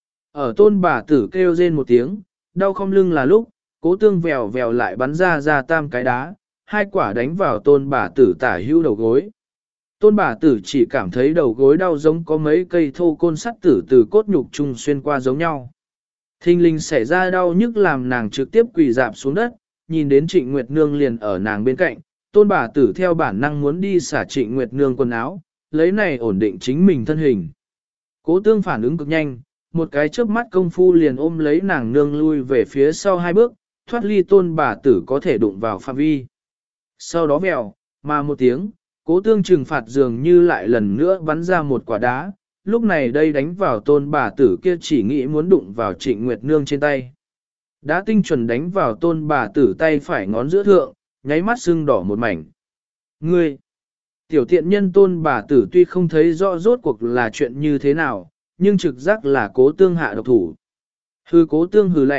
Ở tôn bà tử kêu rên một tiếng, đau không lưng là lúc, cố tương vèo vèo lại bắn ra 3 cái đá, 2 quả đánh vào tôn bà tử tả hữu đầu gối. Tôn bà tử chỉ cảm thấy đầu gối đau giống có mấy cây thô côn sắt tử từ cốt nhục chung xuyên qua giống nhau. Thình lình xảy ra đau nhức làm nàng trực tiếp quỳ dạp xuống đất, nhìn đến Trịnh Nguyệt Nương liền ở nàng bên cạnh, tôn bà tử theo bản năng muốn đi xả Trịnh Nguyệt Nương quần áo, lấy này ổn định chính mình thân hình. Cố tương phản ứng cực nhanh, một cái chớp mắt công phu liền ôm lấy nàng nương lui về phía sau 2 bước, thoát ly tôn bà tử có thể đụng vào phạm vi. Sau đó vèo, mà một tiếng, cố tương trừng phạt dường như lại lần nữa bắn ra một quả đá, lúc này đây đánh vào tôn bà tử kia chỉ nghĩ muốn đụng vào Trịnh Nguyệt Nương trên tay. Đá tinh chuẩn đánh vào tôn bà tử tay phải ngón giữa thượng, nháy mắt sưng đỏ một mảnh. Ngươi! Tiểu tiện nhân tôn bà tử tuy không thấy rõ rốt cuộc là chuyện như thế nào, nhưng trực giác là cố tương hạ độc thủ. Hư cố tương hừ lạnh,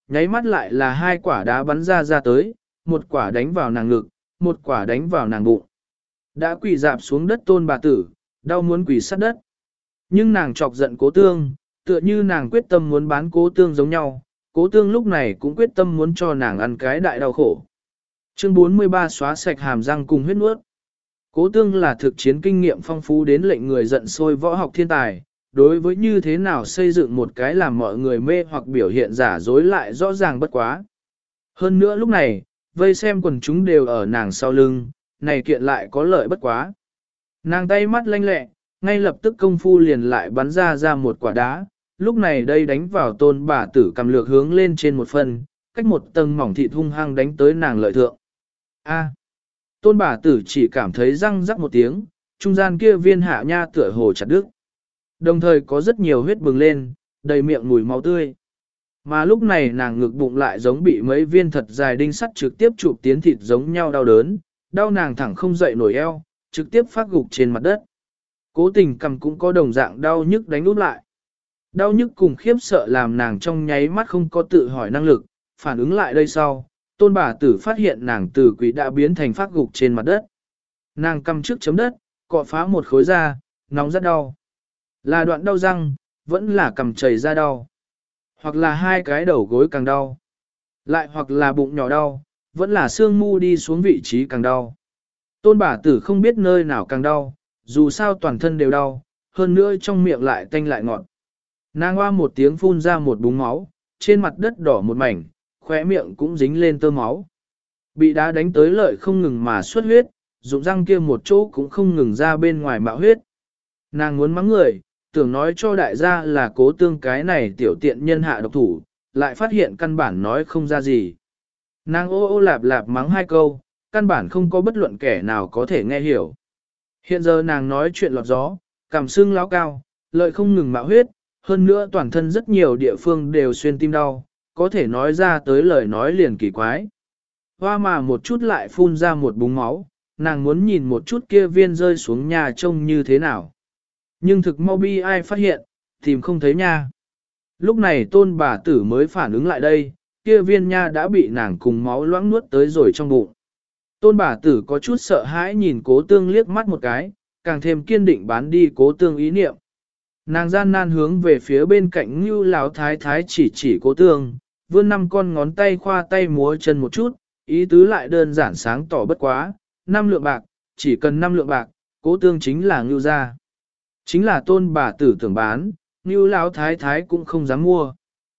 nháy mắt lại là hai quả đá bắn ra tới, một quả đánh vào nàng ngực, một quả đánh vào nàng bụng. Đã quỳ dạp xuống đất tôn bà tử, đau muốn quỳ sát đất. Nhưng nàng chọc giận cố tương, tựa như nàng quyết tâm muốn bán cố tương giống nhau, cố tương lúc này cũng quyết tâm muốn cho nàng ăn cái đại đau khổ. Chương 43 xóa sạch hàm răng cùng huyết nuốt. Cố tương là thực chiến kinh nghiệm phong phú đến lệnh người giận sôi võ học thiên tài, đối với như thế nào xây dựng một cái làm mọi người mê hoặc biểu hiện giả dối lại rõ ràng bất quá. Hơn nữa lúc này, vây xem quần chúng đều ở nàng sau lưng, này kiện lại có lợi bất quá. Nàng tay mắt lanh lẹ, ngay lập tức công phu liền lại bắn ra một quả đá, lúc này đây đánh vào tôn bà tử cầm lược hướng lên trên một phần, cách một tầng mỏng thịt hung hăng đánh tới nàng lợi thượng. A. Tôn bà tử chỉ cảm thấy răng rắc một tiếng, trung gian kia viên hạ nha tựa hồ chặt đứt. Đồng thời có rất nhiều huyết bừng lên, đầy miệng mùi máu tươi. Mà lúc này nàng ngực bụng lại giống bị mấy viên thật dài đinh sắt trực tiếp chụp tiến thịt giống nhau đau đớn, đau nàng thẳng không dậy nổi eo, trực tiếp phát gục trên mặt đất. Cố tình cầm cũng có đồng dạng đau nhức đánh úp lại. Đau nhức cùng khiếp sợ làm nàng trong nháy mắt không có tự hỏi năng lực, phản ứng lại đây sau, tôn bà tử phát hiện nàng từ quỷ đã biến thành phát gục trên mặt đất. Nàng cầm trước chấm đất, cọ phá một khối da, nóng rất đau. Là đoạn đau răng, vẫn là cầm chảy ra đau. Hoặc là hai cái đầu gối càng đau. Lại hoặc là bụng nhỏ đau, vẫn là xương mu đi xuống vị trí càng đau. Tôn bà tử không biết nơi nào càng đau, dù sao toàn thân đều đau, hơn nữa trong miệng lại tanh lại ngọt. Nàng hoa một tiếng phun ra một búng máu, trên mặt đất đỏ một mảnh, khóe miệng cũng dính lên tơ máu. Bị đá đánh tới lợi không ngừng mà xuất huyết, dụng răng kia một chỗ cũng không ngừng ra bên ngoài mạo huyết. Nàng muốn mắng người, tưởng nói cho đại gia là cố tương cái này tiểu tiện nhân hạ độc thủ, lại phát hiện căn bản nói không ra gì. Nàng ô ô lạp lạp mắng hai câu, căn bản không có bất luận kẻ nào có thể nghe hiểu. Hiện giờ nàng nói chuyện lọt gió, cảm xương láo cao, lợi không ngừng mạo huyết, hơn nữa toàn thân rất nhiều địa phương đều xuyên tim đau, có thể nói ra tới lời nói liền kỳ quái. Hoa mà một chút lại phun ra một búng máu, nàng muốn nhìn một chút kia viên rơi xuống nhà trông như thế nào. Nhưng thực mau bi ai phát hiện, tìm không thấy nha. Lúc này tôn bà tử mới phản ứng lại đây, kia viên nha đã bị nàng cùng máu loãng nuốt tới rồi trong bụng. Tôn bà tử có chút sợ hãi nhìn cố tương liếc mắt một cái, càng thêm kiên định bán đi cố tương ý niệm. Nàng gian nan hướng về phía bên cạnh Ngưu Lão Thái Thái chỉ cố tương, vươn 5 con ngón tay khoa tay múa chân một chút, ý tứ lại đơn giản sáng tỏ bất quá, 5 lượng bạc, chỉ cần 5 lượng bạc, cố tương chính là Ngưu gia. Chính là tôn bà tử tưởng bán, Ngưu Lão Thái Thái cũng không dám mua.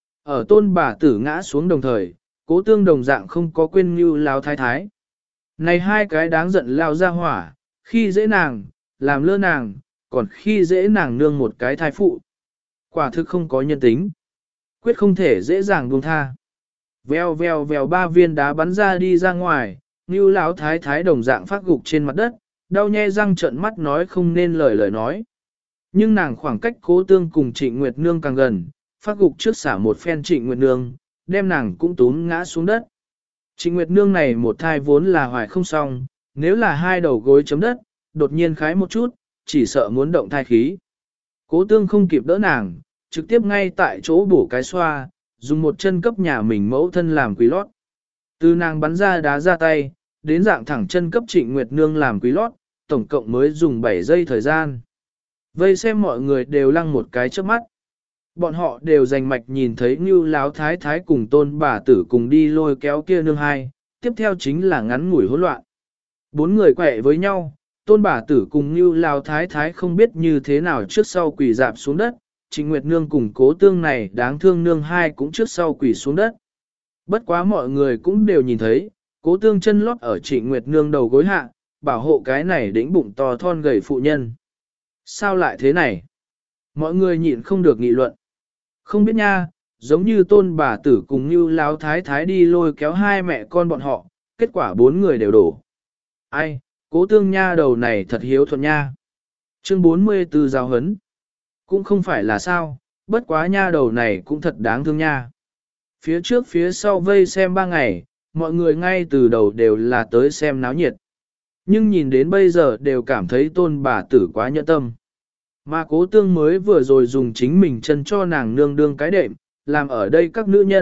Ở tôn bà tử ngã xuống đồng thời, cố tương đồng dạng không có quên Ngưu Lão Thái Thái. Này hai cái đáng giận lao ra hỏa, khi dễ nàng, làm lơ nàng, còn khi dễ nàng nương một cái thai phụ. Quả thực không có nhân tính. Quyết không thể dễ dàng buông tha. Vèo vèo vèo 3 viên đá bắn ra đi ra ngoài, Ngưu Lão Thái Thái đồng dạng phát gục trên mặt đất, đau nhe răng trợn mắt nói không nên lời nói. Nhưng nàng khoảng cách cố tương cùng Trịnh Nguyệt Nương càng gần, phát gục trước xả một phen Trịnh Nguyệt Nương, đem nàng cũng túm ngã xuống đất. Trịnh Nguyệt Nương này một thai vốn là hoài không xong, nếu là hai đầu gối chấm đất, đột nhiên khái một chút, chỉ sợ muốn động thai khí. Cố tương không kịp đỡ nàng, trực tiếp ngay tại chỗ bổ cái xoa, dùng một chân cấp nhà mình mẫu thân làm quý lót. Từ nàng bắn ra đá ra tay, đến dạng thẳng chân cấp Trịnh Nguyệt Nương làm quý lót, tổng cộng mới dùng 7 giây thời gian. Vây xem mọi người đều lăng một cái trước mắt. Bọn họ đều dành mạch nhìn thấy Ngưu Lão Thái Thái cùng tôn bà tử cùng đi lôi kéo kia nương hai, tiếp theo chính là ngắn ngủi hỗn loạn. 4 người quẹ với nhau, tôn bà tử cùng Ngưu Lão Thái Thái không biết như thế nào trước sau quỳ dạp xuống đất, Trịnh Nguyệt Nương cùng cố tương này đáng thương nương hai cũng trước sau quỳ xuống đất. Bất quá mọi người cũng đều nhìn thấy, cố tương chân lót ở Trịnh Nguyệt Nương đầu gối hạ, bảo hộ cái này đĩnh bụng to thon gầy phụ nhân. Sao lại thế này? Mọi người nhịn không được nghị luận. Không biết nha, giống như tôn bà tử cùng như Lão Thái Thái đi lôi kéo hai mẹ con bọn họ, kết quả 4 người đều đổ. Ai, cố tương nha đầu này thật hiếu thuận nha. Chương 44 giáo hấn. Cũng không phải là sao, bất quá nha đầu này cũng thật đáng thương nha. Phía trước phía sau vây xem 3 ngày, mọi người ngay từ đầu đều là tới xem náo nhiệt. Nhưng nhìn đến bây giờ đều cảm thấy tôn bà tử quá nhẫn tâm. Mà cố tương mới vừa rồi dùng chính mình chân cho nàng nương đương cái đệm, làm ở đây các nữ nhân,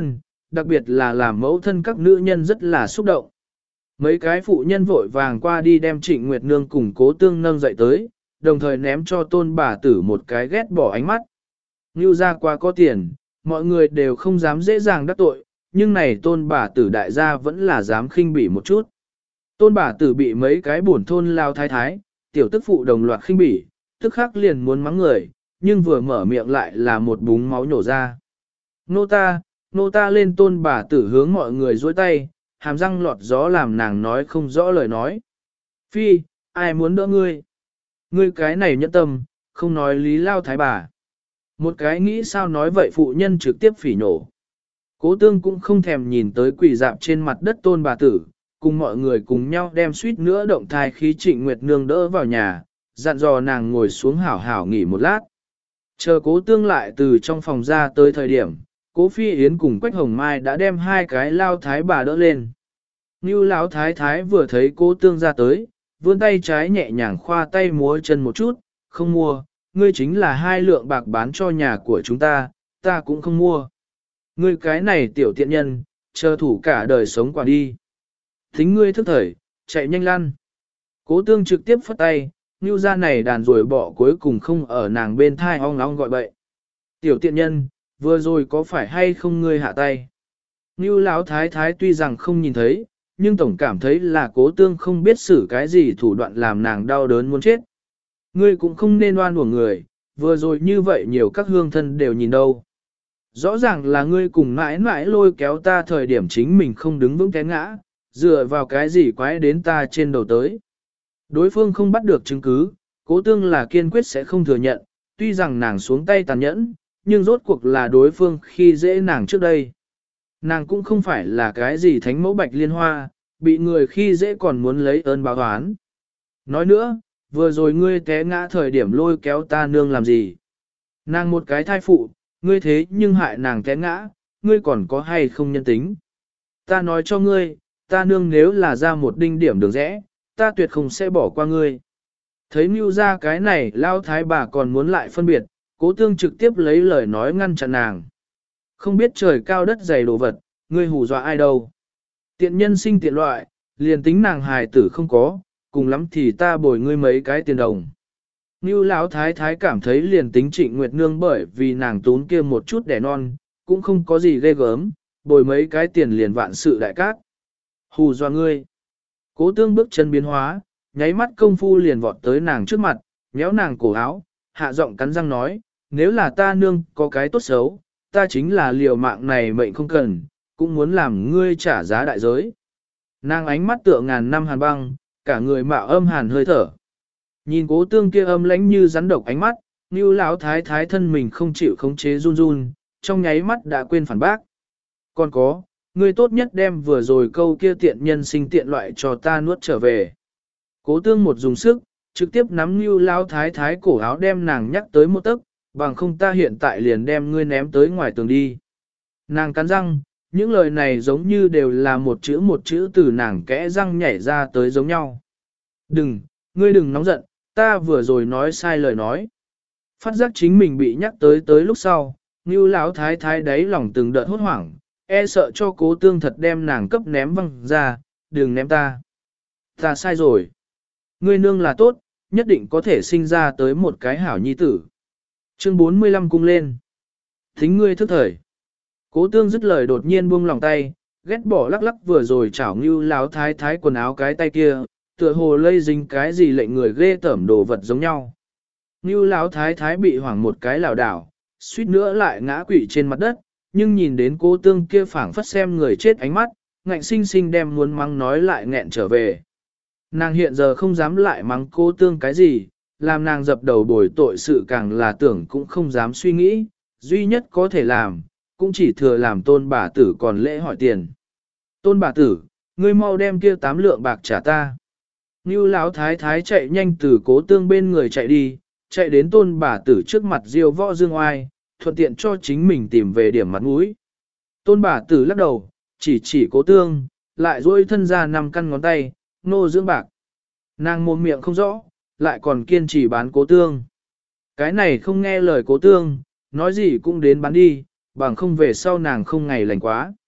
đặc biệt là làm mẫu thân các nữ nhân rất là xúc động. Mấy cái phụ nhân vội vàng qua đi đem Trịnh Nguyệt Nương cùng Cố Tương nâng dậy tới, đồng thời ném cho tôn bà tử một cái ghét bỏ ánh mắt. Ngưu gia quá có tiền, mọi người đều không dám dễ dàng đắc tội, nhưng này tôn bà tử đại gia vẫn là dám khinh bỉ một chút. Tôn bà tử bị mấy cái buồn thôn lao thái thái, tiểu tức phụ đồng loạt khinh bỉ, tức khắc liền muốn mắng người, nhưng vừa mở miệng lại là một búng máu nhổ ra. Nô ta lên tôn bà tử hướng mọi người dối tay, hàm răng lọt gió làm nàng nói không rõ lời nói. Phi, ai muốn đỡ ngươi? Ngươi cái này nhẫn tâm, không nói lý lao thái bà. Một cái nghĩ sao nói vậy phụ nhân trực tiếp phỉ nhổ. Cố Tương cũng không thèm nhìn tới quỳ dạp trên mặt đất tôn bà tử, cùng mọi người cùng nhau đem suýt nữa động thai khí Trịnh Nguyệt Nương đỡ vào nhà, dặn dò nàng ngồi xuống hảo hảo nghỉ một lát. Chờ Cố Tương lại từ trong phòng ra tới thời điểm, Cố Phi Yến cùng Quách Hồng Mai đã đem hai cái lao thái bà đỡ lên. Như lão thái thái vừa thấy Cố Tương ra tới, vươn tay trái nhẹ nhàng khoa tay múa chân một chút, không mua, ngươi chính là 2 lượng bạc bán cho nhà của chúng ta, ta cũng không mua. Ngươi cái này tiểu tiện nhân, chờ thủ cả đời sống qua đi. Thính ngươi thức thời, chạy nhanh lăn. Cố Tương trực tiếp phất tay, Nưu ra này đàn rồi bỏ cuối cùng không ở nàng bên thai ong ong gọi bậy. Tiểu tiện nhân, vừa rồi có phải hay không ngươi hạ tay? Nưu lão thái thái tuy rằng không nhìn thấy, nhưng tổng cảm thấy là Cố Tương không biết xử cái gì thủ đoạn làm nàng đau đớn muốn chết. Ngươi cũng không nên oan uổng người, vừa rồi như vậy nhiều các hương thân đều nhìn đâu. Rõ ràng là ngươi cùng mãi mãi lôi kéo ta thời điểm chính mình không đứng vững té ngã, dựa vào cái gì quái đến ta trên đầu tới. Đối phương không bắt được chứng cứ, Cố Tương là kiên quyết sẽ không thừa nhận, tuy rằng nàng xuống tay tàn nhẫn, nhưng rốt cuộc là đối phương khi dễ nàng trước đây. Nàng cũng không phải là cái gì thánh mẫu bạch liên hoa, bị người khi dễ còn muốn lấy ơn báo oán. Nói nữa, vừa rồi ngươi té ngã thời điểm lôi kéo ta nương làm gì? Nàng một cái thai phụ, ngươi thế nhưng hại nàng té ngã, ngươi còn có hay không nhân tính? Ta nói cho ngươi, ta nương nếu là ra một đinh điểm đường rẽ, ta tuyệt không sẽ bỏ qua ngươi. Thấy mưu ra cái này lao thái bà còn muốn lại phân biệt, Cố Tương trực tiếp lấy lời nói ngăn chặn nàng. Không biết trời cao đất dày đồ vật, ngươi hù dọa ai đâu. Tiện nhân sinh tiện loại, liền tính nàng hài tử không có, cùng lắm thì ta bồi ngươi mấy cái tiền đồng. Nưu lão thái thái cảm thấy liền tính Trịnh Nguyệt Nương bởi vì nàng tốn kia một chút đẻ non, cũng không có gì ghê gớm, bồi mấy cái tiền liền vạn sự đại cát. Hù dọa ngươi. Cố Tương bước chân biến hóa, nháy mắt công phu liền vọt tới nàng trước mặt, nhéo nàng cổ áo, hạ giọng cắn răng nói, nếu là ta nương có cái tốt xấu, ta chính là liều mạng này mệnh không cần, cũng muốn làm ngươi trả giá đại giới. Nàng ánh mắt tựa ngàn năm hàn băng, cả người mạo âm hàn hơi thở. Nhìn Cố Tương kia âm lãnh như rắn độc ánh mắt, Nưu lão thái thái thân mình không chịu khống chế run run, trong nháy mắt đã quên phản bác. Còn có, ngươi tốt nhất đem vừa rồi câu kia tiện nhân sinh tiện loại cho ta nuốt trở về. Cố Tương một dùng sức, trực tiếp nắm Nưu lão thái thái cổ áo đem nàng nhắc tới một tấc, bằng không ta hiện tại liền đem ngươi ném tới ngoài tường đi. Nàng cắn răng, những lời này giống như đều là một chữ từ nàng kẽ răng nhảy ra tới giống nhau. Đừng, ngươi đừng nóng giận, ta vừa rồi nói sai lời nói. Phát giác chính mình bị nhắc tới lúc sau, Nưu lão thái thái đáy lòng từng đợt hốt hoảng, e sợ cho Cố Tương thật đem nàng cấp ném văng ra, đừng ném ta. Ta sai rồi. Ngươi nương là tốt, nhất định có thể sinh ra tới một cái hảo nhi tử. Chương 45 cung lên. Thính ngươi thức thời. Cố Tương dứt lời đột nhiên buông lòng tay, ghét bỏ lắc lắc vừa rồi chảo Nưu lão thái thái quần áo cái tay kia, tựa hồ lây dính cái gì lệnh người ghê tởm đồ vật giống nhau. Nưu lão thái thái bị hoảng một cái lảo đảo, suýt nữa lại ngã quỵ trên mặt đất, nhưng nhìn đến Cố Tương kia phảng phất xem người chết ánh mắt, ngạnh sinh sinh đem muốn mắng nói lại nghẹn trở về. Nàng hiện giờ không dám lại mắng Cố Tương cái gì, làm nàng dập đầu bồi tội sự càng là tưởng cũng không dám suy nghĩ, duy nhất có thể làm, cũng chỉ thừa làm tôn bà tử còn lễ hỏi tiền. Tôn bà tử, ngươi mau đem kia 8 lượng bạc trả ta. Nưu lão thái thái chạy nhanh từ Cố Tương bên người chạy đi, chạy đến tôn bà tử trước mặt diêu võ dương oai, thuận tiện cho chính mình tìm về điểm mặt mũi. Tôn bà tử lắc đầu, chỉ Cố Tương, lại duỗi thân ra 5 căn ngón tay, nô dưỡng bạc. Nàng mồm miệng không rõ, lại còn kiên trì bán Cố Tương. Cái này không nghe lời Cố Tương, nói gì cũng đến bán đi, bằng không về sau nàng không ngày lành quá.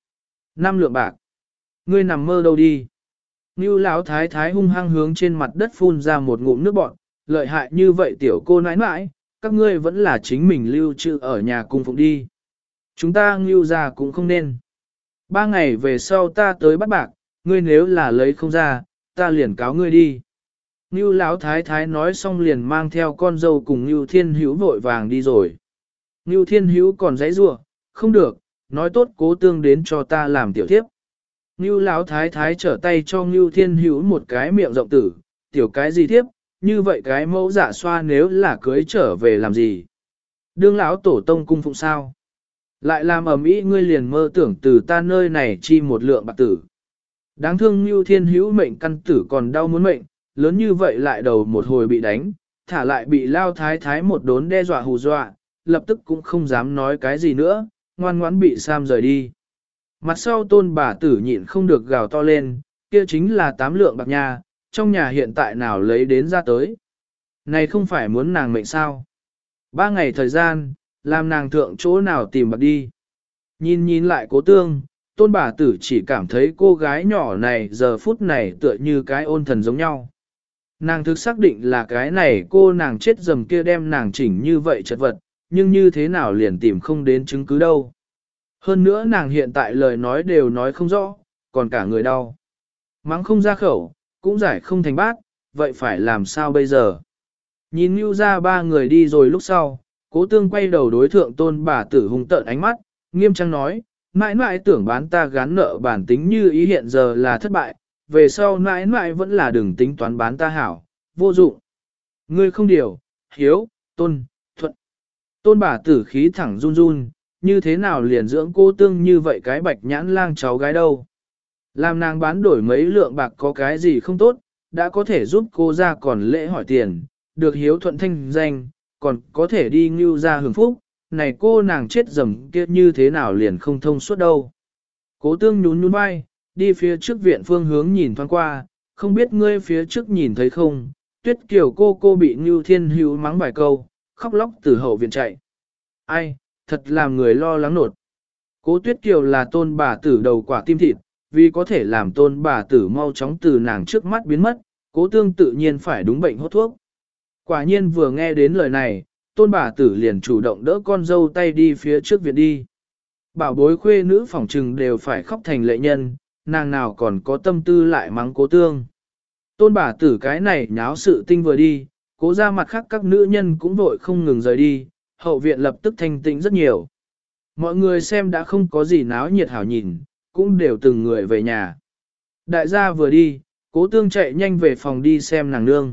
5 lượng bạc. Ngươi nằm mơ đâu đi. Ngưu Lão thái thái hung hăng hướng trên mặt đất phun ra một ngụm nước bọt, lợi hại như vậy tiểu cô nãi nãi, các ngươi vẫn là chính mình lưu trữ ở nhà cung phụng đi. Chúng ta Ngưu ra cũng không nên. 3 ngày về sau ta tới bắt bạc, ngươi nếu là lấy không ra, ta liền cáo ngươi đi. Ngưu Lão thái thái nói xong liền mang theo con dâu cùng Ngưu Thiên Hữu vội vàng đi rồi. Ngưu Thiên Hữu còn giãy giụa, không được, nói tốt Cố Tương đến cho ta làm tiểu thiếp. Ngưu Lão thái thái trở tay cho Ngưu Thiên Hữu một cái miệng rộng tử, tiểu cái gì thiếp, như vậy cái mẫu dạ xoa nếu là cưới trở về làm gì? Đương lão tổ tông cung phụng sao? Lại làm ầm ĩ ngươi liền mơ tưởng từ ta nơi này chi một lượng bạc tử. Đáng thương Ngưu Thiên Hữu mệnh căn tử còn đau muốn mệnh, lớn như vậy lại đầu một hồi bị đánh, thả lại bị Lao thái thái một đốn đe dọa hù dọa, lập tức cũng không dám nói cái gì nữa, ngoan ngoãn bị Sam rời đi. Mặt sau Tôn bà tử nhịn không được gào to lên, kia chính là 8 lượng bạc nha, trong nhà hiện tại nào lấy đến ra tới. Này không phải muốn nàng mệnh sao? 3 ngày thời gian, làm nàng thượng chỗ nào tìm bạc đi. Nhìn lại Cố Tương, Tôn bà tử chỉ cảm thấy cô gái nhỏ này giờ phút này tựa như cái ôn thần giống nhau. Nàng thực xác định là cái này cô nàng chết dầm kia đem nàng chỉnh như vậy chật vật, nhưng như thế nào liền tìm không đến chứng cứ đâu. Hơn nữa nàng hiện tại lời nói đều nói không rõ, còn cả người đau. Mắng không ra khẩu, cũng giải không thành bát, vậy phải làm sao bây giờ? Nhìn Nưu ra 3 người đi rồi lúc sau, Cố Tương quay đầu đối thượng Tôn bà tử hung tợn ánh mắt, nghiêm trang nói, mãi mãi tưởng bán ta gán nợ bản tính như ý hiện giờ là thất bại, về sau mãi mãi vẫn là đừng tính toán bán ta hảo, vô dụng. Ngươi không điều, hiếu, Tôn, thuận. Tôn bà tử khí thẳng run run, như thế nào liền dưỡng Cố Tương như vậy cái bạch nhãn lang cháu gái đâu. Làm nàng bán đổi mấy lượng bạc có cái gì không tốt, đã có thể giúp cô ra còn lễ hỏi tiền, được hiếu thuận thanh danh, còn có thể đi Ngưu ra hưởng phúc, này cô nàng chết dầm kia như thế nào liền không thông suốt đâu. Cố Tương nhún vai, đi phía trước viện phương hướng nhìn thoáng qua, không biết ngươi phía trước nhìn thấy không, Tuyết Kiều cô bị Ngưu Thiên Hữu mắng vài câu, khóc lóc từ hậu viện chạy. Ai, thật làm người lo lắng nột. Cố Tuyết Kiều là Tôn bà tử đầu quả tim thịt, vì có thể làm Tôn bà tử mau chóng từ nàng trước mắt biến mất, Cố Tương tự nhiên phải đúng bệnh hốt thuốc. Quả nhiên vừa nghe đến lời này, Tôn bà tử liền chủ động đỡ con dâu tay đi phía trước viện đi. Bảo bối khuê nữ phỏng trừng đều phải khóc thành lệ nhân, nàng nào còn có tâm tư lại mắng Cố Tương. Tôn bà tử cái này nháo sự tinh vừa đi, Cố ra mặt khác các nữ nhân cũng vội không ngừng rời đi, hậu viện lập tức thanh tĩnh rất nhiều. Mọi người xem đã không có gì náo nhiệt hảo nhìn, cũng đều từng người về nhà. Đại gia vừa đi, Cố Tương chạy nhanh về phòng đi xem nàng nương.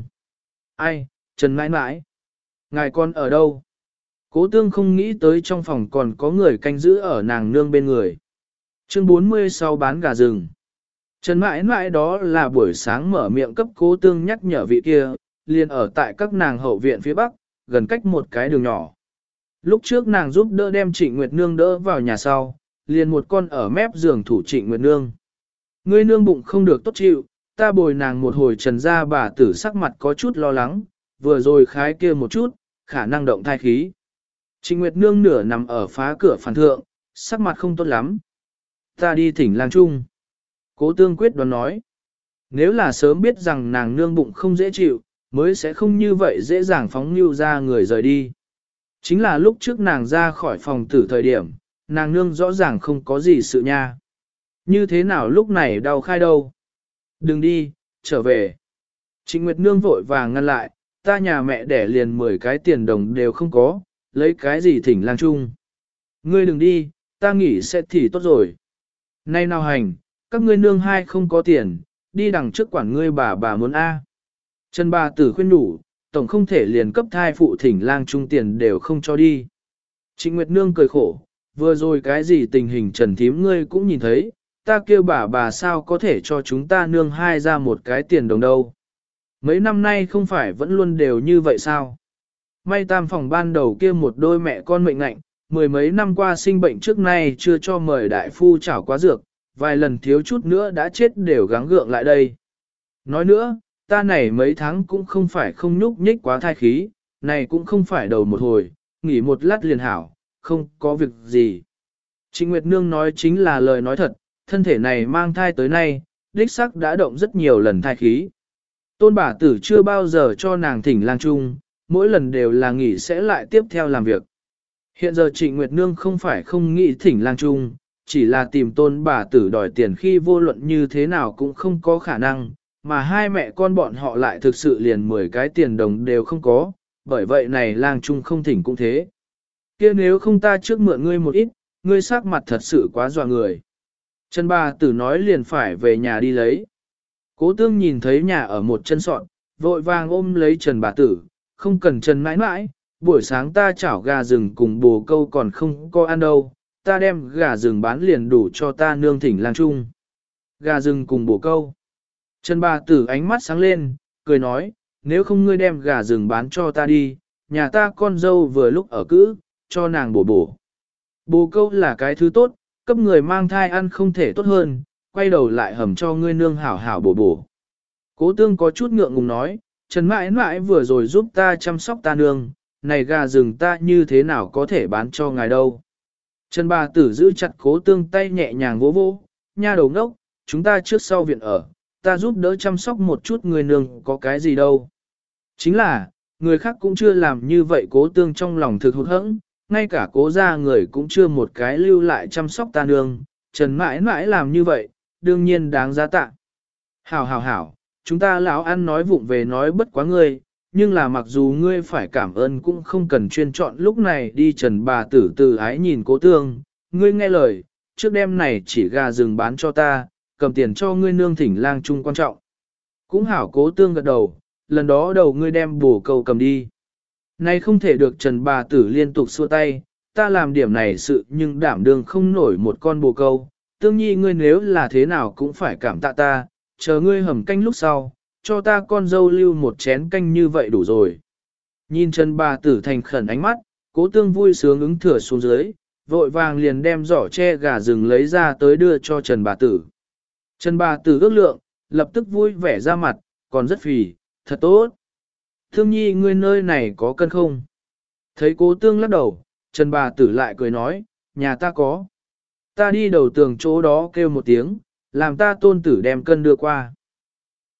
Ai, Trần mãi mãi, ngài con ở đâu? Cố Tương không nghĩ tới trong phòng còn có người canh giữ ở nàng nương bên người. Chương 40 sau bán gà rừng. Trần mãi mãi đó là buổi sáng mở miệng cấp Cố Tương nhắc nhở vị kia, liền ở tại các nàng hậu viện phía bắc, gần cách một cái đường nhỏ. Lúc trước nàng giúp đỡ đem Trịnh Nguyệt Nương đỡ vào nhà sau, liền một con ở mép giường thủ Trịnh Nguyệt Nương. Ngươi nương bụng không được tốt chịu, ta bồi nàng một hồi trần ra bà tử sắc mặt có chút lo lắng, vừa rồi khái kia một chút, khả năng động thai khí. Trịnh Nguyệt Nương nửa nằm ở phá cửa phản thượng, sắc mặt không tốt lắm. Ta đi thỉnh lang trung. Cố Tương quyết đoán nói. Nếu là sớm biết rằng nàng nương bụng không dễ chịu, mới sẽ không như vậy dễ dàng phóng Nưu ra người rời đi. Chính là lúc trước nàng ra khỏi phòng tử thời điểm, nàng nương rõ ràng không có gì sự nha. Như thế nào lúc này đau khai đâu? Đừng đi, trở về. Trịnh Nguyệt Nương vội vàng ngăn lại, ta nhà mẹ đẻ liền 10 cái tiền đồng đều không có, lấy cái gì thỉnh lang trung. Ngươi đừng đi, ta nghỉ sẽ thì tốt rồi. Nay nào hành, các ngươi nương hai không có tiền, đi đằng trước quản ngươi bà muốn A. Trần bà tử khuyên đủ, tổng không thể liền cấp thai phụ thỉnh lang trung tiền đều không cho đi. Trịnh Nguyệt Nương cười khổ, vừa rồi cái gì tình hình Trần thím ngươi cũng nhìn thấy, ta kêu bà sao có thể cho chúng ta nương hai ra một cái tiền đồng đâu. Mấy năm nay không phải vẫn luôn đều như vậy sao? May tam phòng ban đầu kia một đôi mẹ con mệnh ngạnh, 10 mấy năm qua sinh bệnh trước nay chưa cho mời đại phu chảo quá dược, vài lần thiếu chút nữa đã chết đều gắng gượng lại đây. Nói nữa, ta này mấy tháng cũng không phải không nhúc nhích quá thai khí, này cũng không phải đầu một hồi, nghỉ một lát liền hảo, không có việc gì. Trịnh Nguyệt Nương nói chính là lời nói thật, thân thể này mang thai tới nay, đích sắc đã động rất nhiều lần thai khí. Tôn bà tử chưa bao giờ cho nàng thỉnh lang trung, mỗi lần đều là nghỉ sẽ lại tiếp theo làm việc. Hiện giờ Trịnh Nguyệt Nương không phải không nghĩ thỉnh lang trung, chỉ là tìm tôn bà tử đòi tiền khi vô luận như thế nào cũng không có khả năng, mà hai mẹ con bọn họ lại thực sự liền 10 cái tiền đồng đều không có, bởi vậy này lang trung không thỉnh cũng thế. Kia nếu không ta trước mượn ngươi một ít, ngươi sắc mặt thật sự quá dọa người. Trần bà tử nói liền phải về nhà đi lấy. Cố tương nhìn thấy nhà ở một chân sọn, vội vàng ôm lấy Trần bà tử, không cần Trần mãi mãi, buổi sáng ta chảo gà rừng cùng bồ câu còn không có ăn đâu, ta đem gà rừng bán liền đủ cho ta nương thỉnh lang trung. Gà rừng cùng bồ câu. Trần bà tử ánh mắt sáng lên, cười nói, nếu không ngươi đem gà rừng bán cho ta đi, nhà ta con dâu vừa lúc ở cữ, cho nàng bổ bổ. Bồ câu là cái thứ tốt, cấp người mang thai ăn không thể tốt hơn, quay đầu lại hầm cho ngươi nương hảo hảo bổ bổ. Cố tương có chút ngượng ngùng nói, Trần mãi mãi vừa rồi giúp ta chăm sóc ta nương, này gà rừng ta như thế nào có thể bán cho ngài đâu. Trần bà tử giữ chặt cố tương tay nhẹ nhàng vỗ vỗ, nha đầu ngốc, chúng ta trước sau viện ở, ta giúp đỡ chăm sóc một chút người nương có cái gì đâu. Chính là, người khác cũng chưa làm như vậy cố tương trong lòng thực hụt hẫng, ngay cả cố gia người cũng chưa một cái lưu lại chăm sóc ta nương, Trần mãi mãi làm như vậy, đương nhiên đáng giá tạ. Hảo hảo hảo, chúng ta lão ăn nói vụng về nói bất quá ngươi, nhưng là mặc dù ngươi phải cảm ơn cũng không cần chuyên chọn lúc này đi. Trần bà tử từ ái nhìn cố tương, ngươi nghe lời, trước đêm này chỉ gà rừng bán cho ta, cầm tiền cho ngươi nương thỉnh lang trung quan trọng. Cũng hảo cố tương gật đầu, lần đó đầu ngươi đem bổ câu cầm đi. Nay không thể được. Trần bà tử liên tục xua tay, ta làm điểm này sự nhưng đảm đương không nổi một con bồ câu, tương nhi ngươi nếu là thế nào cũng phải cảm tạ ta, chờ ngươi hầm canh lúc sau, cho ta con dâu lưu một chén canh như vậy đủ rồi. Nhìn Trần bà tử thành khẩn ánh mắt, cố tương vui sướng ứng thừa xuống dưới, vội vàng liền đem giỏ tre gà rừng lấy ra tới đưa cho Trần bà tử. Trần bà tử ước lượng, lập tức vui vẻ ra mặt, còn rất phì, thật tốt. Thương nhi ngươi nơi này có cân không? Thấy cố tương lắc đầu, Trần bà tử lại cười nói, nhà ta có. Ta đi đầu tường chỗ đó kêu một tiếng, làm ta tôn tử đem cân đưa qua.